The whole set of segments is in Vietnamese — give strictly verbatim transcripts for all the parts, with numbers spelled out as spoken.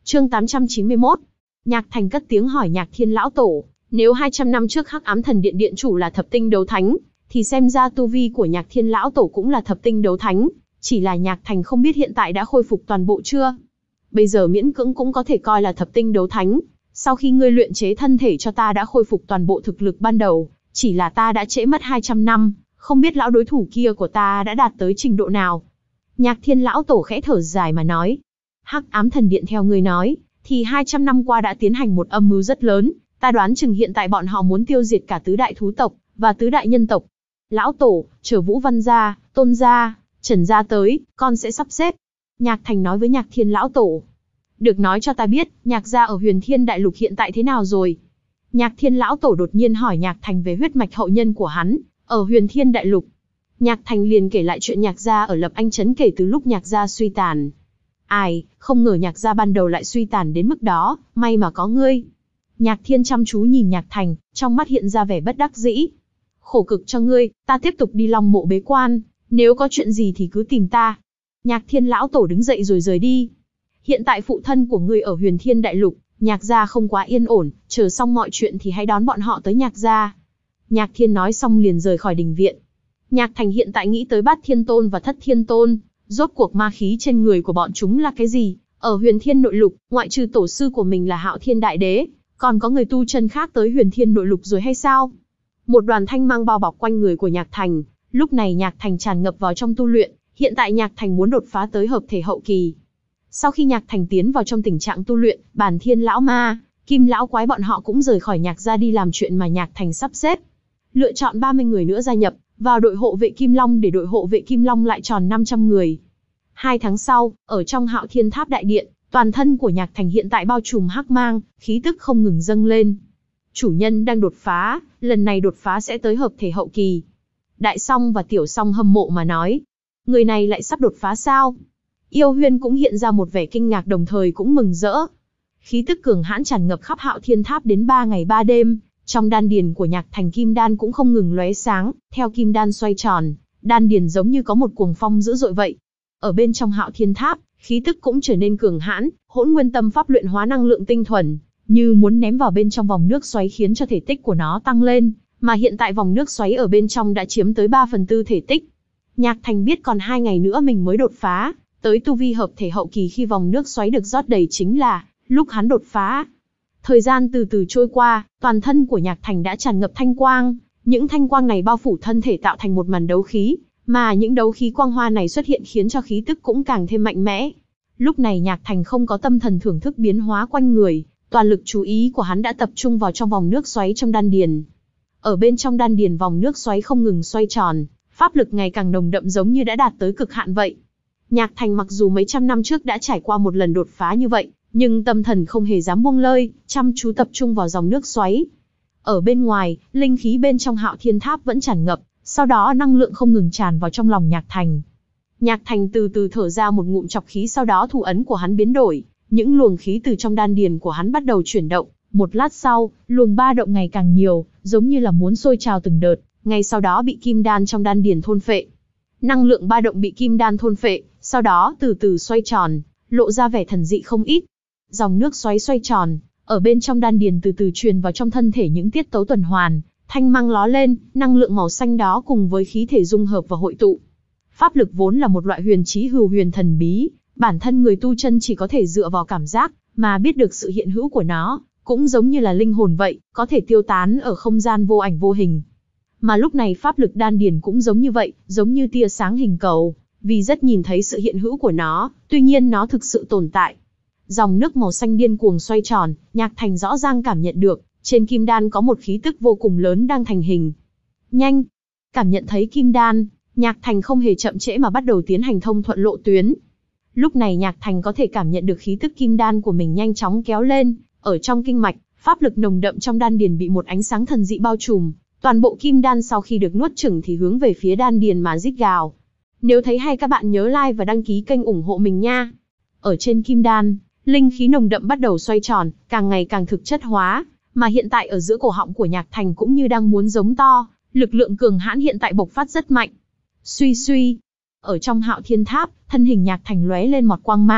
Chương tám trăm chín mươi mốt. Nhạc Thành cất tiếng hỏi Nhạc Thiên lão tổ, nếu hai trăm năm trước Hắc Ám Thần Điện điện chủ là thập tinh đấu thánh, thì xem ra tu vi của Nhạc Thiên lão tổ cũng là thập tinh đấu thánh, chỉ là Nhạc Thành không biết hiện tại đã khôi phục toàn bộ chưa. Bây giờ miễn cưỡng cũng có thể coi là thập tinh đấu thánh, sau khi ngươi luyện chế thân thể cho ta đã khôi phục toàn bộ thực lực ban đầu, chỉ là ta đã trễ mất hai trăm năm, không biết lão đối thủ kia của ta đã đạt tới trình độ nào. Nhạc Thiên lão tổ khẽ thở dài mà nói, Hắc Ám Thần Điện theo ngươi nói, thì hai trăm năm qua đã tiến hành một âm mưu rất lớn, ta đoán chừng hiện tại bọn họ muốn tiêu diệt cả tứ đại thú tộc, và tứ đại nhân tộc. Lão tổ, chờ Vũ Văn gia, Tôn gia, Trần gia tới, con sẽ sắp xếp. Nhạc Thành nói với Nhạc Thiên lão tổ. Được, nói cho ta biết, Nhạc gia ở Huyền Thiên Đại Lục hiện tại thế nào rồi? Nhạc Thiên lão tổ đột nhiên hỏi Nhạc Thành về huyết mạch hậu nhân của hắn, ở Huyền Thiên Đại Lục. Nhạc Thành liền kể lại chuyện Nhạc gia ở Lập Anh Trấn kể từ lúc Nhạc gia suy tàn. Ai, không ngờ Nhạc gia ban đầu lại suy tàn đến mức đó, may mà có ngươi. Nhạc Thiên chăm chú nhìn Nhạc Thành, trong mắt hiện ra vẻ bất đắc dĩ. Khổ cực cho ngươi, ta tiếp tục đi Long Mộ bế quan, nếu có chuyện gì thì cứ tìm ta. Nhạc Thiên lão tổ đứng dậy rồi rời đi. Hiện tại phụ thân của ngươi ở Huyền Thiên Đại Lục, Nhạc gia không quá yên ổn, chờ xong mọi chuyện thì hãy đón bọn họ tới Nhạc gia. Nhạc Thiên nói xong liền rời khỏi đình viện. Nhạc Thành hiện tại nghĩ tới Bát Thiên Tôn và Thất Thiên Tôn, rốt cuộc ma khí trên người của bọn chúng là cái gì? Ở Huyền Thiên Nội Lục, ngoại trừ tổ sư của mình là Hạo Thiên Đại Đế, còn có người tu chân khác tới Huyền Thiên Nội Lục rồi hay sao? Một đoàn thanh mang bao bọc quanh người của Nhạc Thành, lúc này Nhạc Thành tràn ngập vào trong tu luyện, hiện tại Nhạc Thành muốn đột phá tới hợp thể hậu kỳ. Sau khi Nhạc Thành tiến vào trong tình trạng tu luyện, Bàn Thiên lão ma, Kim lão quái bọn họ cũng rời khỏi Nhạc gia đi làm chuyện mà Nhạc Thành sắp xếp. Lựa chọn ba mươi người nữa gia nhập vào đội hộ vệ Kim Long để đội hộ vệ Kim Long lại tròn năm trăm người. Hai tháng sau, ở trong Hạo Thiên Tháp đại điện, toàn thân của Nhạc Thành hiện tại bao trùm hắc mang, khí tức không ngừng dâng lên. Chủ nhân đang đột phá, lần này đột phá sẽ tới hợp thể hậu kỳ. Đại Song và Tiểu Song hâm mộ mà nói, người này lại sắp đột phá sao? Yêu Huyên cũng hiện ra một vẻ kinh ngạc đồng thời cũng mừng rỡ. Khí tức cường hãn tràn ngập khắp Hạo Thiên Tháp đến ba ngày ba đêm, trong đan điền của Nhạc Thành kim đan cũng không ngừng lóe sáng, theo kim đan xoay tròn, đan điền giống như có một cuồng phong dữ dội vậy. Ở bên trong Hạo Thiên Tháp, khí tức cũng trở nên cường hãn, Hỗn Nguyên Tâm Pháp luyện hóa năng lượng tinh thuần, như muốn ném vào bên trong vòng nước xoáy khiến cho thể tích của nó tăng lên, mà hiện tại vòng nước xoáy ở bên trong đã chiếm tới ba phần tư thể tích. Nhạc Thành biết còn hai ngày nữa mình mới đột phá, tới tu vi hợp thể hậu kỳ khi vòng nước xoáy được rót đầy chính là lúc hắn đột phá. Thời gian từ từ trôi qua, toàn thân của Nhạc Thành đã tràn ngập thanh quang, những thanh quang này bao phủ thân thể tạo thành một màn đấu khí, mà những đấu khí quang hoa này xuất hiện khiến cho khí tức cũng càng thêm mạnh mẽ. Lúc này Nhạc Thành không có tâm thần thưởng thức biến hóa quanh người, toàn lực chú ý của hắn đã tập trung vào trong vòng nước xoáy trong đan điền. Ở bên trong đan điền vòng nước xoáy không ngừng xoay tròn, pháp lực ngày càng nồng đậm giống như đã đạt tới cực hạn vậy. Nhạc Thành mặc dù mấy trăm năm trước đã trải qua một lần đột phá như vậy, nhưng tâm thần không hề dám buông lơi, chăm chú tập trung vào dòng nước xoáy. Ở bên ngoài, linh khí bên trong Hạo Thiên Tháp vẫn tràn ngập, sau đó năng lượng không ngừng tràn vào trong lòng Nhạc Thành. Nhạc Thành từ từ thở ra một ngụm trọc khí, sau đó thủ ấn của hắn biến đổi, những luồng khí từ trong đan điền của hắn bắt đầu chuyển động. Một lát sau, luồng ba động ngày càng nhiều, giống như là muốn sôi trào từng đợt, ngay sau đó bị kim đan trong đan điền thôn phệ. Năng lượng ba động bị kim đan thôn phệ, sau đó từ từ xoay tròn, lộ ra vẻ thần dị không ít. Dòng nước xoáy xoay tròn, ở bên trong đan điền từ từ truyền vào trong thân thể những tiết tấu tuần hoàn, thanh mang ló lên, năng lượng màu xanh đó cùng với khí thể dung hợp và hội tụ. Pháp lực vốn là một loại huyền trí hữu huyền thần bí, bản thân người tu chân chỉ có thể dựa vào cảm giác mà biết được sự hiện hữu của nó, cũng giống như là linh hồn vậy, có thể tiêu tán ở không gian vô ảnh vô hình. Mà lúc này pháp lực đan điền cũng giống như vậy, giống như tia sáng hình cầu, vì rất nhìn thấy sự hiện hữu của nó, tuy nhiên nó thực sự tồn tại. Dòng nước màu xanh điên cuồng xoay tròn, Nhạc Thành rõ ràng cảm nhận được, trên kim đan có một khí tức vô cùng lớn đang thành hình. Nhanh! Cảm nhận thấy kim đan, Nhạc Thành không hề chậm trễ mà bắt đầu tiến hành thông thuận lộ tuyến. Lúc này Nhạc Thành có thể cảm nhận được khí tức kim đan của mình nhanh chóng kéo lên, ở trong kinh mạch, pháp lực nồng đậm trong đan điền bị một ánh sáng thần dị bao trùm, toàn bộ kim đan sau khi được nuốt chửng thì hướng về phía đan điền mà rít gào. Nếu thấy hay các bạn nhớ like và đăng ký kênh ủng hộ mình nha. Ở trên kim đan, linh khí nồng đậm bắt đầu xoay tròn, càng ngày càng thực chất hóa, mà hiện tại ở giữa cổ họng của Nhạc Thành cũng như đang muốn giống to, lực lượng cường hãn hiện tại bộc phát rất mạnh. Suy suy, ở trong Hạo Thiên Tháp, thân hình Nhạc Thành lóe lên một quang mang,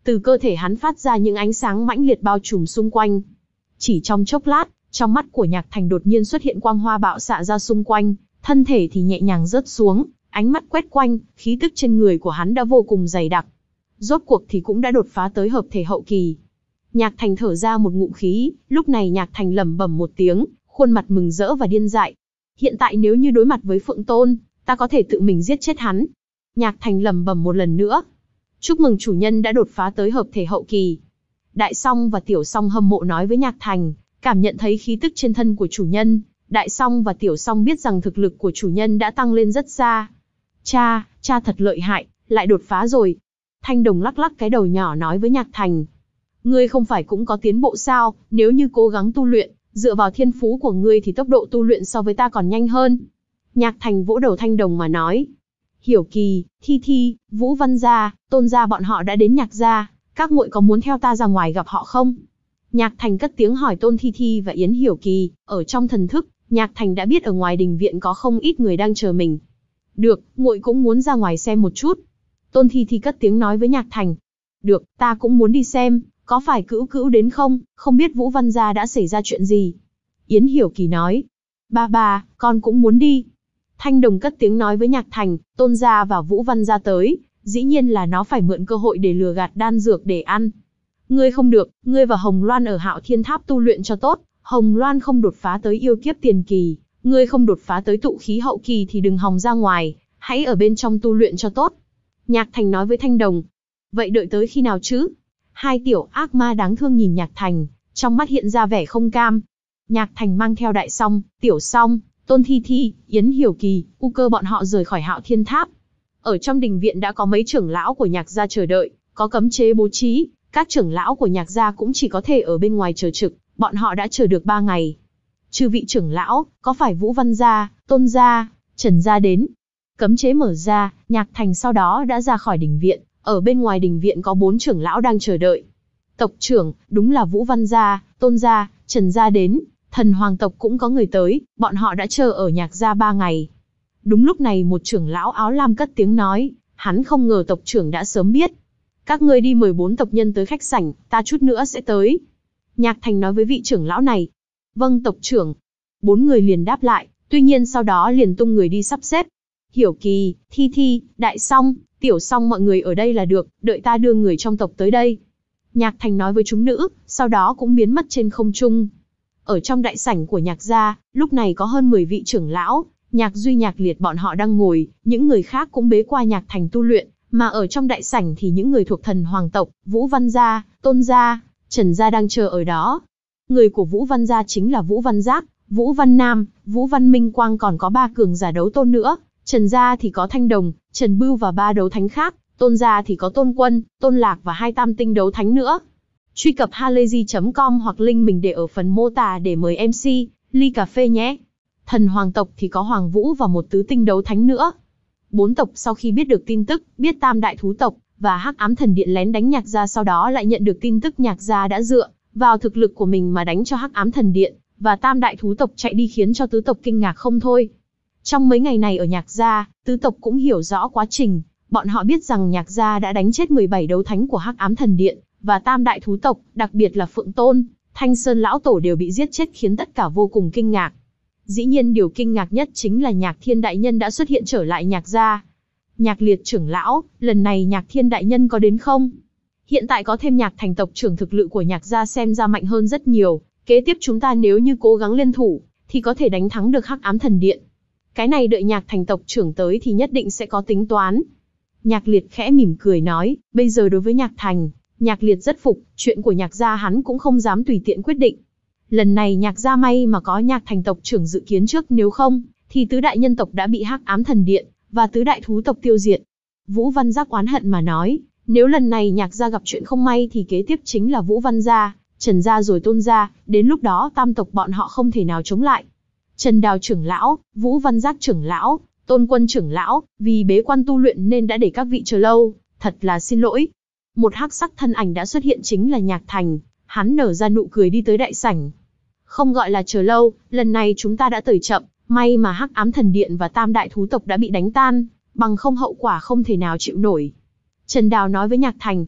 từ cơ thể hắn phát ra những ánh sáng mãnh liệt bao trùm xung quanh. Chỉ trong chốc lát, trong mắt của Nhạc Thành đột nhiên xuất hiện quang hoa bạo xạ ra xung quanh, thân thể thì nhẹ nhàng rớt xuống, ánh mắt quét quanh, khí tức trên người của hắn đã vô cùng dày đặc. Rốt cuộc thì cũng đã đột phá tới hợp thể hậu kỳ. Nhạc Thành thở ra một ngụm khí, lúc này Nhạc Thành lẩm bẩm một tiếng, khuôn mặt mừng rỡ và điên dại. Hiện tại nếu như đối mặt với Phượng Tôn, ta có thể tự mình giết chết hắn. Nhạc Thành lẩm bẩm một lần nữa. Chúc mừng chủ nhân đã đột phá tới hợp thể hậu kỳ. Đại Song và Tiểu Song hâm mộ nói với Nhạc Thành, cảm nhận thấy khí tức trên thân của chủ nhân, Đại Song và Tiểu Song biết rằng thực lực của chủ nhân đã tăng lên rất xa. Cha, cha thật lợi hại, lại đột phá rồi. Thanh Đồng lắc lắc cái đầu nhỏ nói với Nhạc Thành. Ngươi không phải cũng có tiến bộ sao, nếu như cố gắng tu luyện, dựa vào thiên phú của ngươi thì tốc độ tu luyện so với ta còn nhanh hơn. Nhạc Thành vỗ đầu Thanh Đồng mà nói. Hiểu Kỳ, Thi Thi, Vũ Văn gia, Tôn gia bọn họ đã đến Nhạc gia, các muội có muốn theo ta ra ngoài gặp họ không? Nhạc Thành cất tiếng hỏi Tôn Thi Thi và Yến Hiểu Kỳ, ở trong thần thức, Nhạc Thành đã biết ở ngoài đình viện có không ít người đang chờ mình. Được, muội cũng muốn ra ngoài xem một chút. Tôn Thi Thi cất tiếng nói với Nhạc Thành. Được, ta cũng muốn đi xem, có phải Cữu Cữu đến không, không biết Vũ Văn gia đã xảy ra chuyện gì. Yến Hiểu Kỳ nói. Ba ba, con cũng muốn đi. Thanh Đồng cất tiếng nói với Nhạc Thành, Tôn gia và Vũ Văn gia tới, dĩ nhiên là nó phải mượn cơ hội để lừa gạt đan dược để ăn. Ngươi không được, ngươi và Hồng Loan ở Hạo Thiên Tháp tu luyện cho tốt, Hồng Loan không đột phá tới yêu kiếp tiền kỳ, ngươi không đột phá tới tụ khí hậu kỳ thì đừng hòng ra ngoài, hãy ở bên trong tu luyện cho tốt. Nhạc Thành nói với Thanh Đồng. Vậy đợi tới khi nào chứ? Hai tiểu ác ma đáng thương nhìn Nhạc Thành, trong mắt hiện ra vẻ không cam. Nhạc Thành mang theo Đại Song, Tiểu Song, Tôn Thi Thi, Yến Hiểu Kỳ, U Cơ bọn họ rời khỏi Hạo Thiên Tháp. Ở trong đình viện đã có mấy trưởng lão của Nhạc gia chờ đợi, có cấm chế bố trí, các trưởng lão của Nhạc gia cũng chỉ có thể ở bên ngoài chờ trực, bọn họ đã chờ được ba ngày. Chư vị trưởng lão, có phải Vũ Văn gia, Tôn gia, Trần gia đến? Cấm chế mở ra, Nhạc Thành sau đó đã ra khỏi đình viện, ở bên ngoài đình viện có bốn trưởng lão đang chờ đợi. Tộc trưởng, đúng là Vũ Văn gia, Tôn gia, Trần gia đến, Thần Hoàng tộc cũng có người tới, bọn họ đã chờ ở Nhạc gia ba ngày. Đúng lúc này một trưởng lão áo lam cất tiếng nói, hắn không ngờ tộc trưởng đã sớm biết. Các ngươi đi mời bốn tộc nhân tới khách sảnh, ta chút nữa sẽ tới. Nhạc Thành nói với vị trưởng lão này. Vâng tộc trưởng. Bốn người liền đáp lại, tuy nhiên sau đó liền tung người đi sắp xếp. Hiểu Kỳ, Thi Thi, Đại Song, Tiểu Song mọi người ở đây là được, đợi ta đưa người trong tộc tới đây. Nhạc Thành nói với chúng nữ, sau đó cũng biến mất trên không trung. Ở trong đại sảnh của Nhạc gia, lúc này có hơn mười vị trưởng lão, Nhạc Duy Nhạc Liệt bọn họ đang ngồi, những người khác cũng bế qua Nhạc Thành tu luyện, mà ở trong đại sảnh thì những người thuộc Thần Hoàng tộc, Vũ Văn gia, Tôn gia, Trần gia đang chờ ở đó. Người của Vũ Văn gia chính là Vũ Văn Giác, Vũ Văn Nam, Vũ Văn Minh Quang, còn có ba cường giả đấu tôn nữa. Trần gia thì có Thanh Đồng, Trần Bưu và ba đấu thánh khác, Tôn gia thì có Tôn Quân, Tôn Lạc và hai tam tinh đấu thánh nữa. Truy cập halayzi chấm com hoặc link mình để ở phần mô tả để mời em xê, ly cà phê nhé. Thần Hoàng tộc thì có Hoàng Vũ và một tứ tinh đấu thánh nữa. Bốn tộc sau khi biết được tin tức, biết Tam Đại Thú tộc và Hắc Ám Thần Điện lén đánh Nhạc gia, sau đó lại nhận được tin tức Nhạc gia đã dựa vào thực lực của mình mà đánh cho Hắc Ám Thần Điện và Tam Đại Thú tộc chạy đi, khiến cho tứ tộc kinh ngạc không thôi. Trong mấy ngày này ở Nhạc gia, tứ tộc cũng hiểu rõ quá trình, bọn họ biết rằng Nhạc gia đã đánh chết mười bảy đấu thánh của Hắc Ám Thần Điện và Tam Đại Thú tộc, đặc biệt là Phượng Tôn, Thanh Sơn lão tổ đều bị giết chết, khiến tất cả vô cùng kinh ngạc. Dĩ nhiên điều kinh ngạc nhất chính là Nhạc Thiên đại nhân đã xuất hiện trở lại Nhạc gia. Nhạc Liệt trưởng lão, lần này Nhạc Thiên đại nhân có đến không? Hiện tại có thêm Nhạc Thành tộc trưởng, thực lực của Nhạc gia xem ra mạnh hơn rất nhiều, kế tiếp chúng ta nếu như cố gắng liên thủ, thì có thể đánh thắng được Hắc Ám Thần Điện. Cái này đợi Nhạc Thành tộc trưởng tới thì nhất định sẽ có tính toán. Nhạc Liệt khẽ mỉm cười nói, bây giờ đối với Nhạc Thành, Nhạc Liệt rất phục, chuyện của Nhạc gia hắn cũng không dám tùy tiện quyết định. Lần này Nhạc gia may mà có Nhạc Thành tộc trưởng dự kiến trước, nếu không, thì tứ đại nhân tộc đã bị Hắc Ám Thần Điện và tứ đại thú tộc tiêu diệt. Vũ Văn Giác oán hận mà nói, nếu lần này Nhạc gia gặp chuyện không may thì kế tiếp chính là Vũ Văn gia, Trần gia rồi Tôn gia, đến lúc đó tam tộc bọn họ không thể nào chống lại. Trần Đào trưởng lão, Vũ Văn Giác trưởng lão, Tôn Quân trưởng lão, vì bế quan tu luyện nên đã để các vị chờ lâu, thật là xin lỗi. Một hắc sắc thân ảnh đã xuất hiện, chính là Nhạc Thành, hắn nở ra nụ cười đi tới đại sảnh. Không gọi là chờ lâu, lần này chúng ta đã tới chậm, may mà Hắc Ám Thần Điện và Tam Đại Thú tộc đã bị đánh tan, bằng không hậu quả không thể nào chịu nổi. Trần Đào nói với Nhạc Thành.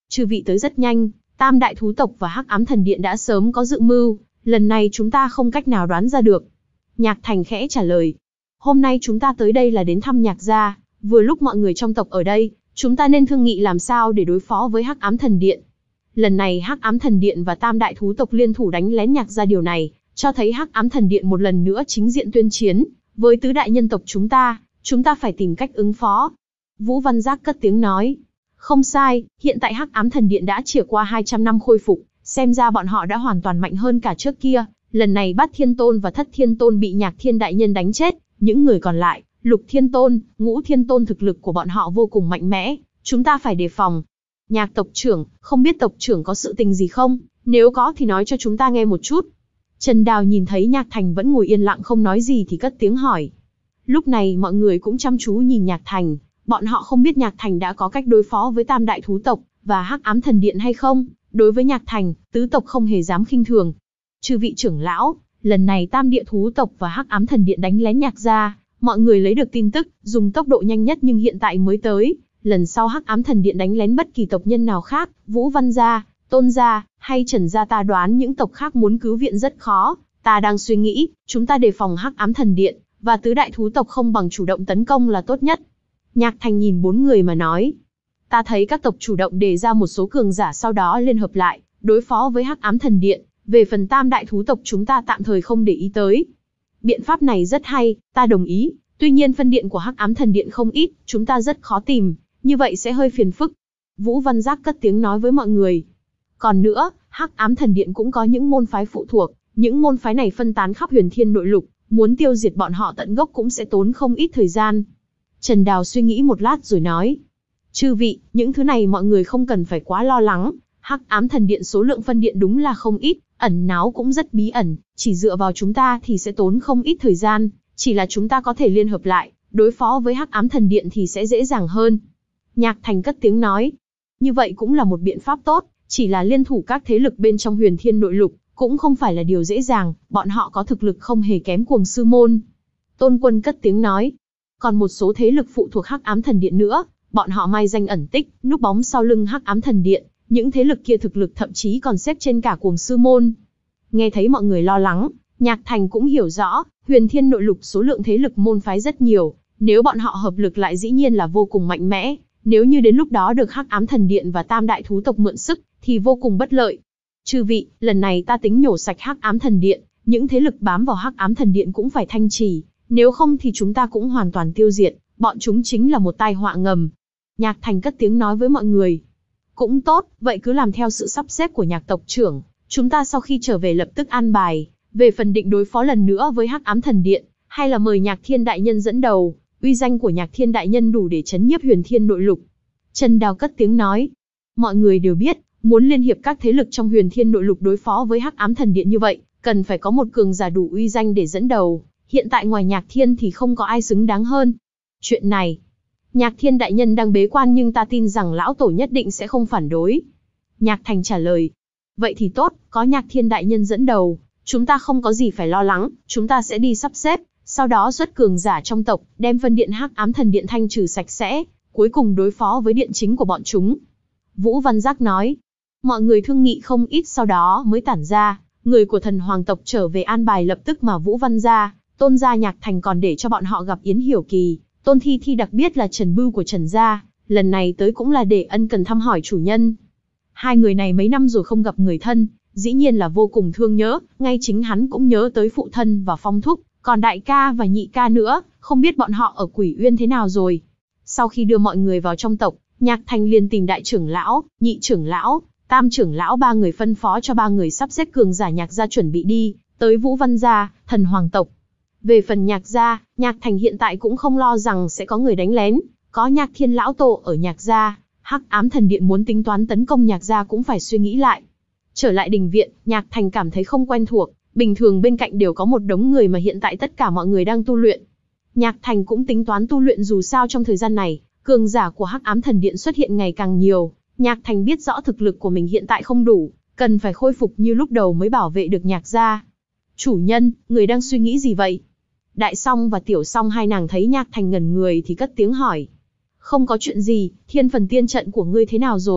Chư vị tới rất nhanh, Tam đại thú tộc và Hắc Ám Thần Điện đã sớm có dự mưu, lần này chúng ta không cách nào đoán ra được. Nhạc Thành khẽ trả lời. Hôm nay chúng ta tới đây là đến thăm Nhạc gia, vừa lúc mọi người trong tộc ở đây, chúng ta nên thương nghị làm sao để đối phó với Hắc Ám Thần Điện. Lần này Hắc Ám Thần Điện và Tam đại thú tộc liên thủ đánh lén Nhạc gia, điều này cho thấy Hắc Ám Thần Điện một lần nữa chính diện tuyên chiến với tứ đại nhân tộc chúng ta, chúng ta phải tìm cách ứng phó. Vũ Văn Giác cất tiếng nói. Không sai, hiện tại Hắc Ám Thần Điện đã trải qua hai trăm năm khôi phục, xem ra bọn họ đã hoàn toàn mạnh hơn cả trước kia. Lần này Bát Thiên Tôn và Thất Thiên Tôn bị Nhạc Thiên đại nhân đánh chết, những người còn lại, Lục Thiên Tôn, Ngũ Thiên Tôn, thực lực của bọn họ vô cùng mạnh mẽ, chúng ta phải đề phòng. Nhạc tộc trưởng, không biết tộc trưởng có sự tình gì không? Nếu có thì nói cho chúng ta nghe một chút. Trần Đào nhìn thấy Nhạc Thành vẫn ngồi yên lặng không nói gì thì cất tiếng hỏi. Lúc này mọi người cũng chăm chú nhìn Nhạc Thành, bọn họ không biết Nhạc Thành đã có cách đối phó với Tam đại thú tộc và Hắc Ám Thần Điện hay không. Đối với Nhạc Thành, tứ tộc không hề dám khinh thường. Chư vị trưởng lão, lần này Tam địa thú tộc và Hắc Ám Thần Điện đánh lén Nhạc gia, mọi người lấy được tin tức, dùng tốc độ nhanh nhất nhưng hiện tại mới tới. Lần sau Hắc Ám Thần Điện đánh lén bất kỳ tộc nhân nào khác, Vũ Văn gia, Tôn gia, hay Trần gia, ta đoán những tộc khác muốn cứu viện rất khó. Ta đang suy nghĩ, chúng ta đề phòng Hắc Ám Thần Điện và tứ đại thú tộc không bằng chủ động tấn công là tốt nhất. Nhạc Thành nhìn bốn người mà nói. Ta thấy các tộc chủ động đề ra một số cường giả sau đó liên hợp lại, đối phó với Hắc Ám Thần Điện. Về phần Tam đại thú tộc chúng ta tạm thời không để ý tới. Biện pháp này rất hay, ta đồng ý. Tuy nhiên phân điện của Hắc Ám Thần Điện không ít, chúng ta rất khó tìm, như vậy sẽ hơi phiền phức. Vũ Văn Giác cất tiếng nói với mọi người. Còn nữa, Hắc Ám Thần Điện cũng có những môn phái phụ thuộc, những môn phái này phân tán khắp Huyền Thiên nội lục, muốn tiêu diệt bọn họ tận gốc cũng sẽ tốn không ít thời gian. Trần Đào suy nghĩ một lát rồi nói. Chư vị, những thứ này mọi người không cần phải quá lo lắng. Hắc Ám Thần Điện số lượng phân điện đúng là không ít, ẩn náu cũng rất bí ẩn, chỉ dựa vào chúng ta thì sẽ tốn không ít thời gian, chỉ là chúng ta có thể liên hợp lại, đối phó với Hắc Ám Thần Điện thì sẽ dễ dàng hơn. Nhạc Thành cất tiếng nói. Như vậy cũng là một biện pháp tốt, chỉ là liên thủ các thế lực bên trong Huyền Thiên nội lục, cũng không phải là điều dễ dàng, bọn họ có thực lực không hề kém Cuồng Sư Môn. Tôn Quân cất tiếng nói. Còn một số thế lực phụ thuộc Hắc Ám Thần Điện nữa, bọn họ mai danh ẩn tích, núp bóng sau lưng Hắc Ám Thần Điện, những thế lực kia thực lực thậm chí còn xếp trên cả Cuồng Sư Môn. Nghe thấy mọi người lo lắng, Nhạc Thành cũng hiểu rõ, Huyền Thiên nội lục số lượng thế lực môn phái rất nhiều, nếu bọn họ hợp lực lại dĩ nhiên là vô cùng mạnh mẽ, nếu như đến lúc đó được Hắc Ám Thần Điện và Tam đại thú tộc mượn sức, thì vô cùng bất lợi. Chư vị, lần này ta tính nhổ sạch Hắc Ám Thần Điện, những thế lực bám vào Hắc Ám Thần Điện cũng phải thanh trì, nếu không thì chúng ta cũng hoàn toàn tiêu diệt, bọn chúng chính là một tai họa ngầm. Nhạc Thành cất tiếng nói với mọi người. Cũng tốt, vậy cứ làm theo sự sắp xếp của Nhạc tộc trưởng, chúng ta sau khi trở về lập tức an bài, về phần định đối phó lần nữa với Hắc Ám Thần Điện, hay là mời Nhạc Thiên đại nhân dẫn đầu, uy danh của Nhạc Thiên đại nhân đủ để chấn nhiếp Huyền Thiên nội lục. Trần Đào cất tiếng nói. Mọi người đều biết, muốn liên hiệp các thế lực trong Huyền Thiên nội lục đối phó với Hắc Ám Thần Điện như vậy, cần phải có một cường giả đủ uy danh để dẫn đầu, hiện tại ngoài Nhạc Thiên thì không có ai xứng đáng hơn. Chuyện này, Nhạc Thiên đại nhân đang bế quan nhưng ta tin rằng lão tổ nhất định sẽ không phản đối. Nhạc Thành trả lời. Vậy thì tốt, có Nhạc Thiên đại nhân dẫn đầu, chúng ta không có gì phải lo lắng, chúng ta sẽ đi sắp xếp, sau đó xuất cường giả trong tộc, đem phân điện Hắc Ám Thần Điện thanh trừ sạch sẽ, cuối cùng đối phó với điện chính của bọn chúng. Vũ Văn Giác nói. Mọi người thương nghị không ít sau đó mới tản ra, người của Thần Hoàng tộc trở về an bài lập tức mà Vũ Văn gia, Tôn gia, Nhạc Thành còn để cho bọn họ gặp Yến Hiểu Kỳ, Tôn Thi Thi, đặc biệt là Trần Bưu của Trần gia, lần này tới cũng là để ân cần thăm hỏi chủ nhân. Hai người này mấy năm rồi không gặp người thân, dĩ nhiên là vô cùng thương nhớ, ngay chính hắn cũng nhớ tới phụ thân và Phong thúc, còn đại ca và nhị ca nữa, không biết bọn họ ở Quỷ Uyên thế nào rồi. Sau khi đưa mọi người vào trong tộc, Nhạc Thành liền tìm đại trưởng lão, nhị trưởng lão, tam trưởng lão ba người, phân phó cho ba người sắp xếp cường giả Nhạc gia chuẩn bị đi tới Vũ Văn gia, Thần Hoàng tộc. Về phần Nhạc gia, Nhạc Thành hiện tại cũng không lo rằng sẽ có người đánh lén, có Nhạc Thiên lão tổ ở Nhạc gia, Hắc Ám Thần Điện muốn tính toán tấn công Nhạc gia cũng phải suy nghĩ lại. Trở lại đình viện, Nhạc Thành cảm thấy không quen thuộc, bình thường bên cạnh đều có một đống người mà hiện tại tất cả mọi người đang tu luyện. Nhạc Thành cũng tính toán tu luyện, dù sao trong thời gian này, cường giả của Hắc Ám Thần Điện xuất hiện ngày càng nhiều, Nhạc Thành biết rõ thực lực của mình hiện tại không đủ, cần phải khôi phục như lúc đầu mới bảo vệ được Nhạc gia. Chủ nhân, người đang suy nghĩ gì vậy? Đại Song và Tiểu Song hai nàng thấy Nhạc Thành ngẩn người thì cất tiếng hỏi. Không có chuyện gì, thiên phần tiên trận của ngươi thế nào rồi?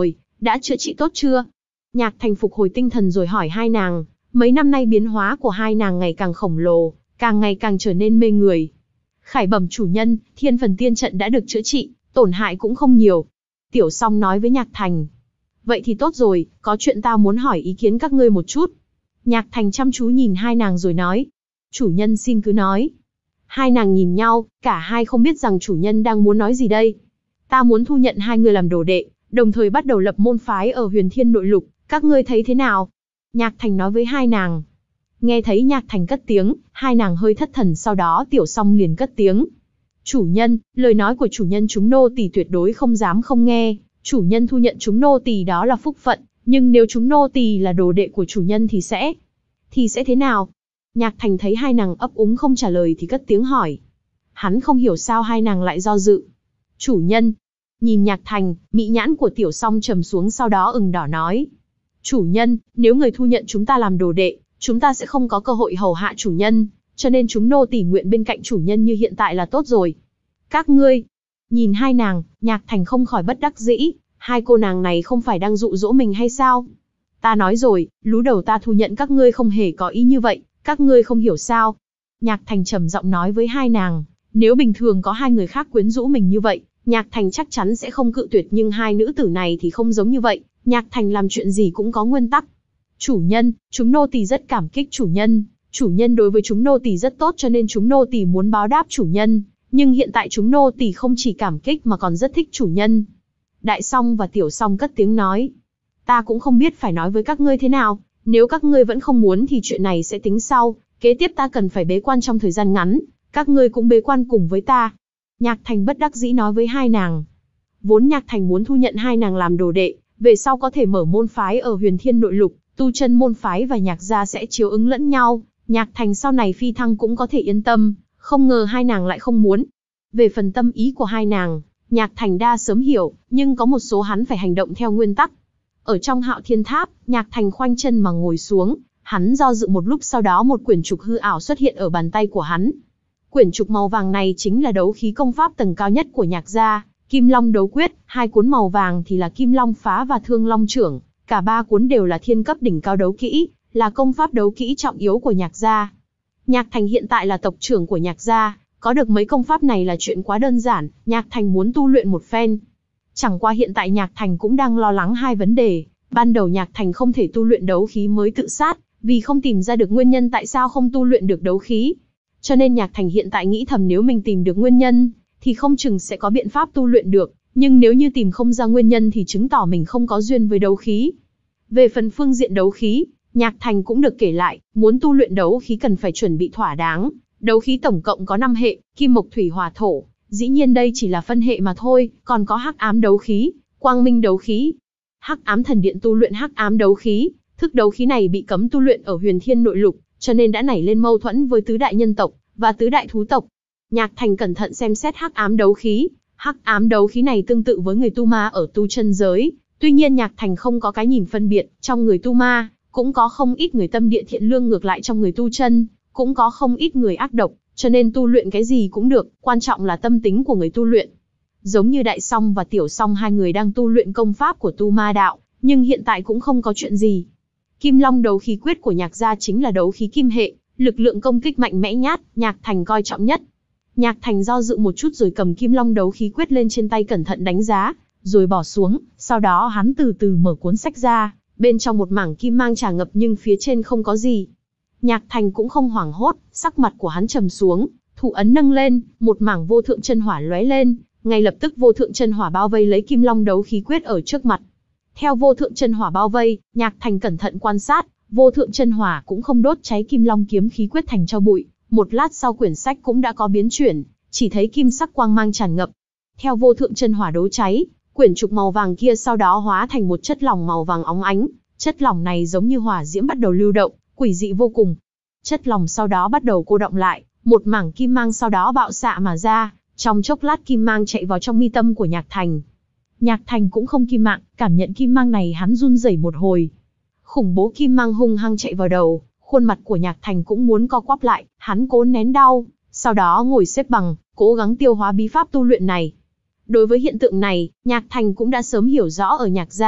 đã chữa trị tốt chưa? Nhạc Thành phục hồi tinh thần rồi hỏi hai nàng, mấy năm nay biến hóa của hai nàng ngày càng khổng lồ, càng ngày càng trở nên mê người. Khải bẩm chủ nhân, Thiên Phần Tiên trận đã được chữa trị, tổn hại cũng không nhiều. Tiểu Song nói với Nhạc Thành. Vậy thì tốt rồi, có chuyện tao muốn hỏi ý kiến các ngươi một chút. Nhạc Thành chăm chú nhìn hai nàng rồi nói. Chủ nhân xin cứ nói. Hai nàng nhìn nhau, cả hai không biết rằng chủ nhân đang muốn nói gì đây. Ta muốn thu nhận hai người làm đồ đệ, đồng thời bắt đầu lập môn phái ở Huyền Thiên Nội Lục, các ngươi thấy thế nào? Nhạc Thành nói với hai nàng. Nghe thấy Nhạc Thành cất tiếng, hai nàng hơi thất thần, sau đó Tiểu Song liền cất tiếng. Chủ nhân, lời nói của chủ nhân chúng nô tỳ tuyệt đối không dám không nghe, chủ nhân thu nhận chúng nô tỳ đó là phúc phận, nhưng nếu chúng nô tỳ là đồ đệ của chủ nhân thì sẽ... Thì sẽ thế nào? Nhạc Thành thấy hai nàng ấp úng không trả lời thì cất tiếng hỏi. Hắn không hiểu sao hai nàng lại do dự. Chủ nhân. Nhìn Nhạc Thành, mỹ nhãn của Tiểu Song trầm xuống, sau đó ửng đỏ nói. Chủ nhân, nếu người thu nhận chúng ta làm đồ đệ, chúng ta sẽ không có cơ hội hầu hạ chủ nhân, cho nên chúng nô tỳ nguyện bên cạnh chủ nhân như hiện tại là tốt rồi. Các ngươi. Nhìn hai nàng, Nhạc Thành không khỏi bất đắc dĩ, hai cô nàng này không phải đang dụ dỗ mình hay sao? Ta nói rồi, lú đầu ta thu nhận các ngươi không hề có ý như vậy, các ngươi không hiểu sao? Nhạc Thành trầm giọng nói với hai nàng, nếu bình thường có hai người khác quyến rũ mình như vậy, Nhạc Thành chắc chắn sẽ không cự tuyệt, nhưng hai nữ tử này thì không giống như vậy, Nhạc Thành làm chuyện gì cũng có nguyên tắc. Chủ nhân, chúng nô tỳ rất cảm kích chủ nhân, chủ nhân đối với chúng nô tỳ rất tốt cho nên chúng nô tỳ muốn báo đáp chủ nhân, nhưng hiện tại chúng nô tỳ không chỉ cảm kích mà còn rất thích chủ nhân. Đại Song và Tiểu Song cất tiếng nói. Ta cũng không biết phải nói với các ngươi thế nào, nếu các ngươi vẫn không muốn thì chuyện này sẽ tính sau, kế tiếp ta cần phải bế quan trong thời gian ngắn, các ngươi cũng bế quan cùng với ta. Nhạc Thành bất đắc dĩ nói với hai nàng. Vốn Nhạc Thành muốn thu nhận hai nàng làm đồ đệ, về sau có thể mở môn phái ở Huyền Thiên Nội Lục, tu chân môn phái và Nhạc gia sẽ chiếu ứng lẫn nhau, Nhạc Thành sau này phi thăng cũng có thể yên tâm, không ngờ hai nàng lại không muốn. Về phần tâm ý của hai nàng, Nhạc Thành đa sớm hiểu, nhưng có một số hắn phải hành động theo nguyên tắc. Ở trong Hạo Thiên Tháp, Nhạc Thành khoanh chân mà ngồi xuống, hắn do dự một lúc, sau đó một quyển trục hư ảo xuất hiện ở bàn tay của hắn. Quyển trục màu vàng này chính là đấu khí công pháp tầng cao nhất của Nhạc gia, Kim Long Đấu Quyết, hai cuốn màu vàng thì là Kim Long Phá và Thương Long Chưởng, cả ba cuốn đều là thiên cấp đỉnh cao đấu kỹ, là công pháp đấu kỹ trọng yếu của Nhạc gia. Nhạc Thành hiện tại là tộc trưởng của Nhạc gia, có được mấy công pháp này là chuyện quá đơn giản, Nhạc Thành muốn tu luyện một phen. Chẳng qua hiện tại Nhạc Thành cũng đang lo lắng hai vấn đề, ban đầu Nhạc Thành không thể tu luyện đấu khí mới tự sát, vì không tìm ra được nguyên nhân tại sao không tu luyện được đấu khí. Cho nên Nhạc Thành hiện tại nghĩ thầm nếu mình tìm được nguyên nhân, thì không chừng sẽ có biện pháp tu luyện được, nhưng nếu như tìm không ra nguyên nhân thì chứng tỏ mình không có duyên với đấu khí. Về phần phương diện đấu khí, Nhạc Thành cũng được kể lại, muốn tu luyện đấu khí cần phải chuẩn bị thỏa đáng. Đấu khí tổng cộng có năm hệ, kim mộc thủy hỏa thổ, dĩ nhiên đây chỉ là phân hệ mà thôi, còn có hắc ám đấu khí, quang minh đấu khí. Hắc ám thần điện tu luyện hắc ám đấu khí, thức đấu khí này bị cấm tu luyện ở Huyền Thiên Nội Lục, cho nên đã nảy lên mâu thuẫn với tứ đại nhân tộc và tứ đại thú tộc. Nhạc Thành cẩn thận xem xét hắc ám đấu khí, hắc ám đấu khí này tương tự với người tu ma ở tu chân giới, tuy nhiên Nhạc Thành không có cái nhìn phân biệt, trong người tu ma cũng có không ít người tâm địa thiện lương, ngược lại trong người tu chân cũng có không ít người ác độc, cho nên tu luyện cái gì cũng được, quan trọng là tâm tính của người tu luyện. Giống như Đại Song và Tiểu Song hai người đang tu luyện công pháp của tu ma đạo, nhưng hiện tại cũng không có chuyện gì. Kim Long đấu khí quyết của Nhạc gia chính là đấu khí kim hệ, lực lượng công kích mạnh mẽ nhát, Nhạc Thành coi trọng nhất. Nhạc Thành do dự một chút rồi cầm Kim Long đấu khí quyết lên trên tay cẩn thận đánh giá, rồi bỏ xuống, sau đó hắn từ từ mở cuốn sách ra, bên trong một mảng kim mang tràn ngập nhưng phía trên không có gì. Nhạc Thành cũng không hoảng hốt, sắc mặt của hắn trầm xuống, thủ ấn nâng lên, một mảng vô thượng chân hỏa lóe lên, ngay lập tức vô thượng chân hỏa bao vây lấy Kim Long đấu khí quyết ở trước mặt. Theo vô thượng chân hỏa bao vây, Nhạc Thành cẩn thận quan sát, vô thượng chân hỏa cũng không đốt cháy Kim Long kiếm khí quyết thành tro bụi, một lát sau quyển sách cũng đã có biến chuyển, chỉ thấy kim sắc quang mang tràn ngập. Theo vô thượng chân hỏa đốt cháy, quyển trục màu vàng kia sau đó hóa thành một chất lỏng màu vàng óng ánh, chất lỏng này giống như hỏa diễm bắt đầu lưu động, quỷ dị vô cùng. Chất lỏng sau đó bắt đầu cô đọng lại, một mảng kim mang sau đó bạo xạ mà ra, trong chốc lát kim mang chạy vào trong mi tâm của Nhạc Thành. Nhạc Thành cũng không kim mạng, cảm nhận kim mang này hắn run rẩy một hồi. Khủng bố kim mang hung hăng chạy vào đầu, khuôn mặt của Nhạc Thành cũng muốn co quắp lại, hắn cố nén đau, sau đó ngồi xếp bằng, cố gắng tiêu hóa bí pháp tu luyện này. Đối với hiện tượng này, Nhạc Thành cũng đã sớm hiểu rõ ở Nhạc gia,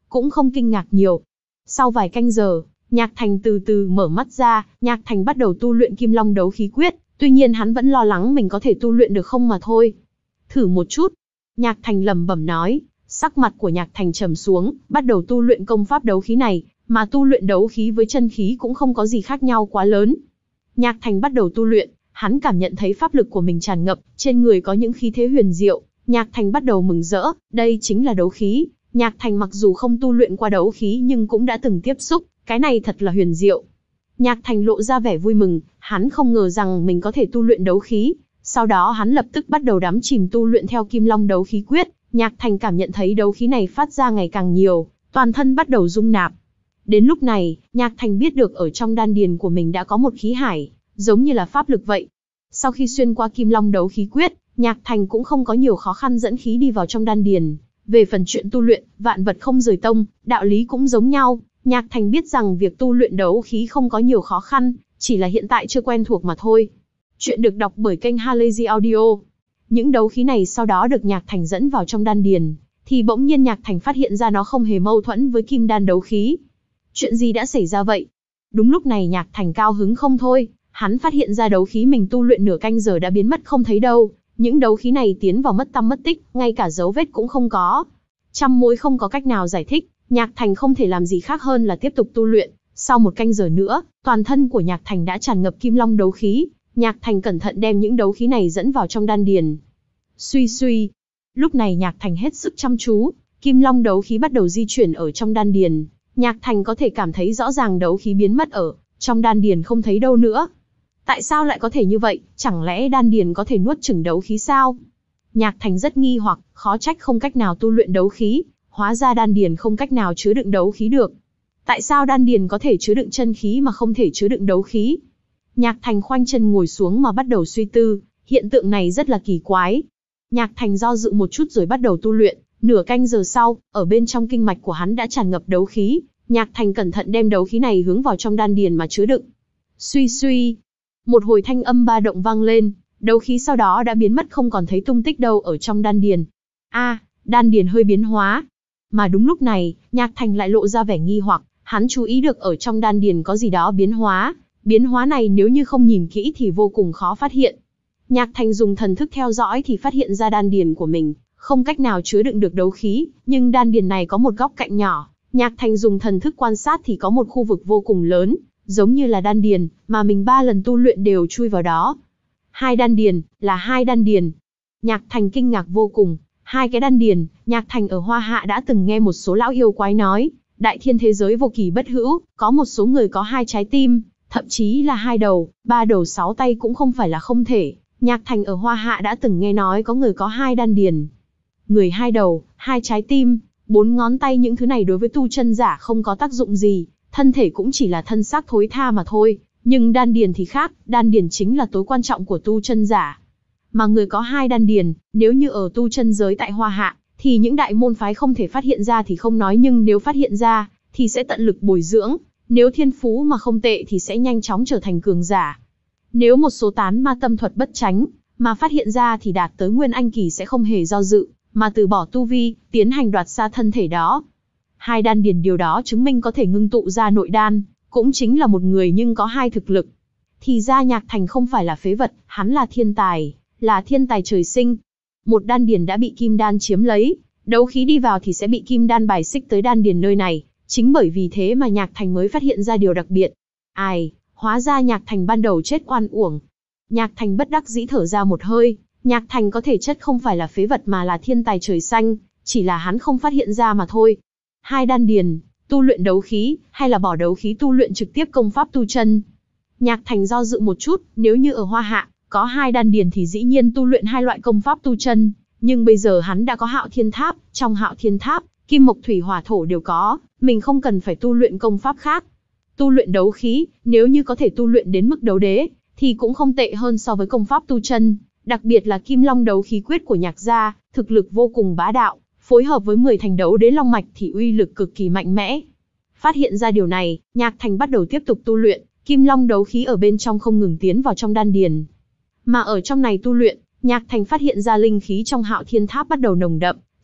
cũng không kinh ngạc nhiều. Sau vài canh giờ, Nhạc Thành từ từ mở mắt ra, Nhạc Thành bắt đầu tu luyện Kim Long đấu khí quyết, tuy nhiên hắn vẫn lo lắng mình có thể tu luyện được không mà thôi. Thử một chút. Nhạc Thành lẩm bẩm nói, sắc mặt của Nhạc Thành trầm xuống, bắt đầu tu luyện công pháp đấu khí này, mà tu luyện đấu khí với chân khí cũng không có gì khác nhau quá lớn. Nhạc Thành bắt đầu tu luyện, hắn cảm nhận thấy pháp lực của mình tràn ngập, trên người có những khí thế huyền diệu, Nhạc Thành bắt đầu mừng rỡ, đây chính là đấu khí. Nhạc Thành mặc dù không tu luyện qua đấu khí nhưng cũng đã từng tiếp xúc, cái này thật là huyền diệu. Nhạc Thành lộ ra vẻ vui mừng, hắn không ngờ rằng mình có thể tu luyện đấu khí. Sau đó hắn lập tức bắt đầu đắm chìm tu luyện theo Kim Long đấu khí quyết. Nhạc Thành cảm nhận thấy đấu khí này phát ra ngày càng nhiều, toàn thân bắt đầu rung nạp. Đến lúc này, Nhạc Thành biết được ở trong đan điền của mình đã có một khí hải, giống như là pháp lực vậy. Sau khi xuyên qua Kim Long đấu khí quyết, Nhạc Thành cũng không có nhiều khó khăn dẫn khí đi vào trong đan điền. Về phần chuyện tu luyện, vạn vật không rời tông, đạo lý cũng giống nhau. Nhạc Thành biết rằng việc tu luyện đấu khí không có nhiều khó khăn, chỉ là hiện tại chưa quen thuộc mà thôi. Chuyện được đọc bởi kênh Halazy Audio. Những đấu khí này sau đó được Nhạc Thành dẫn vào trong đan điền, thì bỗng nhiên Nhạc Thành phát hiện ra nó không hề mâu thuẫn với kim đan đấu khí. Chuyện gì đã xảy ra vậy? Đúng lúc này Nhạc Thành cao hứng không thôi, hắn phát hiện ra đấu khí mình tu luyện nửa canh giờ đã biến mất không thấy đâu. Những đấu khí này tiến vào mất tăm mất tích, ngay cả dấu vết cũng không có. Trăm mối không có cách nào giải thích, Nhạc Thành không thể làm gì khác hơn là tiếp tục tu luyện. Sau một canh giờ nữa, toàn thân của Nhạc Thành đã tràn ngập Kim Long đấu khí. Nhạc Thành cẩn thận đem những đấu khí này dẫn vào trong đan điền. Suy suy. Lúc này Nhạc Thành hết sức chăm chú, Kim Long đấu khí bắt đầu di chuyển ở trong đan điền. Nhạc Thành có thể cảm thấy rõ ràng đấu khí biến mất ở trong đan điền không thấy đâu nữa. Tại sao lại có thể như vậy, chẳng lẽ đan điền có thể nuốt chửng đấu khí sao? Nhạc Thành rất nghi hoặc, khó trách không cách nào tu luyện đấu khí, hóa ra đan điền không cách nào chứa đựng đấu khí được. Tại sao đan điền có thể chứa đựng chân khí mà không thể chứa đựng đấu khí? Nhạc Thành khoanh chân ngồi xuống mà bắt đầu suy tư, hiện tượng này rất là kỳ quái. Nhạc Thành do dự một chút rồi bắt đầu tu luyện, nửa canh giờ sau, ở bên trong kinh mạch của hắn đã tràn ngập đấu khí, Nhạc Thành cẩn thận đem đấu khí này hướng vào trong đan điền mà chứa đựng. Suy suy, một hồi thanh âm ba động vang lên, đấu khí sau đó đã biến mất không còn thấy tung tích đâu ở trong đan điền. A, à, đan điền hơi biến hóa. Mà đúng lúc này, Nhạc Thành lại lộ ra vẻ nghi hoặc, hắn chú ý được ở trong đan điền có gì đó biến hóa. Biến hóa này nếu như không nhìn kỹ thì vô cùng khó phát hiện. Nhạc Thành dùng thần thức theo dõi thì phát hiện ra đan điền của mình không cách nào chứa đựng được đấu khí, nhưng đan điền này có một góc cạnh nhỏ. Nhạc Thành dùng thần thức quan sát thì có một khu vực vô cùng lớn, giống như là đan điền, mà mình ba lần tu luyện đều chui vào đó. Hai đan điền, là hai đan điền. Nhạc Thành kinh ngạc vô cùng, hai cái đan điền. Nhạc Thành ở Hoa Hạ đã từng nghe một số lão yêu quái nói, đại thiên thế giới vô kỳ bất hữu, có một số người có hai trái tim, thậm chí là hai đầu, ba đầu sáu tay cũng không phải là không thể. Nhạc Thành ở Hoa Hạ đã từng nghe nói có người có hai đan điền. Người hai đầu, hai trái tim, bốn ngón tay, những thứ này đối với tu chân giả không có tác dụng gì, thân thể cũng chỉ là thân xác thối tha mà thôi. Nhưng đan điền thì khác, đan điền chính là tối quan trọng của tu chân giả. Mà người có hai đan điền, nếu như ở tu chân giới tại Hoa Hạ, thì những đại môn phái không thể phát hiện ra thì không nói, nhưng nếu phát hiện ra, thì sẽ tận lực bồi dưỡng. Nếu thiên phú mà không tệ thì sẽ nhanh chóng trở thành cường giả. Nếu một số tán ma tâm thuật bất tránh, mà phát hiện ra thì đạt tới Nguyên Anh kỳ sẽ không hề do dự, mà từ bỏ tu vi, tiến hành đoạt xa thân thể đó. Hai đan điền điều đó chứng minh có thể ngưng tụ ra nội đan, cũng chính là một người nhưng có hai thực lực. Thì ra Nhạc Thành không phải là phế vật, hắn là thiên tài, là thiên tài trời sinh. Một đan điền đã bị kim đan chiếm lấy, đấu khí đi vào thì sẽ bị kim đan bài xích tới đan điền nơi này. Chính bởi vì thế mà Nhạc Thành mới phát hiện ra điều đặc biệt. Ai, hóa ra Nhạc Thành ban đầu chết oan uổng. Nhạc Thành bất đắc dĩ thở ra một hơi, Nhạc Thành có thể chất không phải là phế vật mà là thiên tài trời xanh, chỉ là hắn không phát hiện ra mà thôi. Hai đan điền, tu luyện đấu khí, hay là bỏ đấu khí tu luyện trực tiếp công pháp tu chân? Nhạc Thành do dự một chút, nếu như ở Hoa Hạ, có hai đan điền thì dĩ nhiên tu luyện hai loại công pháp tu chân, nhưng bây giờ hắn đã có Hạo Thiên Tháp, trong Hạo Thiên Tháp, kim mộc thủy hỏa thổ đều có, mình không cần phải tu luyện công pháp khác. Tu luyện đấu khí, nếu như có thể tu luyện đến mức đấu đế, thì cũng không tệ hơn so với công pháp tu chân, đặc biệt là Kim Long đấu khí quyết của Nhạc gia, thực lực vô cùng bá đạo, phối hợp với mười thành đấu đế long mạch thì uy lực cực kỳ mạnh mẽ. Phát hiện ra điều này, Nhạc Thành bắt đầu tiếp tục tu luyện, Kim Long đấu khí ở bên trong không ngừng tiến vào trong đan điền. Mà ở trong này tu luyện, Nhạc Thành phát hiện ra linh khí trong Hạo Thiên Tháp bắt đầu nồng đậm,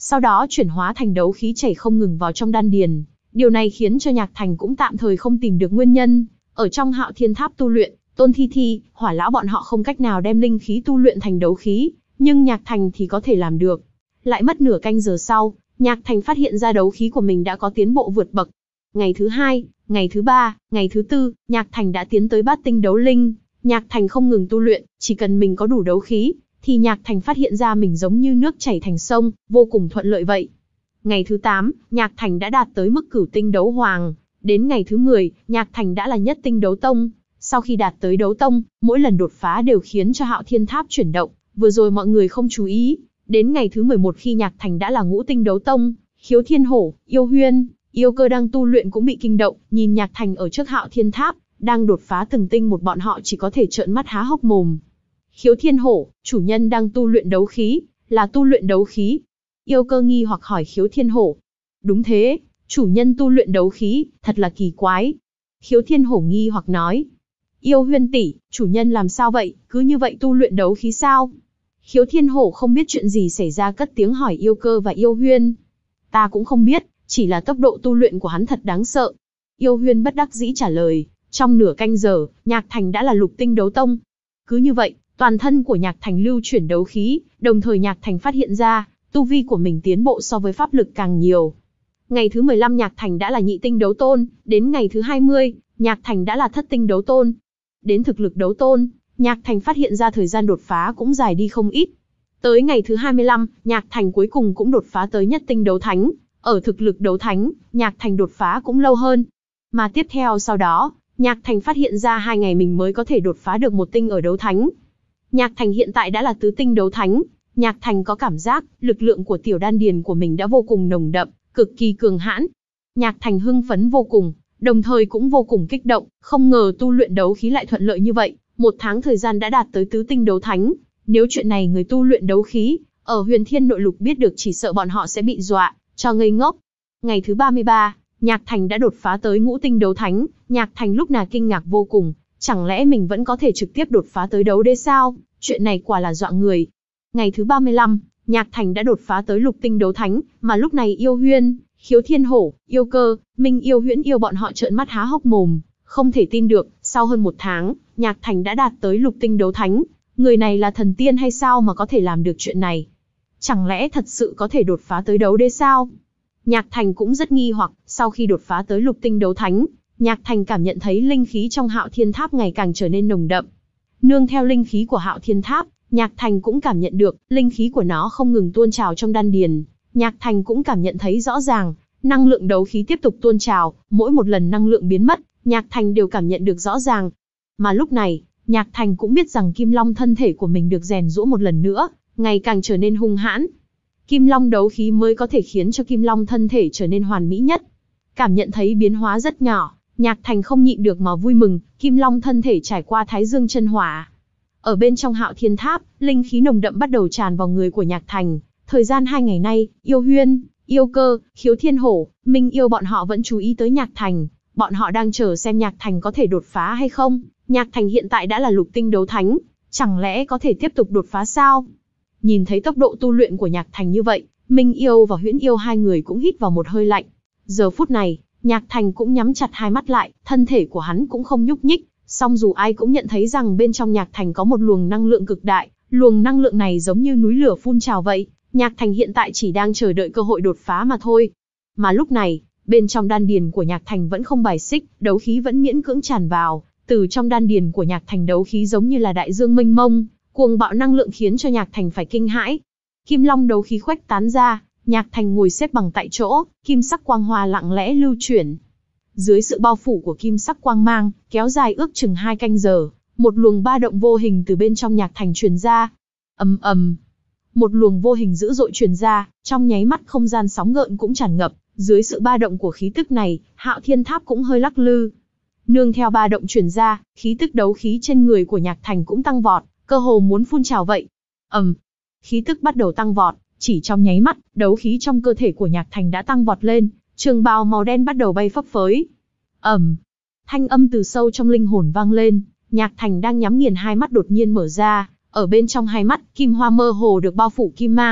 sau đó chuyển hóa thành đấu khí chảy không ngừng vào trong đan điền. Điều này khiến cho Nhạc Thành cũng tạm thời không tìm được nguyên nhân. Ở trong Hạo Thiên Tháp tu luyện, Tôn Thi Thi, Hỏa Lão bọn họ không cách nào đem linh khí tu luyện thành đấu khí, nhưng Nhạc Thành thì có thể làm được. Lại mất nửa canh giờ sau, Nhạc Thành phát hiện ra đấu khí của mình đã có tiến bộ vượt bậc. Ngày thứ hai, ngày thứ ba, ngày thứ tư, Nhạc Thành đã tiến tới bát tinh đấu linh. Nhạc Thành không ngừng tu luyện, chỉ cần mình có đủ đấu khí, thì Nhạc Thành phát hiện ra mình giống như nước chảy thành sông, vô cùng thuận lợi vậy. Ngày thứ tám, Nhạc Thành đã đạt tới mức cửu tinh đấu hoàng. Đến ngày thứ mười, Nhạc Thành đã là nhất tinh đấu tông. Sau khi đạt tới đấu tông, mỗi lần đột phá đều khiến cho Hạo Thiên Tháp chuyển động. Vừa rồi mọi người không chú ý. Đến ngày thứ mười một khi Nhạc Thành đã là ngũ tinh đấu tông, Khiếu Thiên Hổ, Yêu Huyên, Yêu Cơ đang tu luyện cũng bị kinh động, nhìn Nhạc Thành ở trước Hạo Thiên Tháp, đang đột phá từng tinh một, bọn họ chỉ có thể trợn mắt há hốc mồm. Khiếu Thiên Hổ, chủ nhân đang tu luyện đấu khí, là tu luyện đấu khí. Yêu Cơ nghi hoặc hỏi Khiếu Thiên Hổ. Đúng thế, chủ nhân tu luyện đấu khí, thật là kỳ quái. Khiếu Thiên Hổ nghi hoặc nói. Yêu Huyên tỷ, chủ nhân làm sao vậy, cứ như vậy tu luyện đấu khí sao? Khiếu Thiên Hổ không biết chuyện gì xảy ra cất tiếng hỏi Yêu Cơ và Yêu Huyên. Ta cũng không biết, chỉ là tốc độ tu luyện của hắn thật đáng sợ. Yêu Huyên bất đắc dĩ trả lời, trong nửa canh giờ, Nhạc Thành đã là lục tinh đấu tông. Cứ như vậy, toàn thân của Nhạc Thành lưu chuyển đấu khí, đồng thời Nhạc Thành phát hiện ra, tu vi của mình tiến bộ so với pháp lực càng nhiều. Ngày thứ mười lăm Nhạc Thành đã là nhị tinh đấu tôn, đến ngày thứ hai mươi, Nhạc Thành đã là thất tinh đấu tôn. Đến thực lực đấu tôn, Nhạc Thành phát hiện ra thời gian đột phá cũng dài đi không ít. Tới ngày thứ hai mươi lăm, Nhạc Thành cuối cùng cũng đột phá tới nhất tinh đấu thánh. Ở thực lực đấu thánh, Nhạc Thành đột phá cũng lâu hơn. Mà tiếp theo sau đó, Nhạc Thành phát hiện ra hai ngày mình mới có thể đột phá được một tinh ở đấu thánh. Nhạc Thành hiện tại đã là tứ tinh đấu thánh. Nhạc Thành có cảm giác, lực lượng của tiểu đan điền của mình đã vô cùng nồng đậm, cực kỳ cường hãn. Nhạc Thành hưng phấn vô cùng, đồng thời cũng vô cùng kích động, không ngờ tu luyện đấu khí lại thuận lợi như vậy, một tháng thời gian đã đạt tới tứ tinh đấu thánh. Nếu chuyện này người tu luyện đấu khí, ở Huyền Thiên Nội Lục biết được chỉ sợ bọn họ sẽ bị dọa, cho ngây ngốc. Ngày thứ ba mươi ba, Nhạc Thành đã đột phá tới ngũ tinh đấu thánh, Nhạc Thành lúc nào kinh ngạc vô cùng, chẳng lẽ mình vẫn có thể trực tiếp đột phá tới đấu đế sao? Chuyện này quả là dọa người. Ngày thứ ba mươi lăm, Nhạc Thành đã đột phá tới lục tinh đấu thánh, mà lúc này Yêu Huyên, Khiếu Thiên Hổ, Yêu Cơ, Minh Yêu Huyễn Yêu bọn họ trợn mắt há hốc mồm, không thể tin được, sau hơn một tháng, Nhạc Thành đã đạt tới lục tinh đấu thánh, người này là thần tiên hay sao mà có thể làm được chuyện này? Chẳng lẽ thật sự có thể đột phá tới đấu đế sao? Nhạc Thành cũng rất nghi hoặc, sau khi đột phá tới lục tinh đấu thánh, Nhạc Thành cảm nhận thấy linh khí trong Hạo Thiên Tháp ngày càng trở nên nồng đậm. Nương theo linh khí của Hạo Thiên Tháp, Nhạc Thành cũng cảm nhận được, linh khí của nó không ngừng tuôn trào trong đan điền. Nhạc Thành cũng cảm nhận thấy rõ ràng, năng lượng đấu khí tiếp tục tuôn trào, mỗi một lần năng lượng biến mất, Nhạc Thành đều cảm nhận được rõ ràng. Mà lúc này, Nhạc Thành cũng biết rằng Kim Long thân thể của mình được rèn giũa một lần nữa, ngày càng trở nên hung hãn. Kim Long đấu khí mới có thể khiến cho Kim Long thân thể trở nên hoàn mỹ nhất. Cảm nhận thấy biến hóa rất nhỏ, Nhạc Thành không nhịn được mà vui mừng, Kim Long thân thể trải qua Thái Dương chân hỏa. Ở bên trong Hạo Thiên Tháp, linh khí nồng đậm bắt đầu tràn vào người của Nhạc Thành. Thời gian hai ngày nay, Yêu Huyên, Yêu Cơ, Khiếu Thiên Hổ, Minh Yêu bọn họ vẫn chú ý tới Nhạc Thành. Bọn họ đang chờ xem Nhạc Thành có thể đột phá hay không. Nhạc Thành hiện tại đã là lục tinh đấu thánh, chẳng lẽ có thể tiếp tục đột phá sao? Nhìn thấy tốc độ tu luyện của Nhạc Thành như vậy, Minh Yêu và Huyễn Yêu hai người cũng hít vào một hơi lạnh. Giờ phút này, Nhạc Thành cũng nhắm chặt hai mắt lại, thân thể của hắn cũng không nhúc nhích. Song dù ai cũng nhận thấy rằng bên trong Nhạc Thành có một luồng năng lượng cực đại, luồng năng lượng này giống như núi lửa phun trào vậy. Nhạc Thành hiện tại chỉ đang chờ đợi cơ hội đột phá mà thôi. Mà lúc này, bên trong đan điền của Nhạc Thành vẫn không bài xích, đấu khí vẫn miễn cưỡng tràn vào. Từ trong đan điền của Nhạc Thành đấu khí giống như là đại dương mênh mông, cuồng bạo năng lượng khiến cho Nhạc Thành phải kinh hãi. Kim Long đấu khí khuếch tán ra, Nhạc Thành ngồi xếp bằng tại chỗ, kim sắc quang hoa lặng lẽ lưu chuyển. Dưới sự bao phủ của kim sắc quang mang, kéo dài ước chừng hai canh giờ, một luồng ba động vô hình từ bên trong Nhạc Thành truyền ra. Ầm ầm, một luồng vô hình dữ dội truyền ra, trong nháy mắt không gian sóng gợn cũng tràn ngập. Dưới sự ba động của khí tức này, Hạo Thiên Tháp cũng hơi lắc lư. Nương theo ba động truyền ra, khí tức đấu khí trên người của Nhạc Thành cũng tăng vọt, cơ hồ muốn phun trào vậy. Ầm, khí tức bắt đầu tăng vọt, chỉ trong nháy mắt, đấu khí trong cơ thể của Nhạc Thành đã tăng vọt lên. Trường bào màu đen bắt đầu bay phấp phới. Ầm, thanh âm từ sâu trong linh hồn vang lên. Nhạc Thành đang nhắm nghiền hai mắt đột nhiên mở ra, ở bên trong hai mắt, kim hoa mơ hồ được bao phủ kim mang,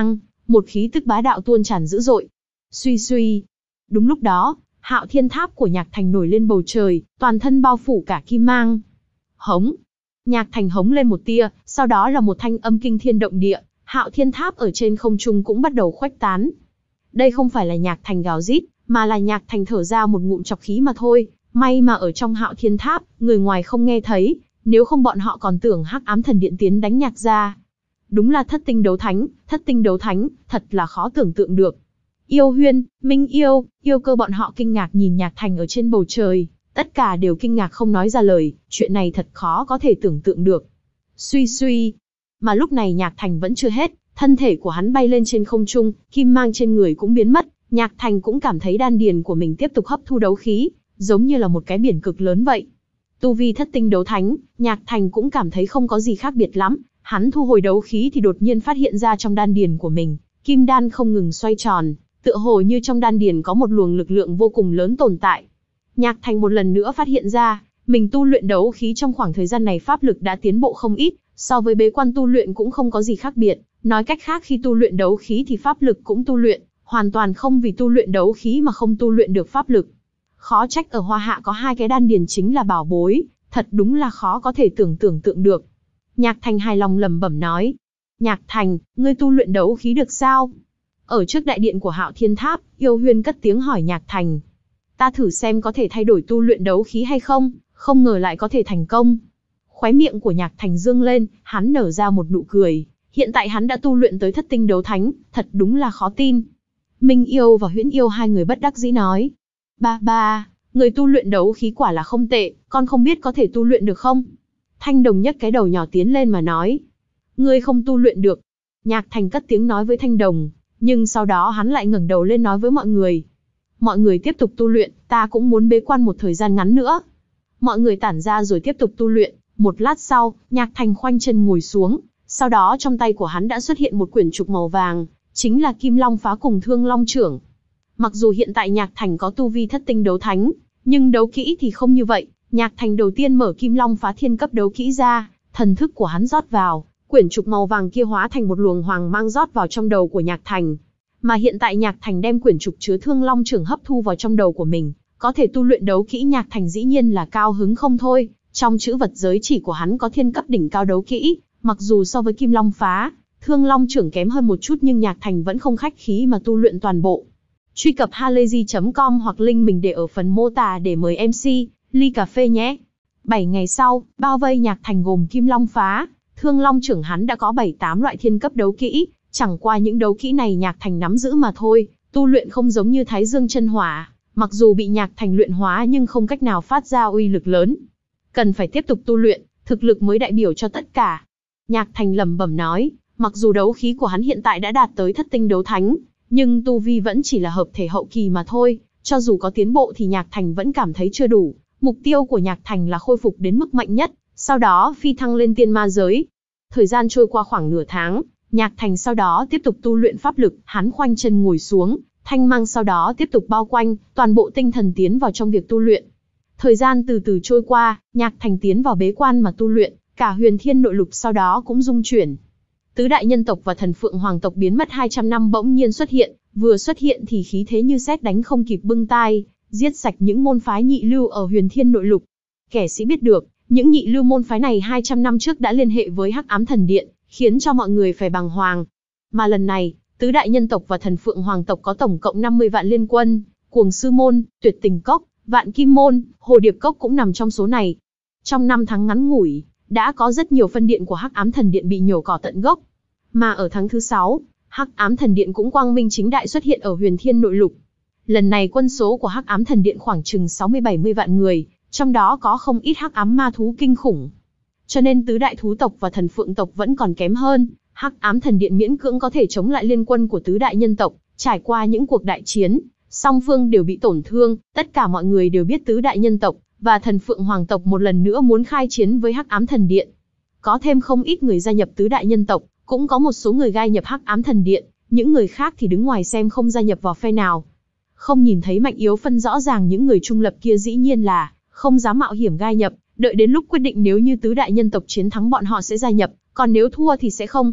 một khí tức bá đạo tuôn tràn dữ dội. Suy suy. Đúng lúc đó, Hạo Thiên Tháp của Nhạc Thành nổi lên bầu trời, toàn thân bao phủ cả kim mang. Hống. Nhạc Thành hống lên một tia, sau đó là một thanh âm kinh thiên động địa, Hạo Thiên Tháp ở trên không trung cũng bắt đầu khuếch tán. Đây không phải là Nhạc Thành gào rít, mà là Nhạc Thành thở ra một ngụm trọc khí mà thôi. May mà ở trong Hạo Thiên Tháp, người ngoài không nghe thấy, nếu không bọn họ còn tưởng Hắc Ám Thần Điện tiến đánh Nhạc gia. Đúng là thất tinh đấu thánh, thất tinh đấu thánh, thật là khó tưởng tượng được. Yêu Huyên, Minh Yêu, Yêu Cơ bọn họ kinh ngạc nhìn Nhạc Thành ở trên bầu trời, tất cả đều kinh ngạc không nói ra lời, chuyện này thật khó có thể tưởng tượng được. Suy suy. Mà lúc này Nhạc Thành vẫn chưa hết, thân thể của hắn bay lên trên không trung, kim mang trên người cũng biến mất, Nhạc Thành cũng cảm thấy đan điền của mình tiếp tục hấp thu đấu khí, giống như là một cái biển cực lớn vậy. Tu vi thất tinh đấu thánh, Nhạc Thành cũng cảm thấy không có gì khác biệt lắm, hắn thu hồi đấu khí thì đột nhiên phát hiện ra trong đan điền của mình, kim đan không ngừng xoay tròn, tựa hồ như trong đan điền có một luồng lực lượng vô cùng lớn tồn tại. Nhạc Thành một lần nữa phát hiện ra, mình tu luyện đấu khí trong khoảng thời gian này pháp lực đã tiến bộ không ít, so với bế quan tu luyện cũng không có gì khác biệt, nói cách khác khi tu luyện đấu khí thì pháp lực cũng tu luyện, hoàn toàn không vì tu luyện đấu khí mà không tu luyện được pháp lực. Khó trách ở Hoa Hạ có hai cái đan điền chính là bảo bối, thật đúng là khó có thể tưởng tưởng tượng được. Nhạc Thành hài lòng lẩm bẩm nói. Nhạc Thành, ngươi tu luyện đấu khí được sao? Ở trước đại điện của Hạo Thiên Tháp, Yêu Huyên cất tiếng hỏi Nhạc Thành. Ta thử xem có thể thay đổi tu luyện đấu khí hay không, không ngờ lại có thể thành công. Khóe miệng của Nhạc Thành dương lên, hắn nở ra một nụ cười. Hiện tại hắn đã tu luyện tới thất tinh đấu thánh, thật đúng là khó tin. Minh Yêu và Huyễn Yêu hai người bất đắc dĩ nói. Ba ba, người tu luyện đấu khí quả là không tệ, con không biết có thể tu luyện được không? Thanh Đồng nhấc cái đầu nhỏ tiến lên mà nói. Ngươi không tu luyện được. Nhạc Thành cất tiếng nói với Thanh Đồng, nhưng sau đó hắn lại ngẩng đầu lên nói với mọi người. Mọi người tiếp tục tu luyện, ta cũng muốn bế quan một thời gian ngắn nữa. Mọi người tản ra rồi tiếp tục tu luyện, một lát sau, Nhạc Thành khoanh chân ngồi xuống, sau đó trong tay của hắn đã xuất hiện một quyển trục màu vàng, chính là Kim Long Phá cùng Thương Long Chưởng. Mặc dù hiện tại Nhạc Thành có tu vi thất tinh đấu thánh, nhưng đấu kỹ thì không như vậy. Nhạc Thành đầu tiên mở Kim Long Phá thiên cấp đấu kỹ ra, thần thức của hắn rót vào, quyển trục màu vàng kia hóa thành một luồng hoàng mang rót vào trong đầu của Nhạc Thành. Mà hiện tại Nhạc Thành đem quyển trục chứa Thương Long Chưởng hấp thu vào trong đầu của mình, có thể tu luyện đấu kỹ. Nhạc Thành dĩ nhiên là cao hứng không thôi, trong chữ vật giới chỉ của hắn có thiên cấp đỉnh cao đấu kỹ, mặc dù so với Kim Long Phá, Thương Long Chưởng kém hơn một chút nhưng Nhạc Thành vẫn không khách khí mà tu luyện toàn bộ. Truy cập halayzi chấm com hoặc link mình để ở phần mô tả để mời em xê, ly cà phê nhé. bảy ngày sau, bao vây Nhạc Thành gồm Kim Long Phá, Thương Long Chưởng hắn đã có bảy tám loại thiên cấp đấu kỹ, chẳng qua những đấu kỹ này Nhạc Thành nắm giữ mà thôi, tu luyện không giống như Thái Dương chân hỏa, mặc dù bị Nhạc Thành luyện hóa nhưng không cách nào phát ra uy lực lớn. Cần phải tiếp tục tu luyện, thực lực mới đại biểu cho tất cả. Nhạc Thành lẩm bẩm nói, mặc dù đấu khí của hắn hiện tại đã đạt tới thất tinh đấu thánh, nhưng tu vi vẫn chỉ là hợp thể hậu kỳ mà thôi, cho dù có tiến bộ thì Nhạc Thành vẫn cảm thấy chưa đủ. Mục tiêu của Nhạc Thành là khôi phục đến mức mạnh nhất, sau đó phi thăng lên tiên ma giới. Thời gian trôi qua khoảng nửa tháng, Nhạc Thành sau đó tiếp tục tu luyện pháp lực, hắn khoanh chân ngồi xuống, thanh mang sau đó tiếp tục bao quanh, toàn bộ tinh thần tiến vào trong việc tu luyện. Thời gian từ từ trôi qua, Nhạc Thành tiến vào bế quan mà tu luyện, cả huyền thiên nội lục sau đó cũng rung chuyển. Tứ đại nhân tộc và thần phượng hoàng tộc biến mất hai trăm năm bỗng nhiên xuất hiện, vừa xuất hiện thì khí thế như sét đánh không kịp bưng tai, giết sạch những môn phái nhị lưu ở huyền thiên nội lục. Kẻ sĩ biết được, những nhị lưu môn phái này hai trăm năm trước đã liên hệ với Hắc Ám Thần Điện, khiến cho mọi người phải bàng hoàng. Mà lần này, tứ đại nhân tộc và thần phượng hoàng tộc có tổng cộng năm mươi vạn liên quân, Cuồng Sư Môn, Tuyệt Tình Cốc, Vạn Kim Môn, Hồ Điệp Cốc cũng nằm trong số này. Trong năm tháng ngắn ngủi, đã có rất nhiều phân điện của Hắc Ám Thần Điện bị nhổ cỏ tận gốc. Mà ở tháng thứ sáu, Hắc Ám Thần Điện cũng quang minh chính đại xuất hiện ở huyền thiên nội lục. Lần này quân số của Hắc Ám Thần Điện khoảng chừng sáu mươi bảy mươi vạn người, trong đó có không ít hắc ám ma thú kinh khủng. Cho nên tứ đại thú tộc và thần phượng tộc vẫn còn kém hơn, Hắc Ám Thần Điện miễn cưỡng có thể chống lại liên quân của tứ đại nhân tộc. Trải qua những cuộc đại chiến, song phương đều bị tổn thương, tất cả mọi người đều biết tứ đại nhân tộc và thần phượng hoàng tộc một lần nữa muốn khai chiến với Hắc Ám Thần Điện. Có thêm không ít người gia nhập tứ đại nhân tộc, cũng có một số người gia nhập Hắc Ám Thần Điện, những người khác thì đứng ngoài xem không gia nhập vào phe nào. Không nhìn thấy mạnh yếu phân rõ ràng, những người trung lập kia dĩ nhiên là không dám mạo hiểm gia nhập, đợi đến lúc quyết định nếu như tứ đại nhân tộc chiến thắng bọn họ sẽ gia nhập, còn nếu thua thì sẽ không.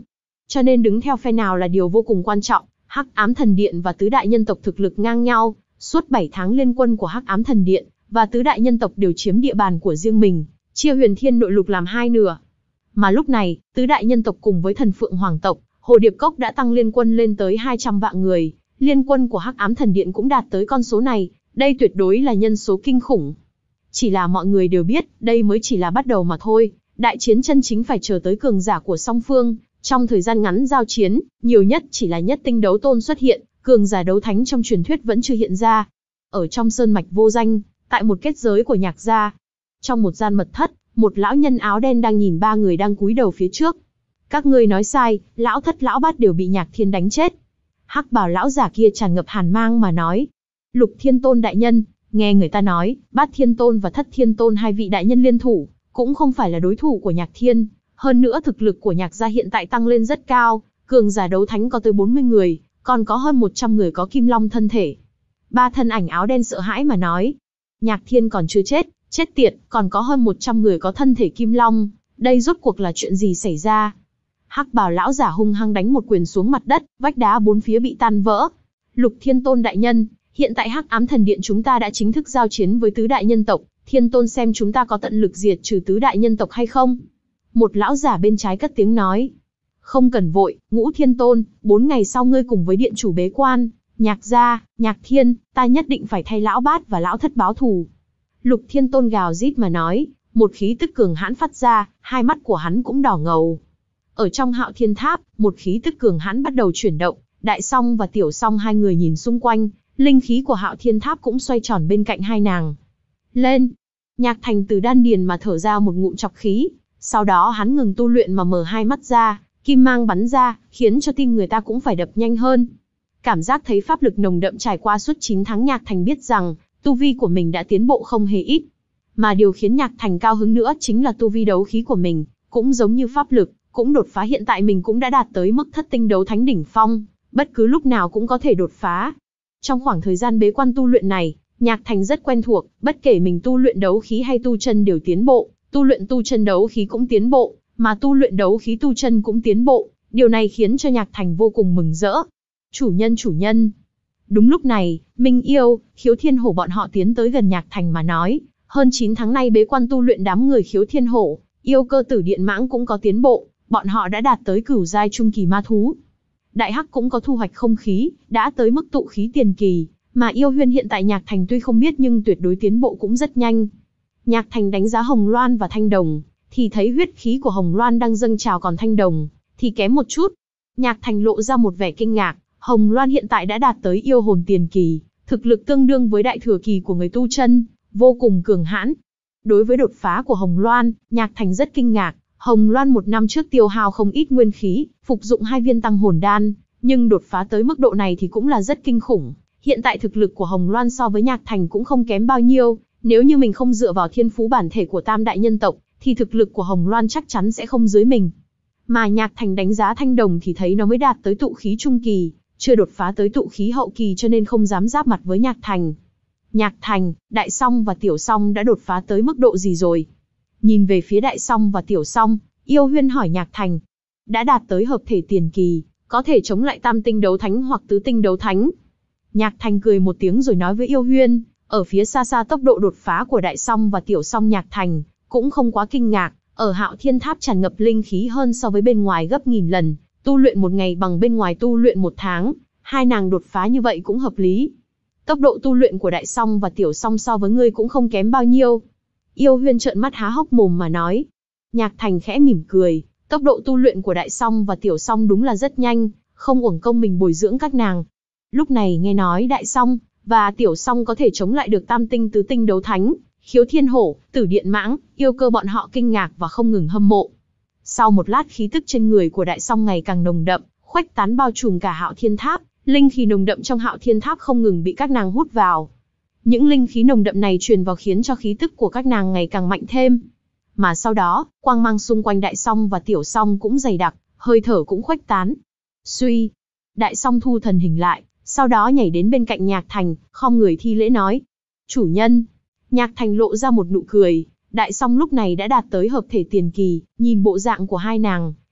cho nên đứng theo phe nào là điều vô cùng quan trọng. Hắc Ám Thần Điện và Tứ Đại Nhân Tộc thực lực ngang nhau, suốt bảy tháng liên quân của Hắc Ám Thần Điện và Tứ Đại Nhân Tộc đều chiếm địa bàn của riêng mình, chia Huyền Thiên Nội Lục làm hai nửa. Mà lúc này, Tứ Đại Nhân Tộc cùng với Thần Phượng Hoàng tộc, Hồ Điệp Cốc đã tăng liên quân lên tới hai trăm vạn người, liên quân của Hắc Ám Thần Điện cũng đạt tới con số này, đây tuyệt đối là nhân số kinh khủng. Chỉ là mọi người đều biết, đây mới chỉ là bắt đầu mà thôi, đại chiến chân chính phải chờ tới cường giả của song phương, trong thời gian ngắn giao chiến, nhiều nhất chỉ là nhất tinh đấu tôn xuất hiện, cường giả đấu thánh trong truyền thuyết vẫn chưa hiện ra. Ở trong sơn mạch vô danh, tại một kết giới của Nhạc gia, trong một gian mật thất, một lão nhân áo đen đang nhìn ba người đang cúi đầu phía trước. Các ngươi nói sai, lão thất lão bát đều bị Nhạc Thiên đánh chết. Hắc bào lão giả kia tràn ngập hàn mang mà nói. Lục Thiên Tôn đại nhân, nghe người ta nói, Bát Thiên Tôn và Thất Thiên Tôn hai vị đại nhân liên thủ, cũng không phải là đối thủ của Nhạc Thiên. Hơn nữa thực lực của Nhạc gia hiện tại tăng lên rất cao, cường giả đấu thánh có tới bốn mươi người, còn có hơn một trăm người có kim long thân thể. Ba thân ảnh áo đen sợ hãi mà nói. Nhạc Thiên còn chưa chết, chết tiệt, còn có hơn một trăm người có thân thể kim long, đây rốt cuộc là chuyện gì xảy ra? Hắc bào lão giả hung hăng đánh một quyền xuống mặt đất, vách đá bốn phía bị tan vỡ. Lục Thiên Tôn đại nhân, hiện tại Hắc Ám Thần Điện chúng ta đã chính thức giao chiến với Tứ Đại Nhân Tộc, Thiên Tôn xem chúng ta có tận lực diệt trừ Tứ Đại Nhân Tộc hay không? Một lão giả bên trái cất tiếng nói. Không cần vội, Ngũ Thiên Tôn, bốn ngày sau ngươi cùng với điện chủ bế quan, Nhạc gia, Nhạc Thiên, ta nhất định phải thay lão bát và lão thất báo thù. Lục Thiên Tôn gào rít mà nói, một khí tức cường hãn phát ra, hai mắt của hắn cũng đỏ ngầu. Ở trong Hạo Thiên Tháp, một khí tức cường hãn bắt đầu chuyển động, Đại Song và Tiểu Song hai người nhìn xung quanh, linh khí của Hạo Thiên Tháp cũng xoay tròn bên cạnh hai nàng. Lên! Nhạc Thành từ đan điền mà thở ra một ngụm trọc khí, sau đó hắn ngừng tu luyện mà mở hai mắt ra, kim mang bắn ra, khiến cho tim người ta cũng phải đập nhanh hơn. Cảm giác thấy pháp lực nồng đậm trải qua suốt chín tháng, Nhạc Thành biết rằng, tu vi của mình đã tiến bộ không hề ít. Mà điều khiến Nhạc Thành cao hứng nữa chính là tu vi đấu khí của mình, cũng giống như pháp lực, cũng đột phá, hiện tại mình cũng đã đạt tới mức thất tinh đấu thánh đỉnh phong, bất cứ lúc nào cũng có thể đột phá. Trong khoảng thời gian bế quan tu luyện này, Nhạc Thành rất quen thuộc, bất kể mình tu luyện đấu khí hay tu chân đều tiến bộ, tu luyện tu chân đấu khí cũng tiến bộ, mà tu luyện đấu khí tu chân cũng tiến bộ, điều này khiến cho Nhạc Thành vô cùng mừng rỡ. Chủ nhân chủ nhân. Đúng lúc này, Minh Yêu, Khiếu Thiên Hổ bọn họ tiến tới gần Nhạc Thành mà nói, hơn chín tháng nay bế quan tu luyện đám người Khiếu Thiên Hổ, Yêu Cơ Tử Điện Mãng cũng có tiến bộ, bọn họ đã đạt tới cửu giai trung kỳ ma thú. Đại Hắc cũng có thu hoạch không khí, đã tới mức tụ khí tiền kỳ, mà Yêu Huyên hiện tại Nhạc Thành tuy không biết nhưng tuyệt đối tiến bộ cũng rất nhanh. Nhạc Thành đánh giá Hồng Loan và Thanh Đồng, thì thấy huyết khí của Hồng Loan đang dâng trào, còn Thanh Đồng thì kém một chút. Nhạc Thành lộ ra một vẻ kinh ngạc, Hồng Loan hiện tại đã đạt tới yêu hồn tiền kỳ, thực lực tương đương với đại thừa kỳ của người tu chân, vô cùng cường hãn. Đối với đột phá của Hồng Loan, Nhạc Thành rất kinh ngạc. Hồng Loan một năm trước tiêu hao không ít nguyên khí, phục dụng hai viên tăng hồn đan, nhưng đột phá tới mức độ này thì cũng là rất kinh khủng. Hiện tại thực lực của Hồng Loan so với Nhạc Thành cũng không kém bao nhiêu, nếu như mình không dựa vào thiên phú bản thể của Tam Đại Nhân Tộc, thì thực lực của Hồng Loan chắc chắn sẽ không dưới mình. Mà Nhạc Thành đánh giá Thanh Đồng thì thấy nó mới đạt tới tụ khí trung kỳ, chưa đột phá tới tụ khí hậu kỳ, cho nên không dám giáp mặt với Nhạc Thành. Nhạc Thành, Đại Song và Tiểu Song đã đột phá tới mức độ gì rồi? Nhìn về phía Đại Song và Tiểu Song, Yêu Huyên hỏi Nhạc Thành. Đã đạt tới hợp thể tiền kỳ, có thể chống lại tam tinh đấu thánh hoặc tứ tinh đấu thánh. Nhạc Thành cười một tiếng rồi nói với Yêu Huyên, ở phía xa xa tốc độ đột phá của Đại Song và Tiểu Song Nhạc Thành cũng không quá kinh ngạc, ở Hạo Thiên Tháp tràn ngập linh khí hơn so với bên ngoài gấp nghìn lần, tu luyện một ngày bằng bên ngoài tu luyện một tháng, hai nàng đột phá như vậy cũng hợp lý. Tốc độ tu luyện của Đại Song và Tiểu Song so với ngươi cũng không kém bao nhiêu. Yêu Huyên trợn mắt há hốc mồm mà nói. Nhạc Thành khẽ mỉm cười, tốc độ tu luyện của Đại Song và Tiểu Song đúng là rất nhanh, không uổng công mình bồi dưỡng các nàng. Lúc này nghe nói Đại Song và Tiểu Song có thể chống lại được tam tinh tứ tinh đấu thánh, Khiếu Thiên Hổ, Tử Điện Mãng, Yêu Cơ bọn họ kinh ngạc và không ngừng hâm mộ. Sau một lát, khí tức trên người của Đại Song ngày càng nồng đậm, khuếch tán bao trùm cả Hạo Thiên Tháp, linh khí nồng đậm trong Hạo Thiên Tháp không ngừng bị các nàng hút vào. Những linh khí nồng đậm này truyền vào khiến cho khí tức của các nàng ngày càng mạnh thêm. Mà sau đó, quang mang xung quanh Đại Song và Tiểu Song cũng dày đặc, hơi thở cũng khuếch tán. Suy, Đại Song thu thần hình lại, sau đó nhảy đến bên cạnh Nhạc Thành, khom người thi lễ nói: "Chủ nhân." Nhạc Thành lộ ra một nụ cười, Đại Song lúc này đã đạt tới hợp thể tiền kỳ, nhìn bộ dạng của hai nàng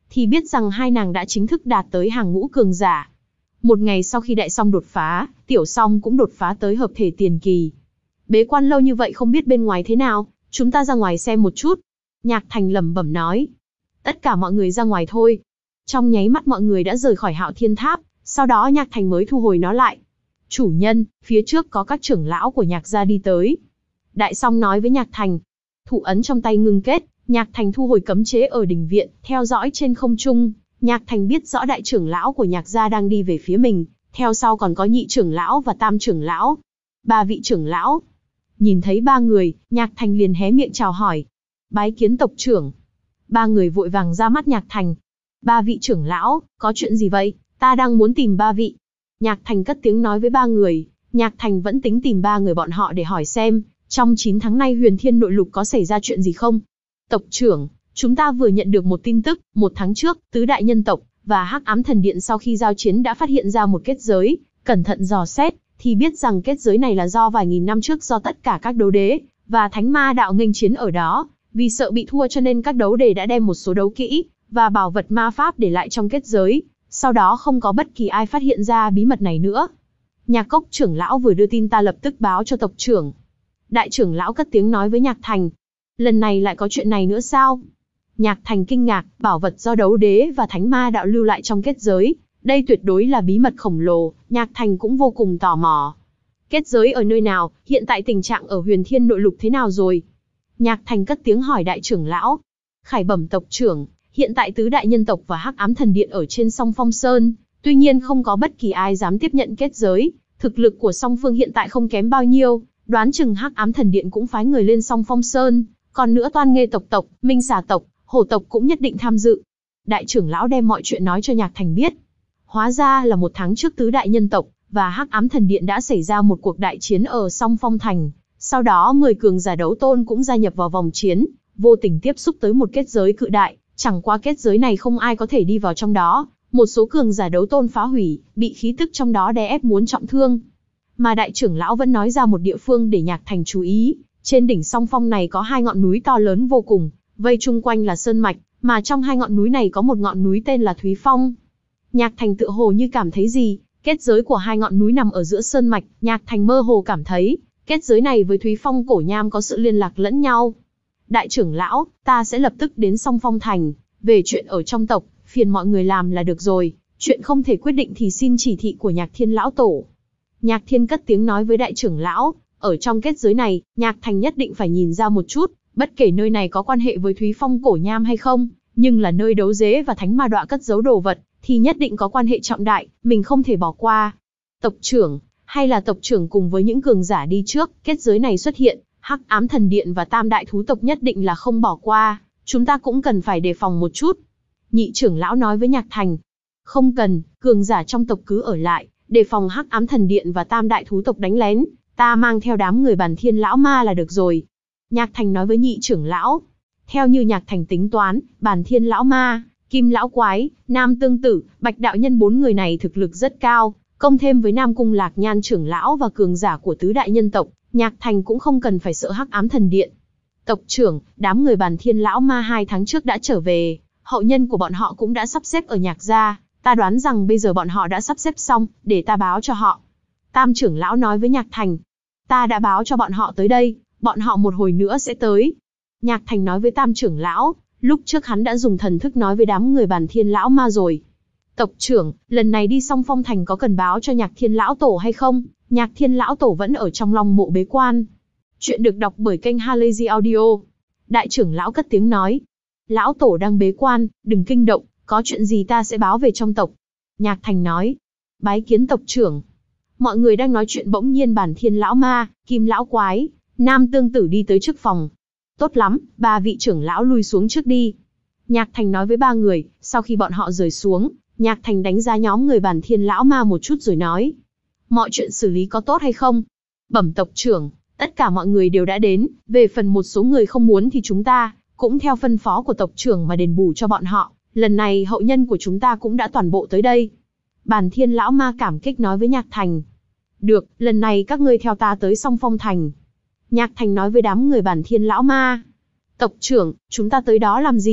thì biết rằng hai nàng đã chính thức đạt tới hàng ngũ cường giả. Một ngày sau khi đại song đột phá, tiểu song cũng đột phá tới hợp thể tiền kỳ. Bế quan lâu như vậy không biết bên ngoài thế nào, chúng ta ra ngoài xem một chút. Nhạc Thành lẩm bẩm nói. Tất cả mọi người ra ngoài thôi. Trong nháy mắt mọi người đã rời khỏi Hạo Thiên Tháp, sau đó Nhạc Thành mới thu hồi nó lại. Chủ nhân, phía trước có các trưởng lão của Nhạc gia đi tới. Đại song nói với Nhạc Thành. Thủ ấn trong tay ngưng kết, Nhạc Thành thu hồi cấm chế ở đình viện, theo dõi trên không trung. Nhạc Thành biết rõ đại trưởng lão của Nhạc gia đang đi về phía mình, theo sau còn có nhị trưởng lão và tam trưởng lão. Ba vị trưởng lão. Nhìn thấy ba người, Nhạc Thành liền hé miệng chào hỏi. Bái kiến tộc trưởng. Ba người vội vàng ra mắt Nhạc Thành. Ba vị trưởng lão, có chuyện gì vậy? Ta đang muốn tìm ba vị. Nhạc Thành cất tiếng nói với ba người. Nhạc Thành vẫn tính tìm ba người bọn họ để hỏi xem, trong chín tháng nay Huyền Thiên Nội Lục có xảy ra chuyện gì không? Tộc trưởng, chúng ta vừa nhận được một tin tức, một tháng trước, tứ đại nhân tộc và Hắc Ám Thần Điện sau khi giao chiến đã phát hiện ra một kết giới, cẩn thận dò xét, thì biết rằng kết giới này là do vài nghìn năm trước do tất cả các đấu đế và thánh ma đạo nghênh chiến ở đó, vì sợ bị thua cho nên các đấu đế đã đem một số đấu kỹ và bảo vật ma pháp để lại trong kết giới, sau đó không có bất kỳ ai phát hiện ra bí mật này nữa. Nhạc Cốc trưởng lão vừa đưa tin ta lập tức báo cho tộc trưởng. Đại trưởng lão cất tiếng nói với Nhạc Thành. Lần này lại có chuyện này nữa sao? Nhạc Thành kinh ngạc, bảo vật do đấu đế và thánh ma đạo lưu lại trong kết giới, đây tuyệt đối là bí mật khổng lồ. Nhạc Thành cũng vô cùng tò mò. Kết giới ở nơi nào, hiện tại tình trạng ở Huyền Thiên Nội Lục thế nào rồi? Nhạc Thành cất tiếng hỏi đại trưởng lão. Khải bẩm tộc trưởng, hiện tại tứ đại nhân tộc và Hắc Ám Thần Điện ở trên song Phong Sơn, tuy nhiên không có bất kỳ ai dám tiếp nhận kết giới, thực lực của song phương hiện tại không kém bao nhiêu, đoán chừng Hắc Ám Thần Điện cũng phái người lên song Phong Sơn, còn nữa Toan Nghê tộc tộc, Minh Xà tộc, Hổ tộc cũng nhất định tham dự. Đại trưởng lão đem mọi chuyện nói cho Nhạc Thành biết. Hóa ra là một tháng trước tứ đại nhân tộc và Hắc Ám Thần Điện đã xảy ra một cuộc đại chiến ở song Phong Thành, sau đó mười cường giả đấu tôn cũng gia nhập vào vòng chiến, vô tình tiếp xúc tới một kết giới cự đại, chẳng qua kết giới này không ai có thể đi vào trong đó, một số cường giả đấu tôn phá hủy, bị khí tức trong đó đè ép muốn trọng thương. Mà đại trưởng lão vẫn nói ra một địa phương để Nhạc Thành chú ý, trên đỉnh song phong này có hai ngọn núi to lớn vô cùng, vây chung quanh là sơn mạch, mà trong hai ngọn núi này có một ngọn núi tên là Thúy Phong. Nhạc Thành tựa hồ như cảm thấy gì, kết giới của hai ngọn núi nằm ở giữa sơn mạch, Nhạc Thành mơ hồ cảm thấy, kết giới này với Thúy Phong cổ nham có sự liên lạc lẫn nhau. Đại trưởng lão, ta sẽ lập tức đến song Phong Thành, về chuyện ở trong tộc, phiền mọi người làm là được rồi, chuyện không thể quyết định thì xin chỉ thị của Nhạc Thiên lão tổ. Nhạc Thiên cất tiếng nói với đại trưởng lão, ở trong kết giới này, Nhạc Thành nhất định phải nhìn ra một chút, bất kể nơi này có quan hệ với Thúy Phong cổ nham hay không, nhưng là nơi đấu dế và thánh ma đọa cất giấu đồ vật, thì nhất định có quan hệ trọng đại, mình không thể bỏ qua. Tộc trưởng, hay là tộc trưởng cùng với những cường giả đi trước, kết giới này xuất hiện, Hắc Ám Thần Điện và Tam Đại Thú tộc nhất định là không bỏ qua, chúng ta cũng cần phải đề phòng một chút. Nhị trưởng lão nói với Nhạc Thành. Không cần, cường giả trong tộc cứ ở lại, đề phòng Hắc Ám Thần Điện và Tam Đại Thú tộc đánh lén, ta mang theo đám người Bàn Thiên lão ma là được rồi. Nhạc Thành nói với nhị trưởng lão. Theo như Nhạc Thành tính toán, Bàn Thiên lão ma, Kim lão quái, Nam Tương Tử, Bạch đạo nhân bốn người này thực lực rất cao, công thêm với Nam Cung Lạc Nhan trưởng lão và cường giả của tứ đại nhân tộc, Nhạc Thành cũng không cần phải sợ Hắc Ám Thần Điện. Tộc trưởng, đám người Bàn Thiên lão ma hai tháng trước đã trở về, hậu nhân của bọn họ cũng đã sắp xếp ở Nhạc gia, ta đoán rằng bây giờ bọn họ đã sắp xếp xong, để ta báo cho họ. Tam trưởng lão nói với Nhạc Thành. Ta đã báo cho bọn họ tới đây, bọn họ một hồi nữa sẽ tới. Nhạc Thành nói với Tam trưởng lão, lúc trước hắn đã dùng thần thức nói với đám người Bàn Thiên lão ma rồi. Tộc trưởng, lần này đi song Phong Thành có cần báo cho Nhạc Thiên lão tổ hay không? Nhạc Thiên lão tổ vẫn ở trong Long mộ bế quan. Chuyện được đọc bởi kênh Halazy Audio. Đại trưởng lão cất tiếng nói. Lão tổ đang bế quan, đừng kinh động, có chuyện gì ta sẽ báo về trong tộc. Nhạc Thành nói. Bái kiến tộc trưởng. Mọi người đang nói chuyện bỗng nhiên Bàn Thiên lão ma, Kim lão quái, Nam Tương Tử đi tới trước phòng. Tốt lắm, ba vị trưởng lão lui xuống trước đi. Nhạc Thành nói với ba người, sau khi bọn họ rời xuống, Nhạc Thành đánh giá nhóm người Bàn Thiên lão ma một chút rồi nói. Mọi chuyện xử lý có tốt hay không? Bẩm tộc trưởng, tất cả mọi người đều đã đến, về phần một số người không muốn thì chúng ta cũng theo phân phó của tộc trưởng mà đền bù cho bọn họ, lần này hậu nhân của chúng ta cũng đã toàn bộ tới đây. Bàn Thiên lão ma cảm kích nói với Nhạc Thành. Được, lần này các ngươi theo ta tới song Phong Thành. Nhạc Thành nói với đám người Bàn Thiên lão ma. Tộc trưởng, chúng ta tới đó làm gì?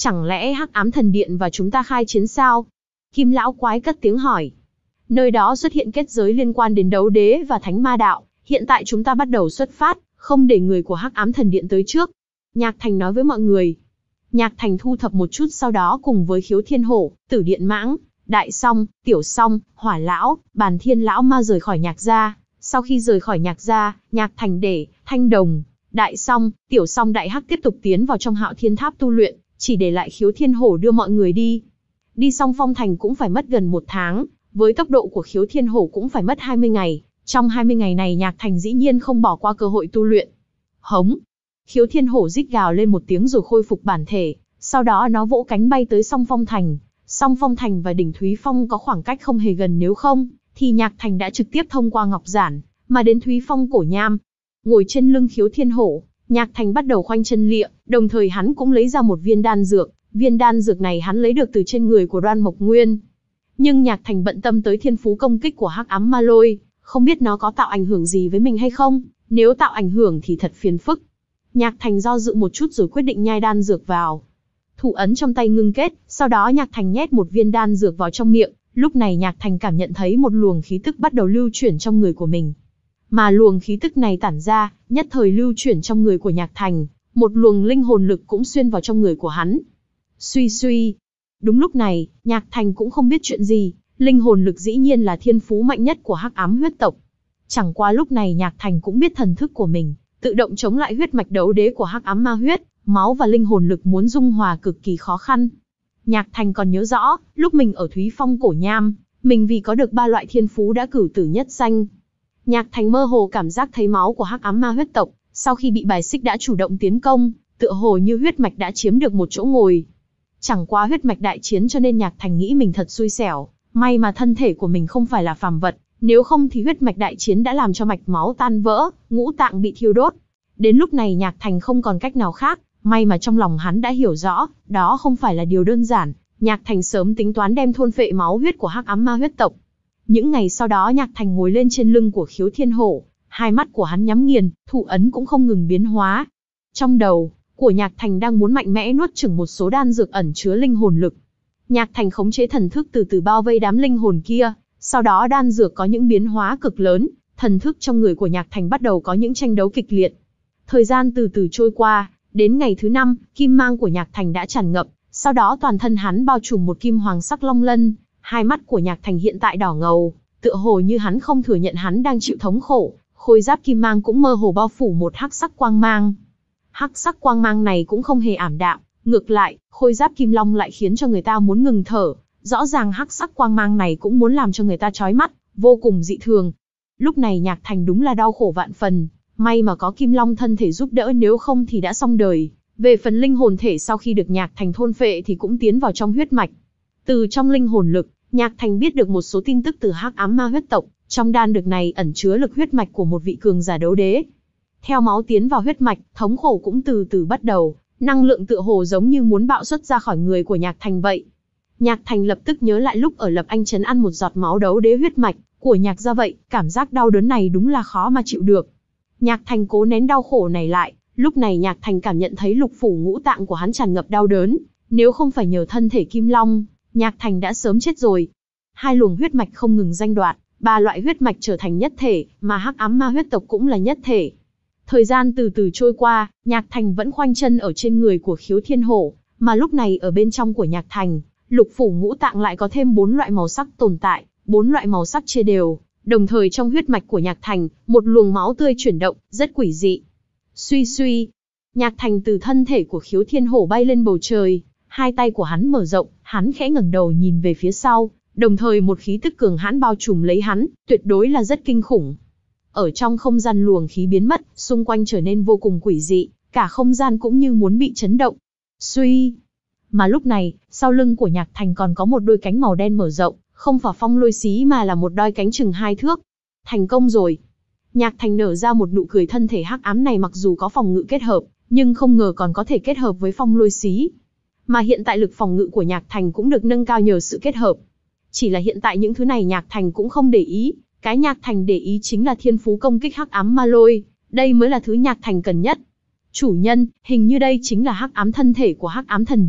Chẳng lẽ hắc ám thần điện và chúng ta khai chiến sao? Kim lão quái cất tiếng hỏi. Nơi đó xuất hiện kết giới liên quan đến đấu đế và thánh ma đạo, hiện tại chúng ta bắt đầu xuất phát, không để người của hắc ám thần điện tới trước. Nhạc Thành nói với mọi người. Nhạc Thành thu thập một chút, sau đó cùng với Khiếu Thiên Hổ, Tử Điện Mãng, Đại Song, Tiểu Song, Hỏa Lão, Bàn Thiên Lão Ma rời khỏi Nhạc gia. Sau khi rời khỏi Nhạc gia, Nhạc Thành để Thanh Đồng, Đại Song, Tiểu Song, Đại Hắc tiếp tục tiến vào trong Hạo Thiên Tháp tu luyện, chỉ để lại Khiếu Thiên Hổ đưa mọi người đi. Đi xong Phong Thành cũng phải mất gần một tháng, với tốc độ của Khiếu Thiên Hổ cũng phải mất hai mươi ngày. Trong hai mươi ngày này Nhạc Thành dĩ nhiên không bỏ qua cơ hội tu luyện. Hống! Khiếu Thiên Hổ rít gào lên một tiếng rồi khôi phục bản thể, sau đó nó vỗ cánh bay tới Song Phong Thành. Song Phong Thành và đỉnh Thúy Phong có khoảng cách không hề gần, nếu không thì Nhạc Thành đã trực tiếp thông qua Ngọc Giản mà đến Thúy Phong Cổ Nham. Ngồi trên lưng Khiếu Thiên Hổ, Nhạc Thành bắt đầu khoanh chân lịa, đồng thời hắn cũng lấy ra một viên đan dược. Viên đan dược này hắn lấy được từ trên người của Đoan Mộc Nguyên. Nhưng Nhạc Thành bận tâm tới thiên phú công kích của hắc ám ma lôi, không biết nó có tạo ảnh hưởng gì với mình hay không. Nếu tạo ảnh hưởng thì thật phiền phức. Nhạc Thành do dự một chút rồi quyết định nhai đan dược vào. Thủ ấn trong tay ngưng kết, sau đó Nhạc Thành nhét một viên đan dược vào trong miệng. Lúc này Nhạc Thành cảm nhận thấy một luồng khí tức bắt đầu lưu chuyển trong người của mình. Mà luồng khí tức này tản ra, nhất thời lưu chuyển trong người của Nhạc Thành, một luồng linh hồn lực cũng xuyên vào trong người của hắn. Suy suy. Đúng lúc này, Nhạc Thành cũng không biết chuyện gì, linh hồn lực dĩ nhiên là thiên phú mạnh nhất của hắc ám huyết tộc. Chẳng qua lúc này Nhạc Thành cũng biết thần thức của mình, tự động chống lại huyết mạch đấu đế của hắc ám ma huyết, máu và linh hồn lực muốn dung hòa cực kỳ khó khăn. Nhạc Thành còn nhớ rõ, lúc mình ở Thúy Phong Cổ Nham, mình vì có được ba loại thiên phú đã cửu tử nhất danh. Nhạc Thành mơ hồ cảm giác thấy máu của hắc ám ma huyết tộc, sau khi bị bài xích đã chủ động tiến công, tựa hồ như huyết mạch đã chiếm được một chỗ ngồi. Chẳng qua huyết mạch đại chiến cho nên Nhạc Thành nghĩ mình thật xui xẻo, may mà thân thể của mình không phải là phàm vật, nếu không thì huyết mạch đại chiến đã làm cho mạch máu tan vỡ, ngũ tạng bị thiêu đốt. Đến lúc này Nhạc Thành không còn cách nào khác, may mà trong lòng hắn đã hiểu rõ, đó không phải là điều đơn giản. Nhạc Thành sớm tính toán đem thôn phệ máu huyết của hắc ám ma huyết tộc. Những ngày sau đó Nhạc Thành ngồi lên trên lưng của Khiếu Thiên Hổ, hai mắt của hắn nhắm nghiền, thủ ấn cũng không ngừng biến hóa. Trong đầu của Nhạc Thành đang muốn mạnh mẽ nuốt chửng một số đan dược ẩn chứa linh hồn lực. Nhạc Thành khống chế thần thức từ từ bao vây đám linh hồn kia, sau đó đan dược có những biến hóa cực lớn, thần thức trong người của Nhạc Thành bắt đầu có những tranh đấu kịch liệt. Thời gian từ từ trôi qua, đến ngày thứ năm, kim mang của Nhạc Thành đã tràn ngập, sau đó toàn thân hắn bao trùm một kim hoàng sắc long lân, hai mắt của Nhạc Thành hiện tại đỏ ngầu, tựa hồ như hắn không thừa nhận hắn đang chịu thống khổ, khôi giáp kim mang cũng mơ hồ bao phủ một hắc sắc quang mang. Hắc sắc quang mang này cũng không hề ảm đạm, ngược lại, khôi giáp kim long lại khiến cho người ta muốn ngừng thở, rõ ràng hắc sắc quang mang này cũng muốn làm cho người ta chói mắt, vô cùng dị thường. Lúc này Nhạc Thành đúng là đau khổ vạn phần, may mà có kim long thân thể giúp đỡ, nếu không thì đã xong đời. Về phần linh hồn thể sau khi được Nhạc Thành thôn phệ thì cũng tiến vào trong huyết mạch. Từ trong linh hồn lực, Nhạc Thành biết được một số tin tức từ hắc ám ma huyết tộc, trong đan dược này ẩn chứa lực huyết mạch của một vị cường giả đấu đế. Theo máu tiến vào huyết mạch, thống khổ cũng từ từ bắt đầu, năng lượng tựa hồ giống như muốn bạo xuất ra khỏi người của Nhạc Thành vậy. Nhạc Thành lập tức nhớ lại lúc ở Lập Anh Trấn ăn một giọt máu đấu đế huyết mạch của Nhạc gia vậy, cảm giác đau đớn này đúng là khó mà chịu được. Nhạc Thành cố nén đau khổ này lại, lúc này Nhạc Thành cảm nhận thấy lục phủ ngũ tạng của hắn tràn ngập đau đớn, nếu không phải nhờ thân thể kim long, Nhạc Thành đã sớm chết rồi. Hai luồng huyết mạch không ngừng tranh đoạt, ba loại huyết mạch trở thành nhất thể, mà hắc ám ma huyết tộc cũng là nhất thể. Thời gian từ từ trôi qua, Nhạc Thành vẫn khoanh chân ở trên người của Khiếu Thiên Hổ, mà lúc này ở bên trong của Nhạc Thành, lục phủ ngũ tạng lại có thêm bốn loại màu sắc tồn tại, bốn loại màu sắc chia đều, đồng thời trong huyết mạch của Nhạc Thành, một luồng máu tươi chuyển động, rất quỷ dị. Suy suy, Nhạc Thành từ thân thể của Khiếu Thiên Hổ bay lên bầu trời, hai tay của hắn mở rộng, hắn khẽ ngẩng đầu nhìn về phía sau, đồng thời một khí tức cường hãn bao trùm lấy hắn, tuyệt đối là rất kinh khủng. Ở trong không gian luồng khí biến mất, xung quanh trở nên vô cùng quỷ dị, cả không gian cũng như muốn bị chấn động. Suy. Mà lúc này, sau lưng của Nhạc Thành còn có một đôi cánh màu đen mở rộng, không phải phong lôi xí mà là một đôi cánh chừng hai thước. Thành công rồi. Nhạc Thành nở ra một nụ cười, thân thể hắc ám này mặc dù có phòng ngự kết hợp, nhưng không ngờ còn có thể kết hợp với phong lôi xí. Mà hiện tại lực phòng ngự của Nhạc Thành cũng được nâng cao nhờ sự kết hợp. Chỉ là hiện tại những thứ này Nhạc Thành cũng không để ý, cái Nhạc Thành để ý chính là thiên phú công kích hắc ám ma lôi, đây mới là thứ Nhạc Thành cần nhất. Chủ nhân, hình như đây chính là hắc ám thân thể của hắc ám thần điện,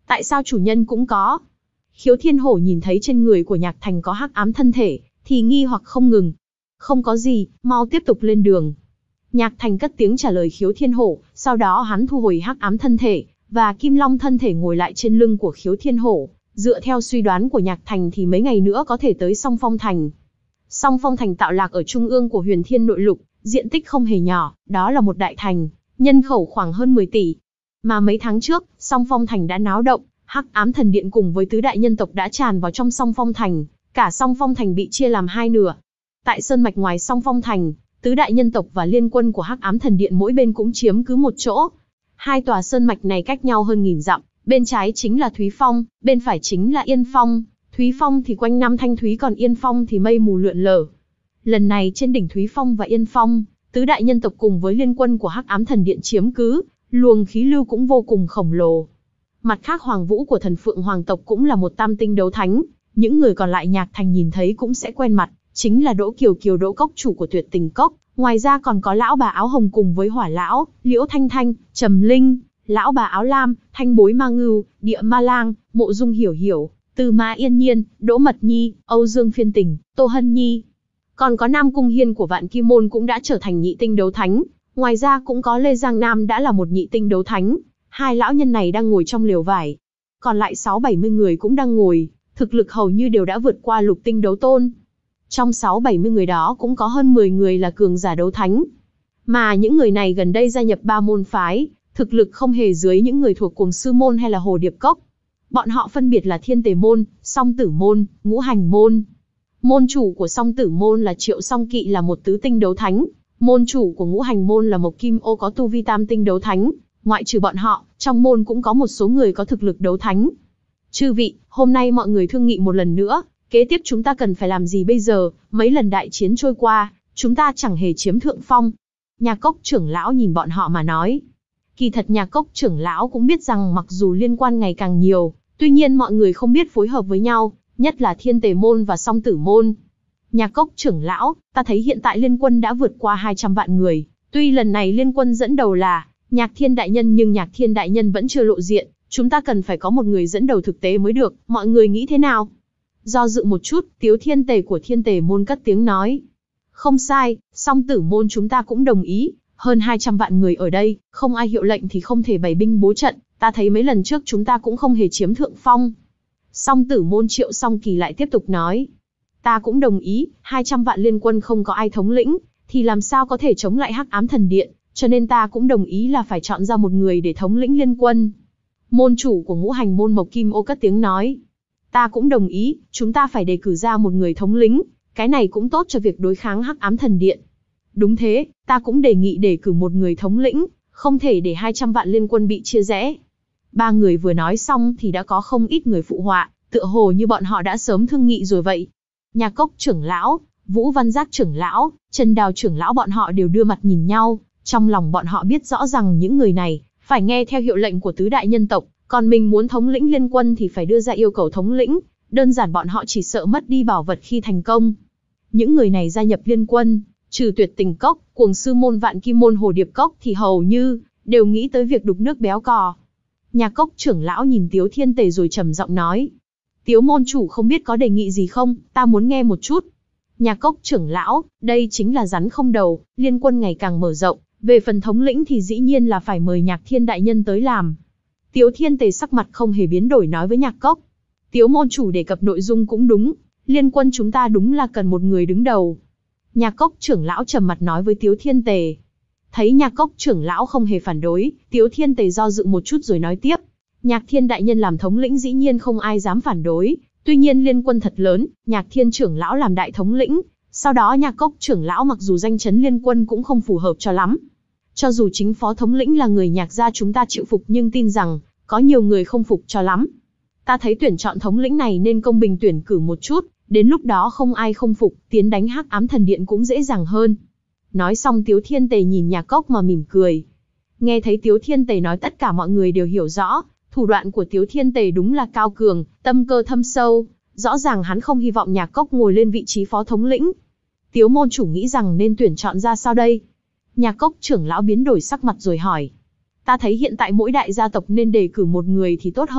Tại sao chủ nhân cũng có? Khiếu Thiên Hổ nhìn thấy trên người của Nhạc Thành có hắc ám thân thể, thì nghi hoặc không ngừng. Không có gì, mau tiếp tục lên đường. Nhạc Thành cất tiếng trả lời Khiếu Thiên Hổ, sau đó hắn thu hồi hắc ám thân thể, và Kim Long thân thể ngồi lại trên lưng của Khiếu Thiên Hổ. Dựa theo suy đoán của Nhạc Thành thì mấy ngày nữa có thể tới Song Phong Thành. Song Phong Thành tọa lạc ở trung ương của Huyền Thiên Nội Lục, diện tích không hề nhỏ, đó là một đại thành, nhân khẩu khoảng hơn mười tỷ. Mà mấy tháng trước, Song Phong Thành đã náo động, hắc ám thần điện cùng với tứ đại nhân tộc đã tràn vào trong Song Phong Thành, cả Song Phong Thành bị chia làm hai nửa. Tại sơn mạch ngoài Song Phong Thành, tứ đại nhân tộc và liên quân của hắc ám thần điện mỗi bên cũng chiếm cứ một chỗ. Hai tòa sơn mạch này cách nhau hơn nghìn dặm, bên trái chính là Thúy Phong, bên phải chính là Yên Phong. Thúy Phong thì quanh năm thanh thúy, còn Yên Phong thì mây mù lượn lờ. Lần này trên đỉnh Thúy Phong và Yên Phong, tứ đại nhân tộc cùng với liên quân của hắc ám thần điện chiếm cứ, luồng khí lưu cũng vô cùng khổng lồ. Mặt khác Hoàng Vũ của thần Phượng Hoàng tộc cũng là một tam tinh đấu thánh, những người còn lại Nhạc Thành nhìn thấy cũng sẽ quen mặt, chính là Đỗ Kiều Kiều Đỗ Cốc chủ của Tuyệt Tình Cốc, ngoài ra còn có lão bà áo hồng cùng với Hỏa lão, Liễu Thanh Thanh, Trầm Linh, lão bà áo lam, Thanh Bối Ma Ngưu, Địa Ma Lang, Mộ Dung Hiểu Hiểu, Tư Ma Yên Nhiên, Đỗ Mật Nhi, Âu Dương Phiên Tình, Tô Hân Nhi. Còn có Nam Cung Hiên của Vạn Kim Môn cũng đã trở thành nhị tinh đấu thánh, ngoài ra cũng có Lê Giang Nam đã là một nhị tinh đấu thánh. Hai lão nhân này đang ngồi trong lều vải. Còn lại sáu bảy mươi người cũng đang ngồi, thực lực hầu như đều đã vượt qua lục tinh đấu tôn. Trong sáu bảy mươi người đó cũng có hơn mười người là cường giả đấu thánh. Mà những người này gần đây gia nhập ba môn phái, thực lực không hề dưới những người thuộc Cuồng Sư Môn hay là Hồ Điệp Cốc. Bọn họ phân biệt là Thiên Tề Môn, Song Tử Môn, Ngũ Hành Môn. Môn chủ của Song Tử Môn là Triệu Song Kỵ là một tứ tinh đấu thánh. Môn chủ của Ngũ Hành Môn là Mộc Kim Ô có tu vi tam tinh đấu thánh. Ngoại trừ bọn họ, trong môn cũng có một số người có thực lực đấu thánh. Chư vị, hôm nay mọi người thương nghị một lần nữa, kế tiếp chúng ta cần phải làm gì bây giờ? Mấy lần đại chiến trôi qua, chúng ta chẳng hề chiếm thượng phong. Nhạc Cốc trưởng lão nhìn bọn họ mà nói. Kỳ thật Nhạc Cốc trưởng lão cũng biết rằng mặc dù liên quan ngày càng nhiều, tuy nhiên mọi người không biết phối hợp với nhau, nhất là Thiên Tề Môn và Song Tử Môn. Nhạc Cốc trưởng lão, ta thấy hiện tại liên quân đã vượt qua hai trăm vạn người, tuy lần này liên quân dẫn đầu là Nhạc Thiên đại nhân nhưng Nhạc Thiên đại nhân vẫn chưa lộ diện, chúng ta cần phải có một người dẫn đầu thực tế mới được, mọi người nghĩ thế nào? Do dự một chút, Tiếu Thiên Tề của Thiên Tề Môn cất tiếng nói. Không sai, Song Tử Môn chúng ta cũng đồng ý, hơn hai trăm vạn người ở đây, không ai hiệu lệnh thì không thể bày binh bố trận, ta thấy mấy lần trước chúng ta cũng không hề chiếm thượng phong. Song Tử Môn Triệu Song Kỳ lại tiếp tục nói. Ta cũng đồng ý, hai trăm vạn liên quân không có ai thống lĩnh, thì làm sao có thể chống lại hắc ám thần điện, cho nên ta cũng đồng ý là phải chọn ra một người để thống lĩnh liên quân. Môn chủ của Ngũ Hành Môn Mộc Kim Ô cất tiếng nói. Ta cũng đồng ý, chúng ta phải đề cử ra một người thống lĩnh, cái này cũng tốt cho việc đối kháng hắc ám thần điện. Đúng thế, ta cũng đề nghị đề cử một người thống lĩnh, không thể để hai trăm vạn liên quân bị chia rẽ. Ba người vừa nói xong thì đã có không ít người phụ họa, tựa hồ như bọn họ đã sớm thương nghị rồi vậy. Nhạc Cốc trưởng lão, Vũ Văn Giác trưởng lão, Trần Đào trưởng lão bọn họ đều đưa mặt nhìn nhau, trong lòng bọn họ biết rõ rằng những người này phải nghe theo hiệu lệnh của tứ đại nhân tộc, còn mình muốn thống lĩnh liên quân thì phải đưa ra yêu cầu thống lĩnh, đơn giản bọn họ chỉ sợ mất đi bảo vật khi thành công. Những người này gia nhập liên quân, trừ Tuyệt Tình Cốc, Cuồng Sư Môn, Vạn Kim Môn, Hồ Điệp Cốc thì hầu như đều nghĩ tới việc đục nước béo cò. Nhạc Cốc trưởng lão nhìn Tiếu Thiên Tề rồi trầm giọng nói. Tiếu môn chủ không biết có đề nghị gì không, ta muốn nghe một chút. Nhạc Cốc trưởng lão, đây chính là rắn không đầu, liên quân ngày càng mở rộng, về phần thống lĩnh thì dĩ nhiên là phải mời Nhạc Thiên đại nhân tới làm. Tiếu Thiên Tề sắc mặt không hề biến đổi nói với Nhạc Cốc. Tiếu môn chủ đề cập nội dung cũng đúng, liên quân chúng ta đúng là cần một người đứng đầu. Nhạc Cốc trưởng lão trầm mặt nói với Tiếu Thiên Tề. Thấy Nhạc Cốc trưởng lão không hề phản đối, Tiếu Thiên Tề do dự một chút rồi nói tiếp. Nhạc Thiên đại nhân làm thống lĩnh dĩ nhiên không ai dám phản đối, tuy nhiên liên quân thật lớn, Nhạc Thiên trưởng lão làm đại thống lĩnh, sau đó Nhạc Cốc trưởng lão mặc dù danh chấn liên quân cũng không phù hợp cho lắm. Cho dù chính phó thống lĩnh là người Nhạc gia chúng ta chịu phục nhưng tin rằng có nhiều người không phục cho lắm. Ta thấy tuyển chọn thống lĩnh này nên công bình tuyển cử một chút, đến lúc đó không ai không phục, tiến đánh hắc ám thần điện cũng dễ dàng hơn. Nói xong Tiếu Thiên Tề nhìn Nhạc Cốc mà mỉm cười. Nghe thấy Tiếu Thiên Tề nói tất cả mọi người đều hiểu rõ, thủ đoạn của Tiếu Thiên Tề đúng là cao cường, tâm cơ thâm sâu, rõ ràng hắn không hy vọng Nhạc Cốc ngồi lên vị trí phó thống lĩnh. Tiếu môn chủ nghĩ rằng nên tuyển chọn ra sao đây? Nhạc Cốc trưởng lão biến đổi sắc mặt rồi hỏi. Ta thấy hiện tại mỗi đại gia tộc nên đề cử một người thì tốt hơn,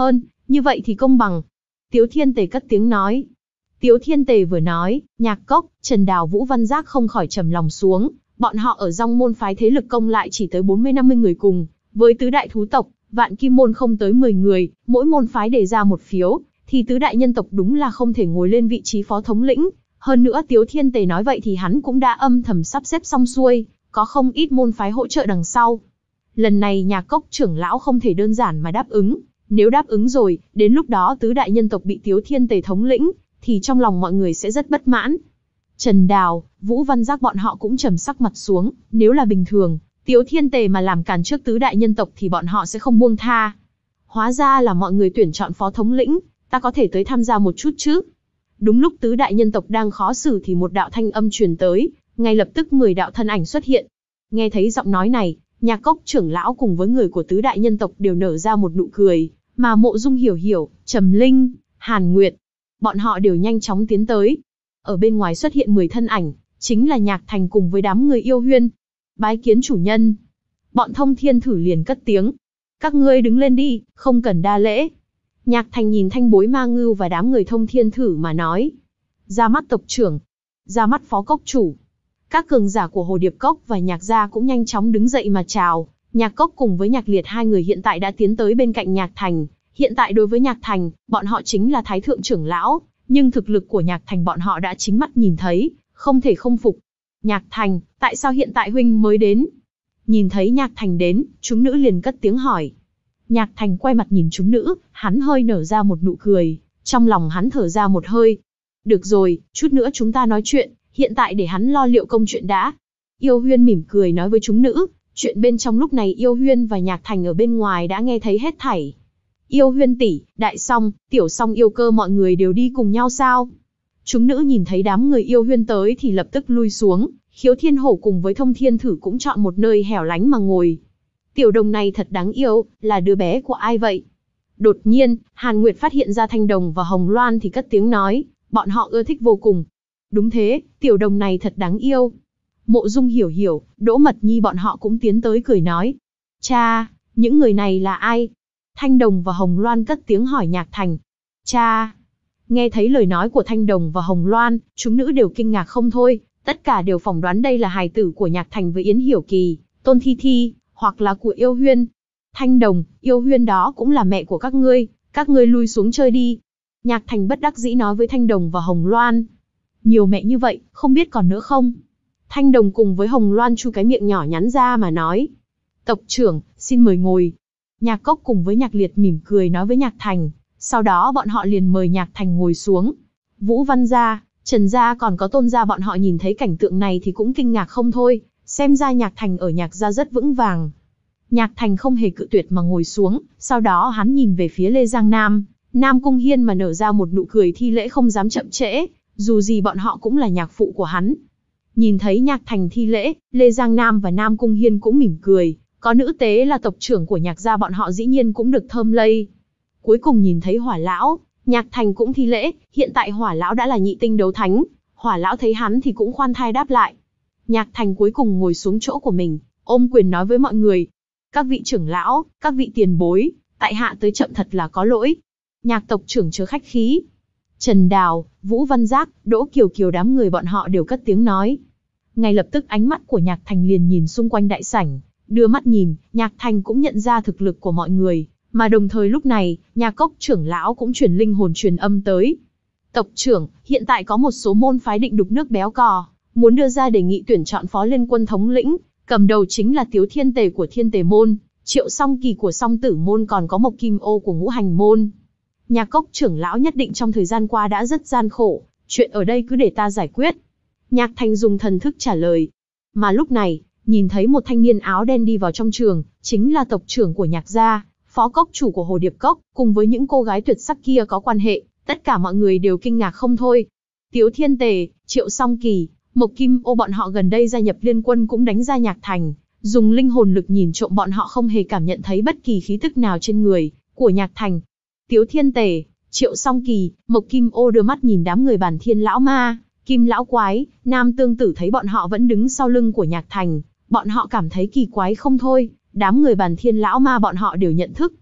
Như vậy thì công bằng. Tiếu Thiên Tề cất tiếng nói. Tiếu Thiên Tề vừa nói, Nhạc Cốc, Trần Đào, Vũ Văn Giác không khỏi trầm lòng xuống. Bọn họ ở Dong môn phái thế lực công lại chỉ tới bốn mươi năm mươi người cùng, với tứ đại thú tộc, Vạn Kim môn không tới mười người, mỗi môn phái đề ra một phiếu, thì tứ đại nhân tộc đúng là không thể ngồi lên vị trí phó thống lĩnh. Hơn nữa Tiếu Thiên Tề nói vậy thì hắn cũng đã âm thầm sắp xếp xong xuôi, có không ít môn phái hỗ trợ đằng sau. Lần này Nhạc Cốc trưởng lão không thể đơn giản mà đáp ứng, nếu đáp ứng rồi, đến lúc đó tứ đại nhân tộc bị Tiếu Thiên Tề thống lĩnh, thì trong lòng mọi người sẽ rất bất mãn. Trần Đào, Vũ Văn Giác bọn họ cũng trầm sắc mặt xuống, nếu là bình thường, Tiếu Thiên Tề mà làm càn trước tứ đại nhân tộc thì bọn họ sẽ không buông tha. Hóa ra là mọi người tuyển chọn phó thống lĩnh, ta có thể tới tham gia một chút chứ? Đúng lúc tứ đại nhân tộc đang khó xử thì một đạo thanh âm truyền tới, ngay lập tức mười đạo thân ảnh xuất hiện. Nghe thấy giọng nói này, Nhạc Cốc trưởng lão cùng với người của tứ đại nhân tộc đều nở ra một nụ cười, mà Mộ Dung Hiểu Hiểu, Trầm Linh, Hàn Nguyệt, bọn họ đều nhanh chóng tiến tới. Ở bên ngoài xuất hiện mười thân ảnh, chính là Nhạc Thành cùng với đám người Yêu Huyên. Bái kiến chủ nhân. Bọn Thông Thiên Thử liền cất tiếng. Các ngươi đứng lên đi, không cần đa lễ. Nhạc Thành nhìn Thanh Bối Ma Ngưu và đám người Thông Thiên Thử mà nói. Ra mắt tộc trưởng. Ra mắt phó cốc chủ. Các cường giả của Hồ Điệp Cốc và Nhạc gia cũng nhanh chóng đứng dậy mà chào. Nhạc Cốc cùng với Nhạc Liệt hai người hiện tại đã tiến tới bên cạnh Nhạc Thành. Hiện tại đối với Nhạc Thành, bọn họ chính là Thái Thượng trưởng lão. Nhưng thực lực của Nhạc Thành bọn họ đã chính mắt nhìn thấy, không thể không phục. Nhạc Thành, tại sao hiện tại huynh mới đến? Nhìn thấy Nhạc Thành đến, chúng nữ liền cất tiếng hỏi. Nhạc Thành quay mặt nhìn chúng nữ, hắn hơi nở ra một nụ cười, trong lòng hắn thở ra một hơi. Được rồi, chút nữa chúng ta nói chuyện, hiện tại để hắn lo liệu công chuyện đã. Yêu Huyên mỉm cười nói với chúng nữ, chuyện bên trong lúc này Yêu Huyên và Nhạc Thành ở bên ngoài đã nghe thấy hết thảy. Yêu Huyên tỷ, Đại Song, Tiểu Song Yêu Cơ mọi người đều đi cùng nhau sao? Chúng nữ nhìn thấy đám người Yêu Huyên tới thì lập tức lui xuống, Khiếu Thiên Hổ cùng với Thông Thiên Thử cũng chọn một nơi hẻo lánh mà ngồi. Tiểu đồng này thật đáng yêu, là đứa bé của ai vậy? Đột nhiên, Hàn Nguyệt phát hiện ra Thanh Đồng và Hồng Loan thì cất tiếng nói, bọn họ ưa thích vô cùng. Đúng thế, tiểu đồng này thật đáng yêu. Mộ Dung Hiểu Hiểu, Đỗ Mật Nhi bọn họ cũng tiến tới cười nói. Cha, những người này là ai? Thanh Đồng và Hồng Loan cất tiếng hỏi Nhạc Thành. Cha! Nghe thấy lời nói của Thanh Đồng và Hồng Loan, chúng nữ đều kinh ngạc không thôi, tất cả đều phỏng đoán đây là hài tử của Nhạc Thành với Yến Hiểu Kỳ, Tôn Thi Thi, hoặc là của Yêu Huyên. Thanh Đồng, Yêu Huyên đó cũng là mẹ của các ngươi, các ngươi lui xuống chơi đi. Nhạc Thành bất đắc dĩ nói với Thanh Đồng và Hồng Loan. Nhiều mẹ như vậy, không biết còn nữa không? Thanh Đồng cùng với Hồng Loan chu cái miệng nhỏ nhắn ra mà nói. Tộc trưởng, xin mời ngồi. Nhạc Cốc cùng với Nhạc Liệt mỉm cười nói với Nhạc Thành, sau đó bọn họ liền mời Nhạc Thành ngồi xuống. Vũ Văn gia, Trần gia còn có Tôn gia bọn họ nhìn thấy cảnh tượng này thì cũng kinh ngạc không thôi, xem ra Nhạc Thành ở Nhạc gia rất vững vàng. Nhạc Thành không hề cự tuyệt mà ngồi xuống, sau đó hắn nhìn về phía Lê Giang Nam, Nam Cung Hiên mà nở ra một nụ cười thi lễ không dám chậm trễ, dù gì bọn họ cũng là nhạc phụ của hắn. Nhìn thấy Nhạc Thành thi lễ, Lê Giang Nam và Nam Cung Hiên cũng mỉm cười, có nữ tế là tộc trưởng của Nhạc gia bọn họ dĩ nhiên cũng được thơm lây. Cuối cùng nhìn thấy Hỏa lão, Nhạc Thành cũng thi lễ, hiện tại Hỏa lão đã là nhị tinh đấu thánh, Hỏa lão thấy hắn thì cũng khoan thai đáp lại. Nhạc Thành cuối cùng ngồi xuống chỗ của mình, ôm quyền nói với mọi người. Các vị trưởng lão, các vị tiền bối, tại hạ tới chậm thật là có lỗi. Nhạc tộc trưởng chớ khách khí. Trần Đào, Vũ Văn Giác, Đỗ Kiều Kiều đám người bọn họ đều cất tiếng nói. Ngay lập tức ánh mắt của Nhạc Thành liền nhìn xung quanh đại sảnh, đưa mắt nhìn, Nhạc Thành cũng nhận ra thực lực của mọi người, mà đồng thời lúc này, Nhạc Cốc trưởng lão cũng truyền linh hồn truyền âm tới. Tộc trưởng, hiện tại có một số môn phái định đục nước béo cò, muốn đưa ra đề nghị tuyển chọn phó liên quân thống lĩnh, cầm đầu chính là Tiếu Thiên Tề của Thiên Tề môn, Triệu Song Kỳ của Song Tử môn còn có Mộc Kim Ô của Ngũ Hành môn. Nhạc Cốc trưởng lão nhất định trong thời gian qua đã rất gian khổ, chuyện ở đây cứ để ta giải quyết. Nhạc Thành dùng thần thức trả lời. Mà lúc này, nhìn thấy một thanh niên áo đen đi vào trong trường, chính là tộc trưởng của Nhạc gia, phó cốc chủ của Hồ Điệp Cốc, cùng với những cô gái tuyệt sắc kia có quan hệ, tất cả mọi người đều kinh ngạc không thôi. Tiếu Thiên Tề, Triệu Song Kỳ, Mộc Kim Ô bọn họ gần đây gia nhập liên quân cũng đánh ra Nhạc Thành, dùng linh hồn lực nhìn trộm bọn họ không hề cảm nhận thấy bất kỳ khí tức nào trên người của Nhạc Thành. Tiếu Thiên Tề, Triệu Song Kỳ, Mộc Kim Ô đưa mắt nhìn đám người Bản Thiên lão ma, Kim lão quái, Nam Tương Tử thấy bọn họ vẫn đứng sau lưng của Nhạc Thành, bọn họ cảm thấy kỳ quái không thôi, đám người Bản Thiên lão ma bọn họ đều nhận thức.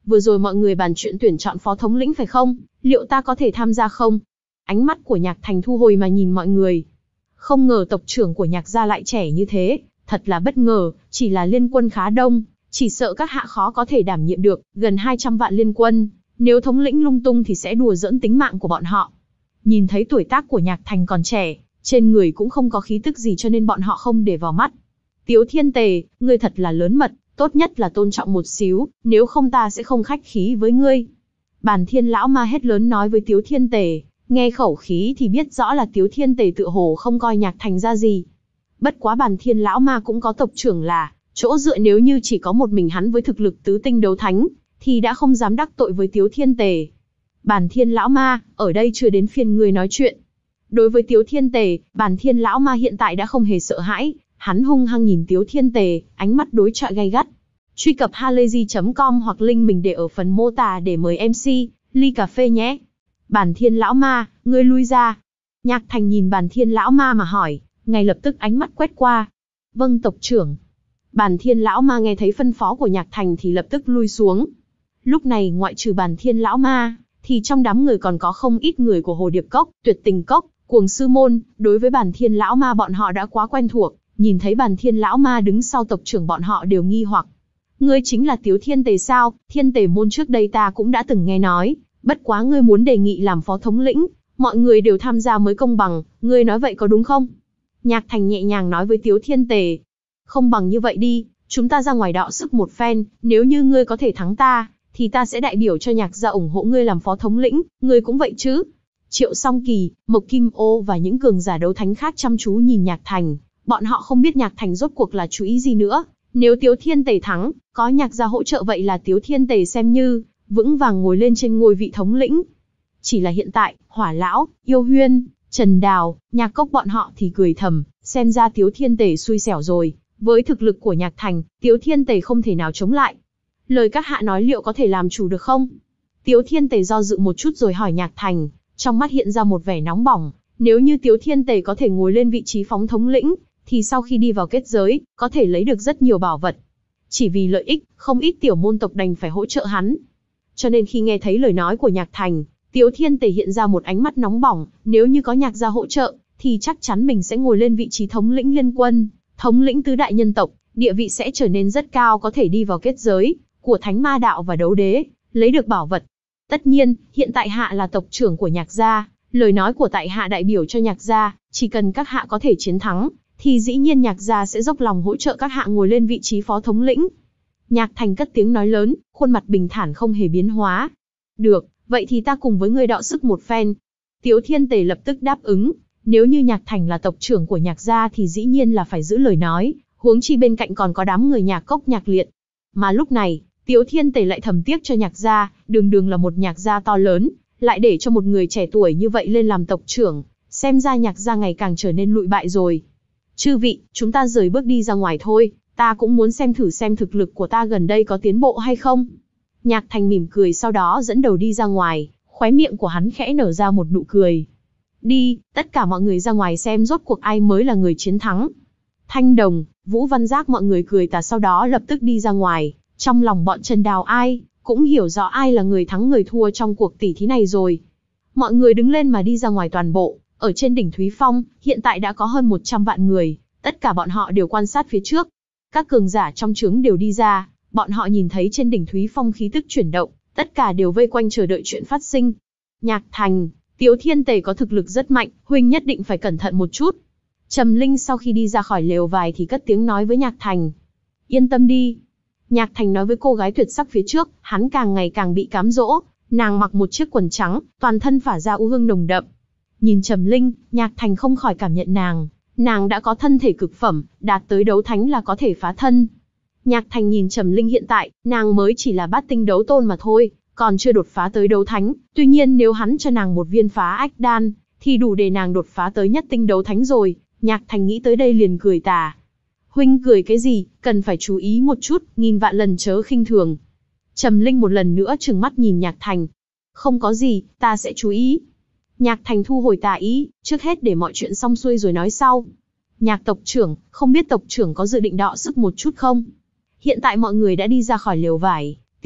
vừa rồi mọi người bàn chuyện tuyển chọn phó thống lĩnh phải không? Liệu ta có thể tham gia không? Ánh mắt của Nhạc Thành thu hồi mà nhìn mọi người. Không ngờ tộc trưởng của Nhạc gia lại trẻ như thế, thật là bất ngờ, chỉ là liên quân khá đông, chỉ sợ các hạ khó có thể đảm nhiệm được, gần hai trăm vạn liên quân, nếu thống lĩnh lung tung thì sẽ đùa giỡn tính mạng của bọn họ. Nhìn thấy tuổi tác của Nhạc Thành còn trẻ, trên người cũng không có khí tức gì cho nên bọn họ không để vào mắt. Tiếu Thiên Tề, ngươi thật là lớn mật, tốt nhất là tôn trọng một xíu, nếu không ta sẽ không khách khí với ngươi. Bàn Thiên lão ma hét lớn nói với Tiếu Thiên Tề, nghe khẩu khí thì biết rõ là Tiếu Thiên Tề tựa hồ không coi Nhạc Thành ra gì. Bất quá Bàn Thiên lão ma cũng có tộc trưởng là chỗ dựa, nếu như chỉ có một mình hắn với thực lực tứ tinh đấu thánh, thì đã không dám đắc tội với Tiếu Thiên Tề. Bàn Thiên lão ma, ở đây chưa đến phiên ngươi nói chuyện. Đối với Tiếu Thiên Tề, Bàn Thiên lão ma hiện tại đã không hề sợ hãi, hắn hung hăng nhìn Tiếu Thiên Tề, ánh mắt đối chọi gay gắt. Truy cập halayzi chấm com hoặc link mình để ở phần mô tả để mời em xê, ly cà phê nhé. Bàn Thiên lão ma, ngươi lui ra. Nhạc Thành nhìn Bàn Thiên lão ma mà hỏi, ngay lập tức ánh mắt quét qua. Vâng tộc trưởng. Bàn Thiên lão ma nghe thấy phân phó của Nhạc Thành thì lập tức lui xuống. Lúc này ngoại trừ Bàn Thiên lão ma, thì trong đám người còn có không ít người của Hồ Điệp Cốc, Tuyệt Tình Cốc, Cuồng Sư Môn. Đối với Bàn Thiên lão ma bọn họ đã quá quen thuộc, nhìn thấy Bàn Thiên lão ma đứng sau tộc trưởng bọn họ đều nghi hoặc. Ngươi chính là Tiếu Thiên Tề sao? Thiên Tề môn trước đây ta cũng đã từng nghe nói, bất quá ngươi muốn đề nghị làm phó thống lĩnh, mọi người đều tham gia mới công bằng, ngươi nói vậy có đúng không? Nhạc Thành nhẹ nhàng nói với Tiếu Thiên Tề. Không bằng như vậy đi, chúng ta ra ngoài đọ sức một phen, nếu như ngươi có thể thắng ta, thì ta sẽ đại biểu cho Nhạc gia ủng hộ ngươi làm phó thống lĩnh, ngươi cũng vậy chứ? Triệu Song Kỳ, Mộc Kim Ô và những cường giả đấu thánh khác chăm chú nhìn Nhạc Thành, bọn họ không biết Nhạc Thành rốt cuộc là chú ý gì nữa. Nếu Tiếu Thiên Tề thắng, có Nhạc gia hỗ trợ vậy là Tiếu Thiên Tề xem như vững vàng ngồi lên trên ngôi vị thống lĩnh. Chỉ là hiện tại, Hỏa Lão, Yêu Huyên, Trần Đào, Nhạc Cốc bọn họ thì cười thầm, xem ra Tiếu Thiên Tề xui xẻo rồi. Với thực lực của Nhạc Thành, Tiếu Thiên Tề không thể nào chống lại. Lời các hạ nói liệu có thể làm chủ được không? Tiếu Thiên Tề do dự một chút rồi hỏi Nhạc Thành, trong mắt hiện ra một vẻ nóng bỏng. Nếu như Tiếu Thiên Tề có thể ngồi lên vị trí phóng thống lĩnh, thì sau khi đi vào kết giới, có thể lấy được rất nhiều bảo vật. Chỉ vì lợi ích, không ít tiểu môn tộc đành phải hỗ trợ hắn. Cho nên khi nghe thấy lời nói của Nhạc Thành, Tiếu Thiên Tề hiện ra một ánh mắt nóng bỏng, nếu như có Nhạc gia hỗ trợ, thì chắc chắn mình sẽ ngồi lên vị trí thống lĩnh liên quân, thống lĩnh tứ đại nhân tộc, địa vị sẽ trở nên rất cao, có thể đi vào kết giới của Thánh Ma Đạo và Đấu Đế, lấy được bảo vật. Tất nhiên, hiện tại hạ là tộc trưởng của Nhạc gia, lời nói của tại hạ đại biểu cho Nhạc gia, chỉ cần các hạ có thể chiến thắng, thì dĩ nhiên Nhạc gia sẽ dốc lòng hỗ trợ các hạ ngồi lên vị trí phó thống lĩnh. Nhạc Thành cất tiếng nói lớn, khuôn mặt bình thản không hề biến hóa. Được, vậy thì ta cùng với ngươi đọ sức một phen. Tiếu Thiên Tề lập tức đáp ứng, nếu như Nhạc Thành là tộc trưởng của Nhạc gia thì dĩ nhiên là phải giữ lời nói, huống chi bên cạnh còn có đám người Nhạc Cốc Nhạc Liệt. Mà lúc này, Tiếu Thiên Tề lại thầm tiếc cho Nhạc gia, đường đường là một Nhạc gia to lớn, lại để cho một người trẻ tuổi như vậy lên làm tộc trưởng, xem ra Nhạc gia ngày càng trở nên lụi bại rồi. Chư vị, chúng ta rời bước đi ra ngoài thôi, ta cũng muốn xem thử xem thực lực của ta gần đây có tiến bộ hay không. Nhạc Thành mỉm cười sau đó dẫn đầu đi ra ngoài, khóe miệng của hắn khẽ nở ra một nụ cười. Đi, tất cả mọi người ra ngoài xem rốt cuộc ai mới là người chiến thắng. Thanh Đồng, Vũ Văn Giác mọi người cười tà sau đó lập tức đi ra ngoài, trong lòng bọn Trần Đào ai cũng hiểu rõ ai là người thắng người thua trong cuộc tỷ thí này rồi. Mọi người đứng lên mà đi ra ngoài toàn bộ, ở trên đỉnh Thúy Phong, hiện tại đã có hơn một trăm vạn người, tất cả bọn họ đều quan sát phía trước. Các cường giả trong trướng đều đi ra, bọn họ nhìn thấy trên đỉnh Thúy Phong khí tức chuyển động, tất cả đều vây quanh chờ đợi chuyện phát sinh. Nhạc Thành, Tiếu Thiên Tề có thực lực rất mạnh, huynh nhất định phải cẩn thận một chút. Trầm Linh sau khi đi ra khỏi lều vải thì cất tiếng nói với Nhạc Thành. Yên tâm đi. Nhạc Thành nói với cô gái tuyệt sắc phía trước, hắn càng ngày càng bị cám dỗ, nàng mặc một chiếc quần trắng, toàn thân phả ra u hương nồng đậm. Nhìn Trầm Linh, Nhạc Thành không khỏi cảm nhận nàng, nàng đã có thân thể cực phẩm, đạt tới đấu thánh là có thể phá thân. Nhạc Thành nhìn Trầm Linh hiện tại, nàng mới chỉ là bát tinh đấu tôn mà thôi, còn chưa đột phá tới đấu thánh, tuy nhiên nếu hắn cho nàng một viên phá ách đan, thì đủ để nàng đột phá tới nhất tinh đấu thánh rồi. Nhạc Thành nghĩ tới đây liền cười tà. Huynh cười cái gì, cần phải chú ý một chút, nghìn vạn lần chớ khinh thường. Trầm Linh một lần nữa trừng mắt nhìn Nhạc Thành. Không có gì, ta sẽ chú ý. Nhạc Thành thu hồi tà ý, trước hết để mọi chuyện xong xuôi rồi nói sau. Nhạc tộc trưởng, không biết tộc trưởng có dự định đọ sức một chút không? Hiện tại mọi người đã đi ra khỏi lều vải,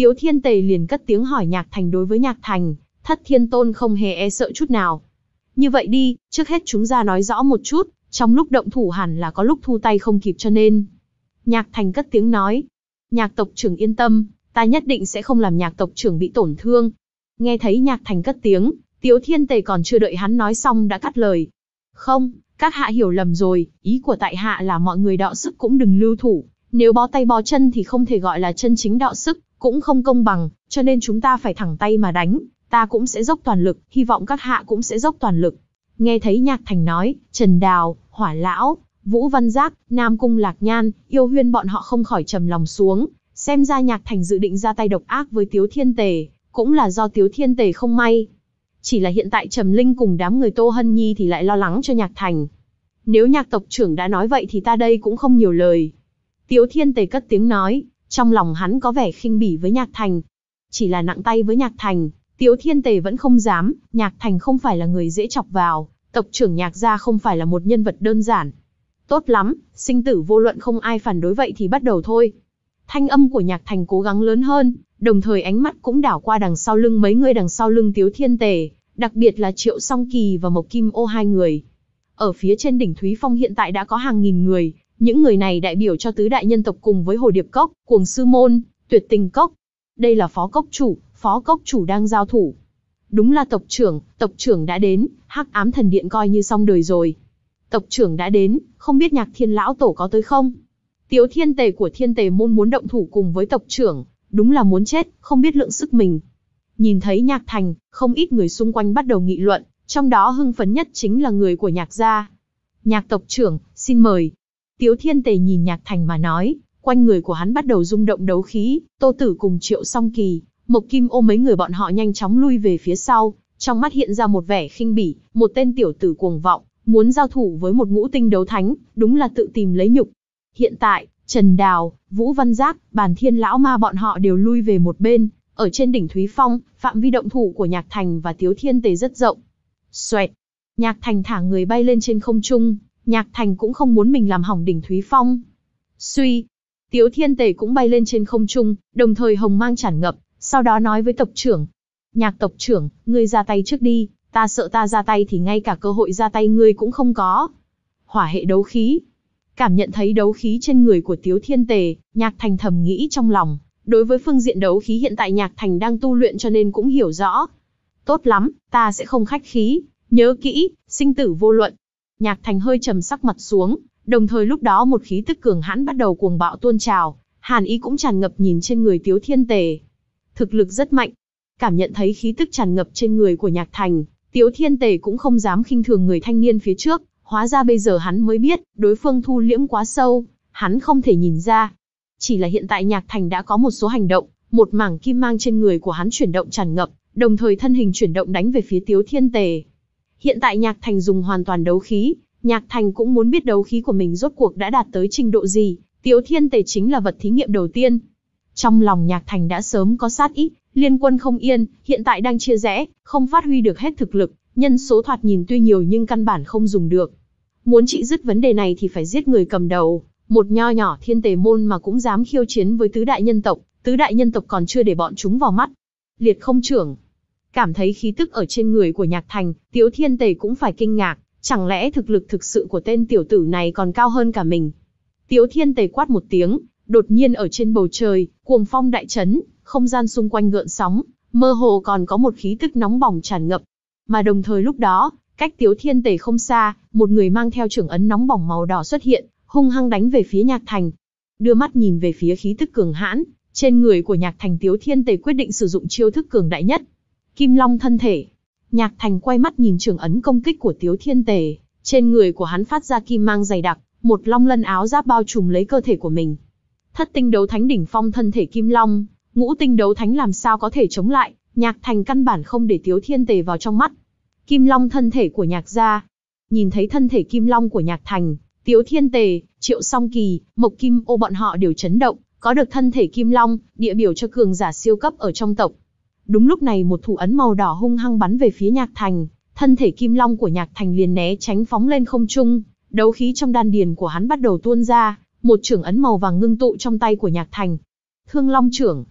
Tiếu Thiên Tề liền cất tiếng hỏi Nhạc Thành. Đối với Nhạc Thành, Thất Thiên Tôn không hề e sợ chút nào. Như vậy đi, trước hết chúng ta nói rõ một chút, trong lúc động thủ hẳn là có lúc thu tay không kịp cho nên. Nhạc Thành cất tiếng nói. Nhạc tộc trưởng yên tâm, ta nhất định sẽ không làm Nhạc tộc trưởng bị tổn thương. Nghe thấy Nhạc Thành cất tiếng, Tiếu Thiên Tề còn chưa đợi hắn nói xong đã cắt lời. Không, các hạ hiểu lầm rồi, ý của tại hạ là mọi người đọ sức cũng đừng lưu thủ. Nếu bó tay bó chân thì không thể gọi là chân chính đọ sức, cũng không công bằng, cho nên chúng ta phải thẳng tay mà đánh. Ta cũng sẽ dốc toàn lực, hy vọng các hạ cũng sẽ dốc toàn lực. Nghe thấy Nhạc Thành nói, Trần Đào, Hỏa Lão, Vũ Văn Giác, Nam Cung Lạc Nhan, Yêu Huyên bọn họ không khỏi trầm lòng xuống. Xem ra Nhạc Thành dự định ra tay độc ác với Tiếu Thiên Tề, cũng là do Tiếu Thiên Tề không may. Chỉ là hiện tại Trầm Linh cùng đám người Tô Hân Nhi thì lại lo lắng cho Nhạc Thành. Nếu Nhạc tộc trưởng đã nói vậy thì ta đây cũng không nhiều lời. Tiếu Thiên Tề cất tiếng nói, trong lòng hắn có vẻ khinh bỉ với Nhạc Thành. Chỉ là nặng tay với Nhạc Thành, Tiếu Thiên Tề vẫn không dám. Nhạc Thành không phải là người dễ chọc vào, tộc trưởng Nhạc gia không phải là một nhân vật đơn giản. Tốt lắm, sinh tử vô luận không ai phản đối vậy thì bắt đầu thôi. Thanh âm của Nhạc Thành cố gắng lớn hơn, đồng thời ánh mắt cũng đảo qua đằng sau lưng mấy người đằng sau lưng Tiếu Thiên Tề, đặc biệt là Triệu Song Kỳ và Mộc Kim Ô hai người. Ở phía trên đỉnh Thúy Phong hiện tại đã có hàng nghìn người, những người này đại biểu cho tứ đại nhân tộc cùng với Hồ Điệp Cốc, Cuồng Sư Môn, Tuyệt Tình Cốc. Đây là phó cốc chủ, phó cốc chủ đang giao thủ. Đúng là tộc trưởng, tộc trưởng đã đến, Hắc Ám Thần Điện coi như xong đời rồi. Tộc trưởng đã đến, không biết Nhạc Thiên lão tổ có tới không? Tiếu Thiên Tề của Thiên Tề môn muốn động thủ cùng với tộc trưởng, đúng là muốn chết, không biết lượng sức mình. Nhìn thấy Nhạc Thành, không ít người xung quanh bắt đầu nghị luận, trong đó hưng phấn nhất chính là người của Nhạc gia. Nhạc tộc trưởng, xin mời. Tiếu Thiên Tề nhìn Nhạc Thành mà nói, quanh người của hắn bắt đầu rung động đấu khí, Tô Tử cùng Triệu Song Kỳ, Mộc Kim Ô mấy người bọn họ nhanh chóng lui về phía sau, trong mắt hiện ra một vẻ khinh bỉ, một tên tiểu tử cuồng vọng, muốn giao thủ với một ngũ tinh đấu thánh, đúng là tự tìm lấy nhục. Hiện tại, Trần Đào, Vũ Văn Giác, Bàn Thiên lão ma bọn họ đều lui về một bên, ở trên đỉnh Thúy Phong, phạm vi động thủ của Nhạc Thành và Tiếu Thiên Tề rất rộng. Xoẹt, Nhạc Thành thả người bay lên trên không trung, Nhạc Thành cũng không muốn mình làm hỏng đỉnh Thúy Phong. Suy, Tiếu Thiên Tề cũng bay lên trên không trung, đồng thời hồng mang tràn ngập, sau đó nói với tộc trưởng. Nhạc tộc trưởng, ngươi ra tay trước đi, ta sợ ta ra tay thì ngay cả cơ hội ra tay ngươi cũng không có. Hỏa hệ đấu khí. Cảm nhận thấy đấu khí trên người của Tiếu Thiên Tề, Nhạc Thành thầm nghĩ trong lòng, đối với phương diện đấu khí hiện tại Nhạc Thành đang tu luyện cho nên cũng hiểu rõ. Tốt lắm, ta sẽ không khách khí, nhớ kỹ, sinh tử vô luận. Nhạc Thành hơi trầm sắc mặt xuống, đồng thời lúc đó một khí tức cường hãn bắt đầu cuồng bạo tuôn trào, hàn ý cũng tràn ngập nhìn trên người Tiếu Thiên Tề. Thực lực rất mạnh. Cảm nhận thấy khí tức tràn ngập trên người của Nhạc Thành, Tiếu Thiên Tề cũng không dám khinh thường người thanh niên phía trước, hóa ra bây giờ hắn mới biết, đối phương thu liễm quá sâu, hắn không thể nhìn ra. Chỉ là hiện tại Nhạc Thành đã có một số hành động, một mảng kim mang trên người của hắn chuyển động tràn ngập, đồng thời thân hình chuyển động đánh về phía Tiếu Thiên Tề. Hiện tại Nhạc Thành dùng hoàn toàn đấu khí, Nhạc Thành cũng muốn biết đấu khí của mình rốt cuộc đã đạt tới trình độ gì, Tiếu Thiên Tề chính là vật thí nghiệm đầu tiên. Trong lòng Nhạc Thành đã sớm có sát ý, liên quân không yên, hiện tại đang chia rẽ, không phát huy được hết thực lực, nhân số thoạt nhìn tuy nhiều nhưng căn bản không dùng được. Muốn trị dứt vấn đề này thì phải giết người cầm đầu, một nho nhỏ Thiên Tề môn mà cũng dám khiêu chiến với tứ đại nhân tộc, tứ đại nhân tộc còn chưa để bọn chúng vào mắt. Liệt không trưởng. Cảm thấy khí tức ở trên người của Nhạc Thành, Tiếu Thiên Tề cũng phải kinh ngạc, chẳng lẽ thực lực thực sự của tên tiểu tử này còn cao hơn cả mình. Tiếu Thiên Tề quát một tiếng, đột nhiên ở trên bầu trời, cuồng phong đại chấn, không gian xung quanh gợn sóng, mơ hồ còn có một khí tức nóng bỏng tràn ngập. Mà đồng thời lúc đó, cách Tiếu Thiên Tề không xa, một người mang theo trưởng ấn nóng bỏng màu đỏ xuất hiện, hung hăng đánh về phía Nhạc Thành. Đưa mắt nhìn về phía khí tức cường hãn, trên người của Nhạc Thành, Tiếu Thiên Tề quyết định sử dụng chiêu thức cường đại nhất. Kim Long thân thể. Nhạc Thành quay mắt nhìn trưởng ấn công kích của Tiếu Thiên Tề, trên người của hắn phát ra kim mang dày đặc, một long lân áo giáp bao trùm lấy cơ thể của mình. Thất tinh đấu thánh đỉnh phong thân thể Kim Long, ngũ tinh đấu thánh làm sao có thể chống lại, Nhạc Thành căn bản không để Tiếu Thiên Tề vào trong mắt. Kim Long thân thể của Nhạc gia. Nhìn thấy thân thể Kim Long của Nhạc Thành, Tiếu Thiên Tề, Triệu Song Kỳ, Mộc Kim Ô bọn họ đều chấn động, có được thân thể Kim Long, địa biểu cho cường giả siêu cấp ở trong tộc. Đúng lúc này một thủ ấn màu đỏ hung hăng bắn về phía Nhạc Thành, thân thể Kim Long của Nhạc Thành liền né tránh phóng lên không trung, đấu khí trong đan điền của hắn bắt đầu tuôn ra, một chưởng ấn màu vàng ngưng tụ trong tay của Nhạc Thành. Thương Long trưởng.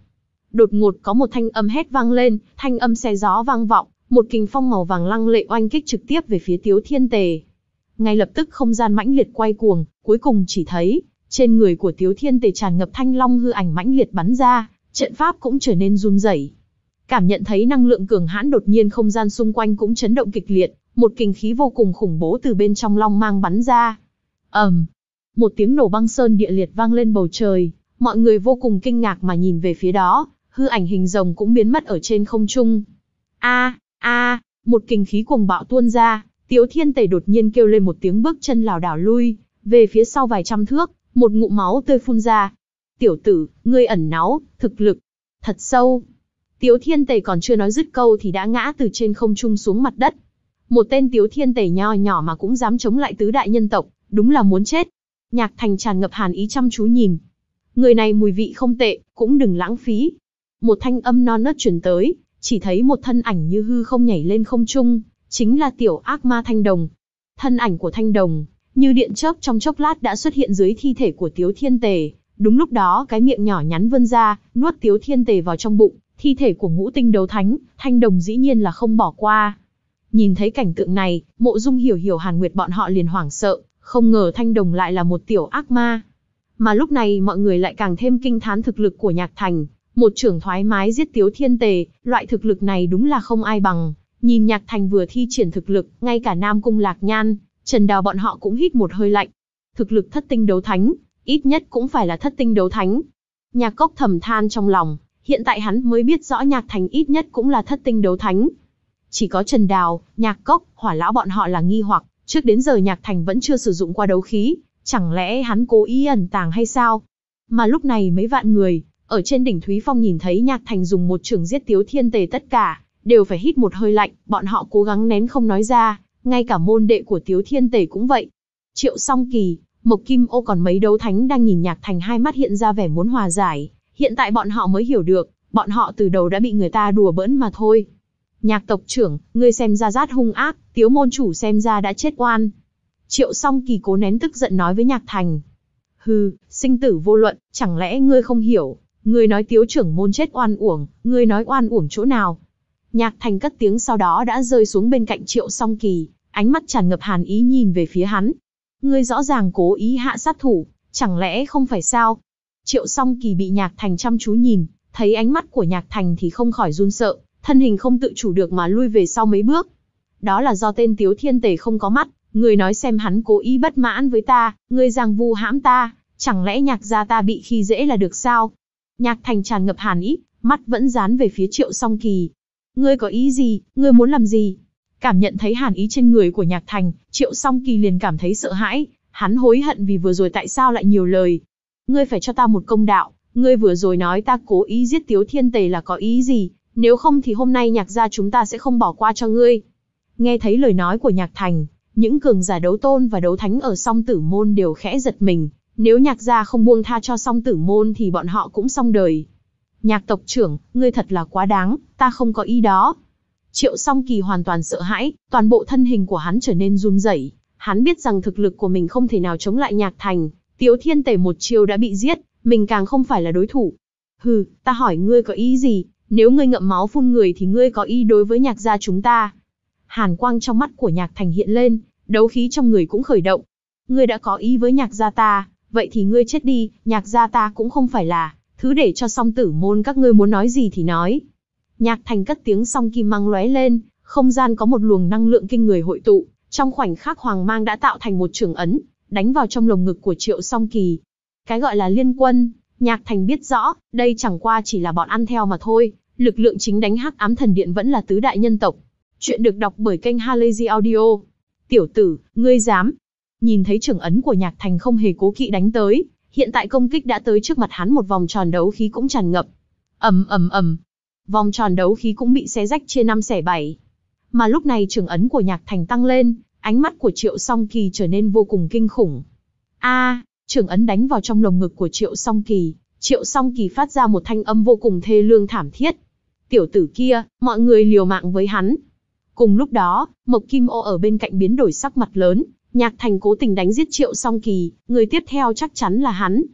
Đột ngột có một thanh âm hét vang lên, thanh âm xé gió vang vọng, một kình phong màu vàng lăng lệ oanh kích trực tiếp về phía Tiếu Thiên Tề. Ngay lập tức không gian mãnh liệt quay cuồng, cuối cùng chỉ thấy, trên người của Tiếu Thiên Tề tràn ngập thanh long hư ảnh mãnh liệt bắn ra, trận pháp cũng trở nên run rẩy. Cảm nhận thấy năng lượng cường hãn đột nhiên không gian xung quanh cũng chấn động kịch liệt, một kình khí vô cùng khủng bố từ bên trong long mang bắn ra. ầm, um, một tiếng nổ băng sơn địa liệt vang lên bầu trời, mọi người vô cùng kinh ngạc mà nhìn về phía đó, hư ảnh hình rồng cũng biến mất ở trên không trung. A, a, một kình khí cuồng bạo tuôn ra, Tiếu Thiên Tề đột nhiên kêu lên một tiếng bước chân lảo đảo lui, về phía sau vài trăm thước, một ngụm máu tươi phun ra. Tiểu tử, ngươi ẩn náu, thực lực thật sâu. Tiếu Thiên Tề còn chưa nói dứt câu thì đã ngã từ trên không trung xuống mặt đất. Một tên Tiếu Thiên Tề nho nhỏ mà cũng dám chống lại tứ đại nhân tộc, đúng là muốn chết. Nhạc Thành tràn ngập hàn ý chăm chú nhìn. Người này mùi vị không tệ, cũng đừng lãng phí. Một thanh âm non nớt truyền tới, chỉ thấy một thân ảnh như hư không nhảy lên không trung, chính là tiểu ác ma Thanh Đồng. Thân ảnh của Thanh Đồng, như điện chớp trong chốc lát đã xuất hiện dưới thi thể của Tiếu Thiên Tề. Đúng lúc đó cái miệng nhỏ nhắn vươn ra, nuốt Tiếu Thiên Tề vào trong bụng, thi thể của ngũ tinh đấu thánh, Thanh Đồng dĩ nhiên là không bỏ qua. Nhìn thấy cảnh tượng này, Mộ Dung Hiểu Hiểu Hàn Nguyệt bọn họ liền hoảng sợ, không ngờ Thanh Đồng lại là một tiểu ác ma. Mà lúc này mọi người lại càng thêm kinh thán thực lực của Nhạc Thành, một chưởng thoải mái giết Tiếu Thiên Tề, loại thực lực này đúng là không ai bằng. Nhìn Nhạc Thành vừa thi triển thực lực, ngay cả Nam Cung Lạc Nhan, Trần Đào bọn họ cũng hít một hơi lạnh. Thực lực thất tinh đấu thánh, ít nhất cũng phải là thất tinh đấu thánh. Nhạc Cốc thầm than trong lòng, hiện tại hắn mới biết rõ Nhạc Thành ít nhất cũng là thất tinh đấu thánh. Chỉ có Trần Đào, Nhạc Cốc, Hỏa Lão bọn họ là nghi hoặc, trước đến giờ Nhạc Thành vẫn chưa sử dụng qua đấu khí, chẳng lẽ hắn cố ý ẩn tàng hay sao? Mà lúc này mấy vạn người, ở trên đỉnh Thúy Phong nhìn thấy Nhạc Thành dùng một chưởng giết Tiếu Thiên Tề tất cả, đều phải hít một hơi lạnh, bọn họ cố gắng nén không nói ra, ngay cả môn đệ của Tiếu Thiên Tề cũng vậy. Triệu Song Kỳ, Mộc Kim Ô còn mấy đấu thánh đang nhìn Nhạc Thành hai mắt hiện ra vẻ muốn hòa giải, hiện tại bọn họ mới hiểu được, bọn họ từ đầu đã bị người ta đùa bỡn mà thôi. Nhạc tộc trưởng, ngươi xem ra rát hung ác, Tiếu môn chủ xem ra đã chết oan. Triệu Song Kỳ cố nén tức giận nói với Nhạc Thành. Hừ, sinh tử vô luận, chẳng lẽ ngươi không hiểu, ngươi nói Tiếu trưởng môn chết oan uổng, ngươi nói oan uổng chỗ nào? Nhạc Thành cất tiếng sau đó đã rơi xuống bên cạnh Triệu Song Kỳ, ánh mắt tràn ngập hàn ý nhìn về phía hắn. Ngươi rõ ràng cố ý hạ sát thủ, chẳng lẽ không phải sao? Triệu Song Kỳ bị Nhạc Thành chăm chú nhìn, thấy ánh mắt của Nhạc Thành thì không khỏi run sợ, thân hình không tự chủ được mà lui về sau mấy bước. Đó là do tên Tiếu Thiên Tề không có mắt, ngươi nói xem hắn cố ý bất mãn với ta, ngươi giang vu hãm ta, chẳng lẽ Nhạc gia ta bị khi dễ là được sao? Nhạc Thành tràn ngập hàn ý, mắt vẫn dán về phía Triệu Song Kỳ. Ngươi có ý gì, ngươi muốn làm gì? Cảm nhận thấy hàn ý trên người của Nhạc Thành, Triệu Song Kỳ liền cảm thấy sợ hãi, hắn hối hận vì vừa rồi tại sao lại nhiều lời. Ngươi phải cho ta một công đạo, ngươi vừa rồi nói ta cố ý giết Tiếu Thiên Tề là có ý gì, nếu không thì hôm nay Nhạc gia chúng ta sẽ không bỏ qua cho ngươi. Nghe thấy lời nói của Nhạc Thành, những cường giả đấu tôn và đấu thánh ở Song Tử Môn đều khẽ giật mình, nếu Nhạc gia không buông tha cho Song Tử Môn thì bọn họ cũng xong đời. Nhạc tộc trưởng, ngươi thật là quá đáng, ta không có ý đó. Triệu Song Kỳ hoàn toàn sợ hãi, toàn bộ thân hình của hắn trở nên run rẩy. Hắn biết rằng thực lực của mình không thể nào chống lại Nhạc Thành, Tiếu Thiên Tề một chiêu đã bị giết, mình càng không phải là đối thủ. Hừ, ta hỏi ngươi có ý gì, nếu ngươi ngậm máu phun người thì ngươi có ý đối với Nhạc gia chúng ta. Hàn quang trong mắt của Nhạc Thành hiện lên, đấu khí trong người cũng khởi động. Ngươi đã có ý với Nhạc gia ta, vậy thì ngươi chết đi, Nhạc gia ta cũng không phải là thứ để cho Song Tử Môn các ngươi muốn nói gì thì nói. Nhạc Thành cất tiếng song kim mang lóe lên, không gian có một luồng năng lượng kinh người hội tụ, trong khoảnh khắc hoàng mang đã tạo thành một trường ấn, đánh vào trong lồng ngực của Triệu Song Kỳ. Cái gọi là liên quân, Nhạc Thành biết rõ, đây chẳng qua chỉ là bọn ăn theo mà thôi, lực lượng chính đánh Hắc Ám Thần Điện vẫn là tứ đại nhân tộc. Chuyện được đọc bởi kênh Halazy Audio. Tiểu tử, ngươi dám? Nhìn thấy trường ấn của Nhạc Thành không hề cố kỵ đánh tới, hiện tại công kích đã tới trước mặt hắn, một vòng tròn đấu khí cũng tràn ngập. Ầm ầm ầm. Vòng tròn đấu khí cũng bị xé rách chia năm xẻ bảy. Mà lúc này trường ấn của Nhạc Thành tăng lên, ánh mắt của Triệu Song Kỳ trở nên vô cùng kinh khủng. A, à, trường ấn đánh vào trong lồng ngực của Triệu Song Kỳ, Triệu Song Kỳ phát ra một thanh âm vô cùng thê lương thảm thiết. Tiểu tử kia, mọi người liều mạng với hắn. Cùng lúc đó, Mộc Kim Ô ở bên cạnh biến đổi sắc mặt lớn, Nhạc Thành cố tình đánh giết Triệu Song Kỳ, người tiếp theo chắc chắn là hắn.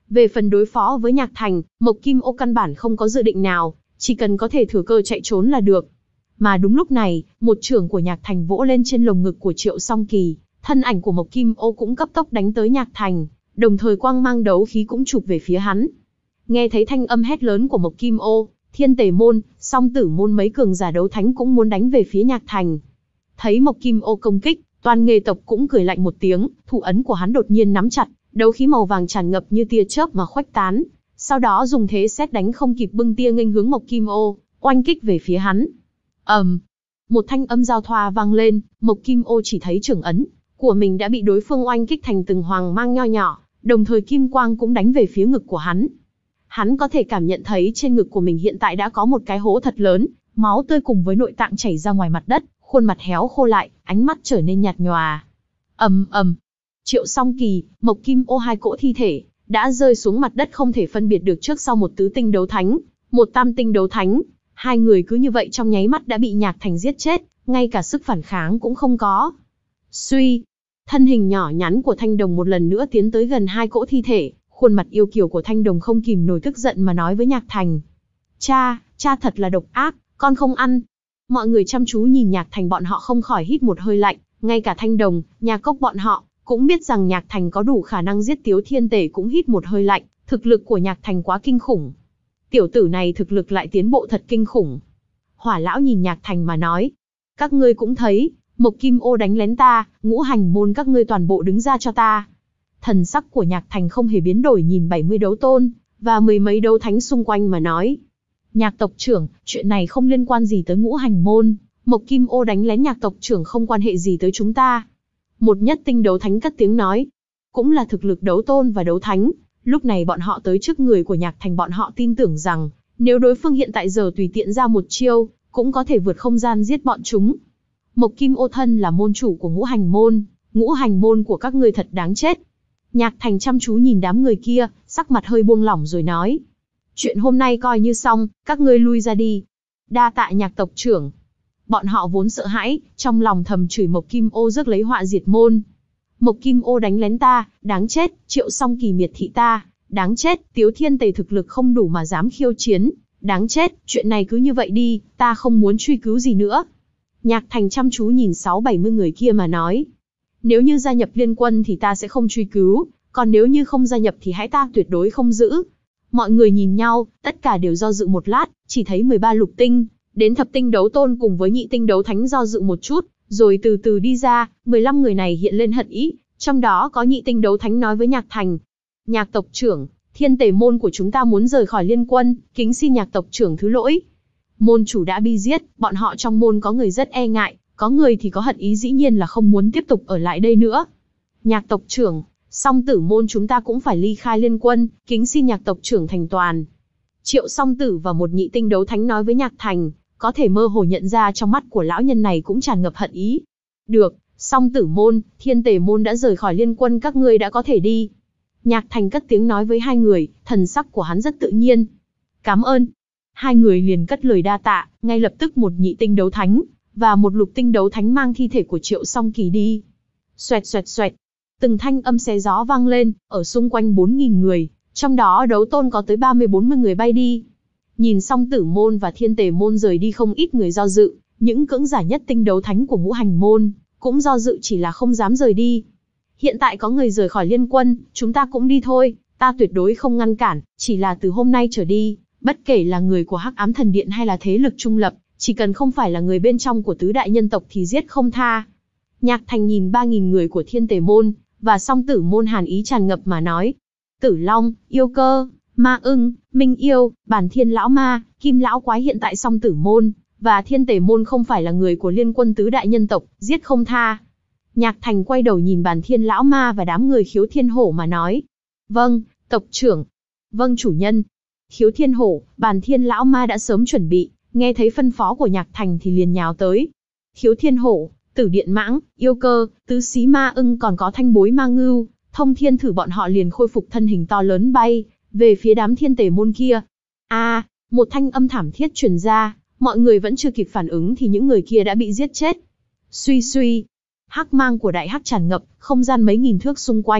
Về phần đối phó với Nhạc Thành, Mộc Kim Ô căn bản không có dự định nào, chỉ cần có thể thừa cơ chạy trốn là được. Mà đúng lúc này, một chưởng của Nhạc Thành vỗ lên trên lồng ngực của Triệu Song Kỳ, thân ảnh của Mộc Kim Ô cũng cấp tốc đánh tới Nhạc Thành, đồng thời quang mang đấu khí cũng chụp về phía hắn. Nghe thấy thanh âm hét lớn của Mộc Kim Ô, Thiên Tề môn, Song Tử môn mấy cường giả đấu thánh cũng muốn đánh về phía Nhạc Thành. Thấy Mộc Kim Ô công kích, toàn nghề tộc cũng cười lạnh một tiếng, thủ ấn của hắn đột nhiên nắm chặt, đấu khí màu vàng tràn ngập như tia chớp mà khuếch tán, sau đó dùng thế sét đánh không kịp bưng tia nghênh hướng Mộc Kim Ô, oanh kích về phía hắn. ầm, um, một thanh âm giao thoa vang lên, Mộc Kim Ô chỉ thấy trưởng ấn của mình đã bị đối phương oanh kích thành từng hoàng mang nho nhỏ, đồng thời kim quang cũng đánh về phía ngực của hắn. Hắn có thể cảm nhận thấy trên ngực của mình hiện tại đã có một cái hố thật lớn, máu tươi cùng với nội tạng chảy ra ngoài mặt đất, khuôn mặt héo khô lại, ánh mắt trở nên nhạt nhòa. ầm ầm, Triệu Song Kỳ, Mộc Kim Ô hai cỗ thi thể đã rơi xuống mặt đất không thể phân biệt được trước sau, một tứ tinh đấu thánh, một tam tinh đấu thánh, hai người cứ như vậy trong nháy mắt đã bị Nhạc Thành giết chết, ngay cả sức phản kháng cũng không có. Suy, thân hình nhỏ nhắn của Thanh Đồng một lần nữa tiến tới gần hai cỗ thi thể, khuôn mặt yêu kiều của Thanh Đồng không kìm nổi tức giận mà nói với Nhạc Thành. Cha, cha thật là độc ác, con không ăn. Mọi người chăm chú nhìn Nhạc Thành bọn họ không khỏi hít một hơi lạnh, ngay cả Thanh Đồng, Nhà Cốc bọn họ cũng biết rằng Nhạc Thành có đủ khả năng giết Tiếu Thiên Tề cũng hít một hơi lạnh, thực lực của Nhạc Thành quá kinh khủng. Tiểu tử này thực lực lại tiến bộ thật kinh khủng. Hỏa lão nhìn Nhạc Thành mà nói, các ngươi cũng thấy, Mộc Kim Ô đánh lén ta, ngũ hành môn các ngươi toàn bộ đứng ra cho ta. Thần sắc của Nhạc Thành không hề biến đổi, nhìn bảy mươi đấu tôn và mười mấy đấu thánh xung quanh mà nói. Nhạc tộc trưởng, chuyện này không liên quan gì tới ngũ hành môn, Mộc Kim Ô đánh lén Nhạc tộc trưởng không quan hệ gì tới chúng ta. Một nhất tinh đấu thánh cất tiếng nói, cũng là thực lực đấu tôn và đấu thánh, lúc này bọn họ tới trước người của Nhạc Thành, bọn họ tin tưởng rằng, nếu đối phương hiện tại giờ tùy tiện ra một chiêu, cũng có thể vượt không gian giết bọn chúng. Mộc Kim Ô thân là môn chủ của ngũ hành môn, ngũ hành môn của các ngươi thật đáng chết. Nhạc Thành chăm chú nhìn đám người kia, sắc mặt hơi buông lỏng rồi nói, chuyện hôm nay coi như xong, các ngươi lui ra đi. Đa tạ Nhạc tộc trưởng. Bọn họ vốn sợ hãi, trong lòng thầm chửi Mộc Kim Ô rước lấy họa diệt môn. Mộc Kim Ô đánh lén ta, đáng chết, Triệu Song Kỳ miệt thị ta, đáng chết, Tiếu Thiên Tề thực lực không đủ mà dám khiêu chiến, đáng chết, chuyện này cứ như vậy đi, ta không muốn truy cứu gì nữa. Nhạc Thành chăm chú nhìn sáu bảy mươi người kia mà nói, nếu như gia nhập liên quân thì ta sẽ không truy cứu, còn nếu như không gia nhập thì hãy ta tuyệt đối không giữ. Mọi người nhìn nhau, tất cả đều do dự một lát, chỉ thấy mười ba lục tinh đến thập tinh đấu tôn cùng với nhị tinh đấu thánh do dự một chút, rồi từ từ đi ra. mười lăm người này hiện lên hận ý, trong đó có nhị tinh đấu thánh nói với Nhạc Thành, Nhạc tộc trưởng, Thiên Tề môn của chúng ta muốn rời khỏi liên quân, kính xin Nhạc tộc trưởng thứ lỗi. Môn chủ đã bị giết, bọn họ trong môn có người rất e ngại, có người thì có hận ý, dĩ nhiên là không muốn tiếp tục ở lại đây nữa. Nhạc tộc trưởng, Song Tử môn chúng ta cũng phải ly khai liên quân, kính xin Nhạc tộc trưởng thành toàn. Triệu Song Tử và một nhị tinh đấu thánh nói với Nhạc Thành, có thể mơ hồ nhận ra trong mắt của lão nhân này cũng tràn ngập hận ý. Được, Song Tử môn, Thiên Tề môn đã rời khỏi liên quân, các ngươi đã có thể đi. Nhạc Thành cất tiếng nói với hai người, thần sắc của hắn rất tự nhiên. Cảm ơn. Hai người liền cất lời đa tạ, ngay lập tức một nhị tinh đấu thánh và một lục tinh đấu thánh mang thi thể của Triệu Song Kỳ đi. Xoẹt xoẹt xoẹt, từng thanh âm xé gió vang lên, ở xung quanh bốn nghìn người, trong đó đấu tôn có tới ba mươi bốn mươi người bay đi. Nhìn Song Tử môn và Thiên Tề môn rời đi, không ít người do dự, những cưỡng giả nhất tinh đấu thánh của ngũ hành môn cũng do dự, chỉ là không dám rời đi. Hiện tại có người rời khỏi liên quân, chúng ta cũng đi thôi, ta tuyệt đối không ngăn cản, chỉ là từ hôm nay trở đi, bất kể là người của Hắc Ám Thần Điện hay là thế lực trung lập, chỉ cần không phải là người bên trong của tứ đại nhân tộc thì giết không tha. Nhạc Thành nhìn ba nghìn người của Thiên Tề môn và Song Tử môn hàn ý tràn ngập mà nói, Tử Long, Yêu Cơ, Ma Ưng, Minh Yêu, Bản Thiên lão ma, Kim lão quái hiện tại Song Tử môn và Thiên Tề môn không phải là người của liên quân tứ đại nhân tộc, giết không tha. Nhạc Thành quay đầu nhìn Bản Thiên lão ma và đám người Khiếu Thiên Hổ mà nói, vâng, tộc trưởng. Vâng chủ nhân. Khiếu Thiên Hổ, Bản Thiên lão ma đã sớm chuẩn bị, nghe thấy phân phó của Nhạc Thành thì liền nhào tới. Khiếu Thiên Hổ, Tử Điện Mãng, Yêu Cơ, Tứ Xí Ma Ưng còn có Thanh Bối Ma Ngưu, Thông Thiên Thử bọn họ liền khôi phục thân hình to lớn bay về phía đám Thiên Tề môn kia. A, à, một thanh âm thảm thiết truyền ra, mọi người vẫn chưa kịp phản ứng thì những người kia đã bị giết chết. Suy suy, hắc mang của đại hắc tràn ngập, không gian mấy nghìn thước xung quanh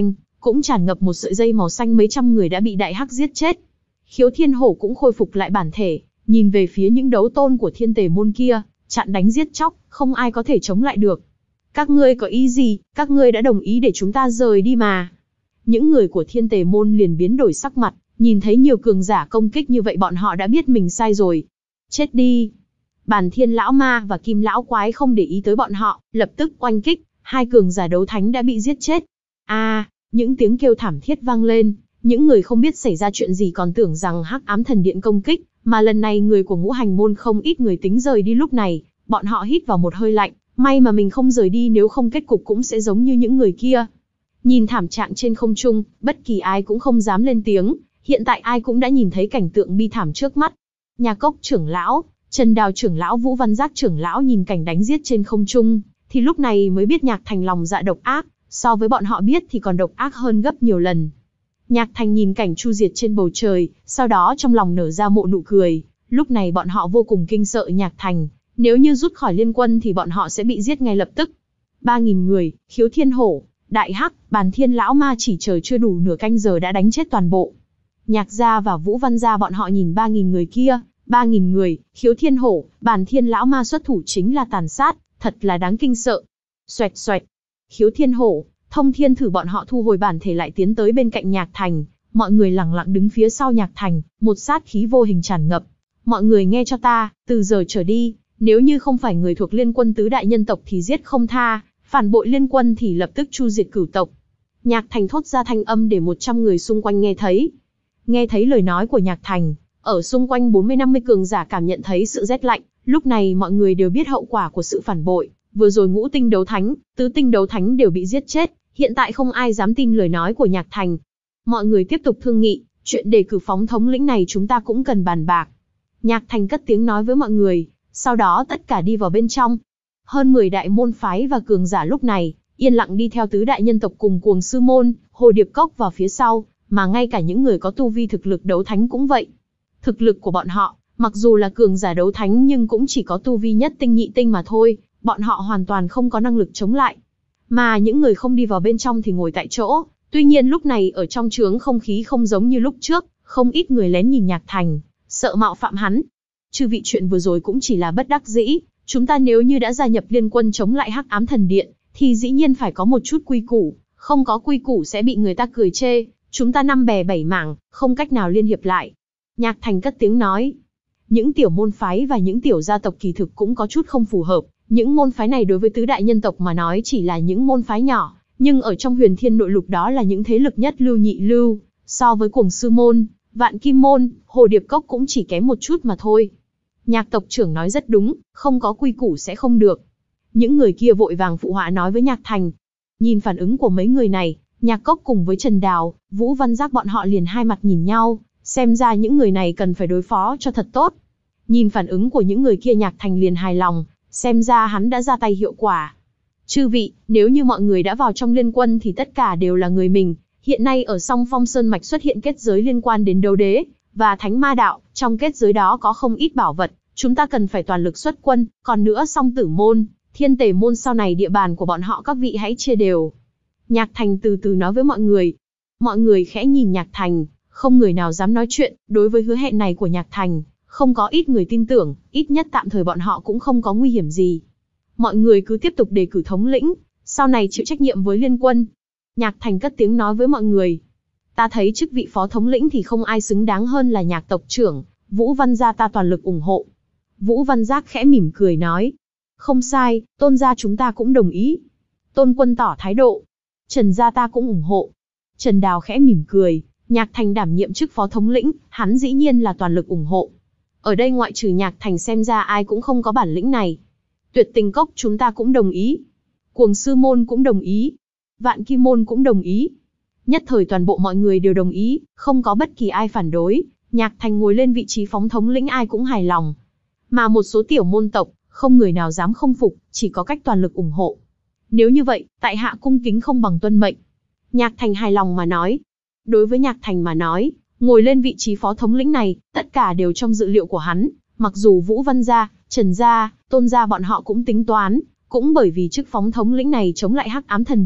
cũng tràn ngập một sợi dây màu xanh, mấy trăm người đã bị đại hắc giết chết. Khiếu Thiên Hổ cũng khôi phục lại bản thể, nhìn về phía những đấu tôn của Thiên Tề môn kia, chặn đánh giết chóc, không ai có thể chống lại được. Các ngươi có ý gì, các ngươi đã đồng ý để chúng ta rời đi mà. Những người của Thiên Tề môn liền biến đổi sắc mặt, nhìn thấy nhiều cường giả công kích như vậy bọn họ đã biết mình sai rồi. Chết đi. Bàn Thiên lão ma và Kim lão quái không để ý tới bọn họ, lập tức oanh kích, hai cường giả đấu thánh đã bị giết chết. A, à, những tiếng kêu thảm thiết vang lên, những người không biết xảy ra chuyện gì còn tưởng rằng Hắc Ám Thần Điện công kích, mà lần này người của Ngũ Hành môn không ít người tính rời đi. Lúc này, bọn họ hít vào một hơi lạnh, may mà mình không rời đi, nếu không kết cục cũng sẽ giống như những người kia. Nhìn thảm trạng trên không trung, bất kỳ ai cũng không dám lên tiếng, hiện tại ai cũng đã nhìn thấy cảnh tượng bi thảm trước mắt. Nhà Cốc trưởng lão, Trần Đào trưởng lão, Vũ Văn Giác trưởng lão nhìn cảnh đánh giết trên không trung, thì lúc này mới biết Nhạc Thành lòng dạ độc ác, so với bọn họ biết thì còn độc ác hơn gấp nhiều lần. Nhạc Thành nhìn cảnh chu diệt trên bầu trời, sau đó trong lòng nở ra một nụ cười, lúc này bọn họ vô cùng kinh sợ Nhạc Thành, nếu như rút khỏi liên quân thì bọn họ sẽ bị giết ngay lập tức. Ba nghìn người, Khiếu Thiên Hổ, Đại Hắc, Bàn Thiên lão ma chỉ chờ chưa đủ nửa canh giờ đã đánh chết toàn bộ. Nhạc gia và Vũ Văn gia bọn họ nhìn ba nghìn người kia, ba nghìn người, Khiếu Thiên Hổ, Bàn Thiên lão ma xuất thủ chính là tàn sát, thật là đáng kinh sợ. Xoẹt xoẹt, Khiếu Thiên Hổ, Thông Thiên Thử bọn họ thu hồi bản thể lại tiến tới bên cạnh Nhạc Thành, mọi người lặng lặng đứng phía sau Nhạc Thành, một sát khí vô hình tràn ngập. Mọi người nghe cho ta, từ giờ trở đi, nếu như không phải người thuộc liên quân tứ đại nhân tộc thì giết không tha, phản bội liên quân thì lập tức chu diệt cửu tộc. Nhạc Thành thốt ra thanh âm để một trăm người xung quanh nghe thấy. Nghe thấy lời nói của Nhạc Thành, ở xung quanh bốn mươi năm mươi cường giả cảm nhận thấy sự rét lạnh, lúc này mọi người đều biết hậu quả của sự phản bội, vừa rồi ngũ tinh đấu thánh, tứ tinh đấu thánh đều bị giết chết, hiện tại không ai dám tin lời nói của Nhạc Thành. Mọi người tiếp tục thương nghị, chuyện đề cử phóng thống lĩnh này chúng ta cũng cần bàn bạc. Nhạc Thành cất tiếng nói với mọi người, sau đó tất cả đi vào bên trong. Hơn mười đại môn phái và cường giả lúc này, yên lặng đi theo tứ đại nhân tộc cùng Cuồng Sư môn, Hồ Điệp Cốc vào phía sau, mà ngay cả những người có tu vi thực lực đấu thánh cũng vậy. Thực lực của bọn họ, mặc dù là cường giả đấu thánh nhưng cũng chỉ có tu vi nhất tinh nhị tinh mà thôi, bọn họ hoàn toàn không có năng lực chống lại. Mà những người không đi vào bên trong thì ngồi tại chỗ, tuy nhiên lúc này ở trong trướng không khí không giống như lúc trước, không ít người lén nhìn Nhạc Thành, sợ mạo phạm hắn. Chư vị, chuyện vừa rồi cũng chỉ là bất đắc dĩ, chúng ta nếu như đã gia nhập liên quân chống lại Hắc Ám Thần Điện, thì dĩ nhiên phải có một chút quy củ, không có quy củ sẽ bị người ta cười chê, chúng ta năm bè bảy mảng, không cách nào liên hiệp lại. Nhạc Thành cất tiếng nói, những tiểu môn phái và những tiểu gia tộc kỳ thực cũng có chút không phù hợp, những môn phái này đối với tứ đại nhân tộc mà nói chỉ là những môn phái nhỏ, nhưng ở trong Huyền Thiên nội lục đó là những thế lực nhất lưu nhị lưu, so với Cuồng Sư môn, Vạn Kim môn, Hồ Điệp Cốc cũng chỉ kém một chút mà thôi. Nhạc tộc trưởng nói rất đúng, không có quy củ sẽ không được. Những người kia vội vàng phụ họa nói với Nhạc Thành. Nhìn phản ứng của mấy người này, Nhạc Cốc cùng với Trần Đào, Vũ Văn Giác bọn họ liền hai mặt nhìn nhau, xem ra những người này cần phải đối phó cho thật tốt. Nhìn phản ứng của những người kia, Nhạc Thành liền hài lòng, xem ra hắn đã ra tay hiệu quả. Chư vị, nếu như mọi người đã vào trong liên quân thì tất cả đều là người mình. Hiện nay ở Song Phong Sơn Mạch xuất hiện kết giới liên quan đến đấu đế và thánh ma đạo, trong kết giới đó có không ít bảo vật, chúng ta cần phải toàn lực xuất quân. Còn nữa, Song Tử môn, Thiên Tề môn sau này địa bàn của bọn họ các vị hãy chia đều. Nhạc Thành từ từ nói với mọi người. Mọi người khẽ nhìn Nhạc Thành, không người nào dám nói chuyện. Đối với hứa hẹn này của Nhạc Thành, không có ít người tin tưởng, ít nhất tạm thời bọn họ cũng không có nguy hiểm gì. Mọi người cứ tiếp tục đề cử thống lĩnh, sau này chịu trách nhiệm với liên quân. Nhạc Thành cất tiếng nói với mọi người. Ta thấy chức vị phó thống lĩnh thì không ai xứng đáng hơn là Nhạc tộc trưởng, Vũ Văn gia ta toàn lực ủng hộ. Vũ Văn Giác khẽ mỉm cười nói. Không sai, Tôn gia chúng ta cũng đồng ý. Tôn Quân tỏ thái độ. Trần gia ta cũng ủng hộ. Trần Đào khẽ mỉm cười, Nhạc Thành đảm nhiệm chức phó thống lĩnh, hắn dĩ nhiên là toàn lực ủng hộ. Ở đây ngoại trừ Nhạc Thành xem ra ai cũng không có bản lĩnh này. Tuyệt Tình Cốc chúng ta cũng đồng ý. Cuồng Sư môn cũng đồng ý. Vạn Kim môn cũng đồng ý. Nhất thời toàn bộ mọi người đều đồng ý, không có bất kỳ ai phản đối. Nhạc Thành ngồi lên vị trí phóng thống lĩnh ai cũng hài lòng. Mà một số tiểu môn tộc, không người nào dám không phục, chỉ có cách toàn lực ủng hộ. Nếu như vậy, tại hạ cung kính không bằng tuân mệnh. Nhạc Thành hài lòng mà nói. Đối với Nhạc Thành mà nói, ngồi lên vị trí phó thống lĩnh này, tất cả đều trong dự liệu của hắn. Mặc dù Vũ Văn gia, Trần gia, Tôn gia bọn họ cũng tính toán, cũng bởi vì chức phóng thống lĩnh này chống lại Hắc Ám Thần Điện,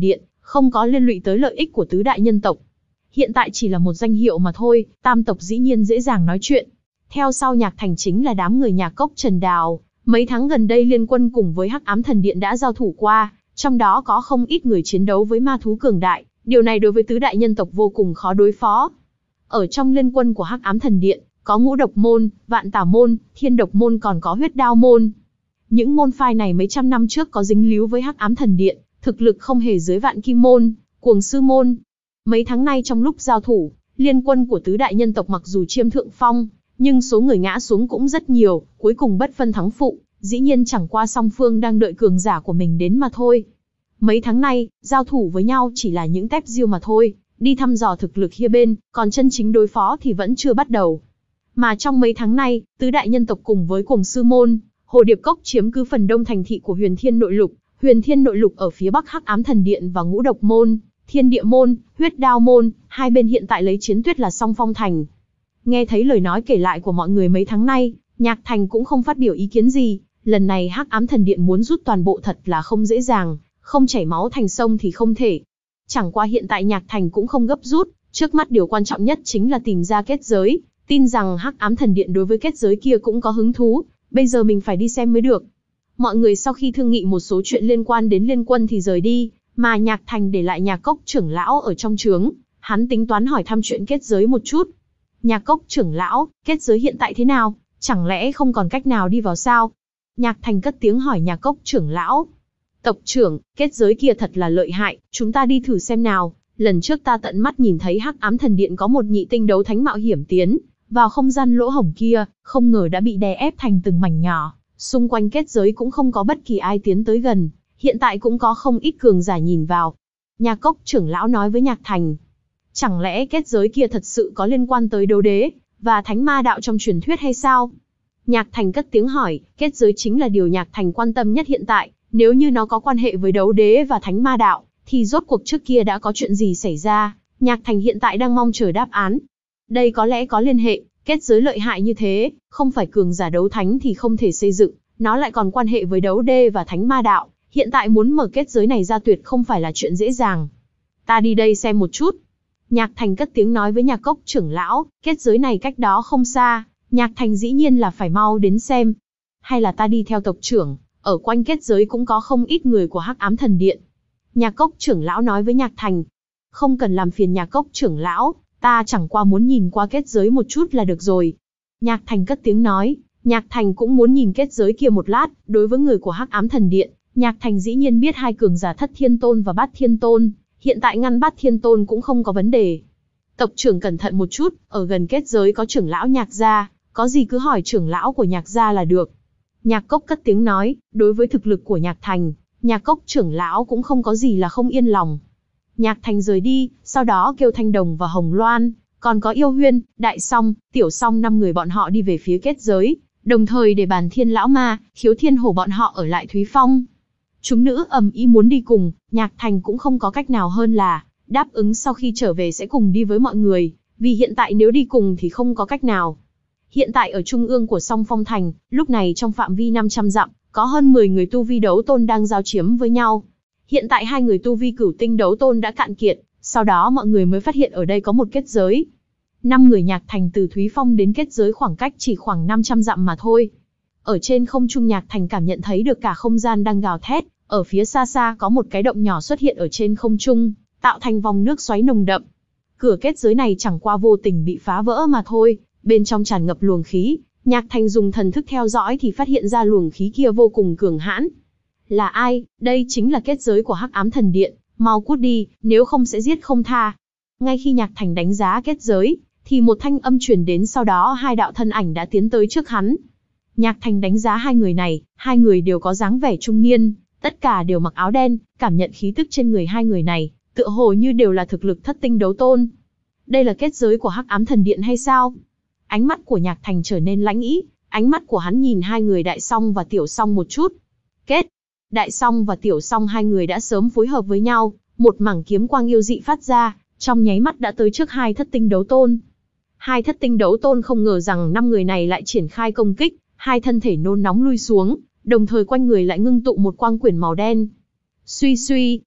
không có liên lụy tới lợi ích của tứ đại nhân tộc. Hiện tại chỉ là một danh hiệu mà thôi, tam tộc dĩ nhiên dễ dàng nói chuyện. Theo sau Nhạc Thành chính là đám người Nhạc Cốc Trần Đào. Mấy tháng gần đây Liên Quân cùng với Hắc Ám Thần Điện đã giao thủ qua, trong đó có không ít người chiến đấu với ma thú cường đại, điều này đối với tứ đại nhân tộc vô cùng khó đối phó. Ở trong Liên Quân của Hắc Ám Thần Điện, có Ngũ Độc Môn, Vạn Tà Môn, Thiên Độc Môn, còn có Huyết Đao Môn. Những môn phái này mấy trăm năm trước có dính líu với Hắc Ám Thần Điện, thực lực không hề dưới Vạn Kim Môn, Cuồng Sư Môn. Mấy tháng nay trong lúc giao thủ, Liên Quân của tứ đại nhân tộc mặc dù chiếm thượng phong, nhưng số người ngã xuống cũng rất nhiều, cuối cùng bất phân thắng phụ, dĩ nhiên chẳng qua song phương đang đợi cường giả của mình đến mà thôi. Mấy tháng nay, giao thủ với nhau chỉ là những tép diêu mà thôi, đi thăm dò thực lực hai bên, còn chân chính đối phó thì vẫn chưa bắt đầu. Mà trong mấy tháng nay, tứ đại nhân tộc cùng với Cuồng Sư Môn, Hồ Điệp Cốc chiếm cứ phần đông thành thị của Huyền Thiên Nội Lục, Huyền Thiên Nội Lục ở phía bắc Hắc Ám Thần Điện và Ngũ Độc Môn, Thiên Địa Môn, Huyết Đao Môn, hai bên hiện tại lấy chiến tuyết là song phong thành. Nghe thấy lời nói kể lại của mọi người mấy tháng nay, Nhạc Thành cũng không phát biểu ý kiến gì, lần này Hắc Ám Thần Điện muốn rút toàn bộ thật là không dễ dàng, không chảy máu thành sông thì không thể. Chẳng qua hiện tại Nhạc Thành cũng không gấp rút, trước mắt điều quan trọng nhất chính là tìm ra kết giới, tin rằng Hắc Ám Thần Điện đối với kết giới kia cũng có hứng thú, bây giờ mình phải đi xem mới được. Mọi người sau khi thương nghị một số chuyện liên quan đến Liên Quân thì rời đi, mà Nhạc Thành để lại Nhạc Cốc trưởng lão ở trong trướng, hắn tính toán hỏi thăm chuyện kết giới một chút. Nhạc Cốc trưởng lão, kết giới hiện tại thế nào, chẳng lẽ không còn cách nào đi vào sao? Nhạc Thành cất tiếng hỏi Nhạc Cốc trưởng lão. Tộc trưởng, kết giới kia thật là lợi hại, chúng ta đi thử xem nào. Lần trước ta tận mắt nhìn thấy Hắc Ám Thần Điện có một nhị tinh đấu thánh mạo hiểm tiến vào không gian lỗ hổng kia, không ngờ đã bị đè ép thành từng mảnh nhỏ, xung quanh kết giới cũng không có bất kỳ ai tiến tới gần, hiện tại cũng có không ít cường giả nhìn vào. Nhạc Cốc trưởng lão nói với Nhạc Thành. Chẳng lẽ kết giới kia thật sự có liên quan tới đấu đế và thánh ma đạo trong truyền thuyết hay sao? Nhạc Thành cất tiếng hỏi, kết giới chính là điều Nhạc Thành quan tâm nhất hiện tại, nếu như nó có quan hệ với đấu đế và thánh ma đạo, thì rốt cuộc trước kia đã có chuyện gì xảy ra? Nhạc Thành hiện tại đang mong chờ đáp án. Đây có lẽ có liên hệ, kết giới lợi hại như thế, không phải cường giả đấu thánh thì không thể xây dựng, nó lại còn quan hệ với đấu đế và thánh ma đạo, hiện tại muốn mở kết giới này ra tuyệt không phải là chuyện dễ dàng. Ta đi đây xem một chút. Nhạc Thành cất tiếng nói với Nhạc Cốc trưởng lão, kết giới này cách đó không xa, Nhạc Thành dĩ nhiên là phải mau đến xem. Hay là ta đi theo tộc trưởng, ở quanh kết giới cũng có không ít người của Hắc Ám Thần Điện. Nhạc Cốc trưởng lão nói với Nhạc Thành. Không cần làm phiền Nhạc Cốc trưởng lão, ta chẳng qua muốn nhìn qua kết giới một chút là được rồi. Nhạc Thành cất tiếng nói, Nhạc Thành cũng muốn nhìn kết giới kia một lát, đối với người của Hắc Ám Thần Điện, Nhạc Thành dĩ nhiên biết hai cường giả Thất Thiên Tôn và Bát Thiên Tôn, hiện tại ngăn Bát Thiên Tôn cũng không có vấn đề. Tộc trưởng cẩn thận một chút, ở gần kết giới có trưởng lão Nhạc gia, có gì cứ hỏi trưởng lão của Nhạc gia là được. Nhạc Cốc cất tiếng nói, đối với thực lực của Nhạc Thành, Nhạc Cốc trưởng lão cũng không có gì là không yên lòng. Nhạc Thành rời đi, sau đó kêu Thanh Đồng và Hồng Loan, còn có Yêu Huyên, Đại Song, Tiểu Song năm người bọn họ đi về phía kết giới, đồng thời để Bàn Thiên lão ma, Khiếu Thiên hổ bọn họ ở lại Thúy Phong. Chúng nữ ầm ĩ muốn đi cùng, Nhạc Thành cũng không có cách nào hơn là đáp ứng sau khi trở về sẽ cùng đi với mọi người, vì hiện tại nếu đi cùng thì không có cách nào. Hiện tại ở trung ương của Song Phong Thành, lúc này trong phạm vi năm trăm dặm, có hơn mười người tu vi đấu tôn đang giao chiếm với nhau. Hiện tại hai người tu vi cửu tinh đấu tôn đã cạn kiệt, sau đó mọi người mới phát hiện ở đây có một kết giới. Năm người Nhạc Thành từ Thúy Phong đến kết giới khoảng cách chỉ khoảng năm trăm dặm mà thôi. Ở trên không trung Nhạc Thành cảm nhận thấy được cả không gian đang gào thét, ở phía xa xa có một cái động nhỏ xuất hiện ở trên không trung, tạo thành vòng nước xoáy nồng đậm. Cửa kết giới này chẳng qua vô tình bị phá vỡ mà thôi, bên trong tràn ngập luồng khí, Nhạc Thành dùng thần thức theo dõi thì phát hiện ra luồng khí kia vô cùng cường hãn. Là ai? Đây chính là kết giới của Hắc Ám Thần Điện, mau cút đi, nếu không sẽ giết không tha. Ngay khi Nhạc Thành đánh giá kết giới, thì một thanh âm truyền đến, sau đó hai đạo thân ảnh đã tiến tới trước hắn. Nhạc Thành đánh giá hai người này, hai người đều có dáng vẻ trung niên, tất cả đều mặc áo đen, cảm nhận khí tức trên người hai người này, tựa hồ như đều là thực lực thất tinh đấu tôn. Đây là kết giới của Hắc Ám Thần Điện hay sao? Ánh mắt của Nhạc Thành trở nên lãnh ý, ánh mắt của hắn nhìn hai người Đại Song và Tiểu Song một chút. Kết! Đại Song và Tiểu Song hai người đã sớm phối hợp với nhau, một mảng kiếm quang yêu dị phát ra, trong nháy mắt đã tới trước hai thất tinh đấu tôn. Hai thất tinh đấu tôn không ngờ rằng năm người này lại triển khai công kích, hai thân thể nôn nóng lui xuống, đồng thời quanh người lại ngưng tụ một quang quyển màu đen. Suy suy,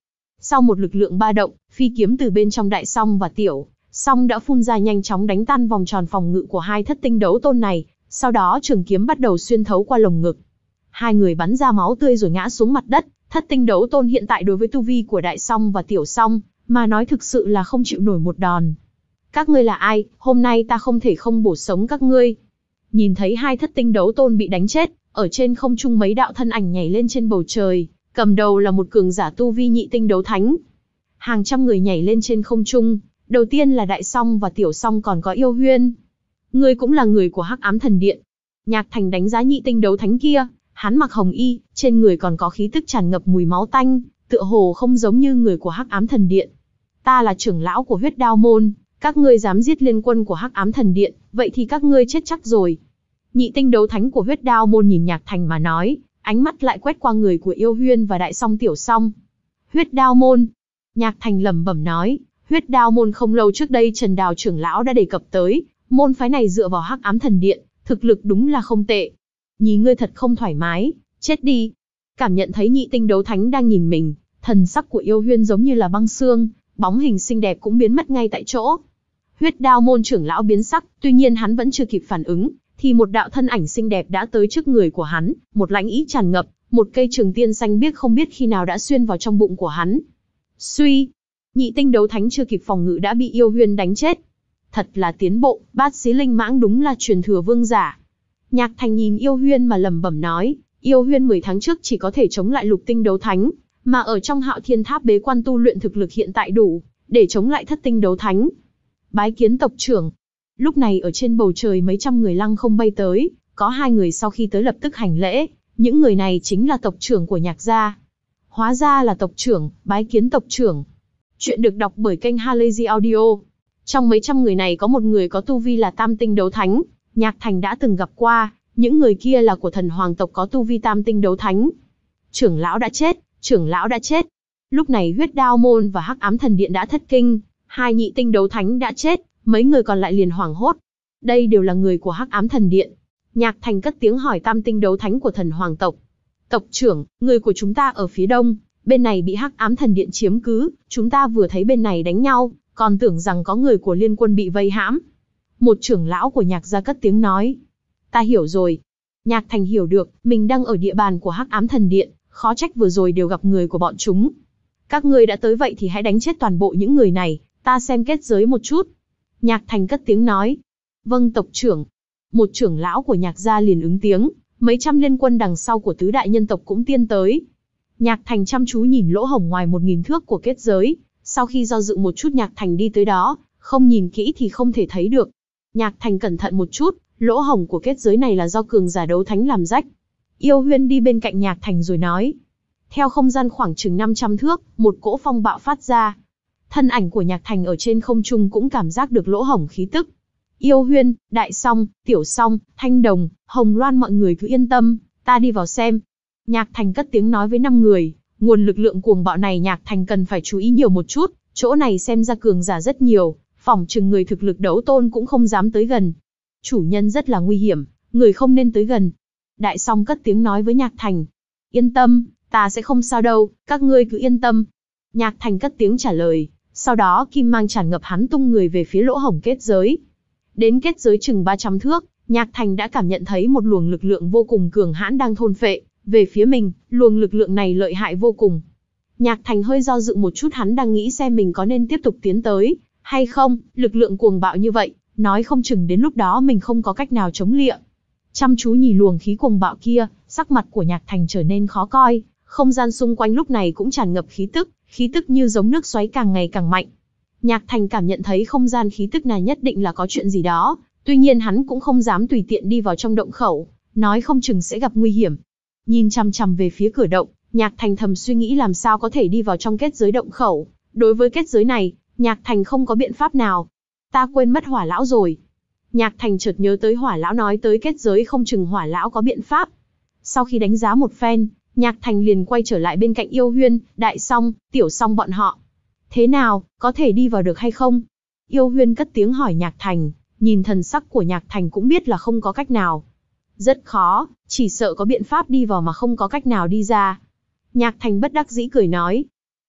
Sau một lực lượng ba động, phi kiếm từ bên trong Đại Song và Tiểu Song đã phun ra nhanh chóng đánh tan vòng tròn phòng ngự của hai thất tinh đấu tôn này, sau đó trường kiếm bắt đầu xuyên thấu qua lồng ngực. Hai người bắn ra máu tươi rồi ngã xuống mặt đất, thất tinh đấu tôn hiện tại đối với tu vi của Đại Song và Tiểu Song, mà nói thực sự là không chịu nổi một đòn. Các ngươi là ai, hôm nay ta không thể không bổ sống các ngươi. Nhìn thấy hai thất tinh đấu tôn bị đánh chết, ở trên không trung mấy đạo thân ảnh nhảy lên trên bầu trời, cầm đầu là một cường giả tu vi nhị tinh đấu thánh. Hàng trăm người nhảy lên trên không trung, đầu tiên là Đại Song và Tiểu Song còn có Yêu Huyên. Ngươi cũng là người của Hắc Ám Thần Điện. Nhạc Thành đánh giá nhị tinh đấu thánh kia, hắn mặc hồng y, trên người còn có khí tức tràn ngập mùi máu tanh, tựa hồ không giống như người của Hắc Ám Thần Điện. Ta là trưởng lão của Huyết Đao môn, các ngươi dám giết liên quân của Hắc Ám Thần Điện, vậy thì các ngươi chết chắc rồi. Nhị tinh đấu thánh của Huyết Đao môn nhìn Nhạc Thành mà nói, ánh mắt lại quét qua người của Yêu Huyên và Đại Song Tiểu Song. Huyết Đao môn. Nhạc Thành lẩm bẩm nói, Huyết Đao môn không lâu trước đây Trần Đào trưởng lão đã đề cập tới, môn phái này dựa vào Hắc Ám Thần Điện, thực lực đúng là không tệ. Nhìn ngươi thật không thoải mái, chết đi. Cảm nhận thấy nhị tinh đấu thánh đang nhìn mình, thần sắc của Yêu Huyên giống như là băng xương, bóng hình xinh đẹp cũng biến mất ngay tại chỗ. Huyết Đao môn trưởng lão biến sắc, tuy nhiên hắn vẫn chưa kịp phản ứng, thì một đạo thân ảnh xinh đẹp đã tới trước người của hắn, một lãnh ý tràn ngập, một cây trường tiên xanh biếc không biết khi nào đã xuyên vào trong bụng của hắn. Suy, nhị tinh đấu thánh chưa kịp phòng ngự đã bị Yêu Huyên đánh chết. Thật là tiến bộ, bát xí linh mãng đúng là truyền thừa vương giả. Nhạc Thành nhìn Yêu Huyên mà lẩm bẩm nói, Yêu Huyên mười tháng trước chỉ có thể chống lại lục tinh đấu thánh, mà ở trong Hạo Thiên Tháp bế quan tu luyện thực lực hiện tại đủ để chống lại thất tinh đấu thánh. Bái kiến tộc trưởng. Lúc này ở trên bầu trời mấy trăm người lăng không bay tới, có hai người sau khi tới lập tức hành lễ, những người này chính là tộc trưởng của Nhạc gia. Hóa ra là tộc trưởng, bái kiến tộc trưởng. Chuyện được đọc bởi kênh Halazy Audio. Trong mấy trăm người này có một người có tu vi là tam tinh đấu thánh, Nhạc Thành đã từng gặp qua, những người kia là của thần hoàng tộc có tu vi tam tinh đấu thánh. Trưởng lão đã chết, trưởng lão đã chết. Lúc này Huyết Đao môn và Hắc Ám Thần Điện đã thất kinh, hai nhị tinh đấu thánh đã chết, mấy người còn lại liền hoảng hốt. Đây đều là người của Hắc Ám Thần Điện. Nhạc Thành cất tiếng hỏi tam tinh đấu thánh của thần hoàng tộc. Tộc trưởng, người của chúng ta ở phía đông, bên này bị Hắc Ám Thần Điện chiếm cứ, chúng ta vừa thấy bên này đánh nhau, còn tưởng rằng có người của liên quân bị vây hãm. Một trưởng lão của Nhạc gia cất tiếng nói. Ta hiểu rồi. Nhạc Thành hiểu được, mình đang ở địa bàn của Hắc Ám Thần Điện, khó trách vừa rồi đều gặp người của bọn chúng. Các ngươi đã tới vậy thì hãy đánh chết toàn bộ những người này, ta xem kết giới một chút. Nhạc Thành cất tiếng nói. Vâng tộc trưởng. Một trưởng lão của Nhạc gia liền ứng tiếng, mấy trăm liên quân đằng sau của tứ đại nhân tộc cũng tiên tới. Nhạc Thành chăm chú nhìn lỗ hổng ngoài một nghìn thước của kết giới, sau khi do dự một chút Nhạc Thành đi tới đó, không nhìn kỹ thì không thể thấy được. Nhạc Thành cẩn thận một chút, lỗ hổng của kết giới này là do cường giả đấu thánh làm rách. Yêu Huyên đi bên cạnh Nhạc Thành rồi nói. Theo không gian khoảng chừng năm trăm thước, một cỗ phong bạo phát ra. Thân ảnh của Nhạc Thành ở trên không trung cũng cảm giác được lỗ hổng khí tức. Yêu Huyên, Đại Song, Tiểu Song, Thanh Đồng, Hồng Loan mọi người cứ yên tâm, ta đi vào xem. Nhạc Thành cất tiếng nói với năm người, nguồn lực lượng cuồng bạo này Nhạc Thành cần phải chú ý nhiều một chút, chỗ này xem ra cường giả rất nhiều, phỏng chừng người thực lực đấu tôn cũng không dám tới gần. Chủ nhân rất là nguy hiểm, người không nên tới gần. Đại Song cất tiếng nói với Nhạc Thành. Yên tâm, ta sẽ không sao đâu, các ngươi cứ yên tâm. Nhạc Thành cất tiếng trả lời, sau đó kim mang tràn ngập hắn tung người về phía lỗ hổng kết giới. Đến kết giới chừng ba trăm thước, Nhạc Thành đã cảm nhận thấy một luồng lực lượng vô cùng cường hãn đang thôn phệ về phía mình, luồng lực lượng này lợi hại vô cùng. Nhạc Thành hơi do dự một chút, hắn đang nghĩ xem mình có nên tiếp tục tiến tới hay không, lực lượng cuồng bạo như vậy, nói không chừng đến lúc đó mình không có cách nào chống lịa. Chăm chú nhìn luồng khí cuồng bạo kia, sắc mặt của Nhạc Thành trở nên khó coi, không gian xung quanh lúc này cũng tràn ngập khí tức, khí tức như giống nước xoáy càng ngày càng mạnh. Nhạc Thành cảm nhận thấy không gian khí tức này nhất định là có chuyện gì đó, tuy nhiên hắn cũng không dám tùy tiện đi vào trong động khẩu, nói không chừng sẽ gặp nguy hiểm. Nhìn chằm chằm về phía cửa động, Nhạc Thành thầm suy nghĩ làm sao có thể đi vào trong kết giới động khẩu. Đối với kết giới này, Nhạc Thành không có biện pháp nào. Ta quên mất Hỏa lão rồi. Nhạc Thành chợt nhớ tới Hỏa lão nói tới kết giới, không chừng Hỏa lão có biện pháp. Sau khi đánh giá một phen, Nhạc Thành liền quay trở lại bên cạnh Yêu Huyên, Đại Song, Tiểu Song bọn họ. Thế nào, có thể đi vào được hay không? Yêu Huyên cất tiếng hỏi Nhạc Thành, nhìn thần sắc của Nhạc Thành cũng biết là không có cách nào. Rất khó, chỉ sợ có biện pháp đi vào mà không có cách nào đi ra. Nhạc Thành bất đắc dĩ cười nói.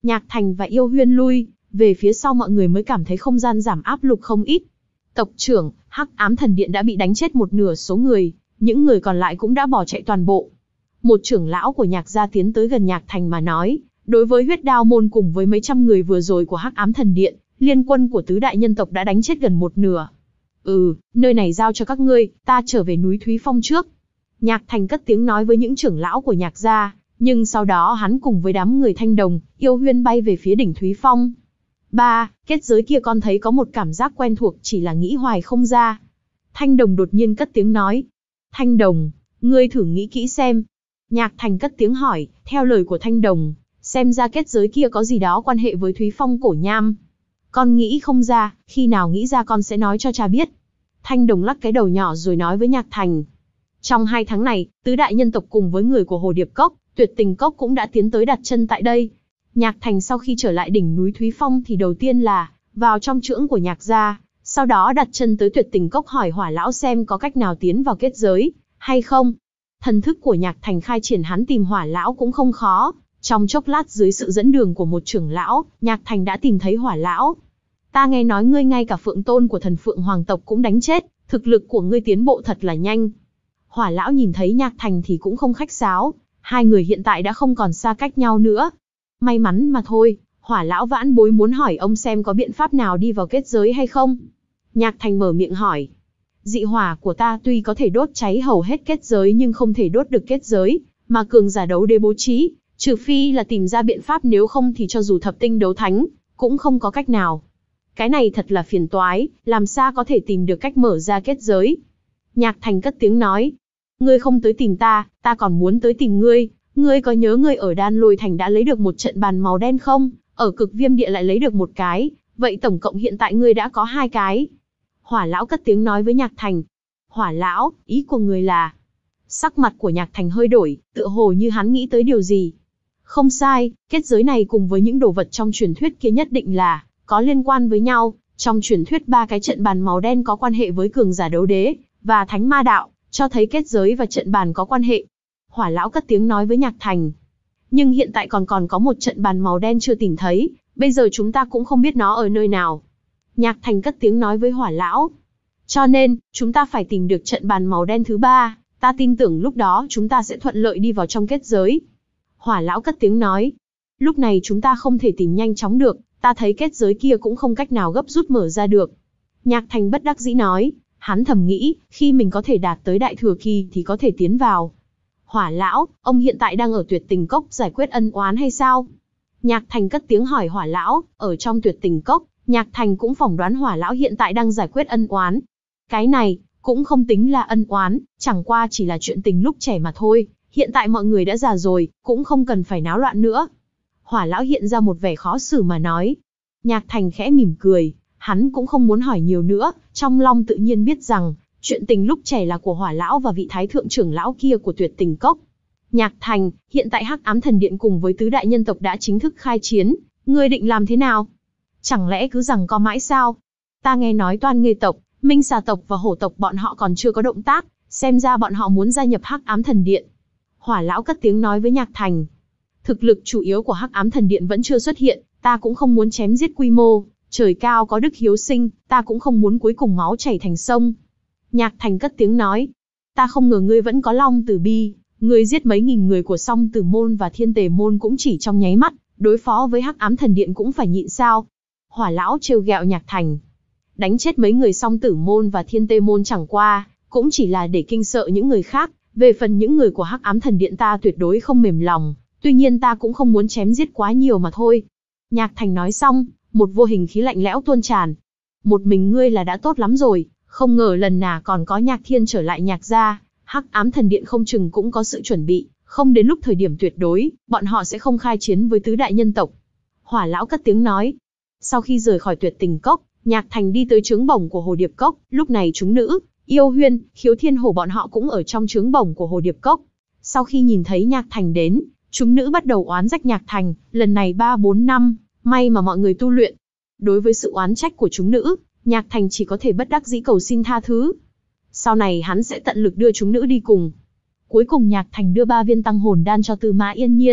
Nhạc Thành và Yêu Huyên lui về phía sau, mọi người mới cảm thấy không gian giảm áp lực không ít. Tộc trưởng, Hắc Ám Thần Điện đã bị đánh chết một nửa số người, những người còn lại cũng đã bỏ chạy toàn bộ. Một trưởng lão của Nhạc gia tiến tới gần Nhạc Thành mà nói, đối với Huyết Đao môn cùng với mấy trăm người vừa rồi của Hắc Ám Thần Điện, liên quân của tứ đại nhân tộc đã đánh chết gần một nửa. Ừ, nơi này giao cho các ngươi, ta trở về núi Thúy Phong trước. Nhạc Thành cất tiếng nói với những trưởng lão của Nhạc gia, nhưng sau đó hắn cùng với đám người Thanh Đồng, Yêu Huyên bay về phía đỉnh Thúy Phong. Ba, kết giới kia con thấy có một cảm giác quen thuộc, chỉ là nghĩ hoài không ra. Thanh Đồng đột nhiên cất tiếng nói. Thanh Đồng, ngươi thử nghĩ kỹ xem. Nhạc Thành cất tiếng hỏi, theo lời của Thanh Đồng, xem ra kết giới kia có gì đó quan hệ với Thúy Phong cổ nham. Con nghĩ không ra, khi nào nghĩ ra con sẽ nói cho cha biết. Thanh Đồng lắc cái đầu nhỏ rồi nói với Nhạc Thành. Trong hai tháng này, tứ đại nhân tộc cùng với người của Hồ Điệp Cốc, Tuyệt Tình Cốc cũng đã tiến tới đặt chân tại đây. Nhạc Thành sau khi trở lại đỉnh núi Thúy Phong thì đầu tiên là vào trong chưởng của Nhạc gia, sau đó đặt chân tới Tuyệt Tình Cốc hỏi Hỏa lão xem có cách nào tiến vào kết giới hay không. Thần thức của Nhạc Thành khai triển, hắn tìm Hỏa lão cũng không khó. Trong chốc lát dưới sự dẫn đường của một trưởng lão, Nhạc Thành đã tìm thấy Hỏa lão. Ta nghe nói ngươi ngay cả Phượng Tôn của thần Phượng Hoàng tộc cũng đánh chết, thực lực của ngươi tiến bộ thật là nhanh. Hỏa lão nhìn thấy Nhạc Thành thì cũng không khách sáo, hai người hiện tại đã không còn xa cách nhau nữa. May mắn mà thôi, Hỏa lão vãn bối muốn hỏi ông xem có biện pháp nào đi vào kết giới hay không. Nhạc Thành mở miệng hỏi. Dị hỏa của ta tuy có thể đốt cháy hầu hết kết giới nhưng không thể đốt được kết giới, mà cường giả đấu đế bố trí, trừ phi là tìm ra biện pháp, nếu không thì cho dù thập tinh đấu thánh, cũng không có cách nào. Cái này thật là phiền toái, làm sao có thể tìm được cách mở ra kết giới. Nhạc Thành cất tiếng nói. Ngươi không tới tìm ta, ta còn muốn tới tìm ngươi. Ngươi có nhớ ngươi ở Đan Lôi Thành đã lấy được một trận bàn màu đen không? Ở Cực Viêm Địa lại lấy được một cái, vậy tổng cộng hiện tại ngươi đã có hai cái. Hỏa lão cất tiếng nói với Nhạc Thành. Hỏa lão, ý của ngươi là... Sắc mặt của Nhạc Thành hơi đổi, tựa hồ như hắn nghĩ tới điều gì. Không sai, kết giới này cùng với những đồ vật trong truyền thuyết kia nhất định là có liên quan với nhau. Trong truyền thuyết ba cái trận bàn màu đen có quan hệ với cường giả đấu đế và thánh ma đạo, cho thấy kết giới và trận bàn có quan hệ. Hỏa lão cất tiếng nói với Nhạc Thành. Nhưng hiện tại còn còn có một trận bàn màu đen chưa tìm thấy, bây giờ chúng ta cũng không biết nó ở nơi nào. Nhạc Thành cất tiếng nói với Hỏa lão. Cho nên, chúng ta phải tìm được trận bàn màu đen thứ ba, ta tin tưởng lúc đó chúng ta sẽ thuận lợi đi vào trong kết giới. Hỏa lão cất tiếng nói. Lúc này chúng ta không thể tìm nhanh chóng được, ta thấy kết giới kia cũng không cách nào gấp rút mở ra được. Nhạc Thành bất đắc dĩ nói, hắn thầm nghĩ, khi mình có thể đạt tới đại thừa kỳ thì có thể tiến vào. Hỏa lão, ông hiện tại đang ở Tuyệt Tình Cốc giải quyết ân oán hay sao? Nhạc Thành cất tiếng hỏi Hỏa lão, ở trong Tuyệt Tình Cốc, Nhạc Thành cũng phỏng đoán Hỏa lão hiện tại đang giải quyết ân oán. Cái này, cũng không tính là ân oán, chẳng qua chỉ là chuyện tình lúc trẻ mà thôi, hiện tại mọi người đã già rồi, cũng không cần phải náo loạn nữa. Hỏa lão hiện ra một vẻ khó xử mà nói. Nhạc Thành khẽ mỉm cười, hắn cũng không muốn hỏi nhiều nữa, trong lòng tự nhiên biết rằng, chuyện tình lúc trẻ là của Hỏa lão và vị thái thượng trưởng lão kia của Tuyệt Tình Cốc. Nhạc Thành, hiện tại Hắc Ám Thần Điện cùng với tứ đại nhân tộc đã chính thức khai chiến, ngươi định làm thế nào? Chẳng lẽ cứ rằng co mãi sao? Ta nghe nói Toan Nghê tộc, Minh Xà tộc và Hổ tộc bọn họ còn chưa có động tác, xem ra bọn họ muốn gia nhập Hắc Ám Thần Điện. Hỏa lão cất tiếng nói với Nhạc Thành. Thực lực chủ yếu của Hắc Ám Thần Điện vẫn chưa xuất hiện, ta cũng không muốn chém giết quy mô, trời cao có đức hiếu sinh, ta cũng không muốn cuối cùng máu chảy thành sông. Nhạc Thành cất tiếng nói. Ta không ngờ ngươi vẫn có long tử bi, ngươi giết mấy nghìn người của Song Tử Môn và Thiên Tề Môn cũng chỉ trong nháy mắt, đối phó với Hắc Ám Thần Điện cũng phải nhịn sao? Hỏa lão trêu ghẹo Nhạc Thành. Đánh chết mấy người Song Tử Môn và Thiên Tề Môn chẳng qua, cũng chỉ là để kinh sợ những người khác, về phần những người của Hắc Ám Thần Điện ta tuyệt đối không mềm lòng, tuy nhiên ta cũng không muốn chém giết quá nhiều mà thôi. Nhạc Thành nói xong, một vô hình khí lạnh lẽo tuôn tràn. Một mình ngươi là đã tốt lắm rồi, không ngờ lần nào còn có Nhạc Thiên trở lại Nhạc gia, Hắc Ám Thần Điện không chừng cũng có sự chuẩn bị, không đến lúc thời điểm tuyệt đối, bọn họ sẽ không khai chiến với tứ đại nhân tộc. Hỏa lão cất tiếng nói. Sau khi rời khỏi Tuyệt Tình Cốc, Nhạc Thành đi tới trướng bổng của Hồ Điệp Cốc, lúc này chúng nữ, Yêu Huyên, Khiếu Thiên Hổ bọn họ cũng ở trong trướng bổng của Hồ Điệp Cốc. Sau khi nhìn thấy Nhạc Thành đến, chúng nữ bắt đầu oán trách Nhạc Thành, lần này ba bốn năm, may mà mọi người tu luyện. Đối với sự oán trách của chúng nữ, Nhạc Thành chỉ có thể bất đắc dĩ cầu xin tha thứ. Sau này hắn sẽ tận lực đưa chúng nữ đi cùng. Cuối cùng Nhạc Thành đưa ba viên tăng hồn đan cho Tư Mã Yên Nhiên,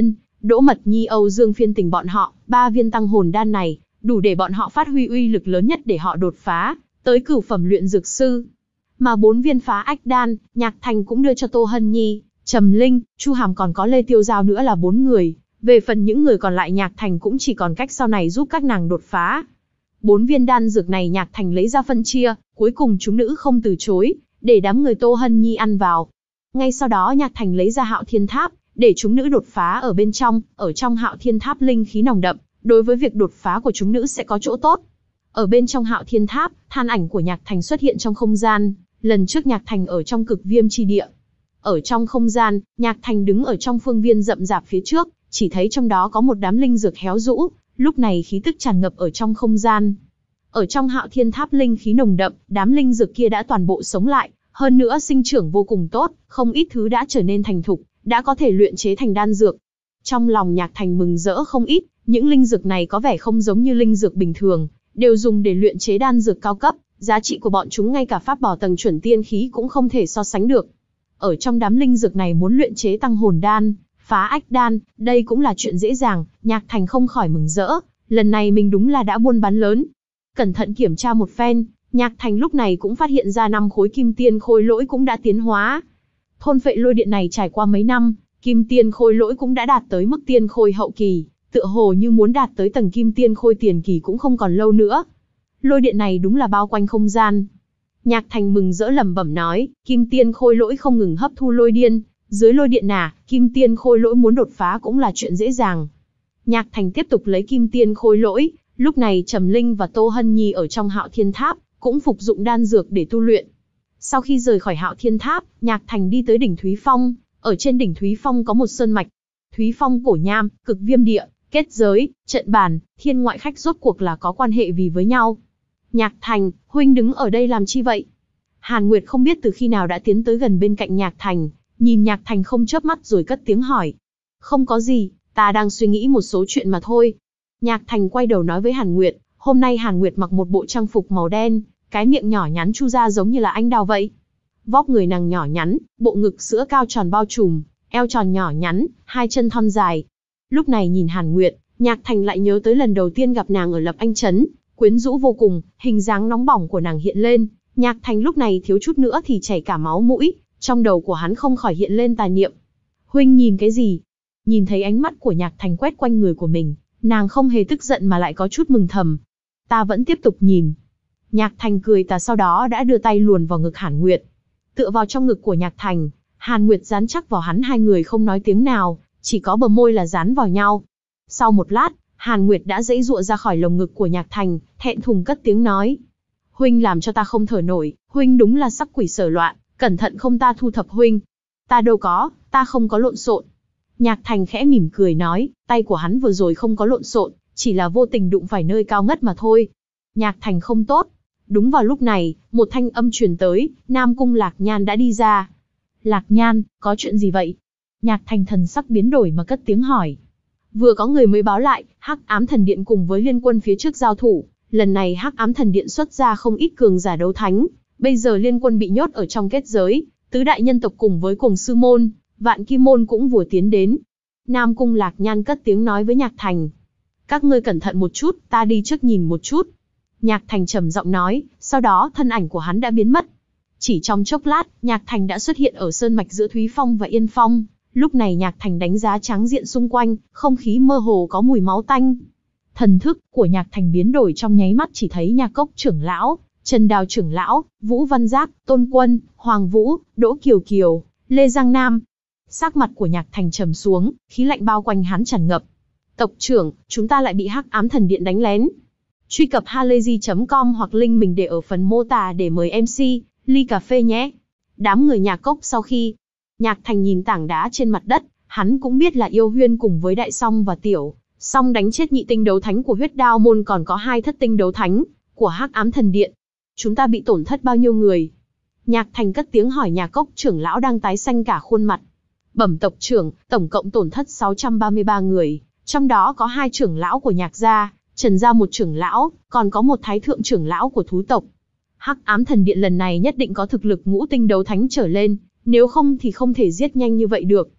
Đỗ Mật Nhi, Âu Dương Phiên Tình bọn họ, ba viên tăng hồn đan này, đủ để bọn họ phát huy uy lực lớn nhất để họ đột phá tới cửu phẩm luyện dược sư. Mà bốn viên phá ách đan, Nhạc Thành cũng đưa cho Tô Hân Nhi, Trầm Linh, Chu Hàm còn có Lê Tiêu Giao nữa là bốn người. Về phần những người còn lại, Nhạc Thành cũng chỉ còn cách sau này giúp các nàng đột phá. Bốn viên đan dược này Nhạc Thành lấy ra phân chia, cuối cùng chúng nữ không từ chối, để đám người Tô Hân Nhi ăn vào. Ngay sau đó Nhạc Thành lấy ra Hạo Thiên Tháp, để chúng nữ đột phá ở bên trong. Ở trong Hạo Thiên Tháp linh khí nồng đậm, đối với việc đột phá của chúng nữ sẽ có chỗ tốt. Ở bên trong Hạo Thiên Tháp, than ảnh của Nhạc Thành xuất hiện trong không gian. Lần trước Nhạc Thành ở trong Cực Viêm chi địa. Ở trong không gian, Nhạc Thành đứng ở trong phương viên rậm rạp phía trước, chỉ thấy trong đó có một đám linh dược héo rũ, lúc này khí tức tràn ngập ở trong không gian. Ở trong Hạo Thiên Tháp linh khí nồng đậm, đám linh dược kia đã toàn bộ sống lại, hơn nữa sinh trưởng vô cùng tốt, không ít thứ đã trở nên thành thục, đã có thể luyện chế thành đan dược. Trong lòng Nhạc Thành mừng rỡ không ít, những linh dược này có vẻ không giống như linh dược bình thường, đều dùng để luyện chế đan dược cao cấp, giá trị của bọn chúng ngay cả pháp bảo tầng chuẩn tiên khí cũng không thể so sánh được. Ở trong đám linh dược này muốn luyện chế tăng hồn đan, phá ách đan, đây cũng là chuyện dễ dàng. Nhạc Thành không khỏi mừng rỡ, lần này mình đúng là đã buôn bán lớn. Cẩn thận kiểm tra một phen, Nhạc Thành lúc này cũng phát hiện ra năm khối kim tiên khôi lỗi cũng đã tiến hóa. Thôn Phệ Lôi Điện này trải qua mấy năm, kim tiên khôi lỗi cũng đã đạt tới mức tiên khôi hậu kỳ, tựa hồ như muốn đạt tới tầng kim tiên khôi tiền kỳ cũng không còn lâu nữa. Lôi điện này đúng là bao quanh không gian. Nhạc Thành mừng rỡ lẩm bẩm nói, kim tiên khôi lỗi không ngừng hấp thu lôi điện, dưới lôi điện nà, kim tiên khôi lỗi muốn đột phá cũng là chuyện dễ dàng. Nhạc Thành tiếp tục lấy kim tiên khôi lỗi, lúc này Trầm Linh và Tô Hân Nhi ở trong Hạo Thiên Tháp, cũng phục dụng đan dược để tu luyện. Sau khi rời khỏi Hạo Thiên Tháp, Nhạc Thành đi tới đỉnh Thúy Phong, ở trên đỉnh Thúy Phong có một sơn mạch. Thúy Phong cổ nham, Cực Viêm địa, kết giới, trận bàn, thiên ngoại khách rốt cuộc là có quan hệ vì với nhau. Nhạc Thành, huynh đứng ở đây làm chi vậy? Hàn Nguyệt không biết từ khi nào đã tiến tới gần bên cạnh Nhạc Thành, nhìn Nhạc Thành không chớp mắt rồi cất tiếng hỏi. Không có gì, ta đang suy nghĩ một số chuyện mà thôi. Nhạc Thành quay đầu nói với Hàn Nguyệt, hôm nay Hàn Nguyệt mặc một bộ trang phục màu đen, cái miệng nhỏ nhắn chu ra giống như là anh đào vậy. Vóc người nàng nhỏ nhắn, bộ ngực sữa cao tròn bao trùm, eo tròn nhỏ nhắn, hai chân thon dài. Lúc này nhìn Hàn Nguyệt, Nhạc Thành lại nhớ tới lần đầu tiên gặp nàng ở Lập Anh Trấn, quyến rũ vô cùng, hình dáng nóng bỏng của nàng hiện lên. Nhạc Thành lúc này thiếu chút nữa thì chảy cả máu mũi, trong đầu của hắn không khỏi hiện lên tà niệm. Huynh nhìn cái gì? Nhìn thấy ánh mắt của Nhạc Thành quét quanh người của mình, nàng không hề tức giận mà lại có chút mừng thầm. Ta vẫn tiếp tục nhìn. Nhạc Thành cười tà, sau đó đã đưa tay luồn vào ngực Hàn Nguyệt. Tựa vào trong ngực của Nhạc Thành, Hàn Nguyệt dán chắc vào hắn, hai người không nói tiếng nào, chỉ có bờ môi là dán vào nhau. Sau một lát, Hàn Nguyệt đã giãy giụa ra khỏi lồng ngực của Nhạc Thành, thẹn thùng cất tiếng nói. Huynh làm cho ta không thở nổi, huynh đúng là sắc quỷ sở loạn, cẩn thận không ta thu thập huynh. Ta đâu có, ta không có lộn xộn. Nhạc Thành khẽ mỉm cười nói, tay của hắn vừa rồi không có lộn xộn, chỉ là vô tình đụng phải nơi cao ngất mà thôi. Nhạc Thành không tốt. Đúng vào lúc này, một thanh âm truyền tới, Nam Cung Lạc Nhan đã đi ra. Lạc Nhan, có chuyện gì vậy? Nhạc Thành thần sắc biến đổi mà cất tiếng hỏi. Vừa có người mới báo lại, Hắc Ám Thần Điện cùng với liên quân phía trước giao thủ. Lần này Hắc Ám Thần Điện xuất ra không ít cường giả đấu thánh. Bây giờ liên quân bị nhốt ở trong kết giới. Tứ đại nhân tộc cùng với Cuồng Sư Môn, Vạn Kim Môn cũng vừa tiến đến. Nam Cung Lạc Nhan cất tiếng nói với Nhạc Thành. Các ngươi cẩn thận một chút, ta đi trước nhìn một chút. Nhạc Thành trầm giọng nói, sau đó thân ảnh của hắn đã biến mất. Chỉ trong chốc lát, Nhạc Thành đã xuất hiện ở sơn mạch giữa Thúy Phong và Yên Phong. Lúc này Nhạc Thành đánh giá tráng diện xung quanh, không khí mơ hồ có mùi máu tanh. Thần thức của Nhạc Thành biến đổi trong nháy mắt, chỉ thấy Nhạc Cốc trưởng lão, Trần Đào trưởng lão, Vũ Văn Giác, Tôn Quân, Hoàng Vũ, Đỗ Kiều Kiều, Lê Giang Nam. Sắc mặt của Nhạc Thành trầm xuống, khí lạnh bao quanh hắn tràn ngập. Tộc trưởng, chúng ta lại bị Hắc Ám Thần Điện đánh lén. Truy cập halayzi chấm com hoặc link mình để ở phần mô tả để mời em xê, ly cà phê nhé. Đám người Nhạc Cốc sau khi Nhạc Thành nhìn tảng đá trên mặt đất, hắn cũng biết là Yêu Huyên cùng với Đại Song và Tiểu Song đánh chết nhị tinh đấu thánh của Huyết Đao môn, còn có hai thất tinh đấu thánh của Hắc Ám Thần Điện. Chúng ta bị tổn thất bao nhiêu người? Nhạc Thành cất tiếng hỏi. Nhạc Cốc trưởng lão đang tái xanh cả khuôn mặt. Bẩm tộc trưởng, tổng cộng tổn thất sáu trăm ba mươi ba người, trong đó có hai trưởng lão của Nhạc gia, Trần gia một trưởng lão, còn có một thái thượng trưởng lão của thú tộc. Hắc Ám Thần Điện lần này nhất định có thực lực ngũ tinh đấu thánh trở lên, nếu không thì không thể giết nhanh như vậy được.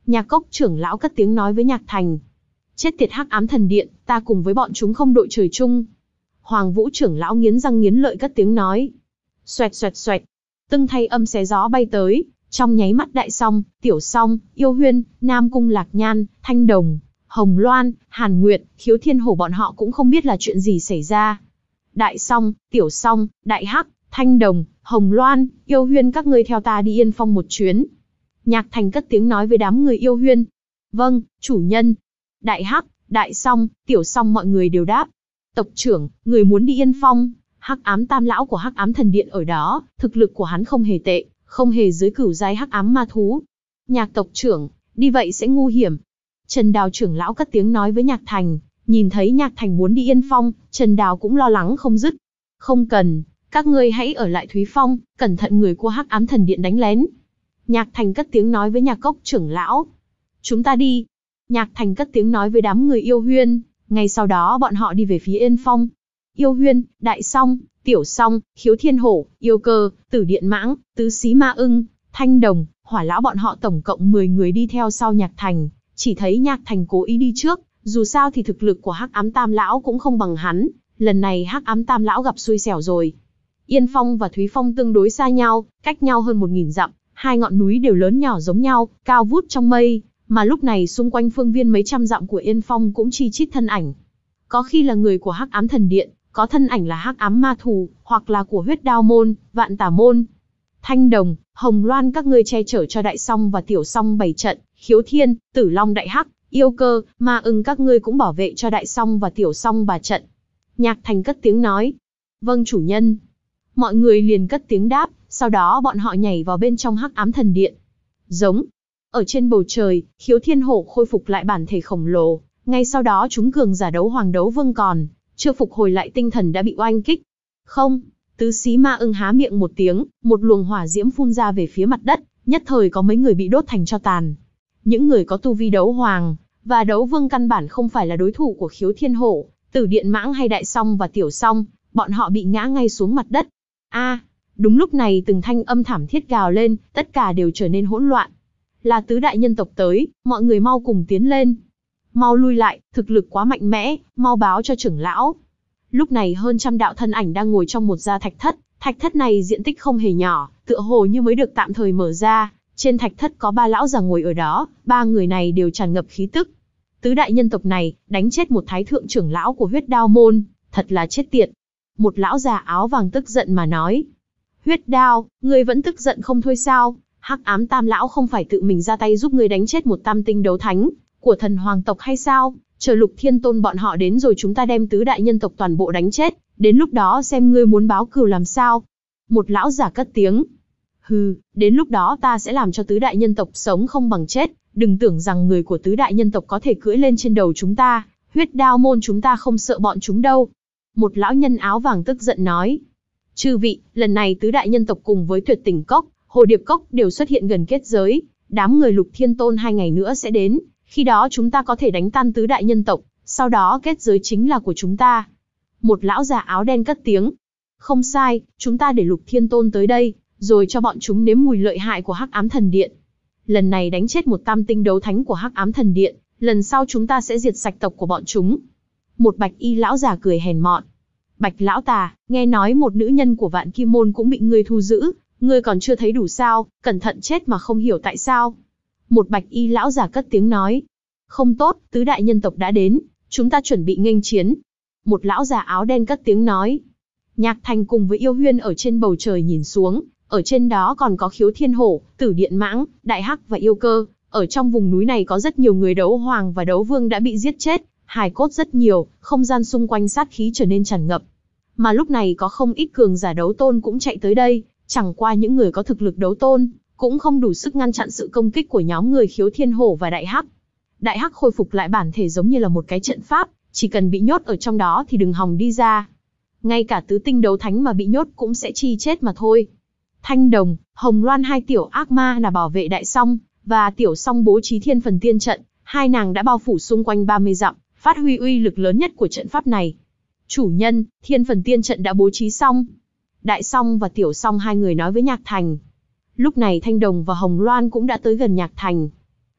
Nhạc Cốc trưởng lão cất tiếng nói với Nhạc Thành. Chết tiệt Hắc Ám Thần Điện, ta cùng với bọn chúng không đội trời chung. Hoàng Vũ trưởng lão nghiến răng nghiến lợi cất tiếng nói. Xoẹt xoẹt xoẹt, từng thay âm xé gió bay tới, trong nháy mắt Đại Song, Tiểu Song, Yêu Huyên, Nam Cung Lạc Nhan, Thanh Đồng, Hồng Loan, Hàn Nguyệt, Khiếu Thiên Hổ bọn họ cũng không biết là chuyện gì xảy ra. Đại Song, Tiểu Song, Đại Hắc, Thanh Đồng, Hồng Loan, Yêu Huyên các ngươi theo ta đi Yên Phong một chuyến. Nhạc Thành cất tiếng nói với đám người Yêu Huyên. Vâng, chủ nhân. Đại Hắc, Đại Song, Tiểu Song mọi người đều đáp. Tộc trưởng, người muốn đi Yên Phong. Hắc Ám Tam lão của Hắc Ám Thần Điện ở đó, thực lực của hắn không hề tệ, không hề dưới cửu giai Hắc Ám Ma thú. Nhạc tộc trưởng, đi vậy sẽ ngu hiểm. Trần Đào trưởng lão cất tiếng nói với Nhạc Thành, nhìn thấy Nhạc Thành muốn đi Yên Phong, Trần Đào cũng lo lắng không dứt. Không cần, các ngươi hãy ở lại Thúy Phong, cẩn thận người của Hắc Ám Thần Điện đánh lén. Nhạc Thành cất tiếng nói với Nhạc Cốc trưởng lão. Chúng ta đi. Nhạc Thành cất tiếng nói với đám người Yêu Huyên, ngay sau đó bọn họ đi về phía Yên Phong. Yêu Huyên, Đại Song, Tiểu Song, Khiếu Thiên Hổ, Yêu Cơ, Tử Điện Mãng, Tứ Xí Ma Ưng, Thanh Đồng, Hỏa lão bọn họ tổng cộng mười người đi theo sau Nhạc Thành, chỉ thấy Nhạc Thành cố ý đi trước, dù sao thì thực lực của Hắc Ám Tam lão cũng không bằng hắn, lần này Hắc Ám Tam lão gặp xui xẻo rồi. Yên Phong và Thúy Phong tương đối xa nhau, cách nhau hơn một nghìn dặm, hai ngọn núi đều lớn nhỏ giống nhau, cao vút trong mây, mà lúc này xung quanh phương viên mấy trăm dặm của Yên Phong cũng chi chít thân ảnh. Có khi là người của Hắc Ám Thần Điện, có thân ảnh là Hắc Ám Ma thù, hoặc là của Huyết Đao môn, Vạn Tà môn. Thanh Đồng, Hồng Loan các ngươi che chở cho Đại Song và Tiểu Song bày trận, Khiếu Thiên, Tử Long Đại Hắc, Yêu Cơ, Ma Ưng các ngươi cũng bảo vệ cho Đại Song và Tiểu Song bà trận. Nhạc Thành cất tiếng nói. Vâng chủ nhân. Mọi người liền cất tiếng đáp, sau đó bọn họ nhảy vào bên trong Hắc Ám Thần Điện. Giống. Ở trên bầu trời, Khiếu Thiên Hổ khôi phục lại bản thể khổng lồ, ngay sau đó chúng cường giả đấu hoàng đấu vương còn chưa phục hồi lại tinh thần đã bị oanh kích. Không, Tứ Xí Ma Ưng há miệng một tiếng, một luồng hỏa diễm phun ra về phía mặt đất, nhất thời có mấy người bị đốt thành tro tàn. Những người có tu vi đấu hoàng và đấu vương căn bản không phải là đối thủ của Khiếu Thiên Hổ, Tử Điện Mãng hay Đại Song và Tiểu Song, bọn họ bị ngã ngay xuống mặt đất. A, à, đúng lúc này từng thanh âm thảm thiết gào lên, tất cả đều trở nên hỗn loạn. Là tứ đại nhân tộc tới, mọi người mau cùng tiến lên. Mau lui lại, thực lực quá mạnh mẽ, mau báo cho trưởng lão. Lúc này hơn trăm đạo thân ảnh đang ngồi trong một gia thạch thất, thạch thất này diện tích không hề nhỏ, tựa hồ như mới được tạm thời mở ra. Trên thạch thất có ba lão già ngồi ở đó, ba người này đều tràn ngập khí tức. Tứ đại nhân tộc này, đánh chết một thái thượng trưởng lão của Huyết Đao môn, thật là chết tiệt. Một lão già áo vàng tức giận mà nói. Huyết Đao, ngươi vẫn tức giận không thôi sao? Hắc Ám Tam lão không phải tự mình ra tay giúp ngươi đánh chết một tam tinh đấu thánh của thần hoàng tộc hay sao? Chờ Lục Thiên Tôn bọn họ đến rồi chúng ta đem tứ đại nhân tộc toàn bộ đánh chết, đến lúc đó xem ngươi muốn báo cừu làm sao. Một lão giả cất tiếng. Hừ, đến lúc đó ta sẽ làm cho tứ đại nhân tộc sống không bằng chết, đừng tưởng rằng người của tứ đại nhân tộc có thể cưỡi lên trên đầu chúng ta, Huyết Đao môn chúng ta không sợ bọn chúng đâu. Một lão nhân áo vàng tức giận nói. Chư vị, lần này tứ đại nhân tộc cùng với Tuyệt Tình Cốc, Hồ Điệp Cốc đều xuất hiện gần kết giới, đám người Lục Thiên Tôn hai ngày nữa sẽ đến, khi đó chúng ta có thể đánh tan tứ đại nhân tộc, sau đó kết giới chính là của chúng ta. Một lão già áo đen cất tiếng. Không sai, chúng ta để Lục Thiên Tôn tới đây, rồi cho bọn chúng nếm mùi lợi hại của Hắc Ám Thần Điện. Lần này đánh chết một tam tinh đấu thánh của Hắc Ám Thần Điện, lần sau chúng ta sẽ diệt sạch tộc của bọn chúng. Một bạch y lão già cười hèn mọn. Bạch lão tà, nghe nói một nữ nhân của Vạn Kim môn cũng bị ngươi thu giữ, ngươi còn chưa thấy đủ sao, cẩn thận chết mà không hiểu tại sao. Một bạch y lão già cất tiếng nói. Không tốt, tứ đại nhân tộc đã đến, chúng ta chuẩn bị nghênh chiến. Một lão già áo đen cất tiếng nói. Nhạc Thành cùng với Yêu Huyên ở trên bầu trời nhìn xuống, ở trên đó còn có Khiếu Thiên Hổ, Tử Điện Mãng, Đại Hắc và Yêu Cơ. Ở trong vùng núi này có rất nhiều người đấu hoàng và đấu vương đã bị giết chết, hài cốt rất nhiều, không gian xung quanh sát khí trở nên tràn ngập. Mà lúc này có không ít cường giả đấu tôn cũng chạy tới đây, chẳng qua những người có thực lực đấu tôn, cũng không đủ sức ngăn chặn sự công kích của nhóm người Khiếu Thiên Hổ và Đại Hắc. Đại Hắc khôi phục lại bản thể giống như là một cái trận pháp, chỉ cần bị nhốt ở trong đó thì đừng hòng đi ra. Ngay cả tứ tinh đấu thánh mà bị nhốt cũng sẽ chi chết mà thôi. Thanh Đồng, Hồng Loan hai tiểu ác ma là bảo vệ Đại Song, và Tiểu Song bố trí Thiên Phần Tiên trận, hai nàng đã bao phủ xung quanh ba mươi dặm, phát huy uy lực lớn nhất của trận pháp này. Chủ nhân, Thiên Phần Tiên trận đã bố trí xong. Đại Song và Tiểu Song hai người nói với Nhạc Thành. Lúc này Thanh Đồng và Hồng Loan cũng đã tới gần Nhạc Thành.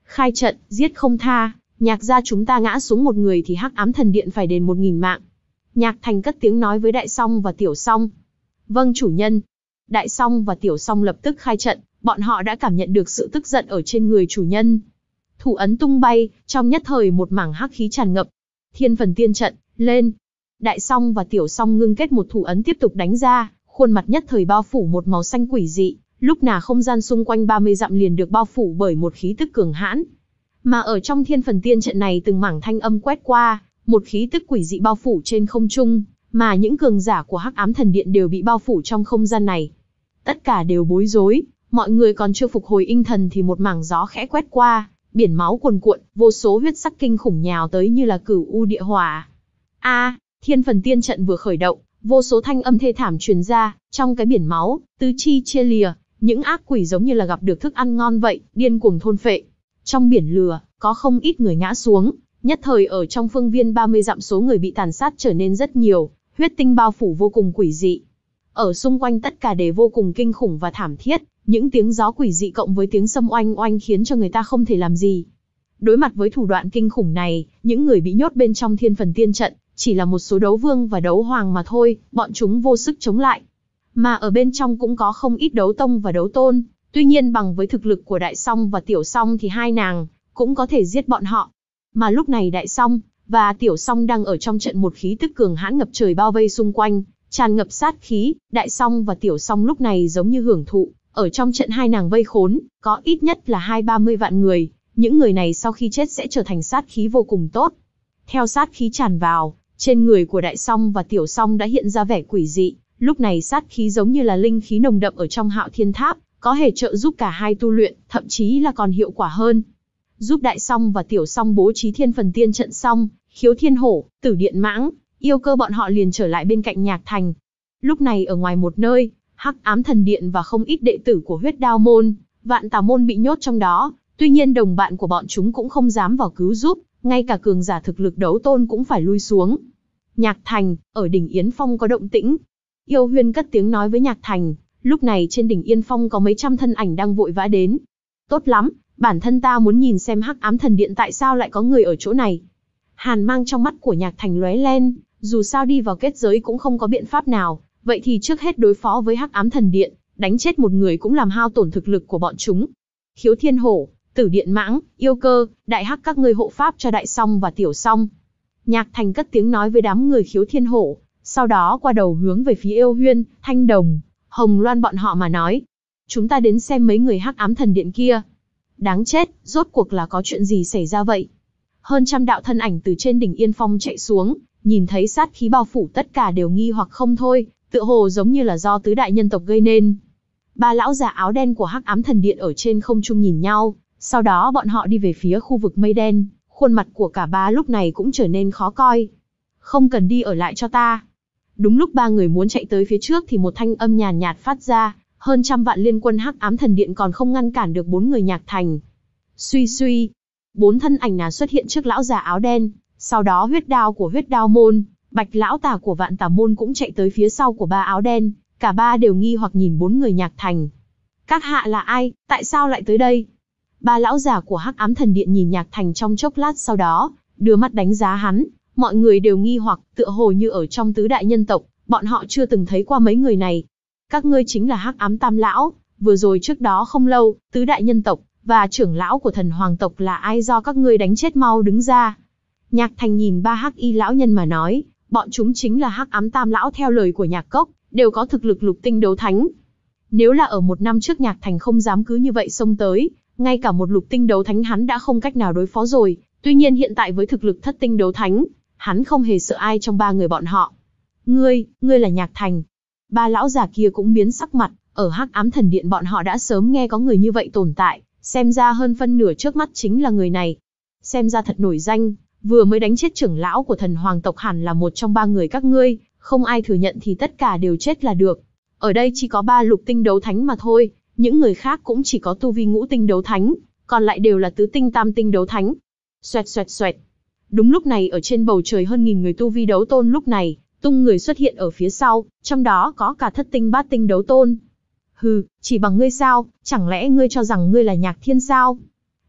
Khai trận, giết không tha, Nhạc gia chúng ta ngã xuống một người thì Hắc Ám Thần Điện phải đền một nghìn mạng. Nhạc Thành cất tiếng nói với Đại Song và Tiểu Song. Vâng chủ nhân. Đại Song và Tiểu Song lập tức khai trận, bọn họ đã cảm nhận được sự tức giận ở trên người chủ nhân. Thủ ấn tung bay, trong nhất thời một mảng hắc khí tràn ngập. Thiên Phần Tiên trận, lên. Đại Song và Tiểu Song ngưng kết một thủ ấn tiếp tục đánh ra, khuôn mặt nhất thời bao phủ một màu xanh quỷ dị, lúc nào không gian xung quanh ba mươi dặm liền được bao phủ bởi một khí tức cường hãn. Mà ở trong Thiên Phần Tiên trận này từng mảng thanh âm quét qua, một khí tức quỷ dị bao phủ trên không trung, mà những cường giả của Hắc Ám Thần Điện đều bị bao phủ trong không gian này. Tất cả đều bối rối, mọi người còn chưa phục hồi tinh thần thì một mảng gió khẽ quét qua, biển máu cuồn cuộn, vô số huyết sắc kinh khủng nhào tới như là cửu u địa hỏa. A, Thiên Phần Tiên trận vừa khởi động, vô số thanh âm thê thảm truyền ra, trong cái biển máu, tứ chi chia lìa, những ác quỷ giống như là gặp được thức ăn ngon vậy, điên cuồng thôn phệ. Trong biển lửa, có không ít người ngã xuống, nhất thời ở trong phương viên ba mươi dặm số người bị tàn sát trở nên rất nhiều, huyết tinh bao phủ vô cùng quỷ dị. Ở xung quanh tất cả đều vô cùng kinh khủng và thảm thiết, những tiếng gió quỷ dị cộng với tiếng sấm oanh oanh khiến cho người ta không thể làm gì. Đối mặt với thủ đoạn kinh khủng này, những người bị nhốt bên trong Thiên Phần Tiên trận, chỉ là một số đấu vương và đấu hoàng mà thôi, bọn chúng vô sức chống lại. Mà ở bên trong cũng có không ít đấu tông và đấu tôn, tuy nhiên bằng với thực lực của Đại Song và Tiểu Song thì hai nàng cũng có thể giết bọn họ. Mà lúc này Đại Song và Tiểu Song đang ở trong trận một khí tức cường hãn ngập trời bao vây xung quanh, tràn ngập sát khí, Đại Song và Tiểu Song lúc này giống như hưởng thụ, ở trong trận hai nàng vây khốn, có ít nhất là hai ba mươi vạn người, những người này sau khi chết sẽ trở thành sát khí vô cùng tốt. Theo sát khí tràn vào, trên người của Đại Song và Tiểu Song đã hiện ra vẻ quỷ dị, lúc này sát khí giống như là linh khí nồng đậm ở trong Hạo Thiên Tháp, có thể trợ giúp cả hai tu luyện, thậm chí là còn hiệu quả hơn. Giúp Đại Song và Tiểu Song bố trí Thiên Phần Tiên trận xong, Khiếu Thiên Hổ, Tử Điện Mãng, Yêu Cơ bọn họ liền trở lại bên cạnh Nhạc Thành. Lúc này ở ngoài một nơi, Hắc Ám Thần Điện và không ít đệ tử của Huyết Đao môn, Vạn Tà môn bị nhốt trong đó, tuy nhiên đồng bạn của bọn chúng cũng không dám vào cứu giúp, ngay cả cường giả thực lực đấu tôn cũng phải lui xuống. Nhạc Thành, ở đỉnh Yến Phong có động tĩnh. Yêu Huyên cất tiếng nói với Nhạc Thành, lúc này trên đỉnh Yên Phong có mấy trăm thân ảnh đang vội vã đến. Tốt lắm, bản thân ta muốn nhìn xem Hắc Ám Thần Điện tại sao lại có người ở chỗ này. Hàn mang trong mắt của Nhạc Thành lóe lên, dù sao đi vào kết giới cũng không có biện pháp nào, vậy thì trước hết đối phó với Hắc Ám Thần Điện, đánh chết một người cũng làm hao tổn thực lực của bọn chúng. Khiếu Thiên Hổ, Tử Điện Mãng, Yêu Cơ, Đại Hắc các ngươi hộ pháp cho Đại Song và Tiểu Song. Nhạc Thành cất tiếng nói với đám người Khiếu Thiên Hổ, sau đó qua đầu hướng về phía Yêu Huyên, Thanh Đồng, Hồng Loan bọn họ mà nói. Chúng ta đến xem mấy người Hắc Ám Thần Điện kia. Đáng chết, rốt cuộc là có chuyện gì xảy ra vậy? Hơn trăm đạo thân ảnh từ trên đỉnh Yên Phong chạy xuống, nhìn thấy sát khí bao phủ tất cả đều nghi hoặc không thôi, tựa hồ giống như là do tứ đại nhân tộc gây nên. Ba lão già áo đen của Hắc Ám Thần Điện ở trên không trung nhìn nhau, sau đó bọn họ đi về phía khu vực mây đen, khuôn mặt của cả ba lúc này cũng trở nên khó coi. Không cần đi ở lại cho ta. Đúng lúc ba người muốn chạy tới phía trước thì một thanh âm nhàn nhạt phát ra, hơn trăm vạn liên quân Hắc Ám Thần Điện còn không ngăn cản được bốn người Nhạc Thành. Suy suy, bốn thân ảnh nào xuất hiện trước lão già áo đen, sau đó Huyết Đao của Huyết Đao môn, Bạch lão tà của Vạn Tà môn cũng chạy tới phía sau của ba áo đen, cả ba đều nghi hoặc nhìn bốn người Nhạc Thành. Các hạ là ai, tại sao lại tới đây? Ba lão già của Hắc Ám Thần Điện nhìn Nhạc Thành trong chốc lát sau đó, đưa mắt đánh giá hắn, mọi người đều nghi hoặc, tựa hồ như ở trong tứ đại nhân tộc, bọn họ chưa từng thấy qua mấy người này. Các ngươi chính là Hắc Ám Tam lão, vừa rồi trước đó không lâu, tứ đại nhân tộc và trưởng lão của Thần Hoàng tộc là ai do các ngươi đánh chết, mau đứng ra. Nhạc Thành nhìn ba Hắc Y lão nhân mà nói, bọn chúng chính là Hắc Ám Tam lão theo lời của Nhạc Cốc, đều có thực lực lục tinh đấu thánh. Nếu là ở một năm trước Nhạc Thành không dám cứ như vậy xông tới, ngay cả một lục tinh đấu thánh hắn đã không cách nào đối phó rồi, tuy nhiên hiện tại với thực lực thất tinh đấu thánh, hắn không hề sợ ai trong ba người bọn họ. Ngươi, ngươi là Nhạc Thành. Ba lão già kia cũng biến sắc mặt, ở Hắc Ám Thần Điện bọn họ đã sớm nghe có người như vậy tồn tại, xem ra hơn phân nửa trước mắt chính là người này. Xem ra thật nổi danh, vừa mới đánh chết trưởng lão của Thần Hoàng tộc hẳn là một trong ba người các ngươi, không ai thừa nhận thì tất cả đều chết là được. Ở đây chỉ có ba lục tinh đấu thánh mà thôi, những người khác cũng chỉ có tu vi ngũ tinh đấu thánh, còn lại đều là tứ tinh tam tinh đấu thánh. Xoẹt xoẹt xoẹt. Đúng lúc này ở trên bầu trời hơn nghìn người tu vi đấu tôn lúc này, tung người xuất hiện ở phía sau, trong đó có cả thất tinh bát tinh đấu tôn. Hừ, chỉ bằng ngươi sao, chẳng lẽ ngươi cho rằng ngươi là Nhạc Thiên sao?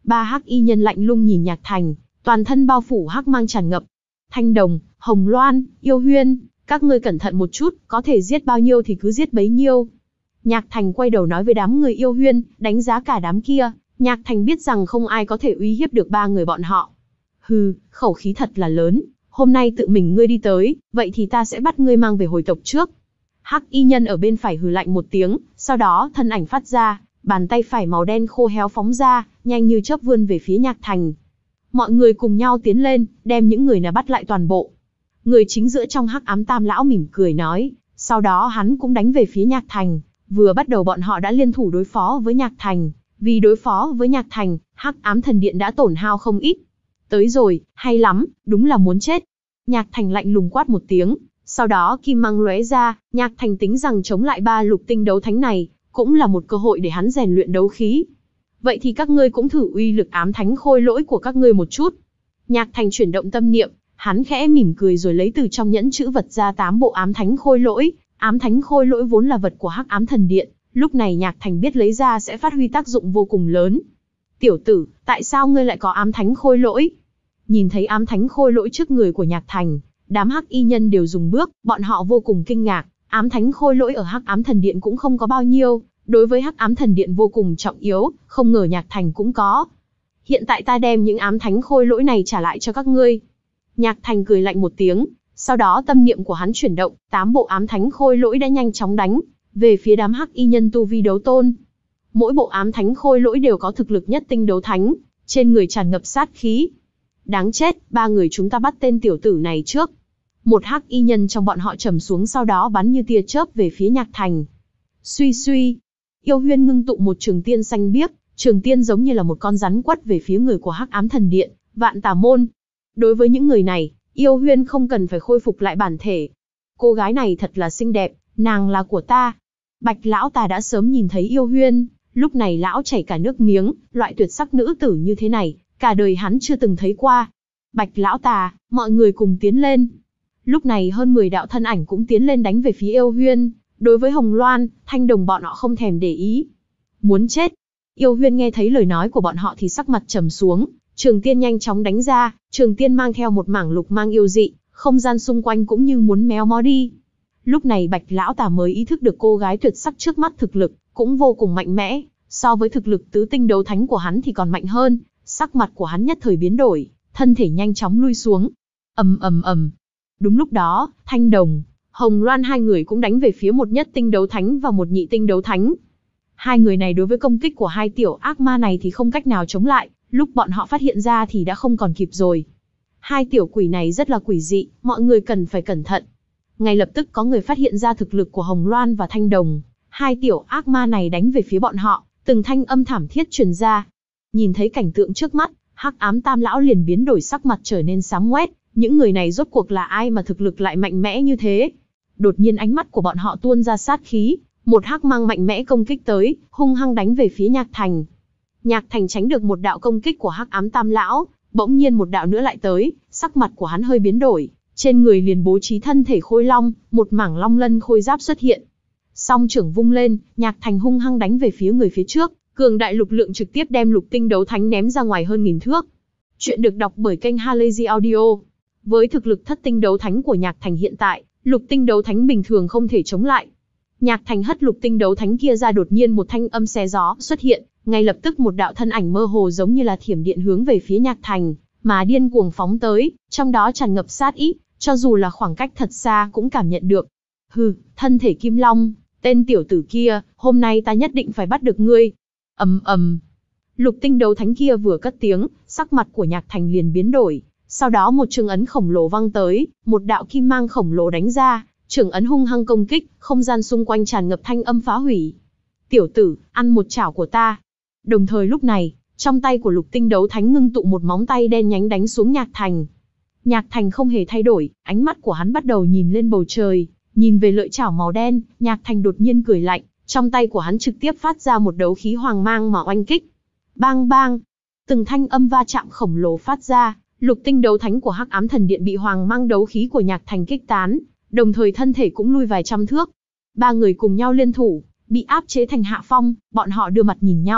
Ba hắc y nhân lạnh lùng nhìn Nhạc Thành, toàn thân bao phủ hắc mang tràn ngập. Thanh Đồng, Hồng Loan, Yêu Huyên, các ngươi cẩn thận một chút, có thể giết bao nhiêu thì cứ giết bấy nhiêu. Nhạc Thành quay đầu nói với đám người Yêu Huyên, đánh giá cả đám kia. Nhạc Thành biết rằng không ai có thể uy hiếp được ba người bọn họ. Hừ, khẩu khí thật là lớn, hôm nay tự mình ngươi đi tới, vậy thì ta sẽ bắt ngươi mang về hồi tộc trước. Hắc y nhân ở bên phải hừ lạnh một tiếng, sau đó thân ảnh phát ra, bàn tay phải màu đen khô héo phóng ra, nhanh như chớp vươn về phía Nhạc Thành. Mọi người cùng nhau tiến lên, đem những người này bắt lại toàn bộ. Người chính giữa trong hắc ám Tam lão mỉm cười nói, sau đó hắn cũng đánh về phía Nhạc Thành. Vừa bắt đầu bọn họ đã liên thủ đối phó với Nhạc Thành, vì đối phó với Nhạc Thành, hắc ám thần điện đã tổn hao không ít. Tới rồi, hay lắm, đúng là muốn chết. Nhạc Thành lạnh lùng quát một tiếng, sau đó kim mang lóe ra, Nhạc Thành tính rằng chống lại ba lục tinh đấu thánh này, cũng là một cơ hội để hắn rèn luyện đấu khí. Vậy thì các ngươi cũng thử uy lực ám thánh khôi lỗi của các ngươi một chút. Nhạc Thành chuyển động tâm niệm, hắn khẽ mỉm cười rồi lấy từ trong nhẫn chữ vật ra tám bộ ám thánh khôi lỗi. Ám thánh khôi lỗi vốn là vật của hắc ám thần điện, lúc này Nhạc Thành biết lấy ra sẽ phát huy tác dụng vô cùng lớn. Tiểu tử, tại sao ngươi lại có ám thánh khôi lỗi? Nhìn thấy ám thánh khôi lỗi trước người của Nhạc Thành, đám hắc y nhân đều dừng bước, bọn họ vô cùng kinh ngạc. Ám thánh khôi lỗi ở hắc ám thần điện cũng không có bao nhiêu, đối với hắc ám thần điện vô cùng trọng yếu, không ngờ Nhạc Thành cũng có. Hiện tại ta đem những ám thánh khôi lỗi này trả lại cho các ngươi. Nhạc Thành cười lạnh một tiếng, sau đó tâm niệm của hắn chuyển động, tám bộ ám thánh khôi lỗi đã nhanh chóng đánh về phía đám hắc y nhân tu vi đấu tôn. Mỗi bộ ám thánh khôi lỗi đều có thực lực nhất tinh đấu thánh, trên người tràn ngập sát khí. Đáng chết, ba người chúng ta bắt tên tiểu tử này trước. Một hắc y nhân trong bọn họ trầm xuống sau đó bắn như tia chớp về phía Nhạc Thành. Suy suy, Yêu Huyên ngưng tụ một trường tiên xanh biếc, trường tiên giống như là một con rắn quất về phía người của hắc ám thần điện, Vạn Tà môn. Đối với những người này, Yêu Huyên không cần phải khôi phục lại bản thể. Cô gái này thật là xinh đẹp, nàng là của ta. Bạch lão tà đã sớm nhìn thấy Yêu Huyên, lúc này lão chảy cả nước miếng, loại tuyệt sắc nữ tử như thế này, cả đời hắn chưa từng thấy qua. Bạch lão tà, mọi người cùng tiến lên. Lúc này hơn mười đạo thân ảnh cũng tiến lên đánh về phía Yêu Huyên, đối với Hồng Loan, Thanh Đồng bọn họ không thèm để ý. Muốn chết. Yêu Huyên nghe thấy lời nói của bọn họ thì sắc mặt trầm xuống, trường tiên nhanh chóng đánh ra, trường tiên mang theo một mảng lục mang yêu dị, không gian xung quanh cũng như muốn méo mó đi. Lúc này Bạch lão tà mới ý thức được cô gái tuyệt sắc trước mắt thực lực cũng vô cùng mạnh mẽ, so với thực lực tứ tinh đấu thánh của hắn thì còn mạnh hơn. Sắc mặt của hắn nhất thời biến đổi, thân thể nhanh chóng lui xuống. Ầm ầm ầm. Đúng lúc đó, Thanh Đồng, Hồng Loan hai người cũng đánh về phía một nhất tinh đấu thánh và một nhị tinh đấu thánh. Hai người này đối với công kích của hai tiểu ác ma này thì không cách nào chống lại, lúc bọn họ phát hiện ra thì đã không còn kịp rồi. Hai tiểu quỷ này rất là quỷ dị, mọi người cần phải cẩn thận. Ngay lập tức có người phát hiện ra thực lực của Hồng Loan và Thanh Đồng. Hai tiểu ác ma này đánh về phía bọn họ, từng thanh âm thảm thiết truyền ra. Nhìn thấy cảnh tượng trước mắt, hắc ám Tam lão liền biến đổi sắc mặt trở nên xám ngoét. Những người này rốt cuộc là ai mà thực lực lại mạnh mẽ như thế? Đột nhiên ánh mắt của bọn họ tuôn ra sát khí, một hắc mang mạnh mẽ công kích tới, hung hăng đánh về phía Nhạc Thành. Nhạc Thành tránh được một đạo công kích của hắc ám Tam lão, bỗng nhiên một đạo nữa lại tới, sắc mặt của hắn hơi biến đổi, trên người liền bố trí thân thể khôi long, một mảng long lân khôi giáp xuất hiện. Song trưởng vung lên, Nhạc Thành hung hăng đánh về phía người phía trước, cường đại lục lượng trực tiếp đem lục tinh đấu thánh ném ra ngoài hơn nghìn thước. Chuyện được đọc bởi kênh Halazy Audio. Với thực lực thất tinh đấu thánh của Nhạc Thành hiện tại, lục tinh đấu thánh bình thường không thể chống lại. Nhạc Thành hất lục tinh đấu thánh kia ra, đột nhiên một thanh âm xé gió xuất hiện, ngay lập tức một đạo thân ảnh mơ hồ giống như là thiểm điện hướng về phía Nhạc Thành, mà điên cuồng phóng tới, trong đó tràn ngập sát ý, cho dù là khoảng cách thật xa cũng cảm nhận được. Hừ, thân thể kim long, tên tiểu tử kia, hôm nay ta nhất định phải bắt được ngươi. Ầm ầm. Lục tinh đấu thánh kia vừa cất tiếng, sắc mặt của Nhạc Thành liền biến đổi. Sau đó một trường ấn khổng lồ văng tới, một đạo kim mang khổng lồ đánh ra, trường ấn hung hăng công kích, không gian xung quanh tràn ngập thanh âm phá hủy. Tiểu tử, ăn một chảo của ta. Đồng thời lúc này, trong tay của lục tinh đấu thánh ngưng tụ một móng tay đen nhánh đánh xuống Nhạc Thành. Nhạc Thành không hề thay đổi, ánh mắt của hắn bắt đầu nhìn lên bầu trời, nhìn về lợi chảo màu đen, Nhạc Thành đột nhiên cười lạnh, trong tay của hắn trực tiếp phát ra một đấu khí hoàng mang mà oanh kích. Bang bang, từng thanh âm va chạm khổng lồ phát ra. Lục tinh đấu thánh của hắc ám thần điện bị hoàng mang đấu khí của Nhạc Thành kích tán, đồng thời thân thể cũng lui vài trăm thước. Ba người cùng nhau liên thủ, bị áp chế thành hạ phong, bọn họ đưa mặt nhìn nhau,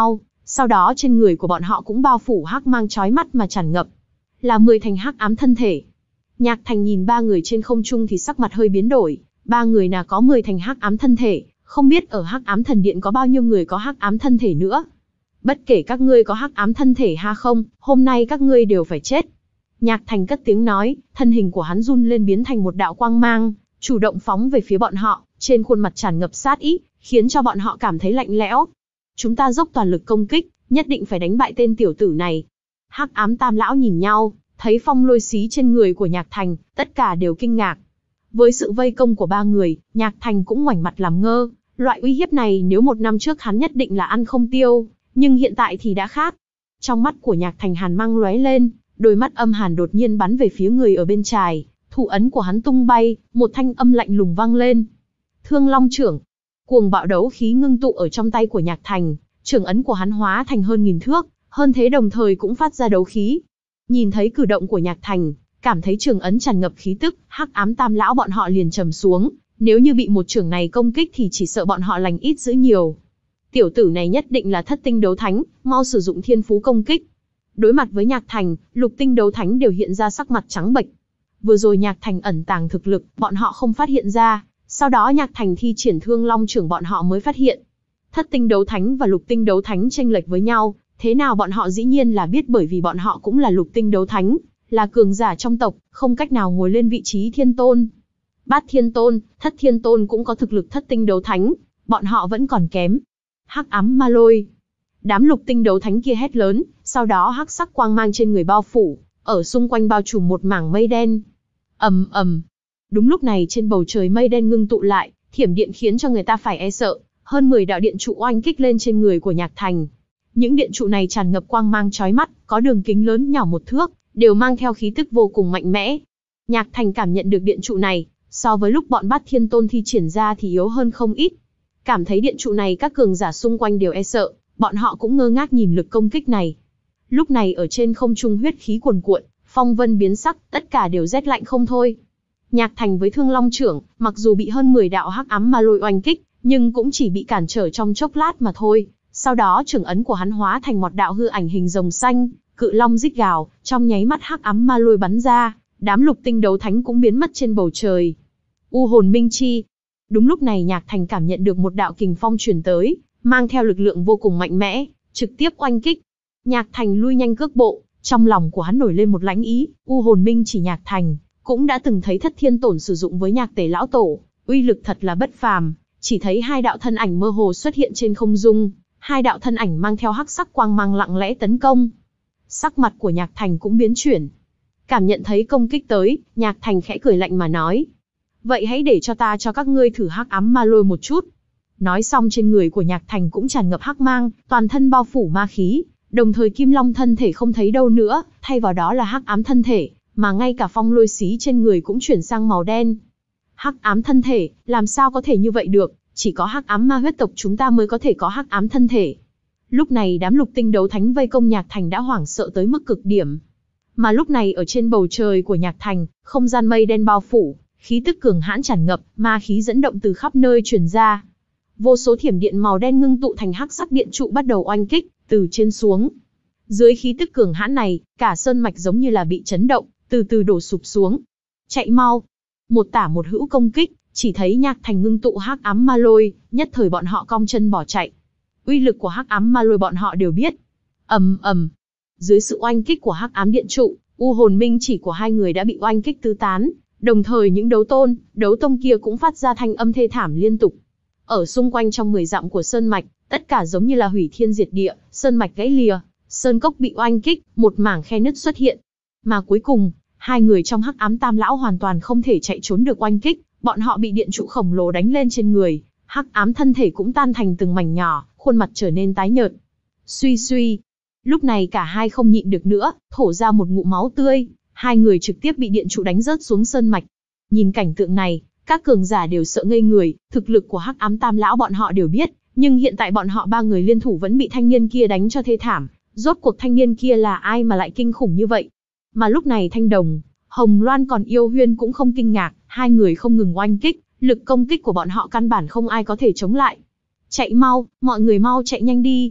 Sau đó trên người của bọn họ cũng bao phủ hắc mang chói mắt mà tràn ngập, là mười thành hắc ám thân thể. Nhạc Thành nhìn ba người trên không trung thì sắc mặt hơi biến đổi, ba người nào có mười thành hắc ám thân thể, không biết ở hắc ám thần điện có bao nhiêu người có hắc ám thân thể nữa. Bất kể các ngươi có hắc ám thân thể ha không, hôm nay các ngươi đều phải chết. Nhạc Thành cất tiếng nói, thân hình của hắn run lên biến thành một đạo quang mang, chủ động phóng về phía bọn họ, trên khuôn mặt tràn ngập sát ý, khiến cho bọn họ cảm thấy lạnh lẽo. Chúng ta dốc toàn lực công kích, nhất định phải đánh bại tên tiểu tử này. Hắc ám tam lão nhìn nhau, thấy phong lôi xí trên người của Nhạc Thành, tất cả đều kinh ngạc. Với sự vây công của ba người, Nhạc Thành cũng ngoảnh mặt làm ngơ, loại uy hiếp này nếu một năm trước hắn nhất định là ăn không tiêu, nhưng hiện tại thì đã khác. Trong mắt của Nhạc Thành hàn mang lóe lên, đôi mắt âm hàn đột nhiên bắn về phía người ở bên trái, thủ ấn của hắn tung bay, một thanh âm lạnh lùng vang lên. Thương Long trưởng. Cuồng bạo đấu khí ngưng tụ ở trong tay của Nhạc Thành, trưởng ấn của hắn hóa thành hơn nghìn thước, hơn thế đồng thời cũng phát ra đấu khí. Nhìn thấy cử động của Nhạc Thành, cảm thấy trường ấn tràn ngập khí tức, hắc ám tam lão bọn họ liền trầm xuống, nếu như bị một trưởng này công kích thì chỉ sợ bọn họ lành ít dữ nhiều. Tiểu tử này nhất định là thất tinh đấu thánh, mau sử dụng thiên phú công kích. Đối mặt với Nhạc Thành, lục tinh đấu thánh đều hiện ra sắc mặt trắng bệch. Vừa rồi Nhạc Thành ẩn tàng thực lực, bọn họ không phát hiện ra, sau đó Nhạc Thành thi triển Thương Long trưởng bọn họ mới phát hiện. Thất tinh đấu thánh và lục tinh đấu thánh chênh lệch với nhau, thế nào bọn họ dĩ nhiên là biết, bởi vì bọn họ cũng là lục tinh đấu thánh, là cường giả trong tộc, không cách nào ngồi lên vị trí thiên tôn. Bát thiên tôn, thất thiên tôn cũng có thực lực thất tinh đấu thánh, bọn họ vẫn còn kém. Hắc ám ma lôi. Đám lục tinh đấu thánh kia hét lớn, sau đó hắc sắc quang mang trên người bao phủ, ở xung quanh bao trùm một mảng mây đen. Ầm ầm. Đúng lúc này trên bầu trời mây đen ngưng tụ lại, thiểm điện khiến cho người ta phải e sợ, hơn mười đạo điện trụ oanh kích lên trên người của Nhạc Thành. Những điện trụ này tràn ngập quang mang chói mắt, có đường kính lớn nhỏ một thước, đều mang theo khí tức vô cùng mạnh mẽ. Nhạc Thành cảm nhận được điện trụ này, so với lúc bọn Bát Thiên Tôn thi triển ra thì yếu hơn không ít. Cảm thấy điện trụ này các cường giả xung quanh đều e sợ, bọn họ cũng ngơ ngác nhìn lực công kích này. Lúc này ở trên không trung huyết khí cuồn cuộn, phong vân biến sắc, tất cả đều rét lạnh không thôi. Nhạc Thành với Thương Long trưởng, mặc dù bị hơn mười đạo hắc ám ma lôi oanh kích, nhưng cũng chỉ bị cản trở trong chốc lát mà thôi. Sau đó trưởng ấn của hắn hóa thành một đạo hư ảnh hình rồng xanh, cự long rít gào, trong nháy mắt hắc ám ma lôi bắn ra, đám lục tinh đấu thánh cũng biến mất trên bầu trời. U hồn minh chi. Đúng lúc này Nhạc Thành cảm nhận được một đạo kình phong truyền tới, mang theo lực lượng vô cùng mạnh mẽ, trực tiếp oanh kích. Nhạc Thành lui nhanh cước bộ, trong lòng của hắn nổi lên một lãnh ý, u hồn minh chỉ Nhạc Thành cũng đã từng thấy Thất Thiên Tổn sử dụng với Nhạc Tề lão tổ, uy lực thật là bất phàm. Chỉ thấy hai đạo thân ảnh mơ hồ xuất hiện trên không trung, hai đạo thân ảnh mang theo hắc sắc quang mang lặng lẽ tấn công. Sắc mặt của Nhạc Thành cũng biến chuyển. Cảm nhận thấy công kích tới, Nhạc Thành khẽ cười lạnh mà nói: vậy hãy để cho ta cho các ngươi thử hắc ám ma lôi một chút. Nói xong trên người của Nhạc Thành cũng tràn ngập hắc mang, toàn thân bao phủ ma khí, đồng thời Kim Long thân thể không thấy đâu nữa, thay vào đó là hắc ám thân thể, mà ngay cả phong lôi xí trên người cũng chuyển sang màu đen. Hắc ám thân thể, làm sao có thể như vậy được, chỉ có hắc ám ma huyết tộc chúng ta mới có thể có hắc ám thân thể. Lúc này đám lục tinh đấu thánh vây công Nhạc Thành đã hoảng sợ tới mức cực điểm. Mà lúc này ở trên bầu trời của Nhạc Thành, không gian mây đen bao phủ, khí tức cường hãn tràn ngập, ma khí dẫn động từ khắp nơi truyền ra. Vô số thiểm điện màu đen ngưng tụ thành hắc sắc điện trụ bắt đầu oanh kích, từ trên xuống. Dưới khí tức cường hãn này, cả sơn mạch giống như là bị chấn động, từ từ đổ sụp xuống. Chạy mau! Một tả một hữu công kích, chỉ thấy Nhạc Thành ngưng tụ hắc ám ma lôi, nhất thời bọn họ cong chân bỏ chạy. Uy lực của hắc ám ma lôi bọn họ đều biết. Ầm ầm. Dưới sự oanh kích của hắc ám điện trụ, u hồn minh chỉ của hai người đã bị oanh kích tứ tán, đồng thời những đấu tôn, đấu tông kia cũng phát ra thanh âm thê thảm liên tục. Ở xung quanh trong mười dặm của sơn mạch, tất cả giống như là hủy thiên diệt địa, sơn mạch gãy lìa, sơn cốc bị oanh kích, một mảng khe nứt xuất hiện. Mà cuối cùng, hai người trong hắc ám tam lão hoàn toàn không thể chạy trốn được oanh kích, bọn họ bị điện trụ khổng lồ đánh lên trên người, hắc ám thân thể cũng tan thành từng mảnh nhỏ, khuôn mặt trở nên tái nhợt. Suy suy. Lúc này cả hai không nhịn được nữa, thổ ra một ngụm máu tươi, hai người trực tiếp bị điện trụ đánh rớt xuống sơn mạch. Nhìn cảnh tượng này, các cường giả đều sợ ngây người, thực lực của hắc ám tam lão bọn họ đều biết, nhưng hiện tại bọn họ ba người liên thủ vẫn bị thanh niên kia đánh cho thê thảm, rốt cuộc thanh niên kia là ai mà lại kinh khủng như vậy? Mà lúc này Thanh Đồng, Hồng Loan còn Yêu Huyên cũng không kinh ngạc, hai người không ngừng oanh kích, lực công kích của bọn họ căn bản không ai có thể chống lại. Chạy mau, mọi người mau chạy nhanh đi.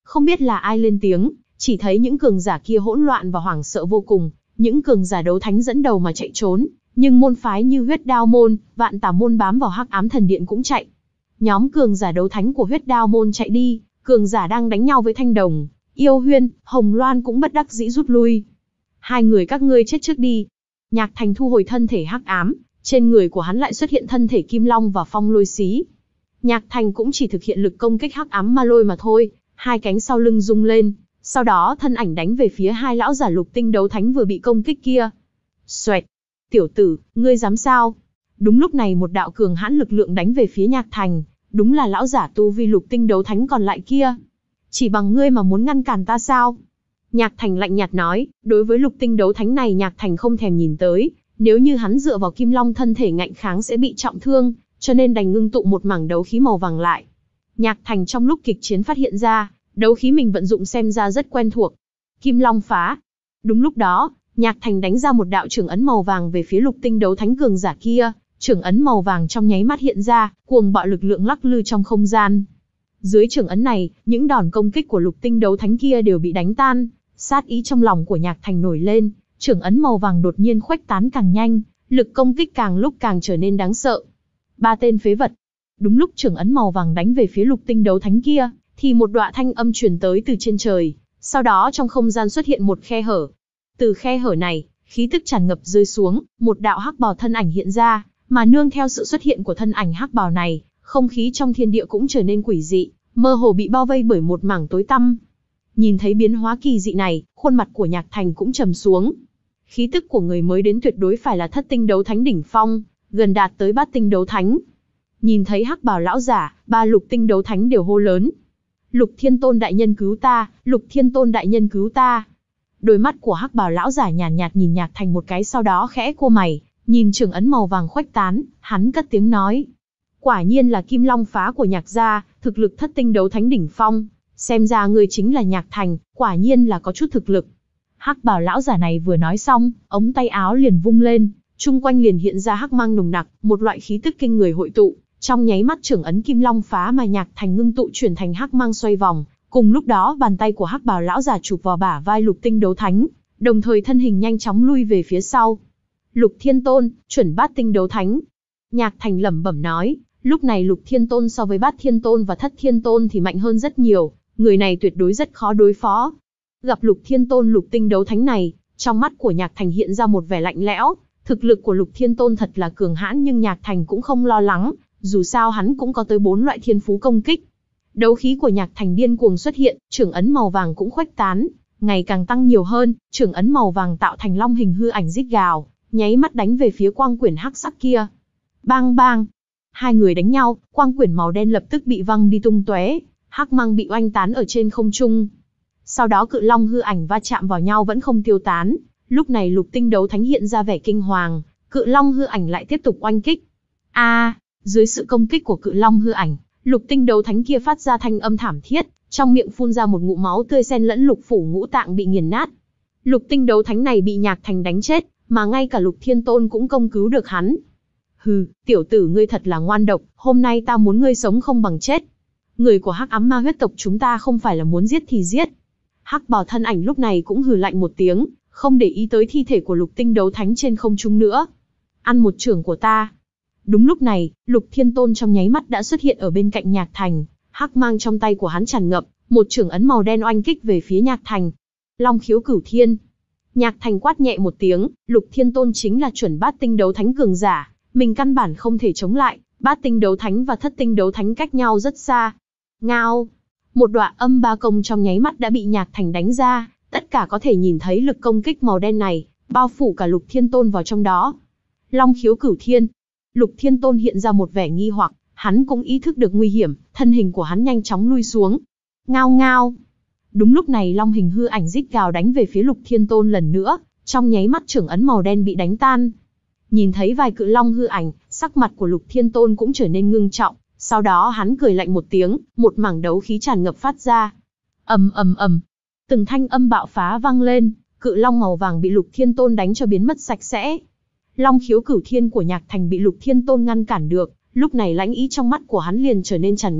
Không biết là ai lên tiếng, chỉ thấy những cường giả kia hỗn loạn và hoảng sợ vô cùng, những cường giả đấu thánh dẫn đầu mà chạy trốn, nhưng môn phái như Huyết Đao môn, Vạn Tà môn bám vào Hắc Ám Thần Điện cũng chạy. Nhóm cường giả đấu thánh của Huyết Đao môn chạy đi, cường giả đang đánh nhau với Thanh Đồng, Yêu Huyên, Hồng Loan cũng bất đắc dĩ rút lui. Hai người các ngươi chết trước đi. Nhạc Thành thu hồi thân thể hắc ám, trên người của hắn lại xuất hiện thân thể Kim Long và Phong Lôi Xí. Nhạc Thành cũng chỉ thực hiện lực công kích hắc ám ma lôi mà thôi, hai cánh sau lưng rung lên, sau đó thân ảnh đánh về phía hai lão giả lục tinh đấu thánh vừa bị công kích kia. Xoẹt! Tiểu tử, ngươi dám sao? Đúng lúc này một đạo cường hãn lực lượng đánh về phía Nhạc Thành, đúng là lão giả tu vi lục tinh đấu thánh còn lại kia. Chỉ bằng ngươi mà muốn ngăn cản ta sao? Nhạc Thành lạnh nhạt nói, đối với lục tinh đấu thánh này Nhạc Thành không thèm nhìn tới, nếu như hắn dựa vào Kim Long thân thể ngạnh kháng sẽ bị trọng thương, cho nên đành ngưng tụ một mảng đấu khí màu vàng lại. Nhạc Thành trong lúc kịch chiến phát hiện ra, đấu khí mình vận dụng xem ra rất quen thuộc. Kim Long phá. Đúng lúc đó, Nhạc Thành đánh ra một đạo chưởng ấn màu vàng về phía lục tinh đấu thánh cường giả kia, chưởng ấn màu vàng trong nháy mắt hiện ra, cuồng bạo lực lượng lắc lư trong không gian. Dưới chưởng ấn này, những đòn công kích của lục tinh đấu thánh kia đều bị đánh tan, sát ý trong lòng của Nhạc Thành nổi lên, chưởng ấn màu vàng đột nhiên khuếch tán càng nhanh, lực công kích càng lúc càng trở nên đáng sợ. Ba tên phế vật. Đúng lúc chưởng ấn màu vàng đánh về phía lục tinh đấu thánh kia, thì một đoạn thanh âm truyền tới từ trên trời, sau đó trong không gian xuất hiện một khe hở. Từ khe hở này, khí tức tràn ngập rơi xuống, một đạo hắc bào thân ảnh hiện ra, mà nương theo sự xuất hiện của thân ảnh hắc bào này, không khí trong thiên địa cũng trở nên quỷ dị, mơ hồ bị bao vây bởi một mảng tối tăm. Nhìn thấy biến hóa kỳ dị này, khuôn mặt của Nhạc Thành cũng trầm xuống. Khí tức của người mới đến tuyệt đối phải là thất tinh đấu thánh đỉnh phong, gần đạt tới bát tinh đấu thánh. Nhìn thấy hắc bào lão giả, ba lục tinh đấu thánh đều hô lớn. Lục Thiên Tôn đại nhân cứu ta, Lục Thiên Tôn đại nhân cứu ta. Đôi mắt của hắc bào lão giả nhàn nhạt, nhạt nhìn Nhạc Thành một cái, sau đó khẽ cau mày, nhìn chưởng ấn màu vàng khuếch tán, hắn cất tiếng nói. Quả nhiên là Kim Long phá của Nhạc gia, thực lực thất tinh đấu thánh đỉnh phong, xem ra ngươi chính là Nhạc Thành, quả nhiên là có chút thực lực. Hắc bào lão giả này vừa nói xong, ống tay áo liền vung lên, chung quanh liền hiện ra hắc mang nồng nặc, một loại khí tức kinh người hội tụ, trong nháy mắt chưởng ấn Kim Long phá mà Nhạc Thành ngưng tụ chuyển thành hắc mang xoay vòng, cùng lúc đó bàn tay của hắc bào lão giả chụp vào bả vai lục tinh đấu thánh, đồng thời thân hình nhanh chóng lui về phía sau. Lục Thiên Tôn, chuẩn bát tinh đấu thánh. Nhạc Thành lẩm bẩm nói, lúc này Lục Thiên Tôn so với bát Thiên Tôn và thất Thiên Tôn thì mạnh hơn rất nhiều, người này tuyệt đối rất khó đối phó. Gặp Lục Thiên Tôn lục tinh đấu thánh này, trong mắt của Nhạc Thành hiện ra một vẻ lạnh lẽo, thực lực của Lục Thiên Tôn thật là cường hãn nhưng Nhạc Thành cũng không lo lắng, dù sao hắn cũng có tới bốn loại thiên phú công kích. Đấu khí của Nhạc Thành điên cuồng xuất hiện, chưởng ấn màu vàng cũng khuếch tán, ngày càng tăng nhiều hơn, chưởng ấn màu vàng tạo thành long hình hư ảnh rít gào, nháy mắt đánh về phía quang quyển hắc sắc kia. Bang bang, hai người đánh nhau, quang quyển màu đen lập tức bị văng đi tung tóe, hắc mang bị oanh tán ở trên không trung. Sau đó cự long hư ảnh va chạm vào nhau vẫn không tiêu tán, lúc này lục tinh đấu thánh hiện ra vẻ kinh hoàng, cự long hư ảnh lại tiếp tục oanh kích. A, à, dưới sự công kích của cự long hư ảnh, lục tinh đấu thánh kia phát ra thanh âm thảm thiết, trong miệng phun ra một ngụm máu tươi xen lẫn lục phủ ngũ tạng bị nghiền nát. Lục tinh đấu thánh này bị Nhạc Thành đánh chết, mà ngay cả Lục Thiên Tôn cũng không cứu được hắn. Hừ, tiểu tử ngươi thật là ngoan độc, hôm nay ta muốn ngươi sống không bằng chết. Người của Hắc Ám Ma huyết tộc chúng ta không phải là muốn giết thì giết. Hắc bào thân ảnh lúc này cũng hừ lạnh một tiếng, không để ý tới thi thể của Lục tinh đấu thánh trên không trung nữa. Ăn một chưởng của ta. Đúng lúc này, Lục Thiên Tôn trong nháy mắt đã xuất hiện ở bên cạnh Nhạc Thành, hắc mang trong tay của hắn tràn ngập, một chưởng ấn màu đen oanh kích về phía Nhạc Thành. Long khiếu cửu thiên. Nhạc Thành quát nhẹ một tiếng, Lục Thiên Tôn chính là chuẩn bát tinh đấu thánh cường giả, mình căn bản không thể chống lại, bát tinh đấu thánh và thất tinh đấu thánh cách nhau rất xa. Ngao, một đoạn âm ba công trong nháy mắt đã bị Nhạc Thành đánh ra, tất cả có thể nhìn thấy lực công kích màu đen này, bao phủ cả Lục Thiên Tôn vào trong đó. Long khiếu cửu thiên. Lục Thiên Tôn hiện ra một vẻ nghi hoặc, hắn cũng ý thức được nguy hiểm, thân hình của hắn nhanh chóng lui xuống. Ngao ngao. Đúng lúc này long hình hư ảnh rít gào đánh về phía Lục Thiên Tôn lần nữa, trong nháy mắt chưởng ấn màu đen bị đánh tan. Nhìn thấy vài cự long hư ảnh, sắc mặt của Lục Thiên Tôn cũng trở nên ngưng trọng, sau đó hắn cười lạnh một tiếng, một mảng đấu khí tràn ngập phát ra. Ầm ầm ầm, từng thanh âm bạo phá vang lên, cự long màu vàng bị Lục Thiên Tôn đánh cho biến mất sạch sẽ. Long khiếu cửu thiên của Nhạc Thành bị Lục Thiên Tôn ngăn cản được, lúc này lãnh ý trong mắt của hắn liền trở nên tràn ngập,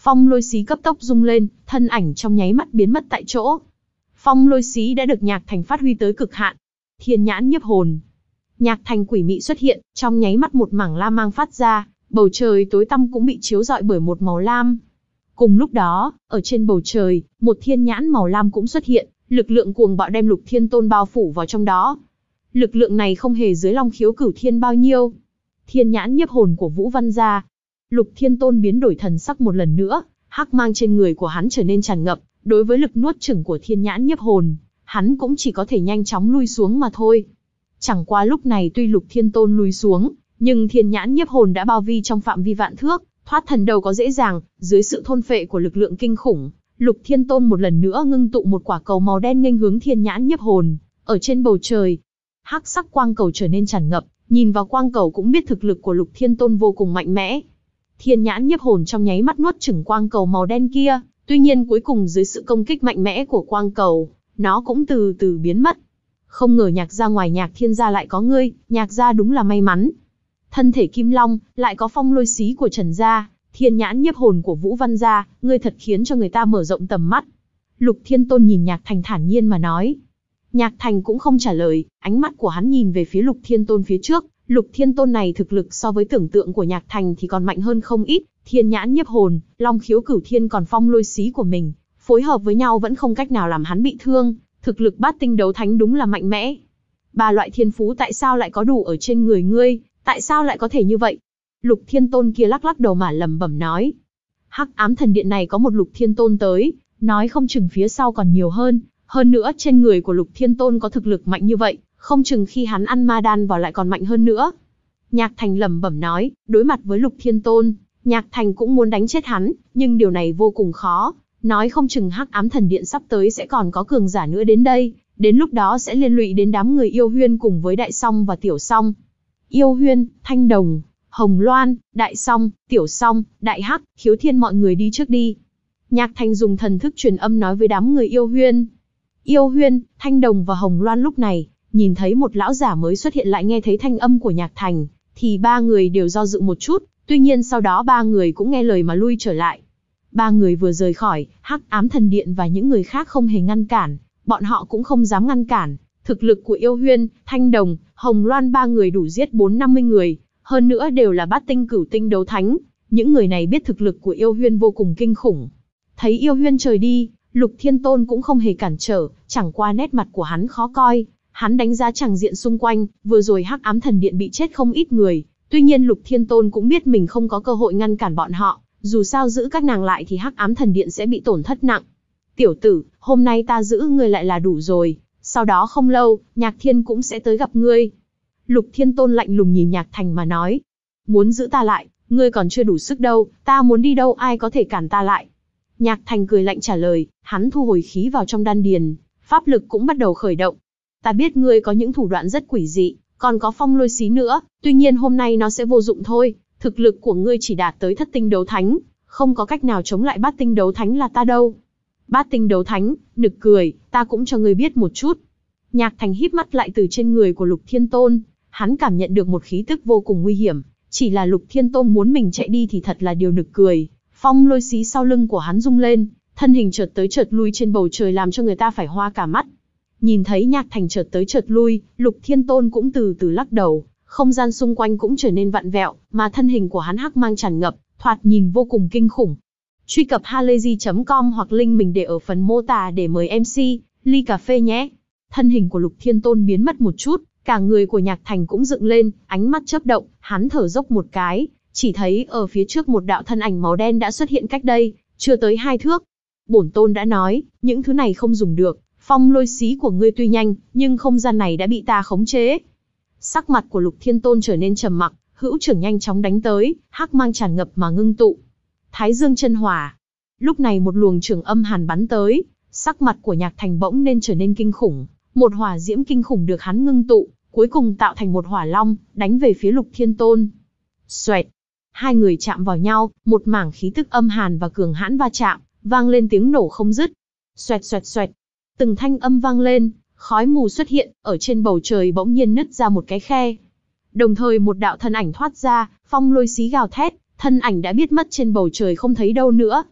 Phong lôi xí cấp tốc rung lên, thân ảnh trong nháy mắt biến mất tại chỗ. Phong lôi xí đã được Nhạc Thành phát huy tới cực hạn. Thiên nhãn nhiếp hồn. Nhạc Thành quỷ mị xuất hiện, trong nháy mắt một mảng lam mang phát ra, bầu trời tối tăm cũng bị chiếu rọi bởi một màu lam. Cùng lúc đó, ở trên bầu trời, một thiên nhãn màu lam cũng xuất hiện, lực lượng cuồng bạo đem Lục Thiên Tôn bao phủ vào trong đó. Lực lượng này không hề dưới Long Khiếu Cửu Thiên bao nhiêu. Thiên nhãn nhiếp hồn của Vũ Văn gia. Lục Thiên Tôn biến đổi thần sắc một lần nữa, hắc mang trên người của hắn trở nên tràn ngập, đối với lực nuốt chửng của thiên nhãn nhiếp hồn, hắn cũng chỉ có thể nhanh chóng lui xuống mà thôi. Chẳng qua lúc này tuy Lục Thiên Tôn lui xuống, nhưng thiên nhãn nhiếp hồn đã bao vi trong phạm vi vạn thước, thoát thần đâu có dễ dàng, dưới sự thôn phệ của lực lượng kinh khủng, Lục Thiên Tôn một lần nữa ngưng tụ một quả cầu màu đen nghênh hướng thiên nhãn nhiếp hồn, ở trên bầu trời. Hắc sắc quang cầu trở nên tràn ngập, nhìn vào quang cầu cũng biết thực lực của Lục Thiên Tôn vô cùng mạnh mẽ. Thiên nhãn nhiếp hồn trong nháy mắt nuốt chửng quang cầu màu đen kia, tuy nhiên cuối cùng dưới sự công kích mạnh mẽ của quang cầu, nó cũng từ từ biến mất. Không ngờ Nhạc gia ngoài Nhạc Thiên gia lại có ngươi, Nhạc gia đúng là may mắn. Thân thể Kim Long, lại có phong lôi xí của Trần gia, thiên nhãn nhiếp hồn của Vũ Văn gia, ngươi thật khiến cho người ta mở rộng tầm mắt. Lục Thiên Tôn nhìn Nhạc Thành thản nhiên mà nói. Nhạc Thành cũng không trả lời, ánh mắt của hắn nhìn về phía Lục Thiên Tôn phía trước. Lục Thiên Tôn này thực lực so với tưởng tượng của Nhạc Thành thì còn mạnh hơn không ít, thiên nhãn nhiếp hồn, Long Khiếu Cửu Thiên còn phong lôi xí của mình, phối hợp với nhau vẫn không cách nào làm hắn bị thương, thực lực bát tinh đấu thánh đúng là mạnh mẽ. Ba loại thiên phú tại sao lại có đủ ở trên người ngươi, tại sao lại có thể như vậy? Lục Thiên Tôn kia lắc lắc đầu mà lẩm bẩm nói. Hắc ám thần điện này có một Lục Thiên Tôn tới, nói không chừng phía sau còn nhiều hơn, hơn nữa trên người của Lục Thiên Tôn có thực lực mạnh như vậy, không chừng khi hắn ăn ma đan vào lại còn mạnh hơn nữa. Nhạc Thành lẩm bẩm nói, đối mặt với Lục Thiên Tôn, Nhạc Thành cũng muốn đánh chết hắn, nhưng điều này vô cùng khó, nói không chừng Hắc ám thần điện sắp tới sẽ còn có cường giả nữa đến đây, đến lúc đó sẽ liên lụy đến đám người Yêu Huyên cùng với Đại Song và Tiểu Song. Yêu Huyên, Thanh Đồng, Hồng Loan, Đại Song, Tiểu Song, Đại Hắc, Khiếu Thiên mọi người đi trước đi. Nhạc Thành dùng thần thức truyền âm nói với đám người Yêu Huyên. Yêu Huyên, Thanh Đồng và Hồng Loan lúc này, nhìn thấy một lão giả mới xuất hiện lại nghe thấy thanh âm của Nhạc Thành, thì ba người đều do dự một chút, tuy nhiên sau đó ba người cũng nghe lời mà lui trở lại. Ba người vừa rời khỏi, Hắc ám thần điện và những người khác không hề ngăn cản, bọn họ cũng không dám ngăn cản. Thực lực của Yêu Huyên, Thanh Đồng, Hồng Loan ba người đủ giết bốn năm mươi người, hơn nữa đều là bát tinh cửu tinh đấu thánh. Những người này biết thực lực của Yêu Huyên vô cùng kinh khủng. Thấy Yêu Huyên rời đi, Lục Thiên Tôn cũng không hề cản trở, chẳng qua nét mặt của hắn khó coi. Hắn đánh giá tràng diện xung quanh, vừa rồi Hắc ám thần điện bị chết không ít người, tuy nhiên Lục Thiên Tôn cũng biết mình không có cơ hội ngăn cản bọn họ, dù sao giữ các nàng lại thì Hắc ám thần điện sẽ bị tổn thất nặng. Tiểu tử, hôm nay ta giữ ngươi lại là đủ rồi, sau đó không lâu, Nhạc Thiên cũng sẽ tới gặp ngươi. Lục Thiên Tôn lạnh lùng nhìn Nhạc Thành mà nói, muốn giữ ta lại, ngươi còn chưa đủ sức đâu, ta muốn đi đâu ai có thể cản ta lại. Nhạc Thành cười lạnh trả lời, hắn thu hồi khí vào trong đan điền, pháp lực cũng bắt đầu khởi động. Ta biết ngươi có những thủ đoạn rất quỷ dị, còn có phong lôi xí nữa, tuy nhiên hôm nay nó sẽ vô dụng thôi, thực lực của ngươi chỉ đạt tới thất tinh đấu thánh, không có cách nào chống lại bát tinh đấu thánh là ta đâu. Bát tinh đấu thánh, nực cười, ta cũng cho ngươi biết một chút. Nhạc Thành híp mắt lại từ trên người của Lục Thiên Tôn, hắn cảm nhận được một khí tức vô cùng nguy hiểm, chỉ là Lục Thiên Tôn muốn mình chạy đi thì thật là điều nực cười. Phong lôi xí sau lưng của hắn rung lên, thân hình chợt tới chợt lui trên bầu trời làm cho người ta phải hoa cả mắt. Nhìn thấy Nhạc Thành chợt tới chợt lui, Lục Thiên Tôn cũng từ từ lắc đầu, không gian xung quanh cũng trở nên vặn vẹo, mà thân hình của hắn hắc mang tràn ngập, thoạt nhìn vô cùng kinh khủng. Truy cập halayzi chấm com hoặc link mình để ở phần mô tả để mời em xê, ly cà phê nhé. Thân hình của Lục Thiên Tôn biến mất một chút, cả người của Nhạc Thành cũng dựng lên, ánh mắt chớp động, hắn thở dốc một cái, chỉ thấy ở phía trước một đạo thân ảnh màu đen đã xuất hiện cách đây, chưa tới hai thước. Bổn tôn đã nói, những thứ này không dùng được, phong lôi xí của ngươi tuy nhanh, nhưng không gian này đã bị ta khống chế. Sắc mặt của Lục Thiên Tôn trở nên trầm mặc, hữu trưởng nhanh chóng đánh tới, hắc mang tràn ngập mà ngưng tụ. Thái Dương chân hỏa. Lúc này một luồng trường âm hàn bắn tới, sắc mặt của Nhạc Thành bỗng nên trở nên kinh khủng, một hỏa diễm kinh khủng được hắn ngưng tụ, cuối cùng tạo thành một hỏa long, đánh về phía Lục Thiên Tôn. Xoẹt. Hai người chạm vào nhau, một mảng khí tức âm hàn và cường hãn va chạm, vang lên tiếng nổ không dứt. Xoẹt xoẹt xoẹt. Từng thanh âm vang lên, khói mù xuất hiện, ở trên bầu trời bỗng nhiên nứt ra một cái khe. Đồng thời một đạo thân ảnh thoát ra, phong lôi xí gào thét, thân ảnh đã biết mất trên bầu trời không thấy đâu nữa.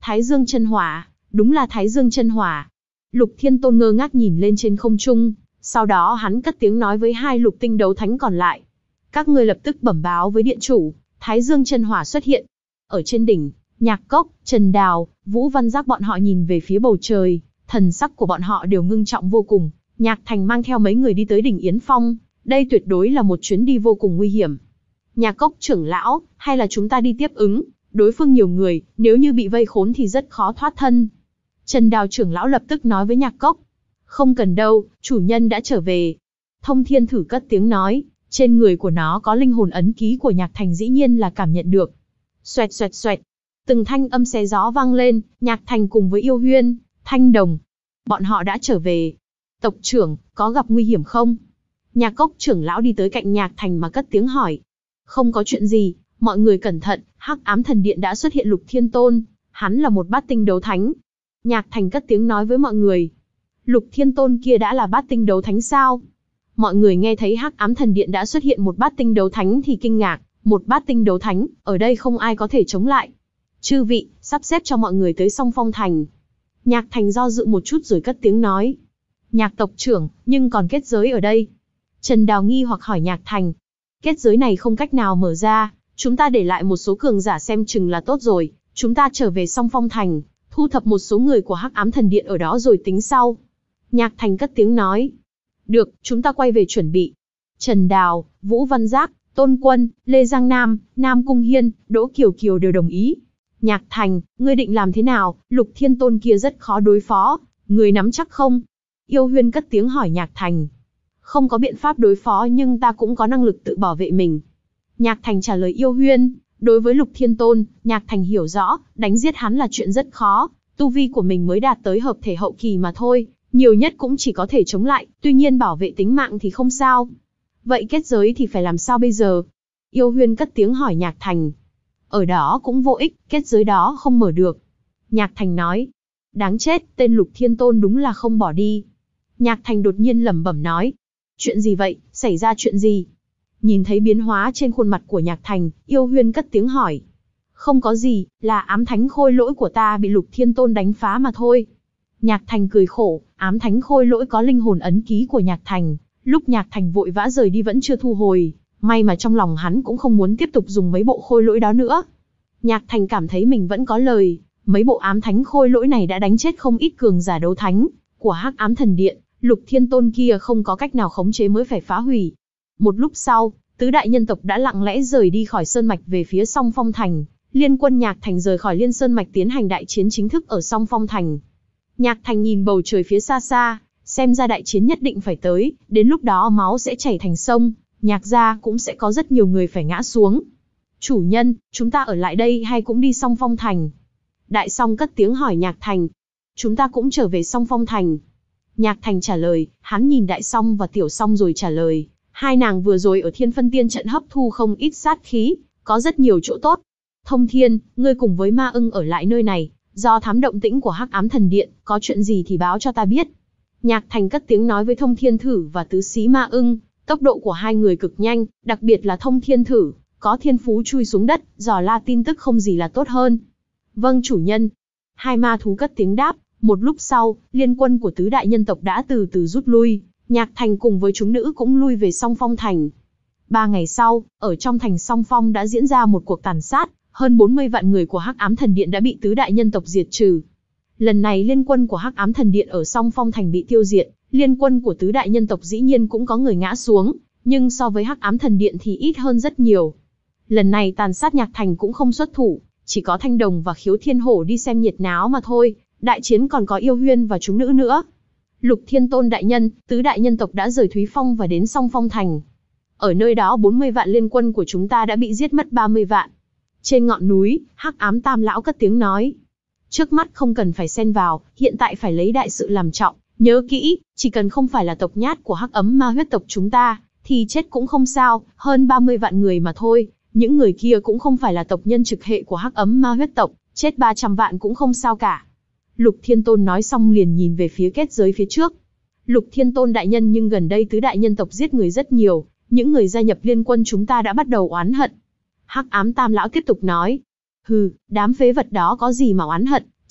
Thái Dương chân hỏa, đúng là Thái Dương chân hỏa. Lục Thiên Tôn ngơ ngác nhìn lên trên không trung, sau đó hắn cất tiếng nói với hai lục tinh đấu thánh còn lại. Các ngươi lập tức bẩm báo với điện chủ, Thái Dương chân hỏa xuất hiện. Ở trên đỉnh, Nhạc Cốc, Trần Đào, Vũ Văn Giác bọn họ nhìn về phía bầu trời, thần sắc của bọn họ đều ngưng trọng vô cùng. Nhạc Thành mang theo mấy người đi tới đỉnh Yến Phong, đây tuyệt đối là một chuyến đi vô cùng nguy hiểm. Nhạc Cốc trưởng lão, hay là chúng ta đi tiếp ứng, đối phương nhiều người, nếu như bị vây khốn thì rất khó thoát thân. Trần Đào trưởng lão lập tức nói với Nhạc Cốc. Không cần đâu, chủ nhân đã trở về. Thông Thiên Thử cất tiếng nói, trên người của nó có linh hồn ấn ký của Nhạc Thành dĩ nhiên là cảm nhận được. Xoẹt xoẹt xoẹt, từng thanh âm xé gió vang lên, Nhạc Thành cùng với Yêu Huyên, Thanh Đồng. Bọn họ đã trở về. Tộc trưởng, có gặp nguy hiểm không? Nhạc Cốc trưởng lão đi tới cạnh Nhạc Thành mà cất tiếng hỏi. Không có chuyện gì, mọi người cẩn thận, Hắc Ám Thần Điện đã xuất hiện Lục Thiên Tôn, hắn là một bát tinh đấu thánh. Nhạc Thành cất tiếng nói với mọi người. Lục Thiên Tôn kia đã là bát tinh đấu thánh sao? Mọi người nghe thấy Hắc Ám Thần Điện đã xuất hiện một bát tinh đấu thánh thì kinh ngạc, một bát tinh đấu thánh, ở đây không ai có thể chống lại. Chư vị, sắp xếp cho mọi người tới Song Phong Thành. Nhạc Thành do dự một chút rồi cất tiếng nói. Nhạc tộc trưởng, nhưng còn kết giới ở đây. Trần Đào nghi hoặc hỏi Nhạc Thành. Kết giới này không cách nào mở ra, chúng ta để lại một số cường giả xem chừng là tốt rồi, chúng ta trở về Song Phong Thành, thu thập một số người của Hắc Ám Thần Điện ở đó rồi tính sau. Nhạc Thành cất tiếng nói. Được, chúng ta quay về chuẩn bị. Trần Đào, Vũ Văn Giác, Tôn Quân, Lê Giang Nam, Nam Cung Hiên, Đỗ Kiều Kiều đều đồng ý. Nhạc Thành, ngươi định làm thế nào? Lục Thiên Tôn kia rất khó đối phó, ngươi nắm chắc không? Yêu Huyên cất tiếng hỏi Nhạc Thành. Không có biện pháp đối phó nhưng ta cũng có năng lực tự bảo vệ mình. Nhạc Thành trả lời Yêu Huyên. Đối với Lục Thiên Tôn, Nhạc Thành hiểu rõ, đánh giết hắn là chuyện rất khó, tu vi của mình mới đạt tới hợp thể hậu kỳ mà thôi, nhiều nhất cũng chỉ có thể chống lại, tuy nhiên bảo vệ tính mạng thì không sao. Vậy kết giới thì phải làm sao bây giờ? Yêu Huyên cất tiếng hỏi Nhạc Thành. Ở đó cũng vô ích, kết giới đó không mở được. Nhạc Thành nói. Đáng chết, tên Lục Thiên Tôn đúng là không bỏ đi. Nhạc Thành đột nhiên lẩm bẩm nói. Chuyện gì vậy, xảy ra chuyện gì? Nhìn thấy biến hóa trên khuôn mặt của Nhạc Thành, Yêu Huyên cất tiếng hỏi. Không có gì, là ám thánh khôi lỗi của ta bị Lục Thiên Tôn đánh phá mà thôi. Nhạc Thành cười khổ, ám thánh khôi lỗi có linh hồn ấn ký của Nhạc Thành, lúc Nhạc Thành vội vã rời đi vẫn chưa thu hồi, may mà trong lòng hắn cũng không muốn tiếp tục dùng mấy bộ khôi lỗi đó nữa. Nhạc Thành cảm thấy mình vẫn có lời, mấy bộ ám thánh khôi lỗi này đã đánh chết không ít cường giả đấu thánh của Hắc Ám Thần Điện, Lục Thiên Tôn kia không có cách nào khống chế mới phải phá hủy. Một lúc sau, tứ đại nhân tộc đã lặng lẽ rời đi khỏi Sơn Mạch về phía Song Phong Thành, liên quân Nhạc Thành rời khỏi Liên Sơn Mạch tiến hành đại chiến chính thức ở Song Phong Thành. Nhạc Thành nhìn bầu trời phía xa xa, xem ra đại chiến nhất định phải tới, đến lúc đó máu sẽ chảy thành sông, Nhạc gia cũng sẽ có rất nhiều người phải ngã xuống. Chủ nhân, chúng ta ở lại đây hay cũng đi Song Phong Thành? Đại Song cất tiếng hỏi Nhạc Thành. Chúng ta cũng trở về Song Phong Thành. Nhạc Thành trả lời, hắn nhìn Đại Song và Tiểu Song rồi trả lời. Hai nàng vừa rồi ở Thiên Phân Tiên trận hấp thu không ít sát khí, có rất nhiều chỗ tốt. Thông Thiên, ngươi cùng với Ma Ưng ở lại nơi này, do thám động tĩnh của Hắc Ám Thần Điện, có chuyện gì thì báo cho ta biết. Nhạc Thành cất tiếng nói với Thông Thiên Thử và Tứ Xí Ma Ưng, tốc độ của hai người cực nhanh, đặc biệt là Thông Thiên Thử, có thiên phú chui xuống đất, dò la tin tức không gì là tốt hơn. Vâng chủ nhân. Hai ma thú cất tiếng đáp, một lúc sau, liên quân của tứ đại nhân tộc đã từ từ rút lui, Nhạc Thành cùng với chúng nữ cũng lui về Song Phong Thành. Ba ngày sau, ở trong thành Song Phong đã diễn ra một cuộc tàn sát, hơn bốn mươi vạn người của Hắc Ám Thần Điện đã bị tứ đại nhân tộc diệt trừ. Lần này liên quân của Hắc Ám Thần Điện ở Song Phong Thành bị tiêu diệt, liên quân của tứ đại nhân tộc dĩ nhiên cũng có người ngã xuống, nhưng so với Hắc Ám Thần Điện thì ít hơn rất nhiều. Lần này tàn sát Nhạc Thành cũng không xuất thủ, chỉ có Thanh Đồng và Khiếu Thiên Hổ đi xem nhiệt náo mà thôi, đại chiến còn có Yêu Huyên và chúng nữ nữa. Lục Thiên Tôn đại nhân, tứ đại nhân tộc đã rời Thúy Phong và đến Song Phong Thành. Ở nơi đó bốn mươi vạn liên quân của chúng ta đã bị giết mất ba mươi vạn. Trên ngọn núi, Hắc Ám Tam Lão cất tiếng nói. Trước mắt không cần phải xen vào, hiện tại phải lấy đại sự làm trọng, nhớ kỹ, chỉ cần không phải là tộc nhát của Hắc Ấm Ma huyết tộc chúng ta, thì chết cũng không sao, hơn ba mươi vạn người mà thôi, những người kia cũng không phải là tộc nhân trực hệ của Hắc Ấm Ma huyết tộc, chết ba trăm vạn cũng không sao cả. Lục Thiên Tôn nói xong liền nhìn về phía kết giới phía trước. Lục Thiên Tôn đại nhân, nhưng gần đây tứ đại nhân tộc giết người rất nhiều, những người gia nhập liên quân chúng ta đã bắt đầu oán hận. Hắc Ám Tam Lão tiếp tục nói. Hừ, đám phế vật đó có gì mà oán hận,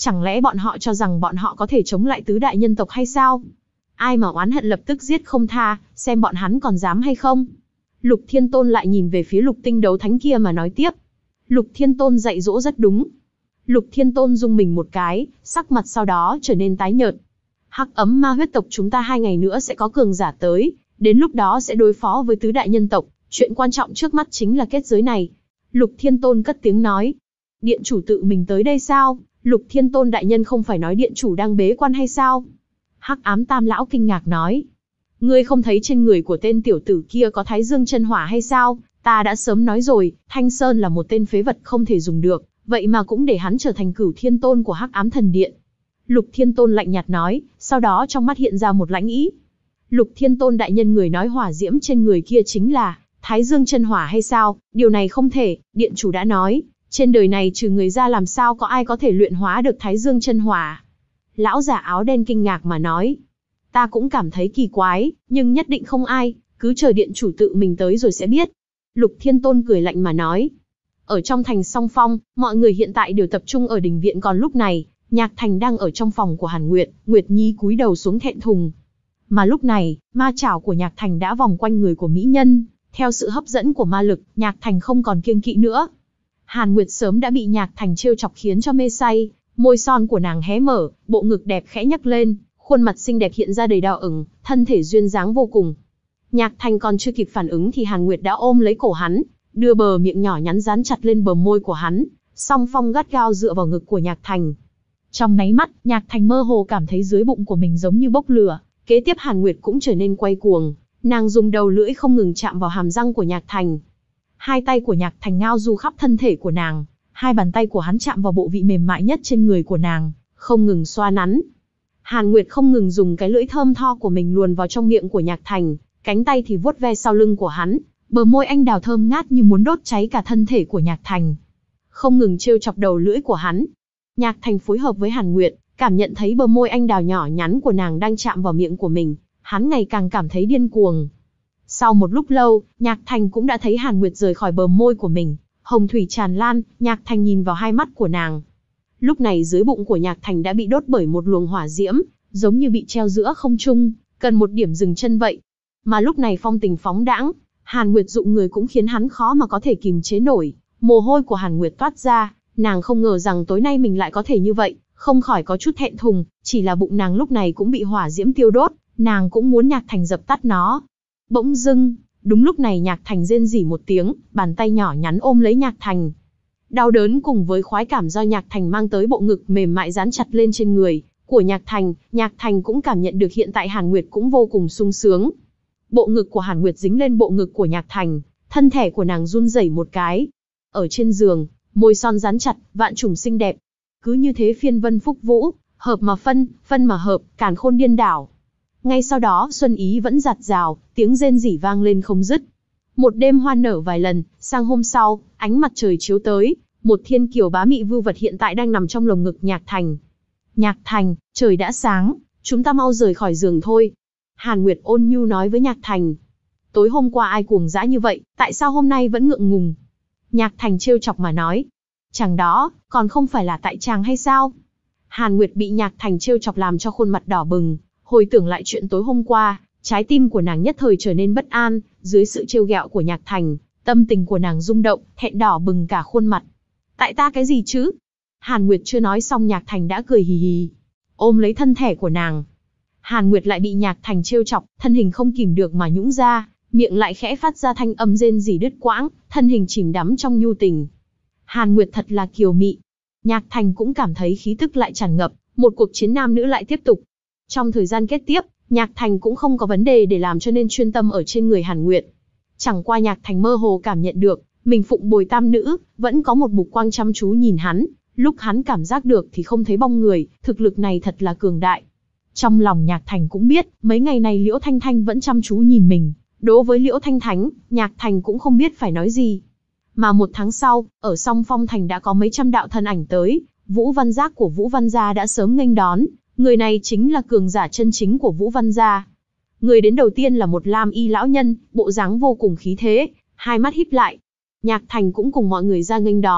Chẳng lẽ bọn họ cho rằng bọn họ có thể chống lại tứ đại nhân tộc hay sao? Ai mà oán hận lập tức giết không tha, xem bọn hắn còn dám hay không. Lục Thiên Tôn lại nhìn về phía lục tinh đấu thánh kia mà nói tiếp. Lục Thiên Tôn dạy dỗ rất đúng. Lục Thiên Tôn rung mình một cái, sắc mặt sau đó trở nên tái nhợt. Hắc ấm ma huyết tộc chúng ta hai ngày nữa sẽ có cường giả tới, đến lúc đó sẽ đối phó với tứ đại nhân tộc, chuyện quan trọng trước mắt chính là kết giới này. Lục Thiên Tôn cất tiếng nói. Điện chủ tự mình tới đây sao? Lục Thiên Tôn đại nhân không phải nói điện chủ đang bế quan hay sao? Hắc ám tam lão kinh ngạc nói. Ngươi không thấy trên người của tên tiểu tử kia có thái dương chân hỏa hay sao? Ta đã sớm nói rồi, Thanh Sơn là một tên phế vật không thể dùng được, vậy mà cũng để hắn trở thành Cửu Thiên Tôn của Hắc ám thần điện. Lục Thiên Tôn lạnh nhạt nói, sau đó trong mắt hiện ra một lãnh ý. Lục Thiên Tôn đại nhân, người nói hỏa diễm trên người kia chính là thái dương chân hỏa hay sao? Điều này không thể, điện chủ đã nói, trên đời này trừ người ra làm sao có ai có thể luyện hóa được thái dương chân hỏa. Lão giả áo đen kinh ngạc mà nói. Ta cũng cảm thấy kỳ quái, nhưng nhất định không ai, cứ chờ điện chủ tự mình tới rồi sẽ biết. Lục Thiên Tôn cười lạnh mà nói. Ở trong thành Song Phong, mọi người hiện tại đều tập trung ở đình viện, còn lúc này, Nhạc Thành đang ở trong phòng của Hàn Nguyệt, Nguyệt Nhi cúi đầu xuống thẹn thùng. Mà lúc này, ma chảo của Nhạc Thành đã vòng quanh người của mỹ nhân, theo sự hấp dẫn của ma lực, Nhạc Thành không còn kiêng kỵ nữa. Hàn Nguyệt sớm đã bị Nhạc Thành trêu chọc khiến cho mê say, môi son của nàng hé mở, bộ ngực đẹp khẽ nhấc lên, khuôn mặt xinh đẹp hiện ra đầy đỏ ửng, thân thể duyên dáng vô cùng. Nhạc Thành còn chưa kịp phản ứng thì Hàn Nguyệt đã ôm lấy cổ hắn, đưa bờ miệng nhỏ nhắn dán chặt lên bờ môi của hắn, Song Phong gắt gao dựa vào ngực của Nhạc Thành. Trong nháy mắt, Nhạc Thành mơ hồ cảm thấy dưới bụng của mình giống như bốc lửa, kế tiếp Hàn Nguyệt cũng trở nên quay cuồng, nàng dùng đầu lưỡi không ngừng chạm vào hàm răng của Nhạc Thành. Hai tay của Nhạc Thành ngao du khắp thân thể của nàng, hai bàn tay của hắn chạm vào bộ vị mềm mại nhất trên người của nàng, không ngừng xoa nắn. Hàn Nguyệt không ngừng dùng cái lưỡi thơm tho của mình luồn vào trong miệng của Nhạc Thành, cánh tay thì vuốt ve sau lưng của hắn, bờ môi anh đào thơm ngát như muốn đốt cháy cả thân thể của Nhạc Thành. Không ngừng trêu chọc đầu lưỡi của hắn. Nhạc Thành phối hợp với Hàn Nguyệt, cảm nhận thấy bờ môi anh đào nhỏ nhắn của nàng đang chạm vào miệng của mình, hắn ngày càng cảm thấy điên cuồng. Sau một lúc lâu, Nhạc Thành cũng đã thấy Hàn Nguyệt rời khỏi bờ môi của mình, hồng thủy tràn lan, Nhạc Thành nhìn vào hai mắt của nàng. Lúc này dưới bụng của Nhạc Thành đã bị đốt bởi một luồng hỏa diễm, giống như bị treo giữa không trung, cần một điểm dừng chân vậy. Mà lúc này phong tình phóng đãng, Hàn Nguyệt dụng người cũng khiến hắn khó mà có thể kìm chế nổi, mồ hôi của Hàn Nguyệt toát ra, nàng không ngờ rằng tối nay mình lại có thể như vậy, không khỏi có chút thẹn thùng, chỉ là bụng nàng lúc này cũng bị hỏa diễm tiêu đốt, nàng cũng muốn Nhạc Thành dập tắt nó. Bỗng dưng, đúng lúc này Nhạc Thành rên rỉ một tiếng, bàn tay nhỏ nhắn ôm lấy Nhạc Thành. Đau đớn cùng với khoái cảm do Nhạc Thành mang tới bộ ngực mềm mại dán chặt lên trên người của Nhạc Thành, Nhạc Thành cũng cảm nhận được hiện tại Hàn Nguyệt cũng vô cùng sung sướng. Bộ ngực của Hàn Nguyệt dính lên bộ ngực của Nhạc Thành, thân thể của nàng run rẩy một cái. Ở trên giường, môi son dán chặt, vạn trùng xinh đẹp. Cứ như thế phiên vân phúc vũ, hợp mà phân, phân mà hợp, càn khôn điên đảo. Ngay sau đó xuân ý vẫn giạt rào, tiếng rên rỉ vang lên không dứt. Một đêm hoa nở vài lần, sang hôm sau, ánh mặt trời chiếu tới, một thiên kiều bá mị vưu vật hiện tại đang nằm trong lồng ngực Nhạc Thành. Nhạc Thành, trời đã sáng, chúng ta mau rời khỏi giường thôi. Hàn Nguyệt ôn nhu nói với Nhạc Thành. Tối hôm qua ai cuồng dã như vậy, tại sao hôm nay vẫn ngượng ngùng? Nhạc Thành trêu chọc mà nói. Chàng đó, còn không phải là tại chàng hay sao? Hàn Nguyệt bị Nhạc Thành trêu chọc làm cho khuôn mặt đỏ bừng, hồi tưởng lại chuyện tối hôm qua, trái tim của nàng nhất thời trở nên bất an, dưới sự trêu ghẹo của Nhạc Thành, tâm tình của nàng rung động, thẹn đỏ bừng cả khuôn mặt. Tại ta cái gì chứ? Hàn Nguyệt chưa nói xong Nhạc Thành đã cười hì hì, ôm lấy thân thể của nàng. Hàn Nguyệt lại bị Nhạc Thành trêu chọc, thân hình không kìm được mà nhũn ra, miệng lại khẽ phát ra thanh âm rên rỉ đứt quãng, thân hình chìm đắm trong nhu tình. Hàn Nguyệt thật là kiều mị. Nhạc Thành cũng cảm thấy khí tức lại tràn ngập, một cuộc chiến nam nữ lại tiếp tục. Trong thời gian kết tiếp, Nhạc Thành cũng không có vấn đề để làm cho nên chuyên tâm ở trên người Hàn Nguyệt. Chẳng qua Nhạc Thành mơ hồ cảm nhận được, mình phụng bồi tam nữ, vẫn có một mục quang chăm chú nhìn hắn, lúc hắn cảm giác được thì không thấy bóng người, thực lực này thật là cường đại. Trong lòng Nhạc Thành cũng biết, mấy ngày này Liễu Thanh Thanh vẫn chăm chú nhìn mình, đối với Liễu Thanh Thánh, Nhạc Thành cũng không biết phải nói gì. Mà một tháng sau, ở Song Phong Thành đã có mấy trăm đạo thân ảnh tới, Vũ Văn Giác của Vũ Văn Gia đã sớm nghênh đón, người này chính là cường giả chân chính của Vũ Văn Gia. Người đến đầu tiên là một lam y lão nhân, bộ dáng vô cùng khí thế, hai mắt híp lại. Nhạc Thành cũng cùng mọi người ra nghênh đón,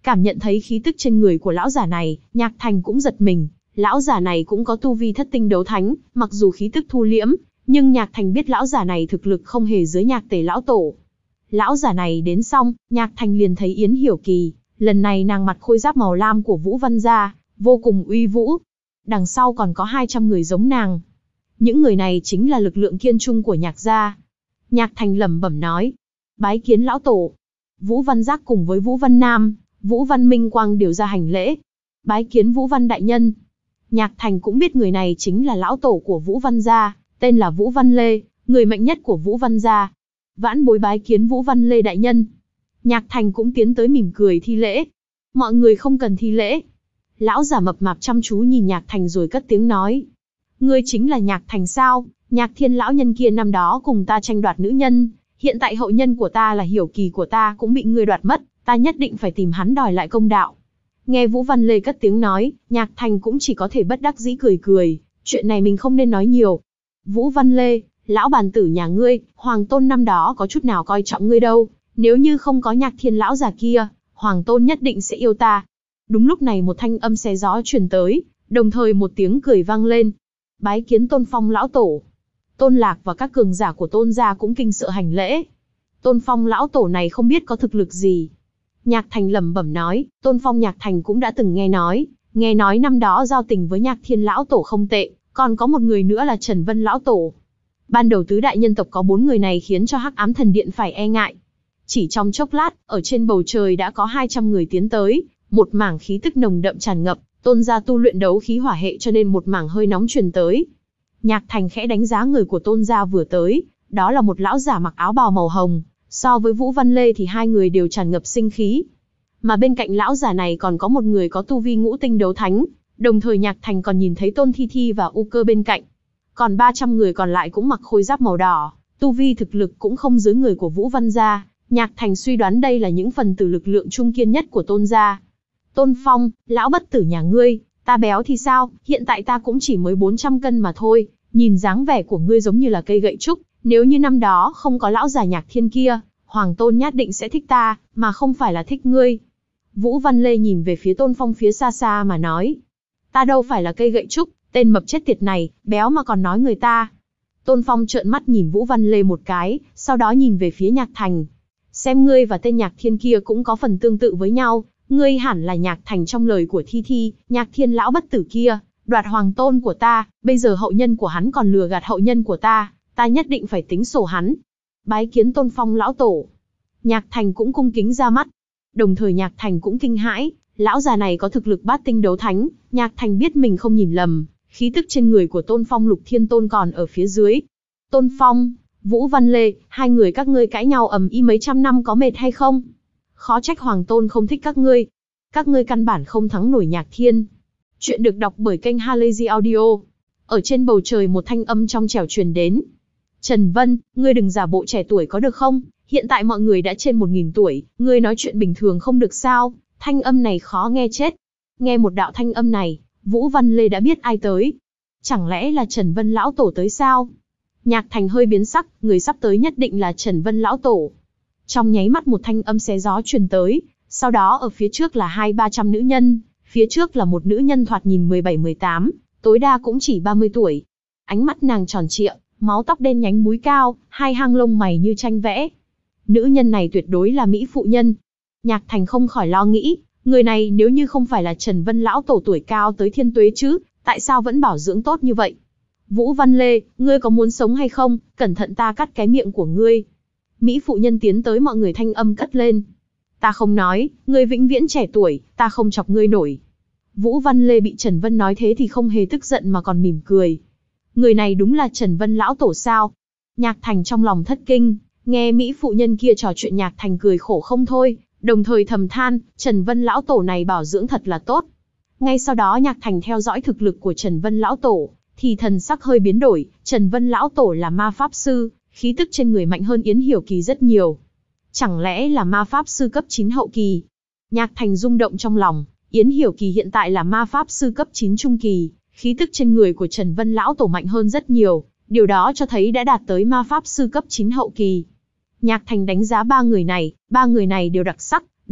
Cảm nhận thấy khí tức trên người của lão giả này, Nhạc Thành cũng giật mình. Lão giả này cũng có tu vi thất tinh đấu thánh, mặc dù khí tức thu liễm, nhưng Nhạc Thành biết lão giả này thực lực không hề dưới Nhạc Tề lão tổ. Lão giả này đến xong, Nhạc Thành liền thấy Yến Hiểu Kỳ, lần này nàng mặc khôi giáp màu lam của Vũ Văn gia, vô cùng uy vũ. Đằng sau còn có hai trăm người giống nàng. Những người này chính là lực lượng kiên trung của Nhạc gia. Nhạc Thành lẩm bẩm nói, bái kiến lão tổ. Vũ Văn Giác cùng với Vũ Văn Nam, Vũ Văn Minh Quang đều ra hành lễ. Bái kiến Vũ Văn đại nhân. Nhạc Thành cũng biết người này chính là lão tổ của Vũ Văn gia, tên là Vũ Văn Lê, người mạnh nhất của Vũ Văn gia. Vãn bối bái kiến Vũ Văn Lê đại nhân. Nhạc Thành cũng tiến tới mỉm cười thi lễ. Mọi người không cần thi lễ. Lão giả mập mạp chăm chú nhìn Nhạc Thành rồi cất tiếng nói. Ngươi chính là Nhạc Thành sao? Nhạc Thiên lão nhân kia năm đó cùng ta tranh đoạt nữ nhân, hiện tại hậu nhân của ta là Hiểu Kỳ của ta cũng bị ngươi đoạt mất, ta nhất định phải tìm hắn đòi lại công đạo. Nghe Vũ Văn Lê cất tiếng nói, Nhạc Thành cũng chỉ có thể bất đắc dĩ cười cười, chuyện này mình không nên nói nhiều. Vũ Văn Lê, lão bàn tử nhà ngươi, Hoàng Tôn năm đó có chút nào coi trọng ngươi đâu, nếu như không có Nhạc Thiên lão già kia, Hoàng Tôn nhất định sẽ yêu ta. Đúng lúc này một thanh âm xé gió truyền tới, đồng thời một tiếng cười vang lên. Bái kiến Tôn Phong lão tổ. Tôn Lạc và các cường giả của Tôn gia cũng kinh sợ hành lễ. Tôn Phong lão tổ này không biết có thực lực gì. Nhạc Thành lẩm bẩm nói, Tôn Phong Nhạc Thành cũng đã từng nghe nói, nghe nói năm đó giao tình với Nhạc Thiên lão tổ không tệ, còn có một người nữa là Trần Vân lão tổ. Ban đầu tứ đại nhân tộc có bốn người này khiến cho Hắc Ám Thần Điện phải e ngại. Chỉ trong chốc lát, ở trên bầu trời đã có hai trăm người tiến tới, một mảng khí tức nồng đậm tràn ngập, Tôn gia tu luyện đấu khí hỏa hệ cho nên một mảng hơi nóng truyền tới. Nhạc Thành khẽ đánh giá người của Tôn gia vừa tới, đó là một lão giả mặc áo bào màu hồng, so với Vũ Văn Lê thì hai người đều tràn ngập sinh khí. Mà bên cạnh lão giả này còn có một người có tu vi ngũ tinh đấu thánh, đồng thời Nhạc Thành còn nhìn thấy Tôn Thi Thi và U Cơ bên cạnh. Còn ba trăm người còn lại cũng mặc khôi giáp màu đỏ, tu vi thực lực cũng không dưới người của Vũ Văn gia. Nhạc Thành suy đoán đây là những phần tử lực lượng trung kiên nhất của Tôn gia. Tôn Phong, lão bất tử nhà ngươi, ta béo thì sao, hiện tại ta cũng chỉ mới bốn trăm cân mà thôi, nhìn dáng vẻ của ngươi giống như là cây gậy trúc, nếu như năm đó không có lão già Nhạc Thiên kia, Hoàng Tôn nhất định sẽ thích ta, mà không phải là thích ngươi. Vũ Văn Lê nhìn về phía Tôn Phong phía xa xa mà nói, ta đâu phải là cây gậy trúc, tên mập chết tiệt này, béo mà còn nói người ta. Tôn Phong trợn mắt nhìn Vũ Văn Lê một cái, sau đó nhìn về phía Nhạc Thành. Xem ngươi và tên Nhạc Thiên kia cũng có phần tương tự với nhau, ngươi hẳn là Nhạc Thành trong lời của Thi Thi, Nhạc Thiên lão bất tử kia, đoạt Hoàng Tôn của ta, bây giờ hậu nhân của hắn còn lừa gạt hậu nhân của ta, ta nhất định phải tính sổ hắn. Bái kiến Tôn Phong lão tổ. Nhạc Thành cũng cung kính ra mắt. Đồng thời Nhạc Thành cũng kinh hãi, lão già này có thực lực bát tinh đấu thánh, Nhạc Thành biết mình không nhìn lầm, khí tức trên người của Tôn Phong Lục Thiên Tôn còn ở phía dưới. Tôn Phong, Vũ Văn Lê, hai người các ngươi cãi nhau ầm ĩ mấy trăm năm có mệt hay không? Khó trách Hoàng Tôn không thích các ngươi. Các ngươi căn bản không thắng nổi Nhạc Thiên. Chuyện được đọc bởi kênh Halazy Audio. Ở trên bầu trời một thanh âm trong trẻo truyền đến. Trần Vân, ngươi đừng giả bộ trẻ tuổi có được không? Hiện tại mọi người đã trên một nghìn tuổi, ngươi nói chuyện bình thường không được sao? Thanh âm này khó nghe chết. Nghe một đạo thanh âm này, Vũ Văn Lê đã biết ai tới. Chẳng lẽ là Trần Vân lão tổ tới sao? Nhạc Thành hơi biến sắc, người sắp tới nhất định là Trần Vân lão tổ. Trong nháy mắt một thanh âm xé gió truyền tới, sau đó ở phía trước là hai ba trăm nữ nhân, phía trước là một nữ nhân thoạt nhìn mười bảy mười tám, tối đa cũng chỉ ba mươi tuổi. Ánh mắt nàng tròn trịa, máu tóc đen nhánh búi cao, hai hang lông mày như tranh vẽ. Nữ nhân này tuyệt đối là mỹ phụ nhân. Nhạc Thành không khỏi lo nghĩ, người này nếu như không phải là Trần Vân lão tổ tuổi cao tới thiên tuế chứ, tại sao vẫn bảo dưỡng tốt như vậy? Vũ Văn Lê, ngươi có muốn sống hay không? Cẩn thận ta cắt cái miệng của ngươi. Mỹ phụ nhân tiến tới mọi người thanh âm cất lên. Ta không nói, ngươi vĩnh viễn trẻ tuổi, ta không chọc ngươi nổi. Vũ Văn Lê bị Trần Vân nói thế thì không hề tức giận mà còn mỉm cười. Người này đúng là Trần Vân lão tổ sao? Nhạc Thành trong lòng thất kinh, nghe Mỹ phụ nhân kia trò chuyện Nhạc Thành cười khổ không thôi, đồng thời thầm than, Trần Vân lão tổ này bảo dưỡng thật là tốt. Ngay sau đó Nhạc Thành theo dõi thực lực của Trần Vân lão tổ, thì thần sắc hơi biến đổi, Trần Vân lão tổ là ma pháp sư, khí tức trên người mạnh hơn Yến Hiểu Kỳ rất nhiều. Chẳng lẽ là ma pháp sư cấp chín hậu kỳ? Nhạc Thành rung động trong lòng, Yến Hiểu Kỳ hiện tại là ma pháp sư cấp chín trung kỳ, khí tức trên người của Trần Vân lão tổ mạnh hơn rất nhiều, điều đó cho thấy đã đạt tới ma pháp sư cấp chín hậu kỳ. Nhạc Thành đánh giá ba người này, ba người này đều đặc sắc,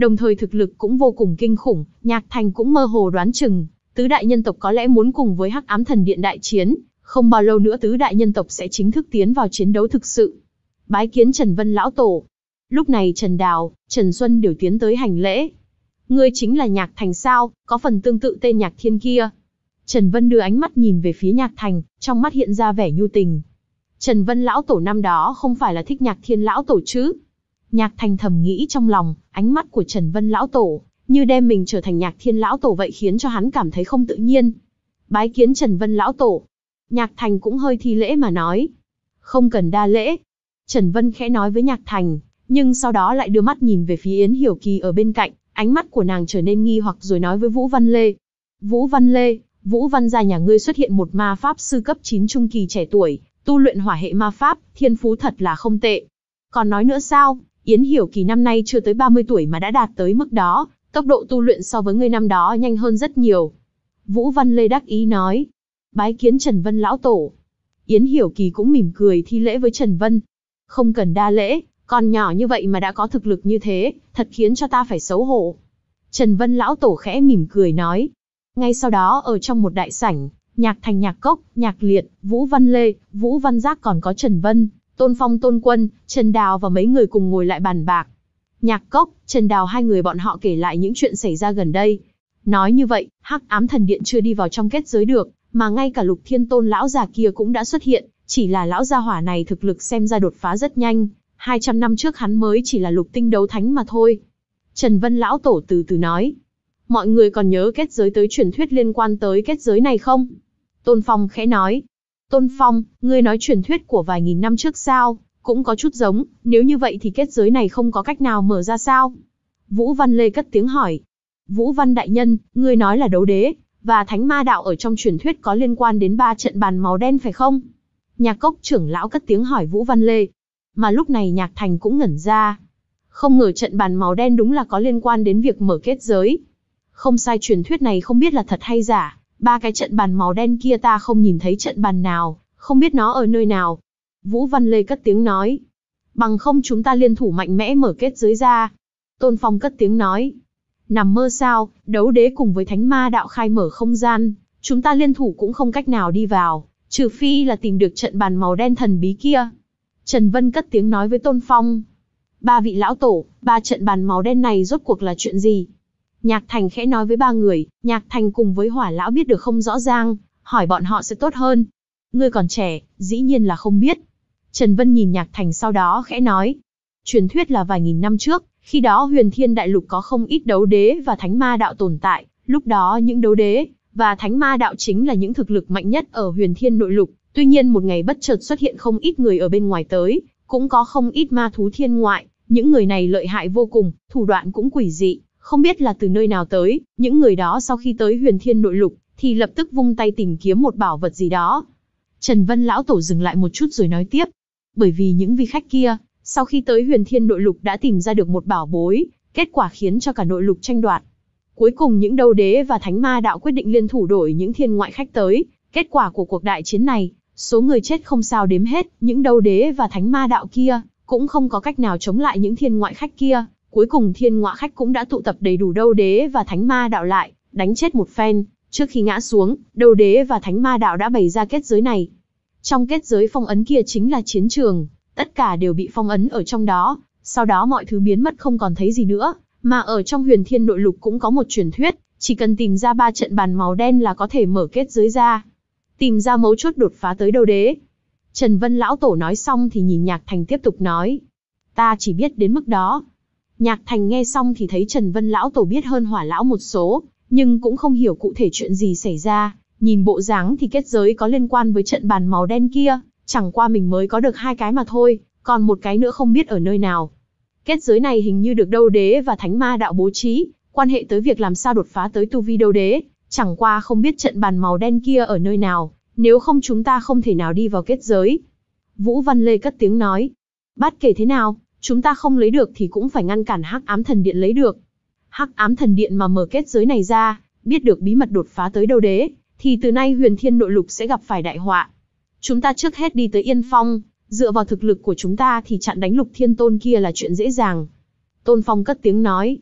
đồng thời thực lực cũng vô cùng kinh khủng. Nhạc Thành cũng mơ hồ đoán chừng, tứ đại nhân tộc có lẽ muốn cùng với Hắc Ám Thần Điện đại chiến, không bao lâu nữa tứ đại nhân tộc sẽ chính thức tiến vào chiến đấu thực sự. Bái kiến Trần Vân lão tổ. Lúc này Trần Đào, Trần Xuân đều tiến tới hành lễ. Ngươi chính là Nhạc Thành sao, có phần tương tự tên Nhạc Thiên kia. Trần Vân đưa ánh mắt nhìn về phía Nhạc Thành, trong mắt hiện ra vẻ nhu tình. Trần Vân lão tổ năm đó không phải là thích Nhạc Thiên lão tổ chứ? Nhạc Thành thầm nghĩ trong lòng, ánh mắt của Trần Vân lão tổ, như đem mình trở thành Nhạc Thiên lão tổ vậy khiến cho hắn cảm thấy không tự nhiên. Bái kiến Trần Vân lão tổ. Nhạc Thành cũng hơi thi lễ mà nói. Không cần đa lễ. Trần Vân khẽ nói với Nhạc Thành, nhưng sau đó lại đưa mắt nhìn về phía Yến Hiểu Kỳ ở bên cạnh, ánh mắt của nàng trở nên nghi hoặc rồi nói với Vũ Văn Lê. Vũ Văn Lê, Vũ Văn gia nhà ngươi xuất hiện một ma pháp sư cấp chín trung kỳ trẻ tuổi, tu luyện hỏa hệ ma pháp, thiên phú thật là không tệ. Còn nói nữa sao, Yến Hiểu Kỳ năm nay chưa tới ba mươi tuổi mà đã đạt tới mức đó, tốc độ tu luyện so với ngươi năm đó nhanh hơn rất nhiều. Vũ Văn Lê đắc ý nói. Bái kiến Trần Vân lão tổ. Yến Hiểu Kỳ cũng mỉm cười thi lễ với Trần Vân. Không cần đa lễ, còn nhỏ như vậy mà đã có thực lực như thế, thật khiến cho ta phải xấu hổ. Trần Vân lão tổ khẽ mỉm cười nói. Ngay sau đó ở trong một đại sảnh, Nhạc Thành, Nhạc Cốc, Nhạc Liệt, Vũ Văn Lê, Vũ Văn Giác còn có Trần Vân, Tôn Phong, Tôn Quân, Trần Đào và mấy người cùng ngồi lại bàn bạc. Nhạc Cốc, Trần Đào hai người bọn họ kể lại những chuyện xảy ra gần đây. Nói như vậy, Hắc Ám Thần Điện chưa đi vào trong kết giới được, mà ngay cả Lục Thiên Tôn lão già kia cũng đã xuất hiện, chỉ là lão gia hỏa này thực lực xem ra đột phá rất nhanh, hai trăm năm trước hắn mới chỉ là lục tinh đấu thánh mà thôi. Trần Vân lão tổ từ từ nói. Mọi người còn nhớ kết giới tới truyền thuyết liên quan tới kết giới này không? Tôn Phong khẽ nói. Tôn Phong, ngươi nói truyền thuyết của vài nghìn năm trước sao? Cũng có chút giống, nếu như vậy thì kết giới này không có cách nào mở ra sao? Vũ Văn Lê cất tiếng hỏi. Vũ Văn đại nhân, ngươi nói là đấu đế và thánh ma đạo ở trong truyền thuyết có liên quan đến ba trận bàn màu đen phải không? Nhạc Cốc trưởng lão cất tiếng hỏi Vũ Văn Lê. Mà lúc này Nhạc Thành cũng ngẩn ra. Không ngờ trận bàn màu đen đúng là có liên quan đến việc mở kết giới. Không sai, truyền thuyết này không biết là thật hay giả. Ba cái trận bàn màu đen kia ta không nhìn thấy trận bàn nào, không biết nó ở nơi nào. Vũ Văn Lê cất tiếng nói. Bằng không chúng ta liên thủ mạnh mẽ mở kết giới ra. Tôn Phong cất tiếng nói. Nằm mơ sao, đấu đế cùng với thánh ma đạo khai mở không gian, chúng ta liên thủ cũng không cách nào đi vào, trừ phi là tìm được trận bàn màu đen thần bí kia. Trần Vân cất tiếng nói với Tôn Phong. Ba vị lão tổ, ba trận bàn màu đen này rốt cuộc là chuyện gì? Nhạc Thành khẽ nói với ba người, Nhạc Thành cùng với Hỏa lão biết được không rõ ràng, hỏi bọn họ sẽ tốt hơn. Ngươi còn trẻ, dĩ nhiên là không biết. Trần Vân nhìn Nhạc Thành sau đó khẽ nói. Truyền thuyết là vài nghìn năm trước, khi đó Huyền Thiên Đại Lục có không ít đấu đế và thánh ma đạo tồn tại, lúc đó những đấu đế và thánh ma đạo chính là những thực lực mạnh nhất ở Huyền Thiên Nội Lục. Tuy nhiên một ngày bất chợt xuất hiện không ít người ở bên ngoài tới, cũng có không ít ma thú thiên ngoại, những người này lợi hại vô cùng, thủ đoạn cũng quỷ dị, không biết là từ nơi nào tới, những người đó sau khi tới Huyền Thiên Nội Lục, thì lập tức vung tay tìm kiếm một bảo vật gì đó. Trần Vân lão tổ dừng lại một chút rồi nói tiếp, bởi vì những vị khách kia, sau khi tới Huyền Thiên Nội Lục đã tìm ra được một bảo bối, kết quả khiến cho cả nội lục tranh đoạt. Cuối cùng những đấu đế và thánh ma đạo quyết định liên thủ đổi những thiên ngoại khách tới, kết quả của cuộc đại chiến này, số người chết không sao đếm hết, những đấu đế và thánh ma đạo kia cũng không có cách nào chống lại những thiên ngoại khách kia, cuối cùng thiên ngoại khách cũng đã tụ tập đầy đủ đấu đế và thánh ma đạo lại, đánh chết một phen, trước khi ngã xuống, đấu đế và thánh ma đạo đã bày ra kết giới này. Trong kết giới phong ấn kia chính là chiến trường, tất cả đều bị phong ấn ở trong đó, sau đó mọi thứ biến mất không còn thấy gì nữa, mà ở trong Huyền Thiên Nội Lục cũng có một truyền thuyết, chỉ cần tìm ra ba trận bàn màu đen là có thể mở kết giới ra. Tìm ra mấu chốt đột phá tới đấu đế. Trần Vân lão tổ nói xong thì nhìn Nhạc Thành tiếp tục nói. Ta chỉ biết đến mức đó. Nhạc Thành nghe xong thì thấy Trần Vân lão tổ biết hơn Hỏa lão một số, nhưng cũng không hiểu cụ thể chuyện gì xảy ra. Nhìn bộ dáng thì kết giới có liên quan với trận bàn màu đen kia, chẳng qua mình mới có được hai cái mà thôi, còn một cái nữa không biết ở nơi nào. Kết giới này hình như được đấu đế và thánh ma đạo bố trí, quan hệ tới việc làm sao đột phá tới tu vi đấu đế, chẳng qua không biết trận bàn màu đen kia ở nơi nào, nếu không chúng ta không thể nào đi vào kết giới. Vũ Văn Lê cất tiếng nói, bất kể thế nào, chúng ta không lấy được thì cũng phải ngăn cản Hắc Ám Thần Điện lấy được. Hắc Ám Thần Điện mà mở kết giới này ra, biết được bí mật đột phá tới đấu đế, thì từ nay Huyền Thiên Nội Lục sẽ gặp phải đại họa. Chúng ta trước hết đi tới Yên Phong, dựa vào thực lực của chúng ta thì chặn đánh Lục Thiên Tôn kia là chuyện dễ dàng. Tôn Phong cất tiếng nói.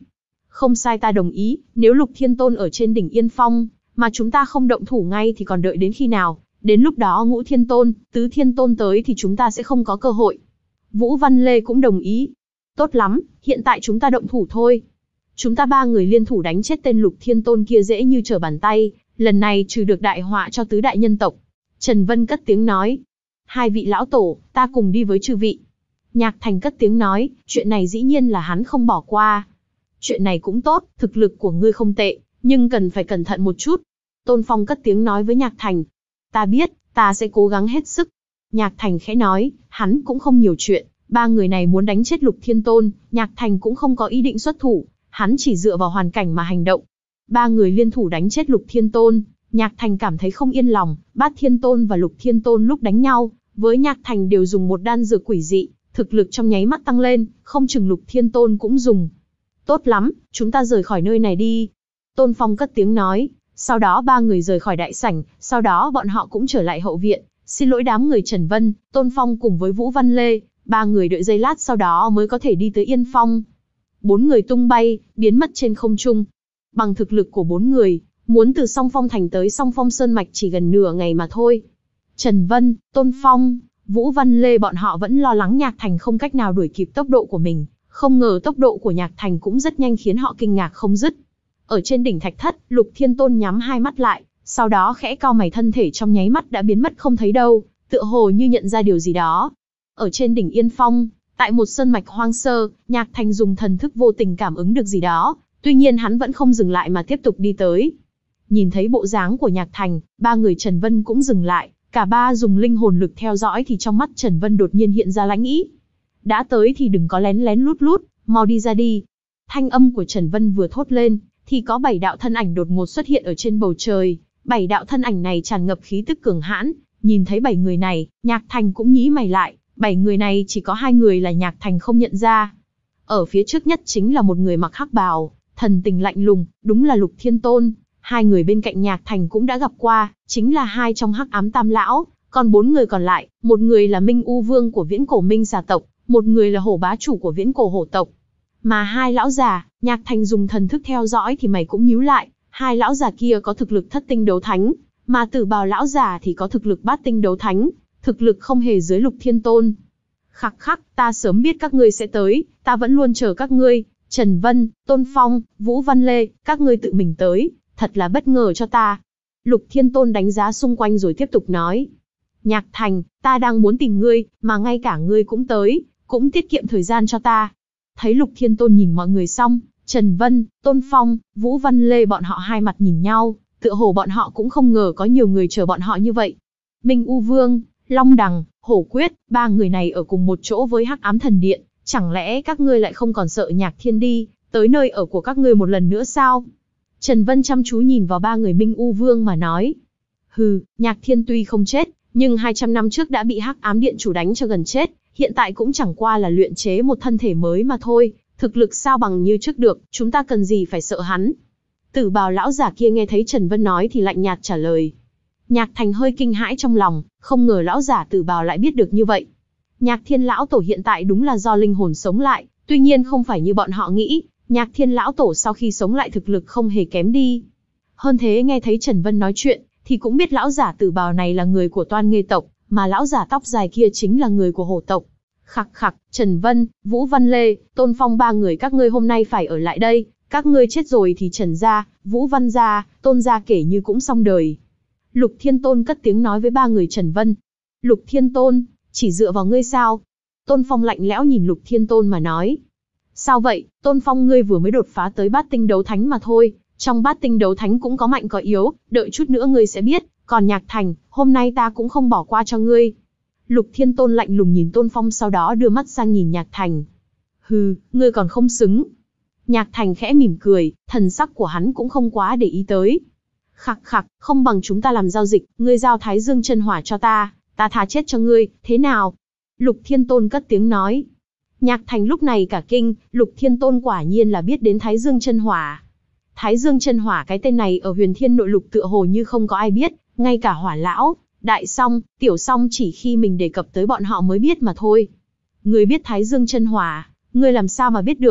Không sai, ta đồng ý, nếu Lục Thiên Tôn ở trên đỉnh Yên Phong, mà chúng ta không động thủ ngay thì còn đợi đến khi nào? Đến lúc đó Ngũ Thiên Tôn, Tứ Thiên Tôn tới thì chúng ta sẽ không có cơ hội. Vũ Văn Lê cũng đồng ý. Tốt lắm, hiện tại chúng ta động thủ thôi. Chúng ta ba người liên thủ đánh chết tên Lục Thiên Tôn kia dễ như trở bàn tay, lần này trừ được đại họa cho tứ đại nhân tộc. Trần Vân cất tiếng nói. Hai vị lão tổ, ta cùng đi với chư vị. Nhạc Thành cất tiếng nói, chuyện này dĩ nhiên là hắn không bỏ qua. Chuyện này cũng tốt, thực lực của ngươi không tệ, nhưng cần phải cẩn thận một chút. Tôn Phong cất tiếng nói với Nhạc Thành. Ta biết, ta sẽ cố gắng hết sức. Nhạc Thành khẽ nói, hắn cũng không nhiều chuyện. Ba người này muốn đánh chết Lục Thiên Tôn, Nhạc Thành cũng không có ý định xuất thủ. Hắn chỉ dựa vào hoàn cảnh mà hành động. Ba người liên thủ đánh chết Lục Thiên Tôn, Nhạc Thành cảm thấy không yên lòng. Bát Thiên Tôn và Lục Thiên Tôn lúc đánh nhau, với Nhạc Thành đều dùng một đan dược quỷ dị, thực lực trong nháy mắt tăng lên, không chừng Lục Thiên Tôn cũng dùng. Tốt lắm, chúng ta rời khỏi nơi này đi. Tôn Phong cất tiếng nói. Sau đó ba người rời khỏi đại sảnh, sau đó bọn họ cũng trở lại hậu viện. Xin lỗi đám người Trần Vân, Tôn Phong cùng với Vũ Văn Lê, ba người đợi giây lát sau đó mới có thể đi tới Yên Phong. Bốn người tung bay, biến mất trên không trung. Bằng thực lực của bốn người, muốn từ Song Phong Thành tới Song Phong Sơn Mạch chỉ gần nửa ngày mà thôi. Trần Vân, Tôn Phong, Vũ Văn Lê bọn họ vẫn lo lắng Nhạc Thành không cách nào đuổi kịp tốc độ của mình. Không ngờ tốc độ của Nhạc Thành cũng rất nhanh khiến họ kinh ngạc không dứt. Ở trên đỉnh Thạch Thất, Lục Thiên Tôn nhắm hai mắt lại, sau đó khẽ cau mày, thân thể trong nháy mắt đã biến mất không thấy đâu, tựa hồ như nhận ra điều gì đó. Ở trên đỉnh Yên Phong, tại một sơn mạch hoang sơ, Nhạc Thành dùng thần thức vô tình cảm ứng được gì đó, tuy nhiên hắn vẫn không dừng lại mà tiếp tục đi tới. Nhìn thấy bộ dáng của Nhạc Thành, ba người Trần Vân cũng dừng lại, cả ba dùng linh hồn lực theo dõi thì trong mắt Trần Vân đột nhiên hiện ra lãnh ý. Đã tới thì đừng có lén lén lút lút, mau đi ra đi. Thanh âm của Trần Vân vừa thốt lên, thì có bảy đạo thân ảnh đột ngột xuất hiện ở trên bầu trời. Bảy đạo thân ảnh này tràn ngập khí tức cường hãn, nhìn thấy bảy người này, Nhạc Thành cũng nhíu mày lại, bảy người này chỉ có hai người là Nhạc Thành không nhận ra. Ở phía trước nhất chính là một người mặc hắc bào, thần tình lạnh lùng, đúng là Lục Thiên Tôn. Hai người bên cạnh Nhạc Thành cũng đã gặp qua, chính là hai trong hắc ám tam lão, còn bốn người còn lại, một người là Minh U Vương của Viễn Cổ Minh Xà tộc, một người là Hổ Bá Chủ của Viễn Cổ Hổ tộc. Mà hai lão già, Nhạc Thành dùng thần thức theo dõi thì mày cũng nhíu lại, hai lão già kia có thực lực thất tinh đấu thánh, mà Tử Bào lão già thì có thực lực bát tinh đấu thánh, thực lực không hề dưới Lục Thiên Tôn. Khắc khắc, ta sớm biết các ngươi sẽ tới, ta vẫn luôn chờ các ngươi. Trần Vân, Tôn Phong, Vũ Văn Lê, các ngươi tự mình tới, thật là bất ngờ cho ta. Lục Thiên Tôn đánh giá xung quanh rồi tiếp tục nói. Nhạc Thành, ta đang muốn tìm ngươi, mà ngay cả ngươi cũng tới, cũng tiết kiệm thời gian cho ta. Thấy Lục Thiên Tôn nhìn mọi người xong, Trần Vân, Tôn Phong, Vũ Văn Lê bọn họ hai mặt nhìn nhau, tựa hồ bọn họ cũng không ngờ có nhiều người chờ bọn họ như vậy. Minh U Vương, Long Đằng, Hổ Quyết, ba người này ở cùng một chỗ với Hắc Ám Thần Điện, chẳng lẽ các ngươi lại không còn sợ Nhạc Thiên đi, tới nơi ở của các ngươi một lần nữa sao? Trần Vân chăm chú nhìn vào ba người Minh U Vương mà nói. Hừ, Nhạc Thiên tuy không chết, nhưng hai trăm năm trước đã bị Hắc Ám Điện chủ đánh cho gần chết, hiện tại cũng chẳng qua là luyện chế một thân thể mới mà thôi, thực lực sao bằng như trước được, chúng ta cần gì phải sợ hắn. Tử Bào lão giả kia nghe thấy Trần Vân nói thì lạnh nhạt trả lời. Nhạc Thành hơi kinh hãi trong lòng, không ngờ lão giả Tử Bào lại biết được như vậy. Nhạc Thiên lão tổ hiện tại đúng là do linh hồn sống lại, tuy nhiên không phải như bọn họ nghĩ, Nhạc Thiên lão tổ sau khi sống lại thực lực không hề kém đi. Hơn thế nghe thấy Trần Vân nói chuyện, thì cũng biết lão giả Tử Bào này là người của Toan Nghê tộc, mà lão giả tóc dài kia chính là người của Hổ tộc. Khặc khặc, Trần Vân, Vũ Văn Lê, Tôn Phong ba người các ngươi hôm nay phải ở lại đây, các ngươi chết rồi thì Trần gia, Vũ Văn gia, Tôn gia kể như cũng xong đời. Lục Thiên Tôn cất tiếng nói với ba người Trần Vân. Lục Thiên Tôn, chỉ dựa vào ngươi sao? Tôn Phong lạnh lẽo nhìn Lục Thiên Tôn mà nói. Sao vậy, Tôn Phong ngươi vừa mới đột phá tới bát tinh đấu thánh mà thôi, trong bát tinh đấu thánh cũng có mạnh có yếu, đợi chút nữa ngươi sẽ biết, còn Nhạc Thành, hôm nay ta cũng không bỏ qua cho ngươi. Lục Thiên Tôn lạnh lùng nhìn Tôn Phong sau đó đưa mắt sang nhìn Nhạc Thành. Hừ, ngươi còn không xứng. Nhạc Thành khẽ mỉm cười, thần sắc của hắn cũng không quá để ý tới. Khặc khặc, không bằng chúng ta làm giao dịch, ngươi giao Thái Dương chân hỏa cho ta, ta tha chết cho ngươi, thế nào? Lục Thiên Tôn cất tiếng nói. Nhạc Thành lúc này cả kinh, Lục Thiên Tôn quả nhiên là biết đến Thái Dương chân hỏa. Thái Dương chân hỏa cái tên này ở Huyền Thiên nội lục tựa hồ như không có ai biết, ngay cả Hỏa lão, Đại Song, Tiểu Song chỉ khi mình đề cập tới bọn họ mới biết mà thôi. Ngươi biết Thái Dương chân hỏa, ngươi làm sao mà biết được?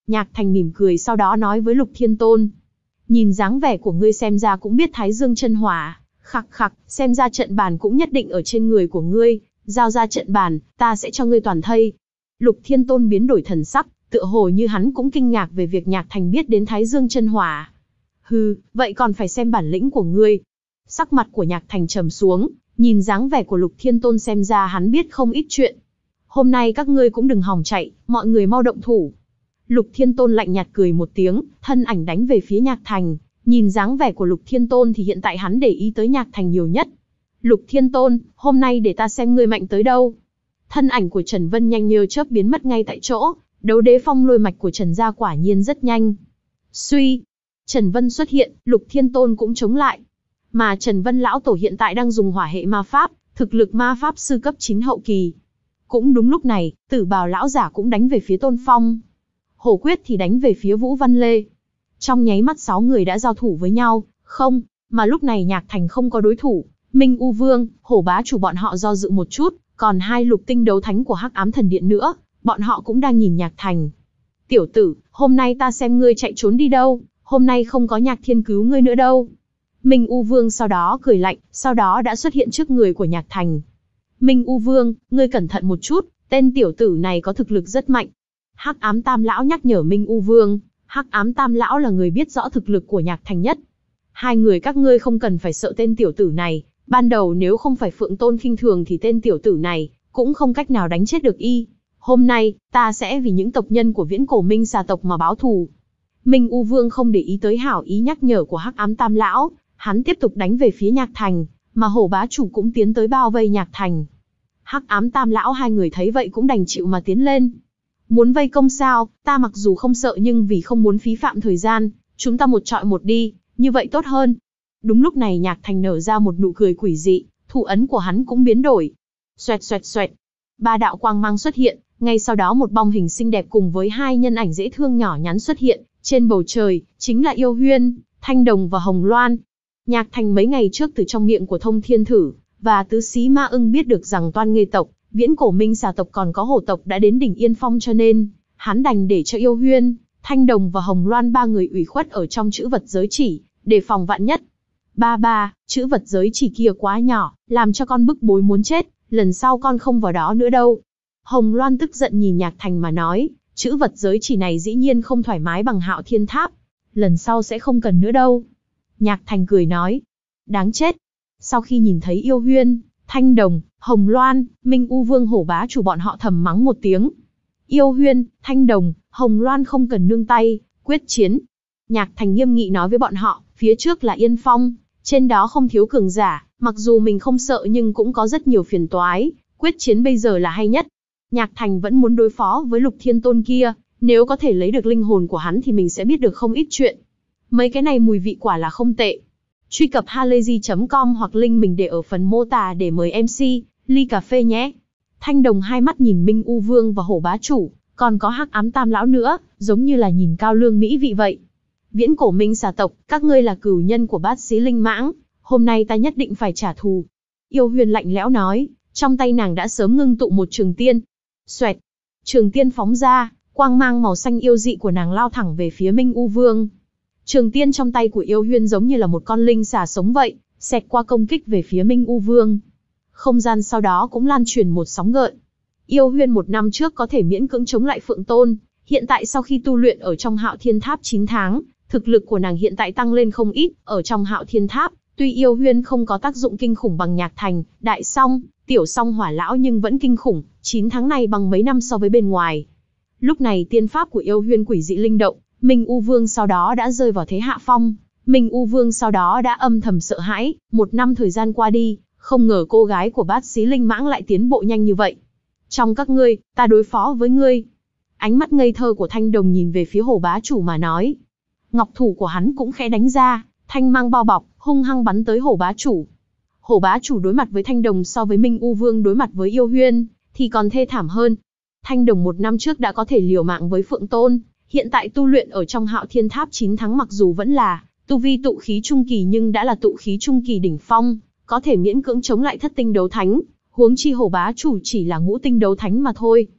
Nhạc Thành mỉm cười sau đó nói với Lục Thiên Tôn. Nhìn dáng vẻ của ngươi xem ra cũng biết Thái Dương chân hỏa, khặc khặc, xem ra trận bàn cũng nhất định ở trên người của ngươi, giao ra trận bàn, ta sẽ cho ngươi toàn thây. Lục Thiên Tôn biến đổi thần sắc, tựa hồ như hắn cũng kinh ngạc về việc Nhạc Thành biết đến Thái Dương chân hỏa. Hừ, vậy còn phải xem bản lĩnh của ngươi. Sắc mặt của Nhạc Thành trầm xuống, nhìn dáng vẻ của Lục Thiên Tôn xem ra hắn biết không ít chuyện. Hôm nay các ngươi cũng đừng hòng chạy, mọi người mau động thủ. Lục Thiên Tôn lạnh nhạt cười một tiếng, thân ảnh đánh về phía Nhạc Thành. Nhìn dáng vẻ của Lục Thiên Tôn thì hiện tại hắn để ý tới Nhạc Thành nhiều nhất. Lục Thiên Tôn, hôm nay để ta xem ngươi mạnh tới đâu. Thân ảnh của Trần Vân nhanh như chớp biến mất ngay tại chỗ, đấu đế phong lôi mạch của Trần gia quả nhiên rất nhanh. Suy, Trần Vân xuất hiện, Lục Thiên Tôn cũng chống lại. Mà Trần Vân lão tổ hiện tại đang dùng hỏa hệ ma pháp, thực lực ma pháp sư cấp chín hậu kỳ. Cũng đúng lúc này, Tử Bào lão giả cũng đánh về phía Tôn Phong. Hổ Quyết thì đánh về phía Vũ Văn Lê. Trong nháy mắt sáu người đã giao thủ với nhau, không, mà lúc này Nhạc Thành không có đối thủ. Minh U Vương, Hổ Bá Chủ bọn họ do dự một chút, còn hai lục tinh đấu thánh của Hắc Ám Thần Điện nữa, bọn họ cũng đang nhìn Nhạc Thành. Tiểu tử, hôm nay ta xem ngươi chạy trốn đi đâu, hôm nay không có Nhạc Thiên cứu ngươi nữa đâu. Minh U Vương sau đó cười lạnh, sau đó đã xuất hiện trước người của Nhạc Thành. Minh U Vương, ngươi cẩn thận một chút, tên tiểu tử này có thực lực rất mạnh. Hắc Ám Tam Lão nhắc nhở Minh U Vương, Hắc Ám Tam Lão là người biết rõ thực lực của Nhạc Thành nhất. Hai người các ngươi không cần phải sợ tên tiểu tử này, ban đầu nếu không phải Phượng Tôn khinh thường thì tên tiểu tử này cũng không cách nào đánh chết được y. Hôm nay, ta sẽ vì những tộc nhân của Viễn Cổ Minh Xà tộc mà báo thù. Minh U Vương không để ý tới hảo ý nhắc nhở của Hắc Ám Tam Lão, hắn tiếp tục đánh về phía Nhạc Thành, mà Hổ Bá Chủ cũng tiến tới bao vây Nhạc Thành. Hắc Ám Tam Lão hai người thấy vậy cũng đành chịu mà tiến lên. Muốn vây công sao, ta mặc dù không sợ nhưng vì không muốn phí phạm thời gian, chúng ta một trọi một đi, như vậy tốt hơn. Đúng lúc này Nhạc Thành nở ra một nụ cười quỷ dị, thủ ấn của hắn cũng biến đổi. Xoẹt xoẹt xoẹt, ba đạo quang mang xuất hiện, ngay sau đó một bóng hình xinh đẹp cùng với hai nhân ảnh dễ thương nhỏ nhắn xuất hiện, trên bầu trời, chính là Yêu Huyên, Thanh Đồng và Hồng Loan. Nhạc Thành mấy ngày trước từ trong miệng của Thông Thiên Thử và Tứ Xí Ma Ưng biết được rằng Toan Nghê tộc, Viễn Cổ Minh Xà tộc còn có Hổ tộc đã đến đỉnh Yên Phong, cho nên hắn đành để cho Yêu Huyên, Thanh Đồng và Hồng Loan ba người ủy khuất ở trong chữ vật giới chỉ, để phòng vạn nhất. Ba ba, chữ vật giới chỉ kia quá nhỏ, làm cho con bức bối muốn chết, lần sau con không vào đó nữa đâu. Hồng Loan tức giận nhìn Nhạc Thành mà nói, chữ vật giới chỉ này dĩ nhiên không thoải mái bằng Hạo Thiên Tháp, lần sau sẽ không cần nữa đâu. Nhạc Thành cười nói, đáng chết. Sau khi nhìn thấy Yêu Huyên, Thanh Đồng, Hồng Loan, Minh U Vương Hổ Bá Chủ bọn họ thầm mắng một tiếng. Yêu Huyên, Thanh Đồng, Hồng Loan không cần nương tay, quyết chiến. Nhạc Thành nghiêm nghị nói với bọn họ, phía trước là Yên Phong, trên đó không thiếu cường giả, mặc dù mình không sợ nhưng cũng có rất nhiều phiền toái, quyết chiến bây giờ là hay nhất. Nhạc Thành vẫn muốn đối phó với Lục Thiên Tôn kia, nếu có thể lấy được linh hồn của hắn thì mình sẽ biết được không ít chuyện. Mấy cái này mùi vị quả là không tệ. Truy cập halayzi chấm com hoặc link mình để ở phần mô tả để mời em xê, ly cà phê nhé. Thanh Đồng hai mắt nhìn Minh U Vương và Hổ Bá Chủ, còn có Hắc Ám Tam Lão nữa, giống như là nhìn cao lương mỹ vị vậy. Viễn Cổ Minh Xà tộc, các ngươi là cửu nhân của Bát Xí Linh Mãng, hôm nay ta nhất định phải trả thù. Yêu Huyên lạnh lẽo nói, trong tay nàng đã sớm ngưng tụ một trường tiên. Xoẹt, trường tiên phóng ra, quang mang màu xanh yêu dị của nàng lao thẳng về phía Minh U Vương. Trường tiên trong tay của Yêu Huyên giống như là một con linh xà sống vậy, xẹt qua công kích về phía Minh U Vương. Không gian sau đó cũng lan truyền một sóng gợn. Yêu Huyên một năm trước có thể miễn cưỡng chống lại Phượng Tôn, hiện tại sau khi tu luyện ở trong Hạo Thiên Tháp chín tháng, thực lực của nàng hiện tại tăng lên không ít, ở trong Hạo Thiên Tháp, tuy Yêu Huyên không có tác dụng kinh khủng bằng Nhạc Thành, Đại Song, Tiểu Song Hỏa Lão nhưng vẫn kinh khủng, chín tháng này bằng mấy năm so với bên ngoài. Lúc này tiên pháp của Yêu Huyên quỷ dị linh động, Minh U Vương sau đó đã rơi vào thế hạ phong, Minh U Vương sau đó đã âm thầm sợ hãi, một năm thời gian qua đi, không ngờ cô gái của Bát Xí Linh Mãng lại tiến bộ nhanh như vậy. Trong các ngươi, ta đối phó với ngươi. Ánh mắt ngây thơ của Thanh Đồng nhìn về phía Hổ Bá Chủ mà nói. Ngọc thủ của hắn cũng khẽ đánh ra, thanh mang bao bọc, hung hăng bắn tới Hổ Bá Chủ. Hổ Bá Chủ đối mặt với Thanh Đồng so với Minh U Vương đối mặt với Yêu Huyên, thì còn thê thảm hơn. Thanh Đồng một năm trước đã có thể liều mạng với Phượng Tôn, hiện tại tu luyện ở trong Hạo Thiên Tháp chín tháng mặc dù vẫn là tu vi tụ khí trung kỳ nhưng đã là tụ khí trung kỳ đỉnh phong, có thể miễn cưỡng chống lại thất tinh đấu thánh, huống chi Hổ Bá Chủ chỉ là ngũ tinh đấu thánh mà thôi.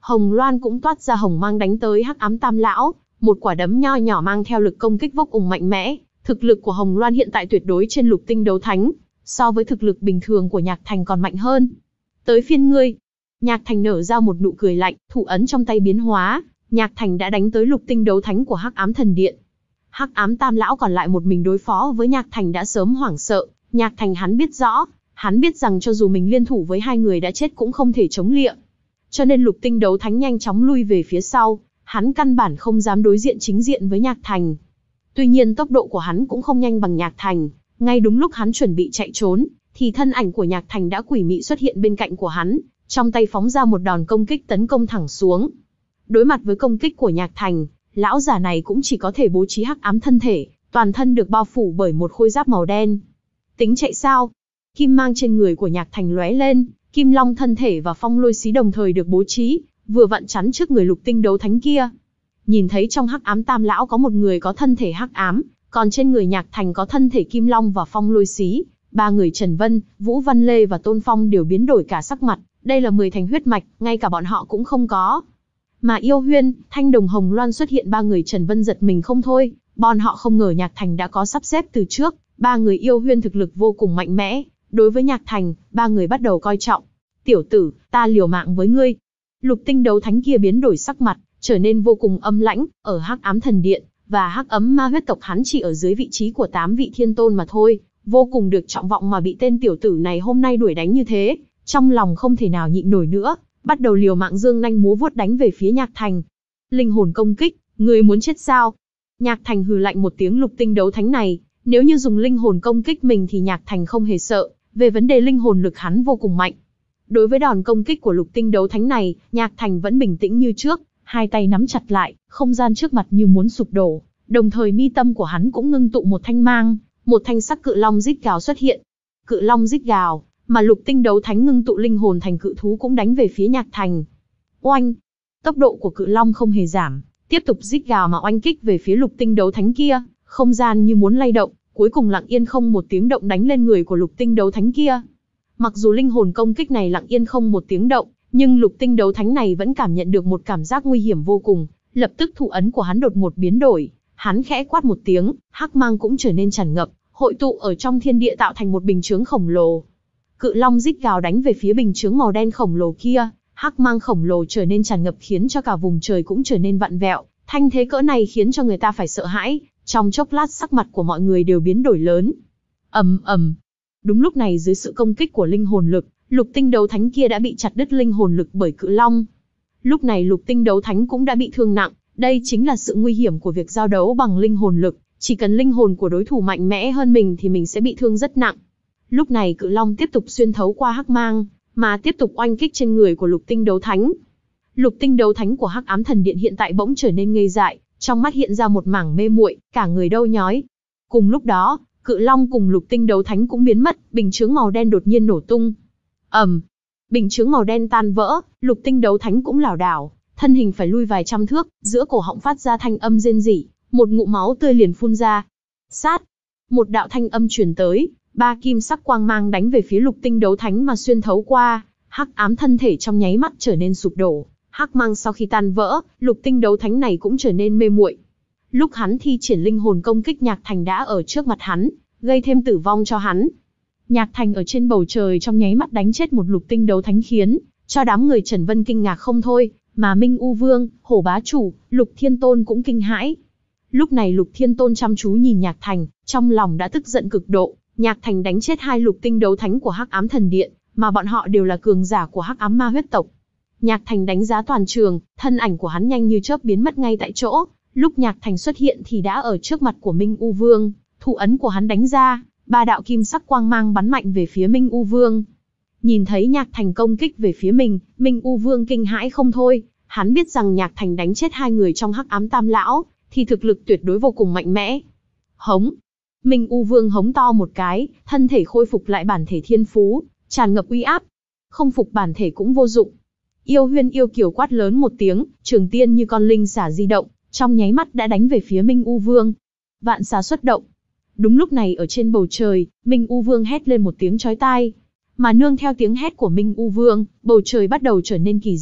Hồng Loan cũng toát ra hồng mang đánh tới Hắc Ám Tam lão, một quả đấm nho nhỏ mang theo lực công kích vô cùng mạnh mẽ. Thực lực của Hồng Loan hiện tại tuyệt đối trên lục tinh đấu thánh, so với thực lực bình thường của Nhạc Thành còn mạnh hơn. Tới phiên ngươi. Nhạc Thành nở ra một nụ cười lạnh, thủ ấn trong tay biến hóa, Nhạc Thành đã đánh tới lục tinh đấu thánh của Hắc Ám Thần Điện. Hắc Ám Tam lão còn lại một mình đối phó với Nhạc Thành đã sớm hoảng sợ. Nhạc Thành hắn biết rõ, hắn biết rằng cho dù mình liên thủ với hai người đã chết cũng không thể chống lịa. Cho nên lục tinh đấu thánh nhanh chóng lui về phía sau, hắn căn bản không dám đối diện chính diện với Nhạc Thành. Tuy nhiên tốc độ của hắn cũng không nhanh bằng Nhạc Thành, ngay đúng lúc hắn chuẩn bị chạy trốn, thì thân ảnh của Nhạc Thành đã quỷ mị xuất hiện bên cạnh của hắn, trong tay phóng ra một đòn công kích tấn công thẳng xuống. Đối mặt với công kích của Nhạc Thành, lão giả này cũng chỉ có thể bố trí hắc ám thân thể, toàn thân được bao phủ bởi một khôi giáp màu đen. Tính chạy sao? Kim mang trên người của Nhạc Thành lóe lên, Kim Long thân thể và phong lôi xí đồng thời được bố trí, vừa vặn chắn trước người lục tinh đấu thánh kia. Nhìn thấy trong Hắc Ám Tam lão có một người có thân thể hắc ám, còn trên người Nhạc Thành có thân thể Kim Long và phong lôi xí, ba người Trần Vân, Vũ Văn Lê và Tôn Phong đều biến đổi cả sắc mặt, đây là mười thành huyết mạch, ngay cả bọn họ cũng không có. Mà Yêu Huyên, Thanh Đồng, Hồng Loan xuất hiện, ba người Trần Vân giật mình không thôi, bọn họ không ngờ Nhạc Thành đã có sắp xếp từ trước, ba người Yêu Huyên thực lực vô cùng mạnh mẽ, đối với Nhạc Thành, ba người bắt đầu coi trọng. Tiểu tử, ta liều mạng với ngươi. Lục tinh đấu thánh kia biến đổi sắc mặt, trở nên vô cùng âm lãnh, ở Hắc Ám Thần Điện và Hắc Ấm Ma huyết tộc hắn chỉ ở dưới vị trí của tám vị thiên tôn mà thôi, vô cùng được trọng vọng mà bị tên tiểu tử này hôm nay đuổi đánh như thế, trong lòng không thể nào nhịn nổi nữa, bắt đầu liều mạng dương nanh múa vuốt đánh về phía Nhạc Thành. Linh hồn công kích, ngươi muốn chết sao? Nhạc Thành hừ lạnh một tiếng, lục tinh đấu thánh này, nếu như dùng linh hồn công kích mình thì Nhạc Thành không hề sợ, về vấn đề linh hồn lực hắn vô cùng mạnh. Đối với đòn công kích của lục tinh đấu thánh này, Nhạc Thành vẫn bình tĩnh như trước, hai tay nắm chặt lại, không gian trước mặt như muốn sụp đổ, đồng thời mi tâm của hắn cũng ngưng tụ một thanh mang, một thanh sắc cự long rít gào xuất hiện. Cự long rít gào, mà lục tinh đấu thánh ngưng tụ linh hồn thành cự thú cũng đánh về phía Nhạc Thành. Oanh! Tốc độ của cự long không hề giảm, tiếp tục rít gào mà oanh kích về phía lục tinh đấu thánh kia, không gian như muốn lay động, cuối cùng lặng yên không một tiếng động đánh lên người của lục tinh đấu thánh kia. Mặc dù linh hồn công kích này lặng yên không một tiếng động, nhưng lục tinh đấu thánh này vẫn cảm nhận được một cảm giác nguy hiểm vô cùng, lập tức thủ ấn của hắn đột ngột biến đổi, hắn khẽ quát một tiếng, hắc mang cũng trở nên tràn ngập, hội tụ ở trong thiên địa tạo thành một bình chướng khổng lồ. Cự long rít gào đánh về phía bình chướng màu đen khổng lồ kia, hắc mang khổng lồ trở nên tràn ngập khiến cho cả vùng trời cũng trở nên vặn vẹo, thanh thế cỡ này khiến cho người ta phải sợ hãi, trong chốc lát sắc mặt của mọi người đều biến đổi lớn. Ầm ầm. Đúng lúc này dưới sự công kích của linh hồn lực, lục tinh đấu thánh kia đã bị chặt đứt linh hồn lực bởi cự long. Lúc này lục tinh đấu thánh cũng đã bị thương nặng, đây chính là sự nguy hiểm của việc giao đấu bằng linh hồn lực, chỉ cần linh hồn của đối thủ mạnh mẽ hơn mình thì mình sẽ bị thương rất nặng. Lúc này cự long tiếp tục xuyên thấu qua hắc mang, mà tiếp tục oanh kích trên người của lục tinh đấu thánh. Lục tinh đấu thánh của Hắc Ám Thần Điện hiện tại bỗng trở nên ngây dại, trong mắt hiện ra một mảng mê muội, cả người đau nhói. Cùng lúc đó, cự long cùng lục tinh đấu thánh cũng biến mất, bình chướng màu đen đột nhiên nổ tung. ầm, um, bình chướng màu đen tan vỡ, lục tinh đấu thánh cũng lảo đảo, thân hình phải lui vài trăm thước, giữa cổ họng phát ra thanh âm rên rỉ, một ngụm máu tươi liền phun ra. Sát, một đạo thanh âm truyền tới, ba kim sắc quang mang đánh về phía lục tinh đấu thánh mà xuyên thấu qua, hắc ám thân thể trong nháy mắt trở nên sụp đổ. Hắc mang sau khi tan vỡ, lục tinh đấu thánh này cũng trở nên mê muội. Lúc hắn thi triển linh hồn công kích, Nhạc Thành đã ở trước mặt hắn, gây thêm tử vong cho hắn. Nhạc Thành ở trên bầu trời trong nháy mắt đánh chết một lục tinh đấu thánh khiến cho đám người Trần Vân kinh ngạc không thôi, mà Minh U Vương, Hổ Bá Chủ, Lục Thiên Tôn cũng kinh hãi. Lúc này Lục Thiên Tôn chăm chú nhìn Nhạc Thành, trong lòng đã tức giận cực độ. Nhạc Thành đánh chết hai lục tinh đấu thánh của Hắc Ám Thần Điện, mà bọn họ đều là cường giả của Hắc Ám Ma huyết tộc. Nhạc Thành đánh giá toàn trường, thân ảnh của hắn nhanh như chớp biến mất ngay tại chỗ. Lúc Nhạc Thành xuất hiện thì đã ở trước mặt của Minh U Vương, thủ ấn của hắn đánh ra, ba đạo kim sắc quang mang bắn mạnh về phía Minh U Vương. Nhìn thấy Nhạc Thành công kích về phía mình, Minh U Vương kinh hãi không thôi, hắn biết rằng Nhạc Thành đánh chết hai người trong Hắc Ám Tam lão, thì thực lực tuyệt đối vô cùng mạnh mẽ. Hống! Minh U Vương hống to một cái, thân thể khôi phục lại bản thể thiên phú, tràn ngập uy áp. Không phục bản thể cũng vô dụng. Yêu Huyên yêu kiều quát lớn một tiếng, trường tiên như con linh xả di động, trong nháy mắt đã đánh về phía Minh U Vương. Vạn xà xuất động. Đúng lúc này ở trên bầu trời, Minh U Vương hét lên một tiếng chói tai. Mà nương theo tiếng hét của Minh U Vương, bầu trời bắt đầu trở nên kỳ dị,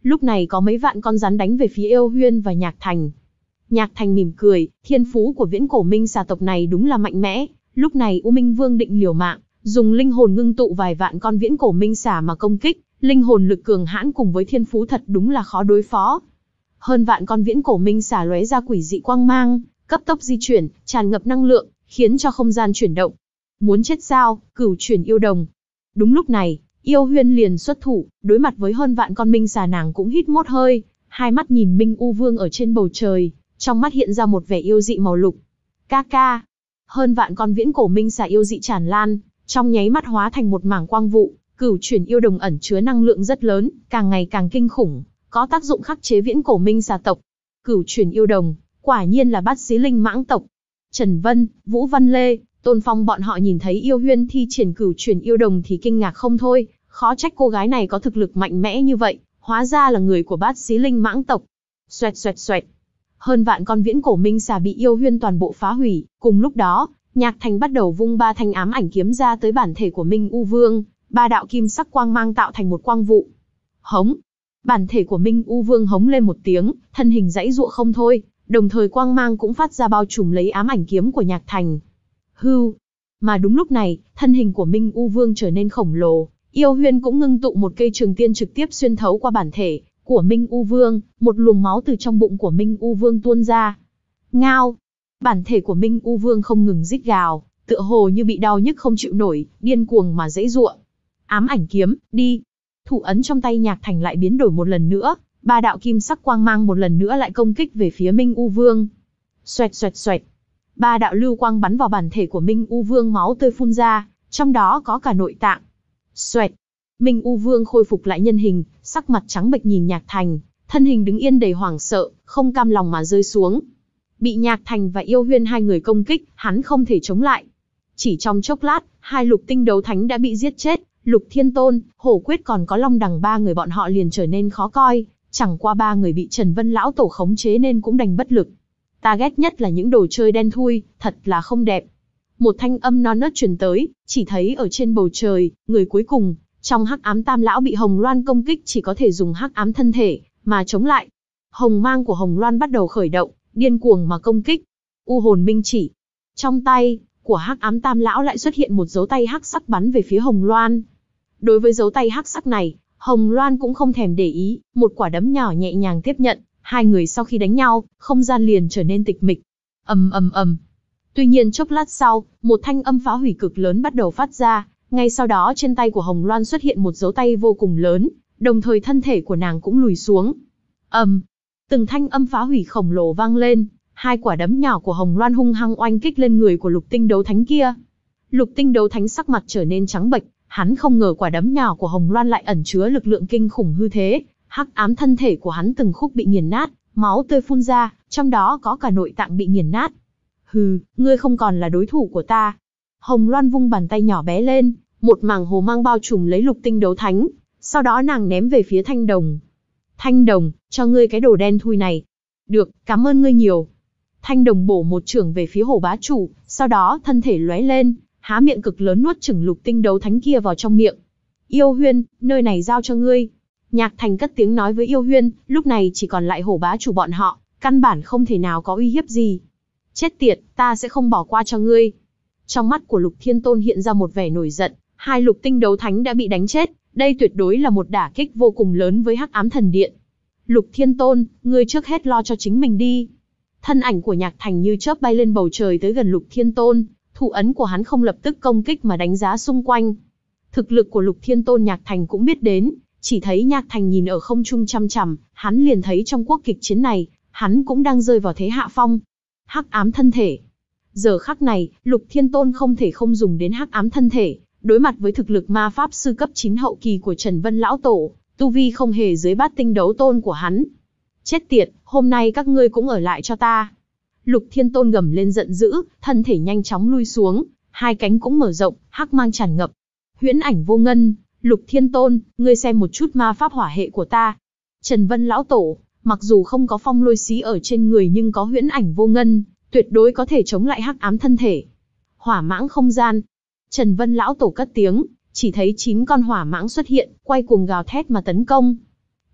lúc này có mấy vạn con rắn đánh về phía Yêu Huyên và Nhạc Thành. Nhạc Thành mỉm cười, thiên phú của viễn cổ minh xà tộc này đúng là mạnh mẽ. Lúc này U Minh Vương định liều mạng, dùng linh hồn ngưng tụ vài vạn con viễn cổ minh xà mà công kích, linh hồn lực cường hãn cùng với thiên phú thật đúng là khó đối phó. Hơn vạn con viễn cổ minh xà lóe ra quỷ dị quang mang, cấp tốc di chuyển, tràn ngập năng lượng, khiến cho không gian chuyển động. Muốn chết sao, Cửu Chuyển Yêu Đồng. Đúng lúc này, Yêu Huyên liền xuất thủ, đối mặt với hơn vạn con minh xà nàng cũng hít một hơi, hai mắt nhìn Minh U Vương ở trên bầu trời, trong mắt hiện ra một vẻ yêu dị màu lục. Ca ca. Hơn vạn con viễn cổ minh xà yêu dị tràn lan, trong nháy mắt hóa thành một mảng quang vụ. Cửu Chuyển Yêu Đồng ẩn chứa năng lượng rất lớn, càng ngày càng kinh khủng, có tác dụng khắc chế viễn cổ minh xà tộc. Cửu Chuyển Yêu Đồng, quả nhiên là bát xí linh mãng tộc. Trần Vân, Vũ Văn Lê, Tôn Phong bọn họ nhìn thấy Yêu Huyên thi triển Cửu Chuyển Yêu Đồng thì kinh ngạc không thôi, khó trách cô gái này có thực lực mạnh mẽ như vậy, hóa ra là người của bát xí linh mãng tộc. Xoẹt xoẹt xoẹt. Hơn vạn con viễn cổ minh xà bị Yêu Huyên toàn bộ phá hủy, cùng lúc đó, Nhạc Thành bắt đầu vung ba thanh ám ảnh kiếm ra tới bản thể của Minh U Vương, ba đạo kim sắc quang mang tạo thành một quang vụ. Hống. Bản thể của Minh U Vương hống lên một tiếng, thân hình giãy giụa không thôi, đồng thời quang mang cũng phát ra bao trùm lấy ám ảnh kiếm của Nhạc Thành. Hưu. Mà đúng lúc này, thân hình của Minh U Vương trở nên khổng lồ, Yêu Huyên cũng ngưng tụ một cây trường tiên trực tiếp xuyên thấu qua bản thể của Minh U Vương, một luồng máu từ trong bụng của Minh U Vương tuôn ra. Ngao. Bản thể của Minh U Vương không ngừng rít gào, tựa hồ như bị đau nhức không chịu nổi, điên cuồng mà giãy giụa. Ám ảnh kiếm, đi. Thủ ấn trong tay Nhạc Thành lại biến đổi một lần nữa, ba đạo kim sắc quang mang một lần nữa lại công kích về phía Minh U Vương. Xoẹt xoẹt xoẹt. Ba đạo lưu quang bắn vào bản thể của Minh U Vương, máu tươi phun ra, trong đó có cả nội tạng. Xoẹt. Minh U Vương khôi phục lại nhân hình, sắc mặt trắng bệch nhìn Nhạc Thành, thân hình đứng yên đầy hoảng sợ, không cam lòng mà rơi xuống. Bị Nhạc Thành và Yêu Huyên hai người công kích, hắn không thể chống lại. Chỉ trong chốc lát, hai lục tinh đấu thánh đã bị giết chết, Lục Thiên Tôn, Hổ Quyết còn có Long Đằng ba người bọn họ liền trở nên khó coi, chẳng qua ba người bị Trần Vân lão tổ khống chế nên cũng đành bất lực. Ta ghét nhất là những đồ chơi đen thui, thật là không đẹp. Một thanh âm non nớt truyền tới, chỉ thấy ở trên bầu trời, người cuối cùng, trong hắc ám tam lão bị Hồng Loan công kích chỉ có thể dùng hắc ám thân thể, mà chống lại. Hồng mang của Hồng Loan bắt đầu khởi động, điên cuồng mà công kích. U hồn minh chỉ. Trong tay của hắc ám tam lão lại xuất hiện một dấu tay hắc sắc bắn về phía Hồng Loan. Đối với dấu tay hắc sắc này, Hồng Loan cũng không thèm để ý, một quả đấm nhỏ nhẹ nhàng tiếp nhận, hai người sau khi đánh nhau, không gian liền trở nên tịch mịch. Ầm ầm ầm. Tuy nhiên chốc lát sau, một thanh âm phá hủy cực lớn bắt đầu phát ra, ngay sau đó trên tay của Hồng Loan xuất hiện một dấu tay vô cùng lớn, đồng thời thân thể của nàng cũng lùi xuống. Ầm. Từng thanh âm phá hủy khổng lồ vang lên, hai quả đấm nhỏ của Hồng Loan hung hăng oanh kích lên người của Lục Tinh Đấu Thánh kia. Lục Tinh Đấu Thánh sắc mặt trở nên trắng bệch, hắn không ngờ quả đấm nhỏ của Hồng Loan lại ẩn chứa lực lượng kinh khủng hư thế, hắc ám thân thể của hắn từng khúc bị nghiền nát, máu tươi phun ra, trong đó có cả nội tạng bị nghiền nát. Hừ, ngươi không còn là đối thủ của ta. Hồng Loan vung bàn tay nhỏ bé lên, một mảng hồ mang bao trùm lấy Lục Tinh Đấu Thánh, sau đó nàng ném về phía Thanh Đồng. Thanh Đồng, cho ngươi cái đồ đen thui này. Được, cảm ơn ngươi nhiều. Thanh Đồng bổ một chưởng về phía Hổ bá chủ, sau đó thân thể lóe lên, há miệng cực lớn nuốt chửng Lục Tinh Đấu Thánh kia vào trong miệng. Yêu Huyên, nơi này giao cho ngươi. Nhạc Thành cất tiếng nói với Yêu Huyên, lúc này chỉ còn lại Hổ bá chủ bọn họ, căn bản không thể nào có uy hiếp gì. Chết tiệt, ta sẽ không bỏ qua cho ngươi. Trong mắt của Lục Thiên Tôn hiện ra một vẻ nổi giận, hai Lục Tinh Đấu Thánh đã bị đánh chết, đây tuyệt đối là một đả kích vô cùng lớn với Hắc Ám Thần Điện. Lục Thiên Tôn, ngươi trước hết lo cho chính mình đi. Thân ảnh của Nhạc Thành như chớp bay lên bầu trời tới gần Lục Thiên Tôn, thủ ấn của hắn không lập tức công kích mà đánh giá xung quanh. Thực lực của Lục Thiên Tôn Nhạc Thành cũng biết đến, chỉ thấy Nhạc Thành nhìn ở không trung chăm chằm, hắn liền thấy trong quốc kịch chiến này, hắn cũng đang rơi vào thế hạ phong. Hắc ám thân thể. Giờ khắc này, Lục Thiên Tôn không thể không dùng đến hắc ám thân thể, đối mặt với thực lực ma pháp sư cấp chín hậu kỳ của Trần Vân lão tổ, tu vi không hề dưới bát tinh đấu tôn của hắn. Chết tiệt, hôm nay các ngươi cũng ở lại cho ta. Lục Thiên Tôn gầm lên giận dữ, thân thể nhanh chóng lui xuống, hai cánh cũng mở rộng, hắc mang tràn ngập. Huyễn ảnh vô ngân, Lục Thiên Tôn, ngươi xem một chút ma pháp hỏa hệ của ta. Trần Vân lão tổ, mặc dù không có phong lôi xí ở trên người nhưng có huyễn ảnh vô ngân, tuyệt đối có thể chống lại hắc ám thân thể. Hỏa mãng không gian. Trần Vân lão tổ cất tiếng, chỉ thấy chín con hỏa mãng xuất hiện, quay cuồng gào thét mà tấn công.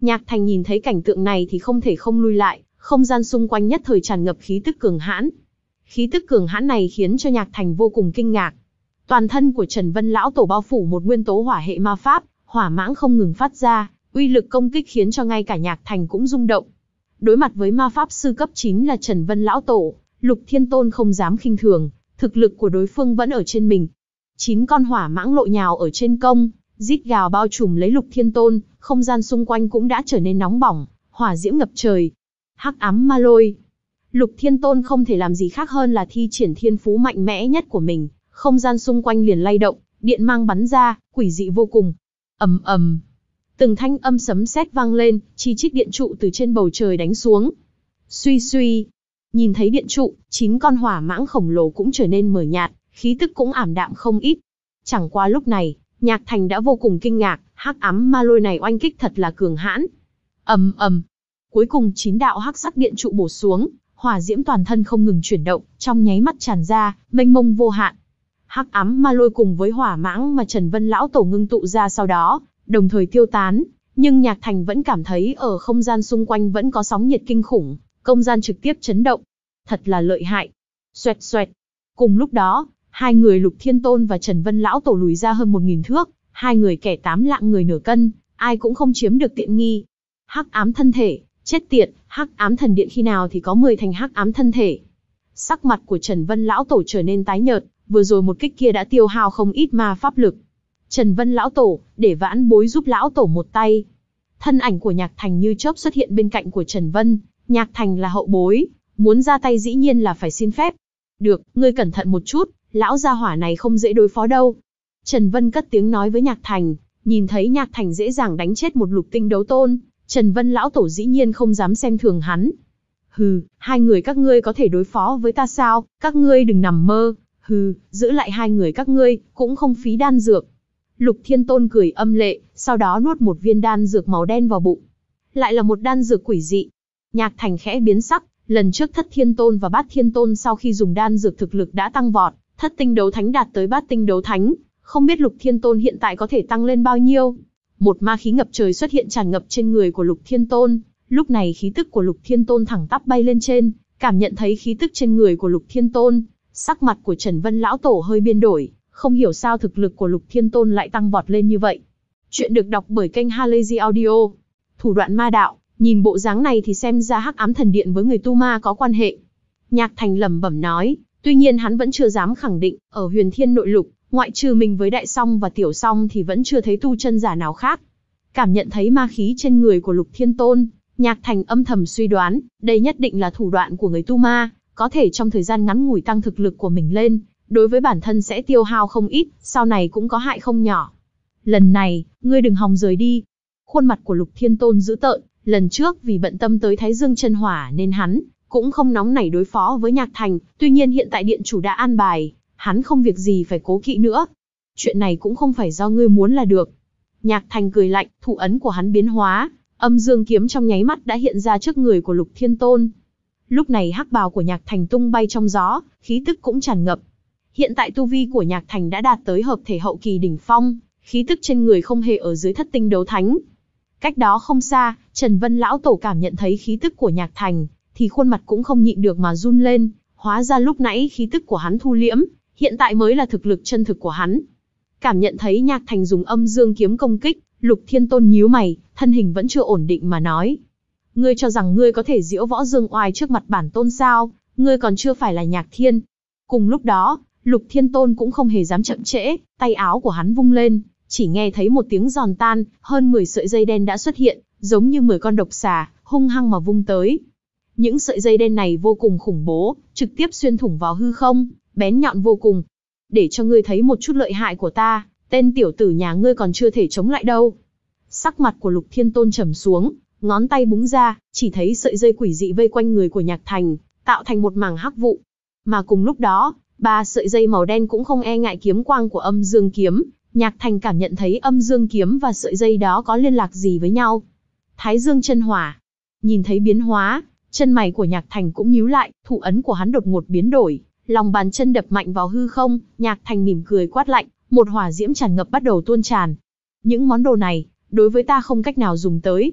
Nhạc Thành nhìn thấy cảnh tượng này thì không thể không lui lại, không gian xung quanh nhất thời tràn ngập khí tức cường hãn. Khí tức cường hãn này khiến cho Nhạc Thành vô cùng kinh ngạc. Toàn thân của Trần Vân lão tổ bao phủ một nguyên tố hỏa hệ ma pháp, hỏa mãng không ngừng phát ra, uy lực công kích khiến cho ngay cả Nhạc Thành cũng rung động. Đối mặt với ma pháp sư cấp chín là Trần Vân lão tổ, Lục Thiên Tôn không dám khinh thường, thực lực của đối phương vẫn ở trên mình. Chín con hỏa mãng lộ nhào ở trên công, rít gào bao trùm lấy Lục Thiên Tôn, không gian xung quanh cũng đã trở nên nóng bỏng, hỏa diễm ngập trời. Hắc ám ma lôi. Lục Thiên Tôn không thể làm gì khác hơn là thi triển thiên phú mạnh mẽ nhất của mình, không gian xung quanh liền lay động, điện mang bắn ra, quỷ dị vô cùng. Ầm ầm. Từng thanh âm sấm sét vang lên, chi chít điện trụ từ trên bầu trời đánh xuống. Suy suy. Nhìn thấy điện trụ, chín con hỏa mãng khổng lồ cũng trở nên mờ nhạt, khí tức cũng ảm đạm không ít. Chẳng qua lúc này, Nhạc Thành đã vô cùng kinh ngạc, hắc ám ma lôi này oanh kích thật là cường hãn. Ầm ầm. Cuối cùng chín đạo hắc sắc điện trụ bổ xuống, hỏa diễm toàn thân không ngừng chuyển động, trong nháy mắt tràn ra, mênh mông vô hạn. Hắc ám ma lôi cùng với hỏa mãng mà Trần Vân lão tổ ngưng tụ ra sau đó, đồng thời tiêu tán, nhưng Nhạc Thành vẫn cảm thấy ở không gian xung quanh vẫn có sóng nhiệt kinh khủng, không gian trực tiếp chấn động. Thật là lợi hại. Xoẹt xoẹt. Cùng lúc đó, hai người Lục Thiên Tôn và Trần Vân lão tổ lùi ra hơn một nghìn thước, hai người kẻ tám lạng người nửa cân, ai cũng không chiếm được tiện nghi. Hắc ám thân thể, chết tiệt, hắc ám thần điện khi nào thì có mười thành hắc ám thân thể. Sắc mặt của Trần Vân lão tổ trở nên tái nhợt, vừa rồi một kích kia đã tiêu hao không ít ma pháp lực. Trần Vân lão tổ, để vãn bối giúp lão tổ một tay. Thân ảnh của Nhạc Thành như chớp xuất hiện bên cạnh của Trần Vân. Nhạc Thành là hậu bối, muốn ra tay dĩ nhiên là phải xin phép. Được, ngươi cẩn thận một chút, lão gia hỏa này không dễ đối phó đâu. Trần Vân cất tiếng nói với Nhạc Thành, nhìn thấy Nhạc Thành dễ dàng đánh chết một lục tinh đấu tôn, Trần Vân lão tổ dĩ nhiên không dám xem thường hắn. Hừ, hai người các ngươi có thể đối phó với ta sao, các ngươi đừng nằm mơ. Hừ, giữ lại hai người các ngươi, cũng không phí đan dược. Lục Thiên Tôn cười âm lệ, sau đó nuốt một viên đan dược màu đen vào bụng. Lại là một đan dược quỷ dị. Nhạc Thành khẽ biến sắc, lần trước Thất Thiên Tôn và Bát Thiên Tôn sau khi dùng đan dược thực lực đã tăng vọt, Thất tinh đấu thánh đạt tới Bát tinh đấu thánh, không biết Lục Thiên Tôn hiện tại có thể tăng lên bao nhiêu. Một ma khí ngập trời xuất hiện tràn ngập trên người của Lục Thiên Tôn, lúc này khí tức của Lục Thiên Tôn thẳng tắp bay lên trên, cảm nhận thấy khí tức trên người của Lục Thiên Tôn, sắc mặt của Trần Vân lão tổ hơi biến đổi, không hiểu sao thực lực của Lục Thiên Tôn lại tăng vọt lên như vậy. Chuyện được đọc bởi kênh Halazy Audio. Thủ đoạn ma đạo, nhìn bộ dáng này thì xem ra hắc ám thần điện với người tu ma có quan hệ. Nhạc Thành lẩm bẩm nói, tuy nhiên hắn vẫn chưa dám khẳng định, ở Huyền Thiên nội lục, ngoại trừ mình với Đại Song và Tiểu Song thì vẫn chưa thấy tu chân giả nào khác. Cảm nhận thấy ma khí trên người của Lục Thiên Tôn, Nhạc Thành âm thầm suy đoán, đây nhất định là thủ đoạn của người tu ma, có thể trong thời gian ngắn ngủi tăng thực lực của mình lên, đối với bản thân sẽ tiêu hao không ít, sau này cũng có hại không nhỏ. Lần này, ngươi đừng hòng rời đi. Khuôn mặt của Lục Thiên Tôn dữ tợn, lần trước vì bận tâm tới Thái Dương chân hỏa nên hắn cũng không nóng nảy đối phó với Nhạc Thành, tuy nhiên hiện tại điện chủ đã an bài, hắn không việc gì phải cố kỵ nữa. Chuyện này cũng không phải do ngươi muốn là được. Nhạc Thành cười lạnh, thủ ấn của hắn biến hóa, âm dương kiếm trong nháy mắt đã hiện ra trước người của Lục Thiên Tôn. Lúc này hắc bào của Nhạc Thành tung bay trong gió, khí tức cũng tràn ngập. Hiện tại tu vi của Nhạc Thành đã đạt tới hợp thể hậu kỳ đỉnh phong, khí tức trên người không hề ở dưới thất tinh đấu thánh. Cách đó không xa, Trần Vân lão tổ cảm nhận thấy khí tức của Nhạc Thành, thì khuôn mặt cũng không nhịn được mà run lên, hóa ra lúc nãy khí tức của hắn thu liễm, hiện tại mới là thực lực chân thực của hắn. Cảm nhận thấy Nhạc Thành dùng âm dương kiếm công kích, Lục Thiên Tôn nhíu mày, thân hình vẫn chưa ổn định mà nói. Ngươi cho rằng ngươi có thể diễu võ dương oai trước mặt bản tôn sao, ngươi còn chưa phải là Nhạc Thiên. Cùng lúc đó, Lục Thiên Tôn cũng không hề dám chậm trễ, tay áo của hắn vung lên, chỉ nghe thấy một tiếng giòn tan, hơn mười sợi dây đen đã xuất hiện, giống như mười con độc xà, hung hăng mà vung tới. Những sợi dây đen này vô cùng khủng bố, trực tiếp xuyên thủng vào hư không, bén nhọn vô cùng. Để cho ngươi thấy một chút lợi hại của ta, tên tiểu tử nhà ngươi còn chưa thể chống lại đâu. Sắc mặt của Lục Thiên Tôn trầm xuống, ngón tay búng ra, chỉ thấy sợi dây quỷ dị vây quanh người của Nhạc Thành, tạo thành một mảng hắc vụ. Mà cùng lúc đó, ba sợi dây màu đen cũng không e ngại kiếm quang của âm dương kiếm. Nhạc Thành cảm nhận thấy âm dương kiếm và sợi dây đó có liên lạc gì với nhau. Thái Dương chân hỏa. Nhìn thấy biến hóa, chân mày của Nhạc Thành cũng nhíu lại, thủ ấn của hắn đột ngột biến đổi, lòng bàn chân đập mạnh vào hư không, Nhạc Thành mỉm cười quát lạnh, một hỏa diễm tràn ngập bắt đầu tuôn tràn. Những món đồ này, đối với ta không cách nào dùng tới.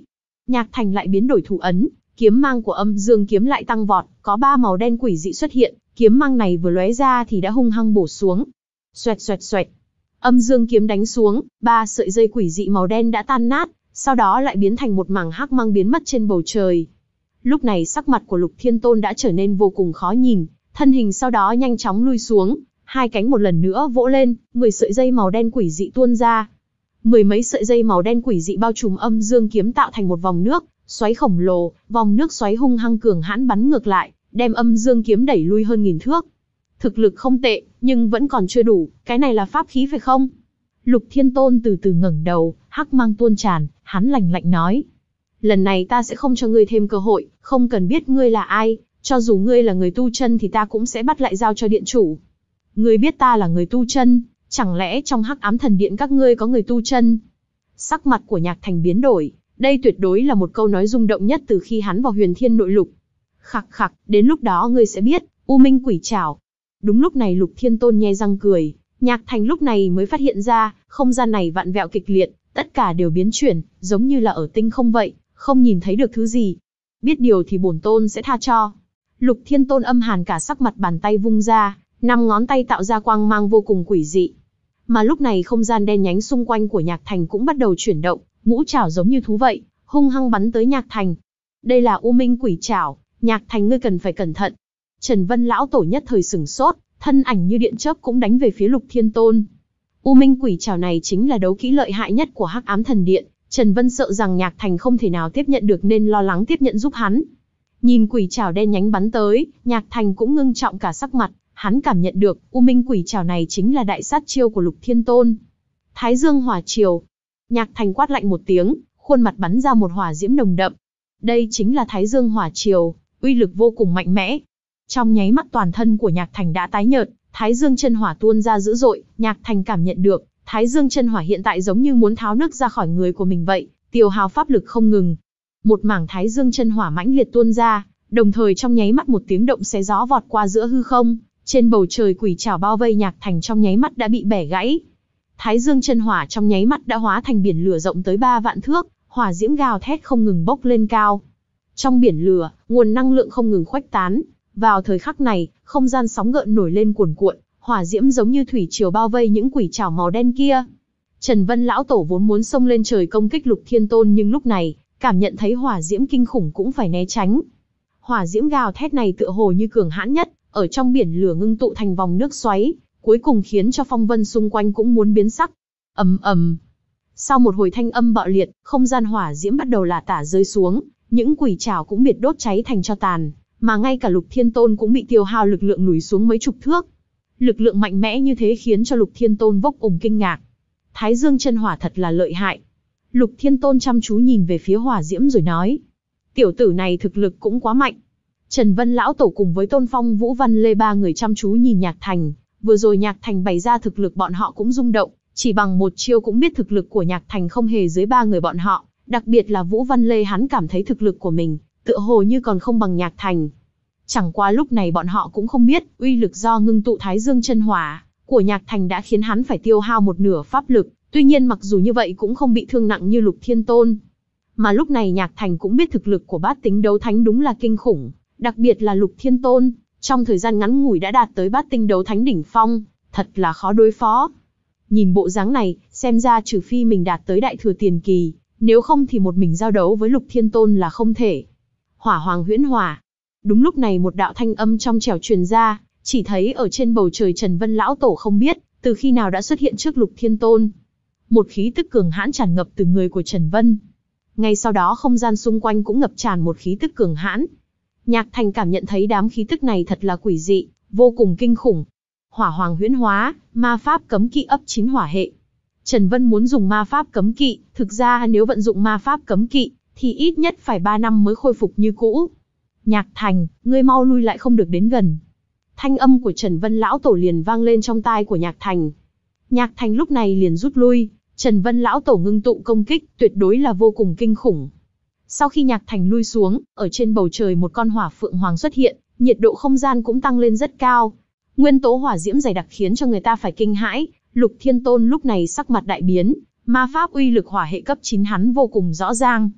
Nhạc Thành lại biến đổi thủ ấn, kiếm mang của Âm Dương kiếm lại tăng vọt, có ba màu đen quỷ dị xuất hiện, kiếm mang này vừa lóe ra thì đã hung hăng bổ xuống. Xoẹt xoẹt xoẹt. Âm Dương kiếm đánh xuống, ba sợi dây quỷ dị màu đen đã tan nát, sau đó lại biến thành một mảng hắc mang biến mất trên bầu trời. Lúc này sắc mặt của Lục Thiên Tôn đã trở nên vô cùng khó nhìn, thân hình sau đó nhanh chóng lui xuống, hai cánh một lần nữa vỗ lên, mười sợi dây màu đen quỷ dị tuôn ra. Mười mấy sợi dây màu đen quỷ dị bao trùm Âm Dương kiếm tạo thành một vòng nước xoáy khổng lồ, vòng nước xoáy hung hăng cường hãn bắn ngược lại, đem Âm Dương kiếm đẩy lui hơn nghìn thước. Thực lực không tệ, nhưng vẫn còn chưa đủ, cái này là pháp khí phải không? Lục Thiên Tôn từ từ ngẩng đầu, hắc mang tuôn tràn, hắn lạnh lạnh nói: lần này ta sẽ không cho ngươi thêm cơ hội, không cần biết ngươi là ai, cho dù ngươi là người tu chân thì ta cũng sẽ bắt lại giao cho điện chủ. Ngươi biết ta là người tu chân, chẳng lẽ trong Hắc Ám Thần Điện các ngươi có người tu chân? Sắc mặt của Nhạc Thành biến đổi, đây tuyệt đối là một câu nói rung động nhất từ khi hắn vào Huyền Thiên Nội Lục. Khặc khặc, đến lúc đó ngươi sẽ biết, U Minh Quỷ Trảo. Đúng lúc này Lục Thiên Tôn nhe răng cười, Nhạc Thành lúc này mới phát hiện ra, không gian này vặn vẹo kịch liệt, tất cả đều biến chuyển, giống như là ở tinh không vậy, không nhìn thấy được thứ gì. Biết điều thì bổn tôn sẽ tha cho. Lục Thiên Tôn âm hàn cả sắc mặt, bàn tay vung ra, năm ngón tay tạo ra quang mang vô cùng quỷ dị. Mà lúc này không gian đen nhánh xung quanh của Nhạc Thành cũng bắt đầu chuyển động, ngũ trảo giống như thú vậy, hung hăng bắn tới Nhạc Thành. Đây là U Minh Quỷ Trảo, Nhạc Thành ngươi cần phải cẩn thận. Trần Vân lão tổ nhất thời sửng sốt, thân ảnh như điện chớp cũng đánh về phía Lục Thiên Tôn. U Minh Quỷ Trảo này chính là đấu kỹ lợi hại nhất của Hắc Ám Thần Điện, Trần Vân sợ rằng Nhạc Thành không thể nào tiếp nhận được nên lo lắng tiếp nhận giúp hắn. Nhìn quỷ trảo đen nhánh bắn tới, Nhạc Thành cũng ngưng trọng cả sắc mặt, hắn cảm nhận được, U Minh Quỷ Trảo này chính là đại sát chiêu của Lục Thiên Tôn. Thái Dương Hỏa Triều. Nhạc Thành quát lạnh một tiếng, khuôn mặt bắn ra một hỏa diễm nồng đậm. Đây chính là Thái Dương Hỏa Triều, uy lực vô cùng mạnh mẽ. Trong nháy mắt toàn thân của Nhạc Thành đã tái nhợt, Thái Dương chân hỏa tuôn ra dữ dội, Nhạc Thành cảm nhận được, Thái Dương chân hỏa hiện tại giống như muốn tháo nước ra khỏi người của mình vậy, tiêu hao pháp lực không ngừng. Một mảng Thái Dương chân hỏa mãnh liệt tuôn ra, đồng thời trong nháy mắt một tiếng động xé gió vọt qua giữa hư không, trên bầu trời quỷ trảo bao vây Nhạc Thành trong nháy mắt đã bị bẻ gãy. Thái Dương chân hỏa trong nháy mắt đã hóa thành biển lửa rộng tới ba vạn thước, hỏa diễm gào thét không ngừng bốc lên cao. Trong biển lửa, nguồn năng lượng không ngừng khuếch tán. Vào thời khắc này, không gian sóng gợn nổi lên cuồn cuộn, hỏa diễm giống như thủy triều bao vây những quỷ trảo màu đen kia. Trần Vân lão tổ vốn muốn xông lên trời công kích Lục Thiên Tôn, nhưng lúc này, cảm nhận thấy hỏa diễm kinh khủng cũng phải né tránh. Hỏa diễm gào thét này tựa hồ như cường hãn nhất, ở trong biển lửa ngưng tụ thành vòng nước xoáy, cuối cùng khiến cho phong vân xung quanh cũng muốn biến sắc. Ầm ầm. Sau một hồi thanh âm bạo liệt, không gian hỏa diễm bắt đầu là tả rơi xuống, những quỷ trảo cũng biệt đốt cháy thành tro tàn, mà ngay cả Lục Thiên Tôn cũng bị tiêu hao lực lượng lùi xuống mấy chục thước. Lực lượng mạnh mẽ như thế khiến cho Lục Thiên Tôn vốc ủng kinh ngạc. Thái Dương chân hỏa thật là lợi hại. Lục Thiên Tôn chăm chú nhìn về phía hỏa diễm rồi nói. Tiểu tử này thực lực cũng quá mạnh. Trần Vân lão tổ cùng với Tôn Phong, Vũ Văn Lê ba người chăm chú nhìn Nhạc Thành. Vừa rồi Nhạc Thành bày ra thực lực bọn họ cũng rung động. Chỉ bằng một chiêu cũng biết thực lực của Nhạc Thành không hề dưới ba người bọn họ. Đặc biệt là Vũ Văn Lê, hắn cảm thấy thực lực của mình tựa hồ như còn không bằng Nhạc Thành. Chẳng qua lúc này bọn họ cũng không biết, uy lực do ngưng tụ Thái Dương chân hỏa của Nhạc Thành đã khiến hắn phải tiêu hao một nửa pháp lực, tuy nhiên mặc dù như vậy cũng không bị thương nặng như Lục Thiên Tôn. Mà lúc này Nhạc Thành cũng biết thực lực của bát tinh đấu thánh đúng là kinh khủng, đặc biệt là Lục Thiên Tôn, trong thời gian ngắn ngủi đã đạt tới bát tinh đấu thánh đỉnh phong, thật là khó đối phó. Nhìn bộ dáng này, xem ra trừ phi mình đạt tới đại thừa tiền kỳ, nếu không thì một mình giao đấu với Lục Thiên Tôn là không thể. Hỏa Hoàng Huyễn Hỏa. Đúng lúc này một đạo thanh âm trong trẻo truyền ra, chỉ thấy ở trên bầu trời Trần Vân lão tổ không biết từ khi nào đã xuất hiện trước Lục Thiên Tôn. Một khí tức cường hãn tràn ngập từ người của Trần Vân. Ngay sau đó không gian xung quanh cũng ngập tràn một khí tức cường hãn. Nhạc Thành cảm nhận thấy đám khí tức này thật là quỷ dị, vô cùng kinh khủng. Hỏa Hoàng Huyễn Hóa, ma pháp cấm kỵ ấp chín hỏa hệ. Trần Vân muốn dùng ma pháp cấm kỵ, thực ra nếu vận dụng ma pháp cấm kỵ thì ít nhất phải ba năm mới khôi phục như cũ. Nhạc Thành, ngươi mau lui lại, không được đến gần. Thanh âm của Trần Vân lão tổ liền vang lên trong tai của Nhạc Thành. Nhạc Thành lúc này liền rút lui, Trần Vân lão tổ ngưng tụ công kích, tuyệt đối là vô cùng kinh khủng. Sau khi Nhạc Thành lui xuống, ở trên bầu trời một con hỏa phượng hoàng xuất hiện, nhiệt độ không gian cũng tăng lên rất cao. Nguyên tố hỏa diễm dày đặc khiến cho người ta phải kinh hãi. Lục Thiên Tôn lúc này sắc mặt đại biến, ma pháp uy lực hỏa hệ cấp chín hắn vô cùng rõ ràng.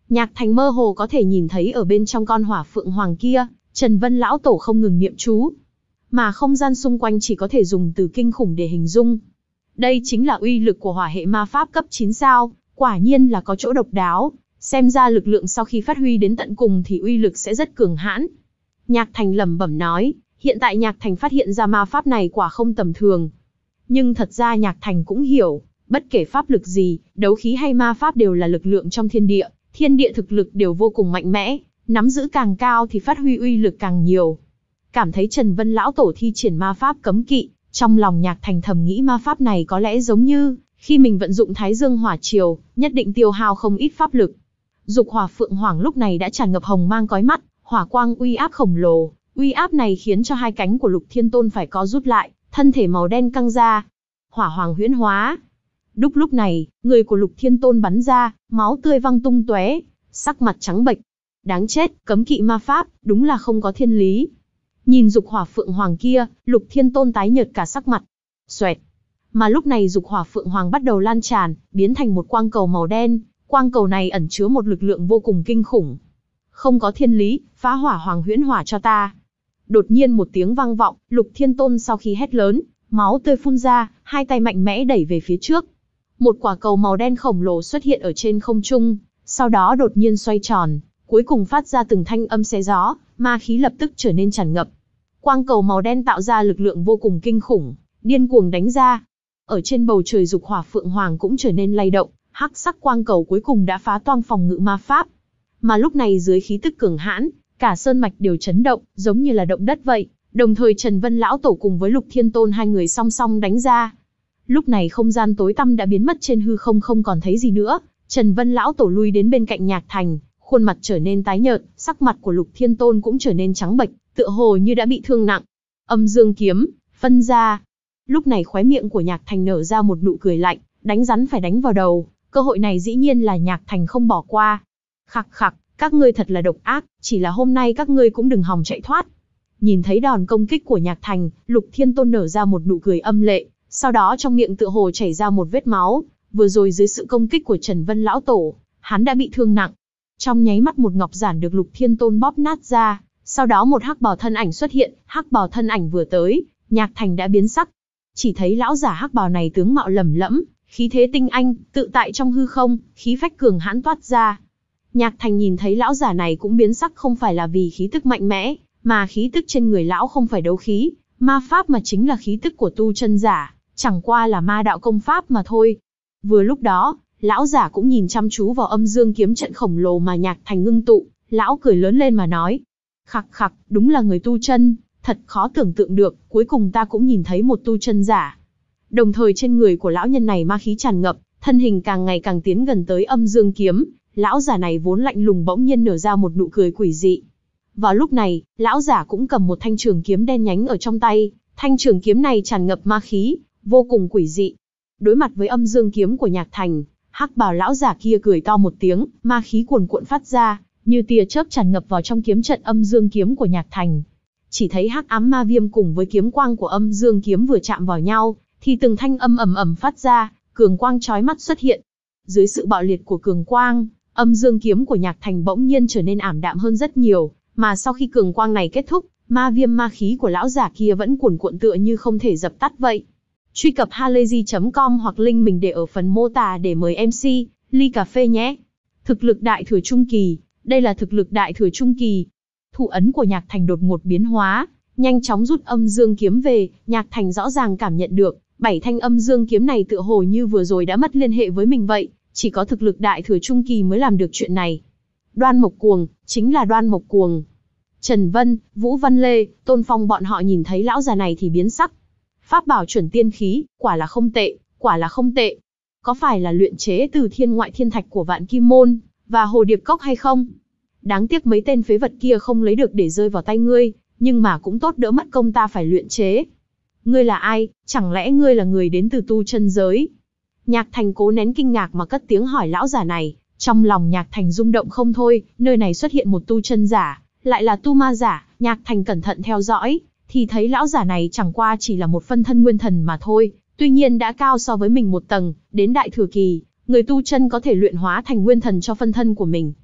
Nhạc Thành mơ hồ có thể nhìn thấy ở bên trong con hỏa phượng hoàng kia, Trần Vân lão tổ không ngừng niệm chú, mà không gian xung quanh chỉ có thể dùng từ kinh khủng để hình dung. Đây chính là uy lực của hỏa hệ ma pháp cấp chín sao, quả nhiên là có chỗ độc đáo, xem ra lực lượng sau khi phát huy đến tận cùng thì uy lực sẽ rất cường hãn. Nhạc Thành lẩm bẩm nói, hiện tại Nhạc Thành phát hiện ra ma pháp này quả không tầm thường. Nhưng thật ra Nhạc Thành cũng hiểu, bất kể pháp lực gì, đấu khí hay ma pháp đều là lực lượng trong thiên địa, thiên địa thực lực đều vô cùng mạnh mẽ, nắm giữ càng cao thì phát huy uy lực càng nhiều. Cảm thấy Trần Vân lão tổ thi triển ma pháp cấm kỵ, trong lòng Nhạc Thành thầm nghĩ ma pháp này có lẽ giống như khi mình vận dụng Thái Dương Hỏa Triều, nhất định tiêu hao không ít pháp lực. Dục hỏa phượng hoàng lúc này đã tràn ngập hồng mang cói mắt, hỏa quang uy áp khổng lồ, uy áp này khiến cho hai cánh của Lục Thiên Tôn phải co rút lại, thân thể màu đen căng ra. Hỏa hoàng huyễn hóa. Đúc lúc này, người của Lục Thiên Tôn bắn ra, máu tươi văng tung tóe, sắc mặt trắng bệch. Đáng chết, cấm kỵ ma pháp, đúng là không có thiên lý. Nhìn dục hỏa phượng hoàng kia, Lục Thiên Tôn tái nhợt cả sắc mặt. Xoẹt. Mà lúc này dục hỏa phượng hoàng bắt đầu lan tràn, biến thành một quang cầu màu đen, quang cầu này ẩn chứa một lực lượng vô cùng kinh khủng. Không có thiên lý, phá hỏa hoàng huyễn hỏa cho ta. Đột nhiên một tiếng vang vọng, Lục Thiên Tôn sau khi hét lớn, máu tươi phun ra, hai tay mạnh mẽ đẩy về phía trước. Một quả cầu màu đen khổng lồ xuất hiện ở trên không trung, sau đó đột nhiên xoay tròn, cuối cùng phát ra từng thanh âm xé gió, ma khí lập tức trở nên tràn ngập. Quang cầu màu đen tạo ra lực lượng vô cùng kinh khủng, điên cuồng đánh ra. Ở trên bầu trời dục hỏa phượng hoàng cũng trở nên lay động, hắc sắc quang cầu cuối cùng đã phá toang phòng ngự ma pháp. Mà lúc này dưới khí tức cường hãn, cả sơn mạch đều chấn động, giống như là động đất vậy. Đồng thời Trần Vân lão tổ cùng với Lục Thiên Tôn hai người song song đánh ra. Lúc này không gian tối tăm đã biến mất trên hư không, không còn thấy gì nữa. Trần Vân lão tổ lui đến bên cạnh Nhạc Thành, khuôn mặt trở nên tái nhợt, sắc mặt của Lục Thiên Tôn cũng trở nên trắng bệch, tựa hồ như đã bị thương nặng. Âm dương kiếm, phân ra. Lúc này khóe miệng của Nhạc Thành nở ra một nụ cười lạnh, đánh rắn phải đánh vào đầu, cơ hội này dĩ nhiên là Nhạc Thành không bỏ qua. Khặc khặc, các ngươi thật là độc ác, chỉ là hôm nay các ngươi cũng đừng hòng chạy thoát. Nhìn thấy đòn công kích của Nhạc Thành, Lục Thiên Tôn nở ra một nụ cười âm lệ, sau đó trong miệng tựa hồ chảy ra một vết máu, vừa rồi dưới sự công kích của Trần Vân lão tổ, hắn đã bị thương nặng. Trong nháy mắt một ngọc giản được Lục Thiên Tôn bóp nát ra, sau đó một hắc bào thân ảnh xuất hiện, hắc bào thân ảnh vừa tới, Nhạc Thành đã biến sắc. Chỉ thấy lão giả hắc bào này tướng mạo lẩm lẫm, khí thế tinh anh, tự tại trong hư không, khí phách cường hãn toát ra. Nhạc Thành nhìn thấy lão giả này cũng biến sắc, không phải là vì khí tức mạnh mẽ, mà khí tức trên người lão không phải đấu khí, ma pháp mà chính là khí tức của tu chân giả, chẳng qua là ma đạo công pháp mà thôi. Vừa lúc đó, lão giả cũng nhìn chăm chú vào âm dương kiếm trận khổng lồ mà Nhạc Thành ngưng tụ, lão cười lớn lên mà nói. Khặc khặc, đúng là người tu chân, thật khó tưởng tượng được, cuối cùng ta cũng nhìn thấy một tu chân giả. Đồng thời trên người của lão nhân này ma khí tràn ngập, thân hình càng ngày càng tiến gần tới âm dương kiếm, lão giả này vốn lạnh lùng bỗng nhiên nở ra một nụ cười quỷ dị. Vào lúc này, lão giả cũng cầm một thanh trường kiếm đen nhánh ở trong tay, thanh trường kiếm này tràn ngập ma khí, vô cùng quỷ dị. Đối mặt với âm dương kiếm của Nhạc Thành, hắc bào lão giả kia cười to một tiếng, ma khí cuồn cuộn phát ra, như tia chớp tràn ngập vào trong kiếm trận âm dương kiếm của Nhạc Thành. Chỉ thấy hắc ám ma viêm cùng với kiếm quang của âm dương kiếm vừa chạm vào nhau, thì từng thanh âm ầm ầm phát ra, cường quang chói mắt xuất hiện. Dưới sự bạo liệt của cường quang, âm dương kiếm của Nhạc Thành bỗng nhiên trở nên ảm đạm hơn rất nhiều, mà sau khi cường quang này kết thúc, ma viêm ma khí của lão giả kia vẫn cuồn cuộn tựa như không thể dập tắt vậy. Truy cập halayzi chấm com hoặc link mình để ở phần mô tả để mời em xê, ly cà phê nhé. Thực lực đại thừa trung kỳ, đây là thực lực đại thừa trung kỳ. Thủ ấn của Nhạc Thành đột ngột biến hóa, nhanh chóng rút âm dương kiếm về, Nhạc Thành rõ ràng cảm nhận được, bảy thanh âm dương kiếm này tựa hồ như vừa rồi đã mất liên hệ với mình vậy, chỉ có thực lực đại thừa trung kỳ mới làm được chuyện này. Đoan Mộc Cuồng, chính là Đoan Mộc Cuồng. Trần Vân, Vũ Văn Lê, Tôn Phong bọn họ nhìn thấy lão già này thì biến sắc. Pháp bảo chuẩn tiên khí, quả là không tệ, quả là không tệ. Có phải là luyện chế từ thiên ngoại thiên thạch của Vạn Kim Môn và Hồ Điệp Cốc hay không? Đáng tiếc mấy tên phế vật kia không lấy được để rơi vào tay ngươi, nhưng mà cũng tốt đỡ mất công ta phải luyện chế. Ngươi là ai, chẳng lẽ ngươi là người đến từ tu chân giới? Nhạc Thành cố nén kinh ngạc mà cất tiếng hỏi lão giả này, trong lòng Nhạc Thành rung động không thôi, nơi này xuất hiện một tu chân giả, lại là tu ma giả. Nhạc Thành cẩn thận theo dõi, thì thấy lão giả này chẳng qua chỉ là một phân thân nguyên thần mà thôi, tuy nhiên đã cao so với mình một tầng, đến đại thừa kỳ, người tu chân có thể luyện hóa thành nguyên thần cho phân thân của mình.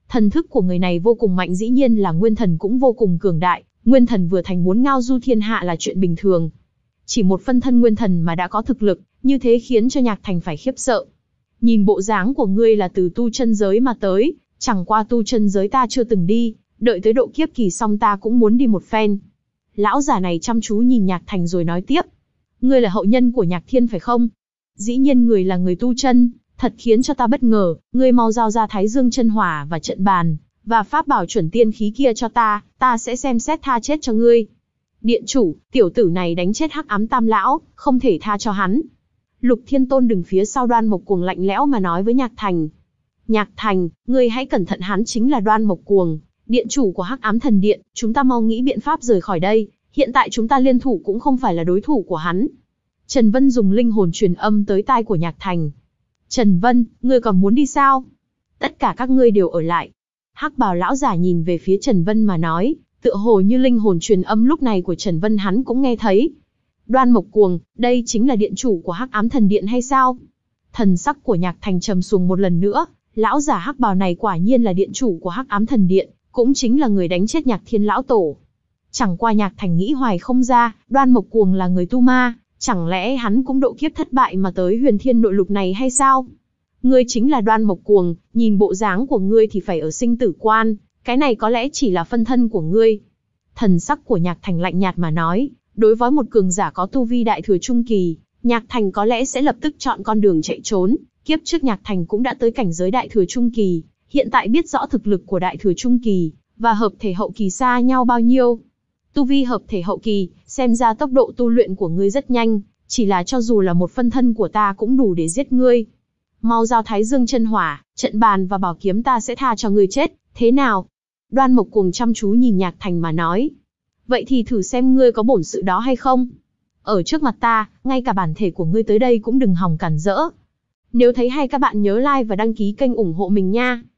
Thần thức của người này vô cùng mạnh, dĩ nhiên là nguyên thần cũng vô cùng cường đại, nguyên thần vừa thành muốn ngao du thiên hạ là chuyện bình thường. Chỉ một phân thân nguyên thần mà đã có thực lực, như thế khiến cho Nhạc Thành phải khiếp sợ. Nhìn bộ dáng của ngươi là từ tu chân giới mà tới, chẳng qua tu chân giới ta chưa từng đi, đợi tới độ kiếp kỳ xong ta cũng muốn đi một phen. Lão giả này chăm chú nhìn Nhạc Thành rồi nói tiếp. Ngươi là hậu nhân của Nhạc Thiên phải không? Dĩ nhiên người là người tu chân, thật khiến cho ta bất ngờ, ngươi mau giao ra Thái Dương chân hỏa và trận bàn, và pháp bảo chuẩn tiên khí kia cho ta, ta sẽ xem xét tha chết cho ngươi. Điện chủ, tiểu tử này đánh chết Hắc Ám Tam lão, không thể tha cho hắn. Lục Thiên Tôn đứng phía sau Đoan Mộc Cuồng lạnh lẽo mà nói với Nhạc Thành. Nhạc Thành, ngươi hãy cẩn thận, hắn chính là Đoan Mộc Cuồng, điện chủ của Hắc Ám Thần Điện, chúng ta mau nghĩ biện pháp rời khỏi đây, hiện tại chúng ta liên thủ cũng không phải là đối thủ của hắn. Trần Vân dùng linh hồn truyền âm tới tai của Nhạc Thành. Trần Vân, ngươi còn muốn đi sao? Tất cả các ngươi đều ở lại. Hắc bào lão giả nhìn về phía Trần Vân mà nói, tựa hồ như linh hồn truyền âm lúc này của Trần Vân hắn cũng nghe thấy. Đoan Mộc Cuồng, đây chính là điện chủ của Hắc Ám Thần Điện hay sao? Thần sắc của Nhạc Thành trầm xuống một lần nữa, lão giả hắc bào này quả nhiên là điện chủ của Hắc Ám Thần Điện, cũng chính là người đánh chết Nhạc Thiên lão tổ. Chẳng qua Nhạc Thành nghĩ hoài không ra, Đoan Mộc Cuồng là người tu ma, chẳng lẽ hắn cũng độ kiếp thất bại mà tới Huyền Thiên nội lục này hay sao? Ngươi chính là Đoan Mộc Cuồng, nhìn bộ dáng của ngươi thì phải ở sinh tử quan, cái này có lẽ chỉ là phân thân của ngươi. Thần sắc của Nhạc Thành lạnh nhạt mà nói, đối với một cường giả có tu vi đại thừa trung kỳ, Nhạc Thành có lẽ sẽ lập tức chọn con đường chạy trốn, kiếp trước Nhạc Thành cũng đã tới cảnh giới đại thừa trung kỳ, hiện tại biết rõ thực lực của đại thừa trung kỳ, và hợp thể hậu kỳ xa nhau bao nhiêu. Tu vi hợp thể hậu kỳ, xem ra tốc độ tu luyện của ngươi rất nhanh, chỉ là cho dù là một phân thân của ta cũng đủ để giết ngươi. Mau giao Thái Dương chân hỏa, trận bàn và bảo kiếm ta sẽ tha cho ngươi chết, thế nào? Đoan Mộc Cuồng chăm chú nhìn Nhạc Thành mà nói. Vậy thì thử xem ngươi có bổn sự đó hay không? Ở trước mặt ta, ngay cả bản thể của ngươi tới đây cũng đừng hòng cản rỡ. Nếu thấy hay các bạn nhớ like và đăng ký kênh ủng hộ mình nha.